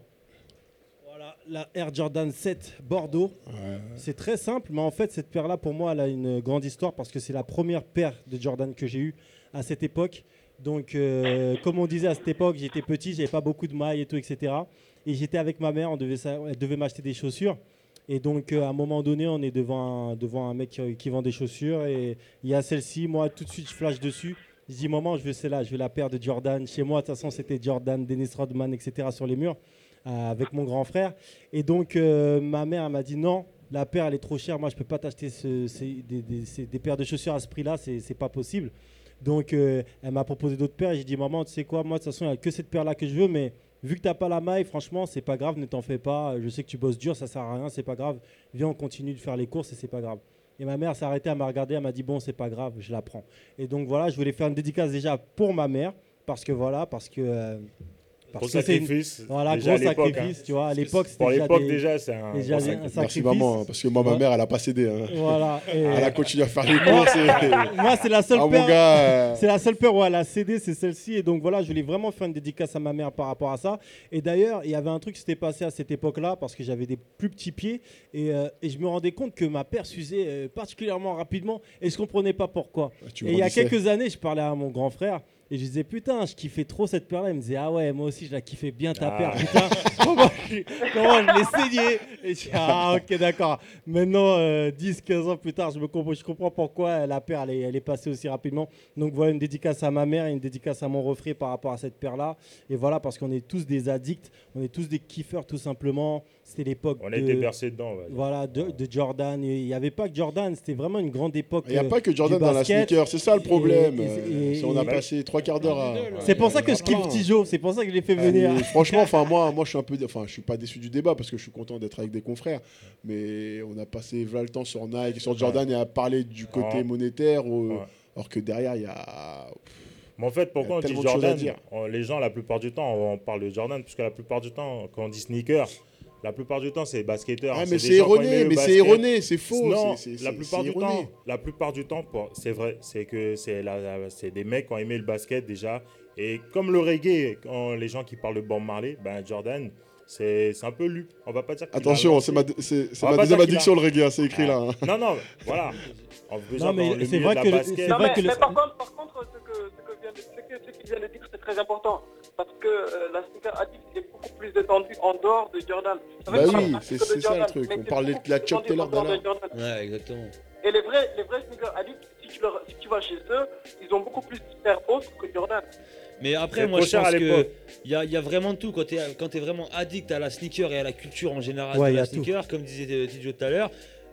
voilà, la Air Jordan sept Bordeaux. Ouais. C'est très simple, mais en fait, cette paire-là, pour moi, elle a une grande histoire parce que c'est la première paire de Jordan que j'ai eue à cette époque. Donc, euh, comme on disait à cette époque, j'étais petit, j'avais pas beaucoup de mailles et tout, et cetera. Et j'étais avec ma mère, on devait, ça- elle devait m'acheter des chaussures. Et donc, euh, à un moment donné, on est devant un, devant un mec qui, qui vend des chaussures. Et il y a celle-ci, moi, tout de suite, je flash dessus. Je dis, maman, je veux celle-là, je veux la paire de Jordan. Chez moi, de toute façon, c'était Jordan, Dennis Rodman, et cetera sur les murs, euh, avec mon grand frère. Et donc, euh, ma mère elle m'a dit, non, la paire, elle est trop chère. Moi, je peux pas t'acheter ce- ces- des, des- ces- des paires de chaussures à ce prix-là, c'est c'est pas possible. Donc, euh, elle m'a proposé d'autres paires et j'ai dit, maman, tu sais quoi, moi, de toute façon, il n'y a que cette paire-là que je veux, mais vu que tu n'as pas la maille, franchement, c'est pas grave, ne t'en fais pas. Je sais que tu bosses dur, ça sert à rien, c'est pas grave. Viens, on continue de faire les courses et c'est pas grave. Et ma mère s'est arrêtée, elle m'a regardé, elle m'a dit, bon, c'est pas grave, je la prends. Et donc, voilà, je voulais faire une dédicace déjà pour ma mère, parce que voilà, parce que. euh, parce Gros que c'est une- sacrifice, Voilà, déjà gros à l'époque, sacrifice, hein. tu vois. À l'époque, c'était Pour déjà l'époque, des- déjà, c'est un déjà gros des- sacrifice. un Merci sacrifice. maman, hein, parce que moi, ma Ouais. mère, elle a pas cédé. hein. Voilà. et- Elle a continué à faire les courses. et- Moi, c'est la seule Ah, mon paire. gars, euh, C'est la seule paire où elle a cédé, c'est celle-ci. Et donc voilà, je voulais vraiment faire une dédicace à ma mère par rapport à ça. Et d'ailleurs, il y avait un truc qui s'était passé à cette époque-là parce que j'avais des plus petits pieds et, euh, et je me rendais compte que ma paire s'usait euh, particulièrement rapidement et je comprenais pas pourquoi. tu Et il y a grandissais. quelques années, je parlais à mon grand frère. Et je disais, putain, je kiffais trop cette paire-là. Il me disait, ah ouais, moi aussi, je la kiffais bien ta Ah. paire. Putain, comment je, comment je l'ai saignée. Et je dis, ah ok, d'accord. Maintenant, euh, dix, quinze ans plus tard, je, me comprends, je comprends pourquoi la paire, elle est, elle est passée aussi rapidement. Donc voilà, une dédicace à ma mère et une dédicace à mon refrain par rapport à cette paire-là. Et voilà, parce qu'on est tous des addicts, on est tous des kiffeurs, tout simplement. C'était l'époque. On de- a été bercés dedans. ouais. Voilà, de, de Jordan. Et il n'y avait pas que Jordan, c'était vraiment une grande époque. Il n'y a euh, pas que Jordan du dans la basket. sneaker, c'est ça le problème. Et- et- Euh, et- c'est- on a et- passé trois quarts d'heure à. C'est pour ça que à je kiffe plein. Tijo, c'est pour ça que je l'ai fait Ah, venir. mais franchement, enfin moi, moi je suis un peu, enfin je suis pas déçu du débat parce que je suis content d'être avec des confrères. Mais on a passé vingt le temps sur Nike, sur Jordan et à parler du côté Ouais. monétaire, au- Ouais. alors que derrière il y a. Mais en fait, pourquoi on Il y a dit tellement de choses à Jordan dire. on- Les gens, la plupart du temps, on parle de Jordan, puisque la plupart du temps, quand on dit sneaker, la plupart du temps, c'est basketteurs. Ah, C'est mais des c'est gens qui ont erroné, aimé le mais c'est basket. erroné, c'est faux, Non, c'est- c'est- la c'est- plupart c'est du erroné. temps, la plupart du temps, pour- c'est vrai, c'est que c'est la- la- c'est des mecs qui ont aimé le basket déjà. Et comme le reggae, quand les gens qui parlent de Bob Marley, ben Jordan, c'est c'est un peu lu. On va pas dire. qu'il a Attention, lancé- c'est ma, c'est, c'est On va ma pas deuxième dire qu'il addiction a- le reggae, hein, c'est écrit Ah. là. hein. Non, non, voilà. On veut Non, genre mais dans le c'est milieu vrai de la que le- basket. c'est Non, vrai mais, que le- mais par contre, par contre ce, que, ce, que vient de, ce, que, ce qu'il vient de dire, c'est très important. Parce que euh, la sneaker addict est beaucoup plus étendue en dehors de Jordan. C'est vrai Bah qu'on parle oui, pas c'est que de c'est ça le Jordan, truc. mais On c'est parlait beaucoup de la plus Chuck étendu Taylor en dehors de d'Allah. Jordan. Ouais, exactement. Et les vrais, les vrais sneaker addicts, si tu, leur, si tu vas chez eux, ils ont beaucoup plus de paires hautes que Jordan. Mais après, C'est moi, trop je cher pense à l'époque. qu'il y a, y a vraiment de tout. Quand tu es, quand t'es vraiment addict à la sneaker et à la culture en général Ouais, de y la a tout. sneaker, comme disait euh, Tidjo tout à l'heure,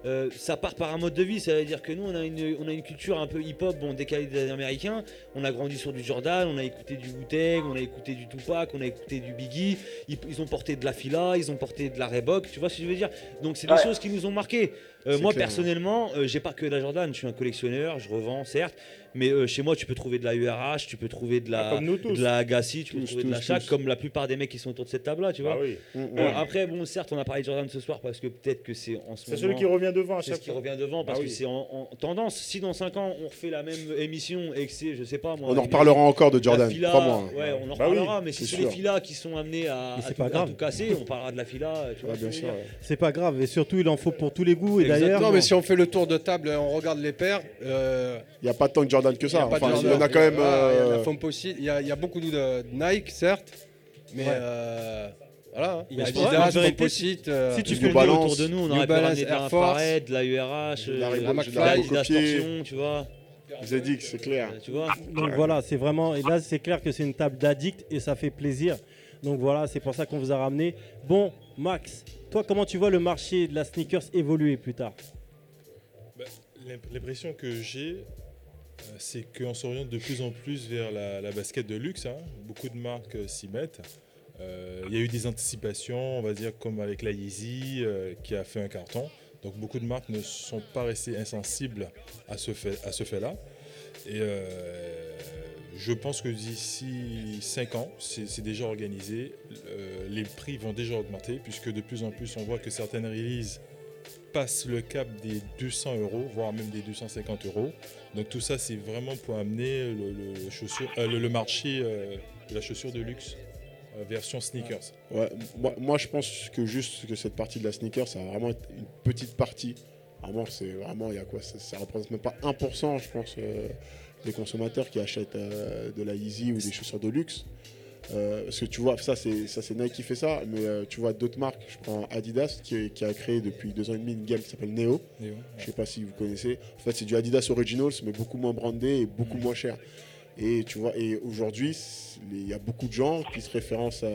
euh, ça part par un mode de vie. Ça veut dire que nous, on a une, on a une culture un peu hip-hop, bon, décalée des Américains. On a grandi sur du Jordan, on a écouté du Wu-Tang, on a écouté du Tupac, on a écouté du Biggie. Ils, ils ont porté de la Fila, ils ont porté de la Reebok. Tu vois ce que je veux dire? Donc c'est des Ouais. choses qui nous ont marqué. Euh, C'est moi clair, personnellement, euh, j'ai pas que de la Jordan. Je suis un collectionneur, je revends certes. Mais euh, chez moi, tu peux trouver de la U R H, tu peux trouver de la, Ah, comme nous tous. de la Agassi, tu peux Tous, trouver de la tous, Shaq, tous. comme la plupart des mecs qui sont autour de cette table-là, tu vois. Ah oui. Euh, Mm, mm. Après, bon, certes, on a parlé de Jordan ce soir parce que peut-être que c'est en ce C'est moment. celui qui revient devant à C'est chaque ce qui fois. revient devant parce Ah que oui. c'est en, en tendance. Si dans cinq ans, on refait la même émission et que c'est, je sais pas moi. On en une- reparlera encore de la Jordan, fila, crois-moi. Ouais, on en Bah oui, reparlera, mais si c'est c'est les sûr. filas qui sont amenés à, Mais à c'est tout, pas à grave. tout casser, on parlera de la fila. Tu vois ce que je veux dire. C'est pas grave, et surtout il en faut pour tous les goûts. Et d'ailleurs, Non, mais si on fait le tour de table, on regarde les paires. euh, Il n'y a pas tant de Jordan que il y a ça. pas de Enfin, il y Jordan. en a quand même. Voilà, il y a euh, la Fomposite, il y a- il y a beaucoup de, de Nike, certes, mais Ouais. euh, voilà. hein. Il y a- Adidas, Ouais, en vérité, Fomposite, euh, Si tu New fais le Balance, autour de nous, on New aurait pu Balance, ramener de Air Force. l'infrared, de la U R H, De la euh, Reebok, de de la la Reebok Adidas copiée. Torsion, tu vois. Z X, c'est clair. Tu vois. donc voilà, c'est vraiment. Et là, c'est clair que c'est une table d'addicts et ça fait plaisir. Donc voilà, c'est pour ça qu'on vous a ramené. Bon, Max, toi, comment tu vois le marché de la sneakers évoluer plus tard? Bah, l'imp- L'impression que j'ai, euh, c'est qu'on s'oriente de plus en plus vers la, la basket de luxe. hein. Beaucoup de marques euh, s'y mettent. Euh, Il y a eu des anticipations, on va dire, comme avec la Yeezy euh, qui a fait un carton. Donc beaucoup de marques ne sont pas restées insensibles à ce fait, à ce fait-là. Et euh, je pense que d'ici cinq ans, c'est c'est déjà organisé. Euh, les prix vont déjà augmenter puisque de plus en plus on voit que certaines releases passent le cap des deux cents euros, voire même des deux cent cinquante euros. Donc tout ça, c'est vraiment pour amener le, le- le chaussure- euh, le- le marché euh, de la chaussure de luxe euh, version sneakers. Ouais, moi, moi, je pense que juste que cette partie de la sneaker, ça va vraiment être une petite partie. Vraiment, c'est vraiment, il y a quoi Ça, ça représente même pas un pour cent, je pense, euh, des consommateurs qui achètent euh, de la Yeezy ou des chaussures de luxe. Euh, parce que tu vois, ça c'est ça c'est Nike qui fait ça, mais euh, tu vois d'autres marques. Je prends Adidas qui, qui a créé depuis deux ans et demi une gamme qui s'appelle Neo. Neo, Je sais pas si vous connaissez. En fait, c'est du Adidas Originals, mais beaucoup moins brandé et beaucoup moins cher. Et tu vois, et aujourd'hui, c'est- il y a beaucoup de gens qui se référencent à,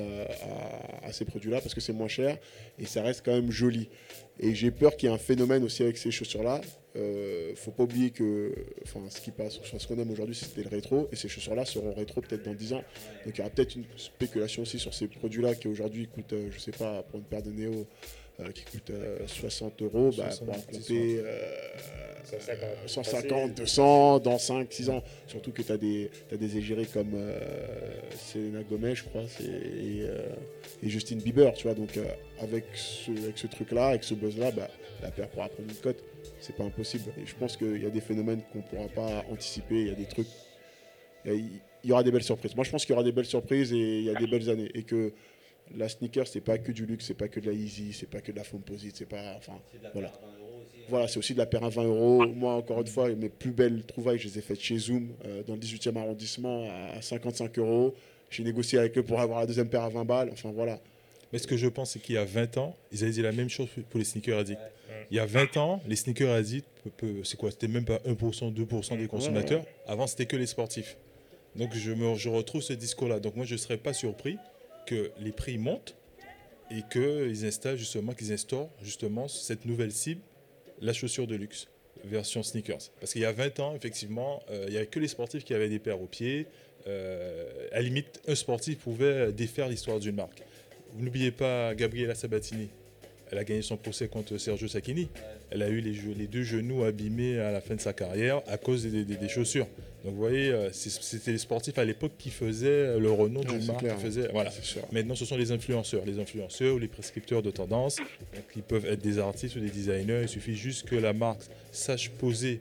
à- à ces produits-là parce que c'est moins cher et ça reste quand même joli. Et j'ai peur qu'il y ait un phénomène aussi avec ces chaussures-là. Euh, faut pas oublier que, enfin, ce qui passe, enfin, ce qu'on aime aujourd'hui, c'était le rétro, et ces chaussures-là seront rétro peut-être dans dix ans. Donc il y aura peut-être une spéculation aussi sur ces produits-là qui aujourd'hui coûtent, euh, je sais pas, pour une paire de Neo euh, qui coûte euh, soixante euros, bah, pour en soixante-dix, compter euh, cent cinquante. cent cinquante, deux cents dans cinq, six ans. Surtout que tu as des, t'as des égéries comme euh, Selena Gomez, je crois, c'est- et, euh, et Justin Bieber, tu vois. Donc euh, avec ce, avec ce truc-là, avec ce buzz-là, bah, la paire pourra prendre une cote. C'est pas impossible. Et je pense qu'il y a des phénomènes qu'on pourra pas anticiper. Il y a des trucs. Il y, a- il y aura des belles surprises. Moi, je pense qu'il y aura des belles surprises et il y a des belles années. Et que la sneaker, c'est pas que du luxe, c'est pas que de la Yeezy, c'est pas que de la Fomposite, c'est pas. Enfin, voilà. Voilà, c'est aussi de la paire à vingt euros. Moi, encore une fois, mes plus belles trouvailles, je les ai faites chez Zoom, euh, dans le dix-huitième arrondissement, à cinquante-cinq euros. J'ai négocié avec eux pour avoir la deuxième paire à vingt balles. Enfin, voilà. Mais ce que je pense, c'est qu'il y a vingt ans, ils avaient dit la même chose pour les sneakers addicts. Il y a vingt ans, les sneakers addicts, peu- peu- c'est quoi? C'était même pas un pour cent, deux pour cent des consommateurs. Avant, c'était que les sportifs. Donc, je, me, je retrouve ce discours-là. Donc, moi, je ne serais pas surpris que les prix montent et qu'ils installent justement, qu'ils instaurent justement cette nouvelle cible, la chaussure de luxe, version sneakers. Parce qu'il y a vingt ans, effectivement, euh, il n'y avait que les sportifs qui avaient des paires aux pieds. Euh, à la limite, un sportif pouvait défaire l'histoire d'une marque. Vous n'oubliez pas Gabriela Sabatini. Elle a gagné son procès contre Sergio Sacchini. Elle a eu les, ge- les deux genoux abîmés à la fin de sa carrière à cause des, des- des chaussures. Donc vous voyez, euh, c'est- c'était les sportifs à l'époque qui faisaient le renom Ouais, d'une c'est marque. clair. Qui faisaient, voilà. C'est sûr. Maintenant, ce sont les influenceurs. Les influenceurs ou les prescripteurs de tendance. Donc, ils peuvent être des artistes ou des designers. Il suffit juste que la marque sache poser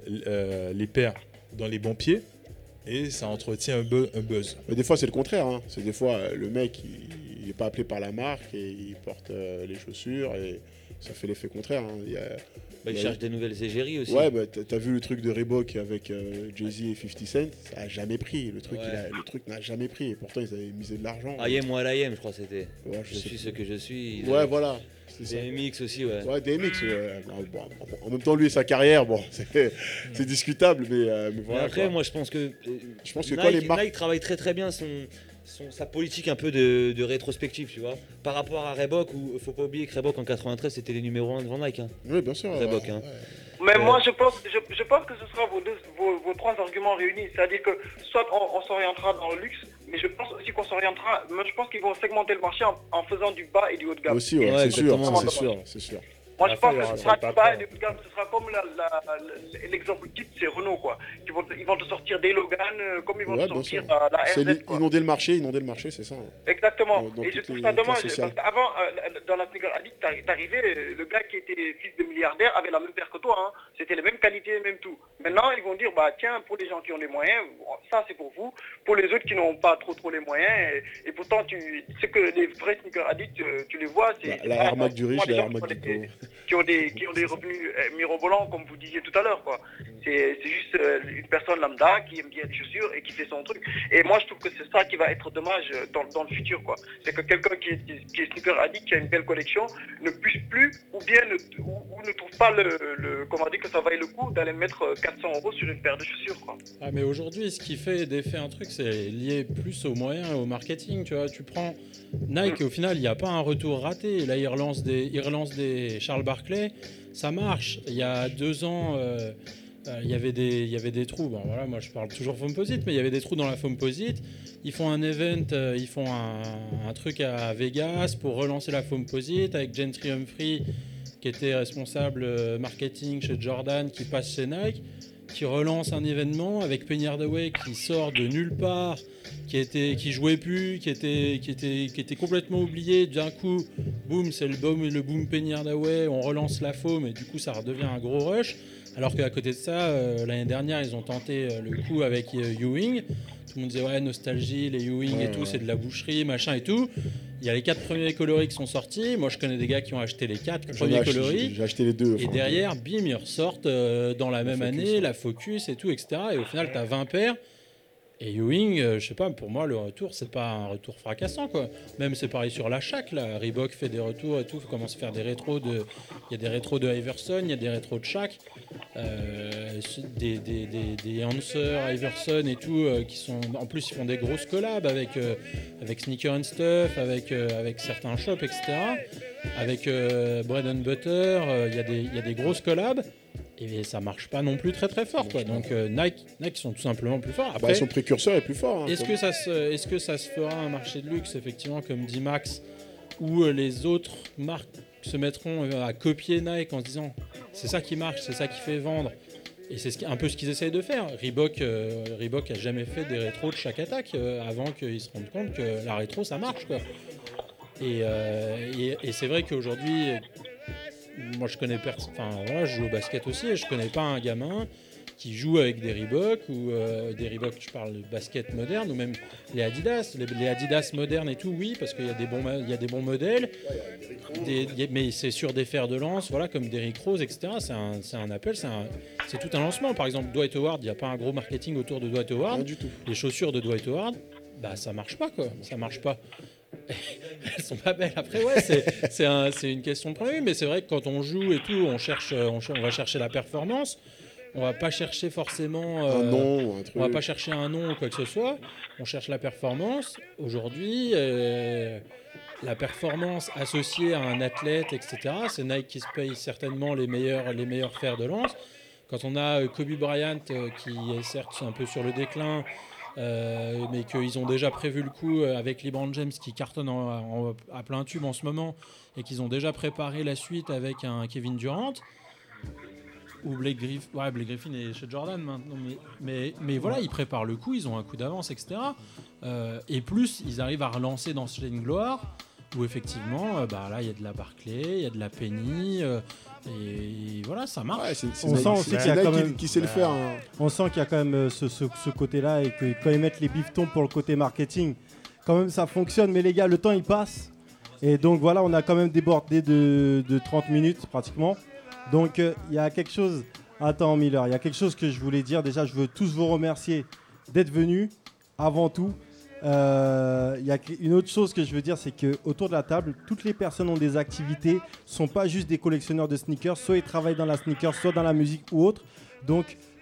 euh, les paires dans les bons pieds et ça entretient un, bu- un buzz. Mais des fois, c'est le contraire. hein. C'est des fois, euh, le mec, il n'est pas appelé par la marque et il porte euh, les chaussures et ça fait l'effet contraire. hein. Il, y a- Bah, il ils y a- cherchent des nouvelles égéries aussi. Ouais, bah, t'as t'as vu le truc de Reebok avec euh, Jay-Z et fifty Cent, ça a jamais pris. Le truc, Ouais. il a- le truc n'a jamais pris. Et pourtant, ils avaient misé de l'argent. I am what I am, je crois que c'était. Ouais, je je sais suis plus. ce que je suis. Ouais, voilà. c'est ça. D M X aussi, ouais. Ouais, D M X. ouais. Bon, bon, en même temps, lui et sa carrière, bon, c'est c'est discutable, mais, euh, mais Mais voilà. après, quoi. moi, je pense que. euh, Je pense que Nike, quand les marques- Nike travaille très très bien son, son- sa politique un peu de, de rétrospective, tu vois. Par rapport à Reebok, où faut pas oublier que Reebok en quatre-vingt-treize c'était les numéros un devant Nike. Hein. Oui, bien sûr. Reebok, ouais, hein. Mais Euh, moi, je pense, je, je pense que ce sera vos, deux, vos, vos trois arguments réunis. C'est-à-dire que soit on, on s'orientera dans le luxe, mais je pense aussi qu'on s'orientera. Moi, je pense qu'ils vont segmenter le marché en, en faisant du bas et du haut de gamme. Aussi, ouais, Et c'est sûr, vraiment c'est dommage. sûr, c'est sûr. Moi, je Après, pense il y que aura ce sera ça, du bas et du haut de gamme. Ce sera comme la- la- la- l'exemple type, c'est Renault, quoi. Ils vont, te- ils vont te sortir des Logan, euh, comme ils vont Ouais, te bien sortir sûr. euh, la C'est R Z, li- quoi. inonder le marché, inonder le marché, c'est ça. hein. Exactement. Dans- dans et je toutes trouve les ça classes dommage sociales. parce qu'avant, euh, dans la Sneaker Addict, t'arri- t'arrivais, euh, le gars qui était fils de milliardaire avait la même paire que toi. Hein. C'était les mêmes qualités, même tout. Maintenant, ils vont dire, bah tiens, pour les gens qui ont les moyens, ça c'est pour vous. Pour les autres qui n'ont pas trop trop les moyens, et, et pourtant, tu sais que les vrais Sneaker Addicts, euh, tu les vois, c'est La, c'est la pas- armaque du riche, moi, les la gens qui ont armaque du des- pauvre. qui ont des qui ont des revenus euh, mirobolants, comme vous disiez tout à l'heure, quoi. C'est c'est juste euh, une personne lambda qui aime bien les chaussures et qui fait son truc. Et moi, je trouve que c'est ça qui va être dommage euh, dans, dans le futur, quoi. C'est que quelqu'un qui est, qui est sneaker addict, qui a une belle collection, ne puisse plus ou bien ne, ou, ou ne trouve pas le, le comment dire que ça vaille le coup d'aller mettre euh, quatre cents euros sur une paire de chaussures, quoi. Ah, mais aujourd'hui, ce qui fait d'effet un truc, c'est lié plus aux moyens et au marketing. Tu vois, tu prends Nike, et au final, il n'y a pas un retour raté. Là, ils relancent des, ils relancent des Charles Barkley, ça marche. Il y a deux ans, euh, euh, il y avait des, il y avait des trous. Bon, voilà, moi, je parle toujours Foamposite, mais il y avait des trous dans la Foamposite. Ils font un event, euh, ils font un, un truc à Vegas pour relancer la Foamposite avec Gentry Humphrey, qui était responsable euh, marketing chez Jordan, qui passe chez Nike, qui relance un événement avec Penny Hardaway qui sort de nulle part, qui était, qui jouait plus, qui était, qui était, qui était complètement oublié. D'un coup, boum, c'est le boom, le boom Penny Hardaway, on relance la foam et du coup ça redevient un gros rush. Alors qu'à côté de ça, euh, l'année dernière, ils ont tenté euh, le coup avec euh, Ewing. Tout le monde disait ouais, nostalgie, les Ewing Ouais, et tout, ouais. c'est de la boucherie, machin et tout. Il y a les quatre premiers coloris qui sont sortis. Moi, je connais des gars qui ont acheté les quatre J'en ai premiers acheté- coloris. J'ai acheté les deux. Et enfin, derrière, bim, ils ressortent euh, dans la, même Focus, année, ouais. la Focus et tout, et cetera. Et au final, tu as vingt paires. Et Ewing, euh, je sais pas, pour moi, le retour, c'est pas un retour fracassant, quoi. Même c'est pareil sur la Shaq, là. Reebok fait des retours et tout, commence à faire des rétros de. Il y a des rétros de Iverson, il y a des rétros de Shaq. Euh, des, des, des, des Hanser, Iverson et tout, euh, qui sont. En plus, ils font des grosses collabs avec, euh, avec Sneaker and Stuff, avec, euh, avec certains shops, et cetera. Avec euh, Bread and Butter, euh, il y a des- il y a des grosses collabs. Et ça marche pas non plus très très fort, quoi. Donc euh, Nike, Nike sont tout simplement plus forts. Bah, son précurseur est plus fort. hein, Est-ce comme- que ça se, est-ce que ça se fera un marché de luxe, effectivement, comme dit Max, où euh, les autres marques se mettront euh, à copier Nike en se disant c'est ça qui marche, c'est ça qui fait vendre. Et c'est ce qui- un peu ce qu'ils essayent de faire. Reebok, euh, Reebok a jamais fait des rétros de chaque attaque euh, avant qu'ils se rendent compte que la rétro ça marche, quoi. Et, euh, et, et c'est vrai qu'aujourd'hui, moi je connais personne. Enfin voilà, je joue au basket aussi et je connais pas un gamin qui joue avec des Reebok ou euh, des Reebok, je parle de basket moderne ou même les Adidas, les, les Adidas modernes et tout, oui, parce qu'il y a des bons, ma- il y a des bons modèles, des- il y a- mais c'est sur des fers de lance, voilà, comme Derrick Rose, et cetera. C'est un, c'est un appel, c'est un- c'est tout un lancement. Par exemple, Dwight Howard, il n'y a pas un gros marketing autour de Dwight Howard. Rien du tout. Les chaussures de Dwight Howard, bah ça marche pas, quoi, ça marche pas. Elles sont pas belles. Après, ouais, c'est, c'est, un- c'est une question de point de vue, mais c'est vrai que quand on joue et tout, on cherche, on, ch- on va chercher la performance. On va pas chercher forcément Un euh, nom, un truc. On va pas chercher un nom ou quoi que ce soit. On cherche la performance. Aujourd'hui, euh, la performance associée à un athlète, et cetera. C'est Nike qui se paye certainement les meilleurs, les meilleurs fers de lance. Quand on a euh, Kobe Bryant euh, qui est certes un peu sur le déclin, euh, mais qu'ils ont déjà prévu le coup euh, avec LeBron James qui cartonne en- en- à plein tube en ce moment et qu'ils ont déjà préparé la suite avec un Kevin Durant. Ou Blake Griffin, ouais, Blake Griffin est chez Jordan maintenant, mais, mais, mais voilà, ils préparent le coup, ils ont un coup d'avance, et cetera. Euh, et plus, ils arrivent à relancer dans ce chaîne gloire, où effectivement, euh, bah, là, il y a de la Barclay, il y a de la Penny, euh, et voilà, ça marche. On sent aussi qu'il y a quand même, hein. on sent qu'il y a quand même euh, ce, ce- ce côté-là et que quand ils mettent les bifetons pour le côté marketing, quand même ça fonctionne. Mais les gars, le temps il passe et donc voilà, on a quand même débordé de, de trente minutes pratiquement. Donc euh, il y a quelque chose. Attends Miller, il y a quelque chose que je voulais dire. Déjà, je veux tous vous remercier d'être venus avant tout. Euh, Il y a une autre chose que je veux dire, c'est que autour de la table, toutes les personnes ont des activités, sont pas juste des collectionneurs de sneakers, soit ils travaillent dans la sneakers, soit dans la musique ou autre. Donc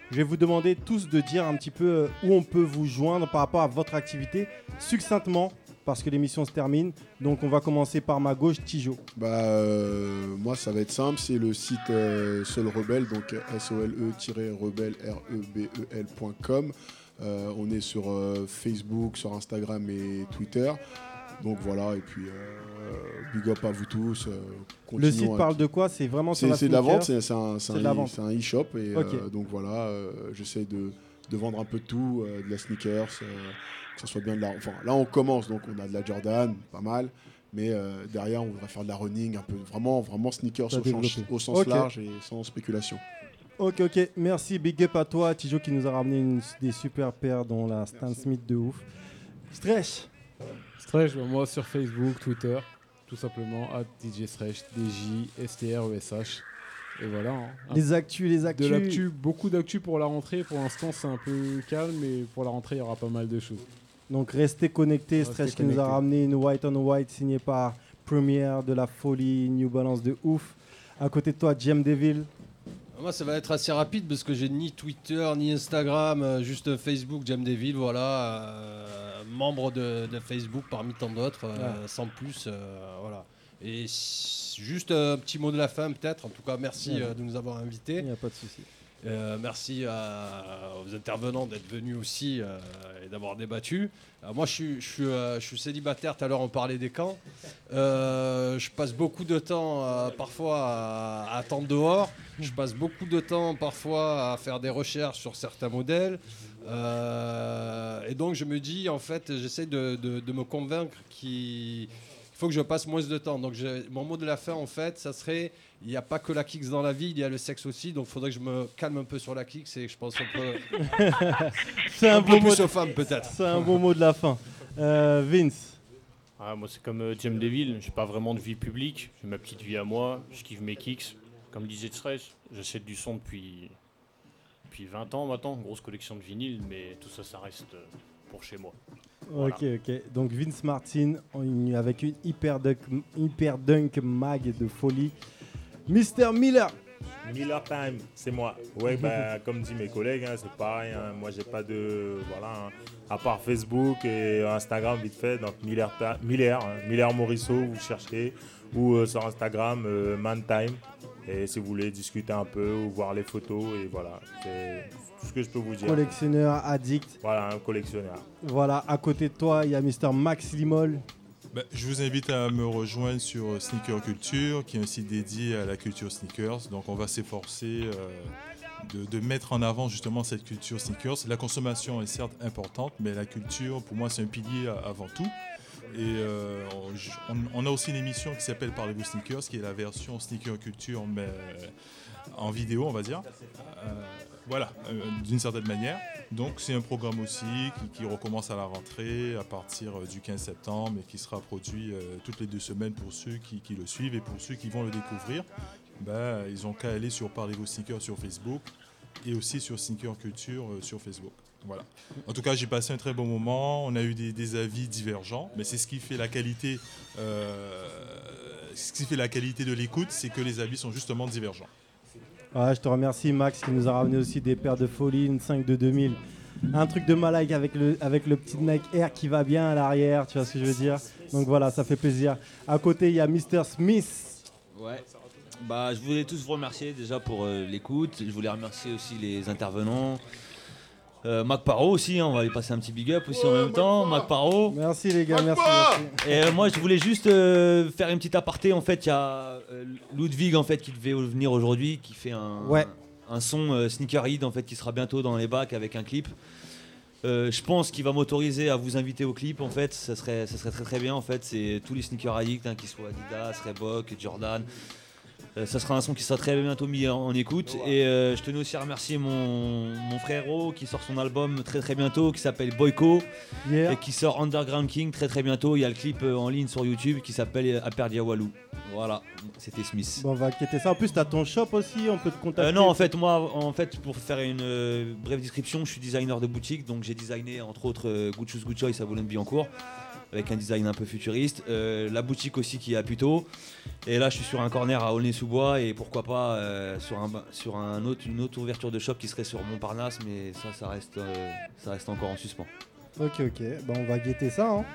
Je vais vous demander tous de dire un petit peu euh, où on peut vous joindre par rapport à votre activité, succinctement, parce que l'émission se termine. Donc on va commencer par ma gauche, Tijo. Bah, euh, moi, ça va être simple. C'est le site euh, Seul Rebelle, donc S O L E-rebelle, R E B E L point com. Euh, on est sur euh, Facebook, sur Instagram et Twitter. Donc voilà, et puis euh, big up à vous tous. Euh, Le site à... parle de quoi? C'est vraiment sur c'est, la c'est de la sneaker? vente, c'est, c'est un, c'est C'est un, de la e- vente. c'est un e-shop. Et Ok. euh, donc voilà, euh, j'essaie de, de vendre un peu de tout, euh, de la sneakers, euh, que ce soit bien de la... Enfin, là, on commence, donc on a de la Jordan, pas mal. Mais euh, derrière, on voudrait faire de la running, un peu vraiment, vraiment sneakers Ça au, développer. sens- au sens Ok. large et sans spéculation. Ok, ok. Merci, big up à toi, Tijo, qui nous a ramené une- des super paires, dont la Stan Smith de ouf. Stretch. Stretch, bah, moi sur Facebook, Twitter, tout simplement, at D J Stretch, D J S T R E S H. Et voilà. hein. Les actus, les actus. De l'actu, beaucoup d'actu pour la rentrée. Pour l'instant, c'est un peu calme, mais pour la rentrée, il y aura pas mal de choses. Donc restez connectés. Restez Stretch qui nous a connectés. ramené une white on white signée par Premiere, de la folie, New Balance de ouf. À côté de toi, Jem Deville. Moi, ça va être assez rapide parce que j'ai ni Twitter ni Instagram, euh, juste Facebook, Jam Devil, voilà, euh, membre de, de Facebook parmi tant d'autres, euh, Ouais. sans plus, euh, voilà. Et s- juste un petit mot de la fin peut-être. En tout cas, merci Ouais. euh, de nous avoir invités. Il n'y a pas de souci. Euh, merci à- aux intervenants d'être venus aussi euh, et d'avoir débattu. Euh, moi, je suis, je, suis, euh, je suis célibataire. Tout à l'heure, on parlait des camps. Euh, je passe beaucoup de temps, euh, parfois, à, à attendre dehors. Je passe beaucoup de temps, parfois, à faire des recherches sur certains modèles. Euh, et donc, je me dis, en fait, j'essaie de, de- de me convaincre qu'il faut que je passe moins de temps. Donc, je- mon mot de la fin, en fait, ça serait... Il n'y a pas que la kicks dans la vie, il y a le sexe aussi. Donc, il faudrait que je me calme un peu sur la kicks et que je pense un peu, C'est un, un beau peu mot plus de- aux femmes, peut-être. C'est un bon mot de la fin. Euh, Vince. Ah, moi, c'est comme euh, Jem Deville, j'ai pas vraiment de vie publique, j'ai ma petite vie à moi, je kiffe mes kicks. Comme disait Stretch, j'achète du son depuis, depuis vingt ans maintenant, grosse collection de vinyles, mais tout ça, ça reste euh, pour chez moi. Voilà. Ok, ok. Donc Vince Martin en- avec une hyper dunk, hyper dunk mag de folie. Mister Miller. Miller Time, c'est moi. Ouais, bah, comme dit mes collègues, hein, c'est pareil. hein. Moi, j'ai pas de. Voilà. hein. À part Facebook et Instagram, vite fait. Donc, Miller, Ta- Miller, hein, Miller Morisseau, vous cherchez. Ou euh, sur Instagram, euh, Man Time. Et si vous voulez discuter un peu ou voir les photos, et voilà. C'est tout ce que je peux vous dire. Collectionneur, addict. Voilà, un collectionneur. Voilà, à côté de toi, il y a Mister Max Limol. Bah, je vous invite à me rejoindre sur Sneaker Culture, qui est un site dédié à la culture sneakers. Donc on va s'efforcer euh, de, de mettre en avant justement cette culture sneakers. La consommation est certes importante, mais la culture, pour moi, c'est un pilier a- avant tout. Et euh, on, on- on a aussi une émission qui s'appelle Parlez-vous Sneakers, qui est la version Sneaker Culture, mais euh, en vidéo, on va dire. Euh, voilà, euh, d'une certaine manière. Donc c'est un programme aussi qui, qui recommence à la rentrée à partir euh, du quinze septembre et qui sera produit euh, toutes les deux semaines pour ceux qui, qui le suivent et pour ceux qui vont le découvrir. Ben, ils ont qu'à aller sur Parlez-vous Sneakers sur Facebook et aussi sur Sneaker Culture euh, sur Facebook. Voilà. En tout cas, j'ai passé un très bon moment. On a eu des, des avis divergents, mais c'est ce qui fait la qualité, euh, ce qui fait la qualité de l'écoute, c'est que les avis sont justement divergents. Ouais, je te remercie Max qui nous a ramené aussi des paires de folie, une cinq de deux mille. Un truc de malade avec le, avec le petit Nike Air qui va bien à l'arrière, tu vois ce que je veux dire. Donc voilà, ça fait plaisir. À côté, il y a Mister Smith. Ouais. Bah, je voulais tous vous remercier déjà pour euh, l'écoute. Je voulais remercier aussi les intervenants. Euh, Mac Paro aussi, hein, on va lui passer un petit big up aussi en même temps. Mac Paro. Merci les gars, merci. merci. Et euh, moi je voulais juste euh, faire une petite aparté. En fait, il y a euh, Ludwig en fait qui devait venir aujourd'hui, qui fait un, Ouais. un son euh, Sneakerhead en fait qui sera bientôt dans les bacs avec un clip. Euh, je pense qu'il va m'autoriser à vous inviter au clip en fait. Ça serait, ça serait très très bien en fait. C'est tous les sneakers addicts, hein, qu'ils soient Adidas, Reebok, Jordan. Euh, ça sera un son qui sera très bientôt mis en, en écoute. Et euh, je tenais aussi à remercier mon, mon frérot qui sort son album très très bientôt, qui s'appelle Boyko, Yeah. et qui sort Underground King très très bientôt. Il y a le clip euh, en ligne sur YouTube qui s'appelle Aperdia Walou. Voilà, c'était Smith. Bon, on va quitter ça. En plus, tu as ton shop aussi, on peut te contacter. Euh, non, en fait, moi, en fait, pour faire une euh, brève description, je suis designer de boutique, donc j'ai designé entre autres euh, Good Shoes Good Choice à Boulogne-Billancourt. avec un design un peu futuriste. Euh, la boutique aussi qui est à Puteaux. Et là, je suis sur un corner à Aulnay-sous-Bois et pourquoi pas euh, sur, un, sur un autre, une autre ouverture de shop qui serait sur Montparnasse, mais ça, ça reste, euh, ça reste encore en suspens. Ok, ok. Bah, on va guetter ça. Hein.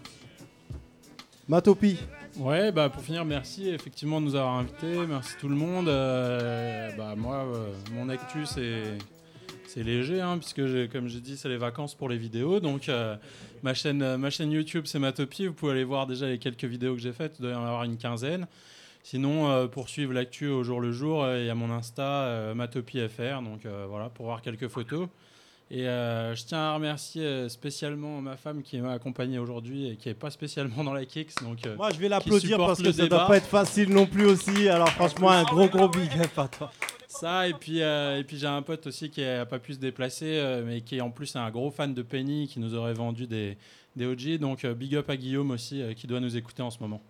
Matopi. Ouais, bah pour finir, merci effectivement de nous avoir invités, merci tout le monde. Euh, bah moi, euh, mon actu c'est c'est léger, hein, puisque j'ai, comme j'ai dit, c'est les vacances pour les vidéos. Donc euh, ma chaîne, euh, ma chaîne YouTube c'est Matopi. Vous pouvez aller voir déjà les quelques vidéos que j'ai faites. Il doit y en avoir une quinzaine. Sinon, euh, pour suivre l'actu au jour le jour, il euh, y a mon Insta euh, Matopi F R. Donc euh, voilà, pour voir quelques photos. Et euh, je tiens à remercier euh, spécialement ma femme qui m'a accompagné aujourd'hui et qui n'est pas spécialement dans la Kicks. Donc, euh, moi, je vais l'applaudir parce que ça ne débat. doit pas être facile non plus aussi. Alors franchement, un gros gros big up à toi. Ça, et puis, euh, et puis j'ai un pote aussi qui n'a pas pu se déplacer, euh, mais qui en plus est un gros fan de Penny, qui nous aurait vendu des, des O G. Donc euh, big up à Guillaume aussi, euh, qui doit nous écouter en ce moment.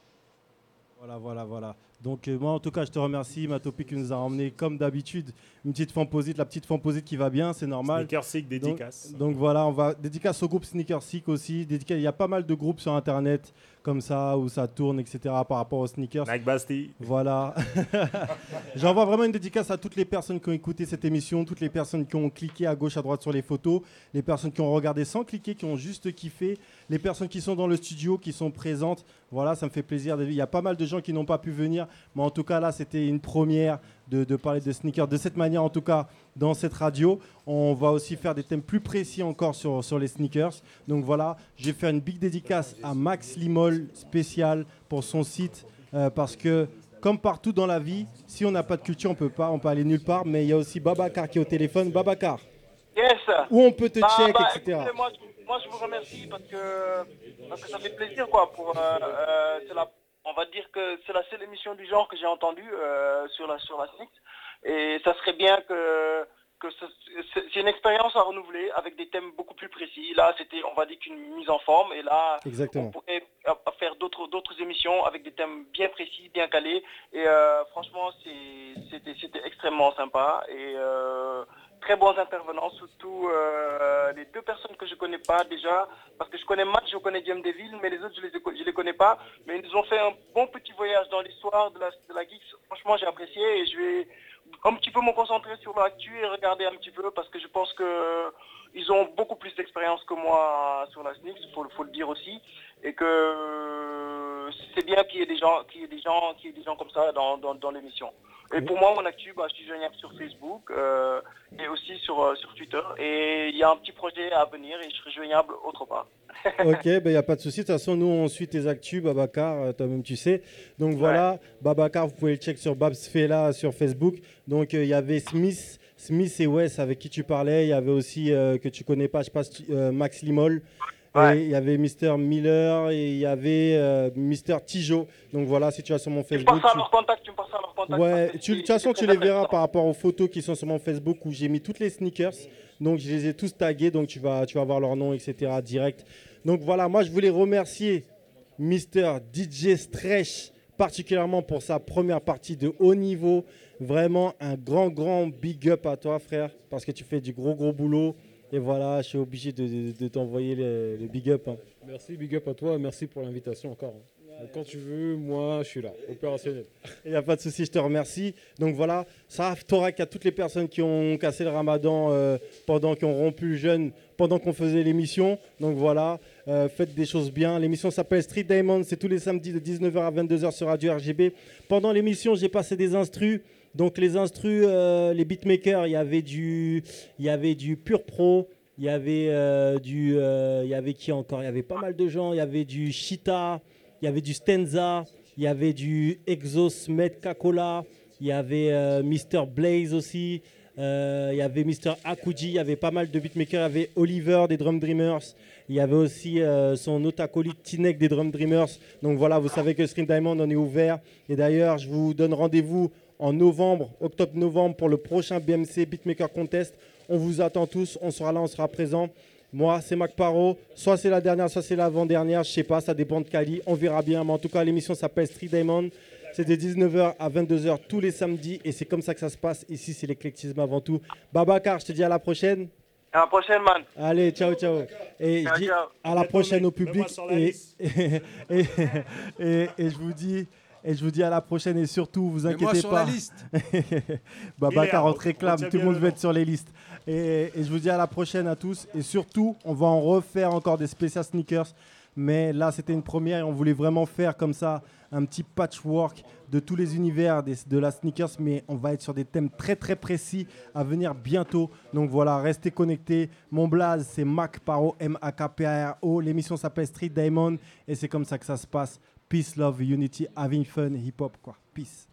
Voilà, voilà, voilà. Donc euh, moi en tout cas je te remercie Matopi qui nous a emmené comme d'habitude une petite fanposite, la petite fanposite qui va bien, c'est normal. Sneaker Sick dédicace. Donc, donc voilà, on va dédicace au groupe Sneaker Sick aussi. Dédicace, il y a pas mal de groupes sur internet comme ça où ça tourne, et cetera par rapport aux sneakers. Nike Bastille. Voilà. J'envoie vraiment une dédicace à toutes les personnes qui ont écouté cette émission, toutes les personnes qui ont cliqué à gauche, à droite sur les photos, les personnes qui ont regardé sans cliquer, qui ont juste kiffé, les personnes qui sont dans le studio, qui sont présentes. Voilà, ça me fait plaisir. Il y a pas mal de gens qui n'ont pas pu venir, mais en tout cas là, c'était une première de, de parler de sneakers de cette manière, en tout cas dans cette radio. On va aussi faire des thèmes plus précis encore sur, sur les sneakers. Donc voilà, je vais faire une big dédicace à Max Limol spécial pour son site euh, parce que comme partout dans la vie, si on n'a pas de culture, on peut pas, on peut aller nulle part. Mais il y a aussi Babacar qui est au téléphone. Babacar, Yes. où on peut te bah, check, bah, et cetera. écoutez, moi, je, moi, je vous remercie parce que, parce que ça fait plaisir, quoi. Pour, euh, euh, c'est la, on va dire que c'est la seule émission du genre que j'ai entendue euh, sur la sur la Sneaks. Et ça serait bien que, que ce, c'est, c'est une expérience à renouveler avec des thèmes beaucoup plus précis. Là, c'était, on va dire, qu'une mise en forme. Et là, Exactement. on pourrait faire d'autres, d'autres émissions avec des thèmes bien précis, bien calés. Et euh, franchement, c'est, c'était, c'était extrêmement sympa. Et euh, très bons intervenants, surtout euh, les deux personnes que je connais pas déjà, parce que je connais Matt, je connais Diem Deville, mais les autres je les je les connais pas, mais ils nous ont fait un bon petit voyage dans l'histoire de la, de la Geeks. Franchement, j'ai apprécié et je vais un petit peu me concentrer sur l'actu et regarder un petit peu parce que je pense que ils ont beaucoup plus d'expérience que moi sur la Sneaks, faut faut le dire aussi, et que c'est bien qu'il y ait des gens, qu'il y ait des gens, qu'il y ait des gens comme ça dans dans, dans l'émission. Et pour moi, mon actu, bah, je suis joignable sur Facebook euh, et aussi sur, euh, sur Twitter. Et il y a un petit projet à venir et je serai joignable autre part. Ok, il n'y a pas de souci. De toute façon, nous, on suit tes actus, Babacar, euh, toi-même, tu sais. Donc voilà, Babacar, vous pouvez le check sur Babsfela sur Facebook. Donc il euh, y avait Smith, Smith et Wes avec qui tu parlais. Il y avait aussi, euh, que tu connais pas, je passe, euh, Max Limol. Il y avait Mister Miller et il y avait euh, Mister Tijo. Donc voilà, si tu vas sur mon Tu me Facebook. passes à leur contact, tu me passes à leur contact. Ouais, tu, de toute façon, tu les verras par rapport aux photos qui sont sur mon Facebook où j'ai mis toutes les sneakers. Donc, je les ai tous tagués. Donc, tu vas, tu vas voir leur nom, et cetera direct. Donc, voilà, moi, je voulais remercier Mister D J Stretch particulièrement pour sa première partie de haut niveau. Vraiment, un grand, grand big up à toi, frère, parce que tu fais du gros, gros boulot. Et voilà, je suis obligé de, de, de t'envoyer le, le big up. Hein. Merci, big up à toi. Merci pour l'invitation encore. Donc, quand tu veux, moi, je suis là, opérationnel. Il n'y a pas de souci, je te remercie. Donc voilà, ça Torak à toutes les personnes qui ont cassé le ramadan euh, pendant qu'ils ont rompu le jeûne, pendant qu'on faisait l'émission. Donc voilà, euh, faites des choses bien. L'émission s'appelle Street Diamond, c'est tous les samedis de dix-neuf heures à vingt-deux heures sur Radio R G B. Pendant l'émission, j'ai passé des instrus. Donc les instrus, euh, les beatmakers, il y avait du, il y avait du Pure Pro, il y avait euh, du, euh, il y avait qui encore? Il y avait pas mal de gens. Il y avait du Cheetah, il y avait du Stenza, il y avait du Exos Med Kakola, il y avait euh, Mister Blaze aussi, euh, il y avait Mister Akuji, il y avait pas mal de beatmakers. Il y avait Oliver des Drum Dreamers. Il y avait aussi euh, son autre acolyte Tinek des Drum Dreamers. Donc voilà, vous savez que Street Diamond on est ouvert. Et d'ailleurs, je vous donne rendez-vous en novembre, octobre-novembre pour le prochain B M C Beatmaker Contest. On vous attend tous, on sera là, on sera présent. Moi, c'est Mac Paro. Soit c'est la dernière, soit c'est l'avant-dernière. Je sais pas, ça dépend de Kali. On verra bien. Mais en tout cas, l'émission s'appelle Street Diamond. C'est de dix-neuf heures à vingt-deux heures tous les samedis. Et c'est comme ça que ça se passe. Ici, c'est l'éclectisme avant tout. Babacar, je te dis à la prochaine. À la prochaine, man. Allez, ciao, ciao. Et Ciao, je dis ciao. à la prochaine au public. Mets-moi sur la Et, liste. et, et, et- et je vous dis. Et je vous dis à la prochaine et surtout, vous Mets-moi inquiétez sur pas. la liste. Babacar, on Miller, te réclame, retiens tout le bien monde le veut nom. être sur les listes. Et, et je vous dis à la prochaine à tous. Et surtout, on va en refaire encore des spécial sneakers. Mais là, c'était une première et on voulait vraiment faire comme ça un petit patchwork de tous les univers des- de la sneakers. Mais on va être sur des thèmes très très précis à venir bientôt. Donc voilà, restez connectés. Mon blaze, c'est Mac Paro, M A K P A R O. L'émission s'appelle Street Diamond et c'est comme ça que ça se passe. Peace, love, unity, having fun, hip-hop, quoi. Peace.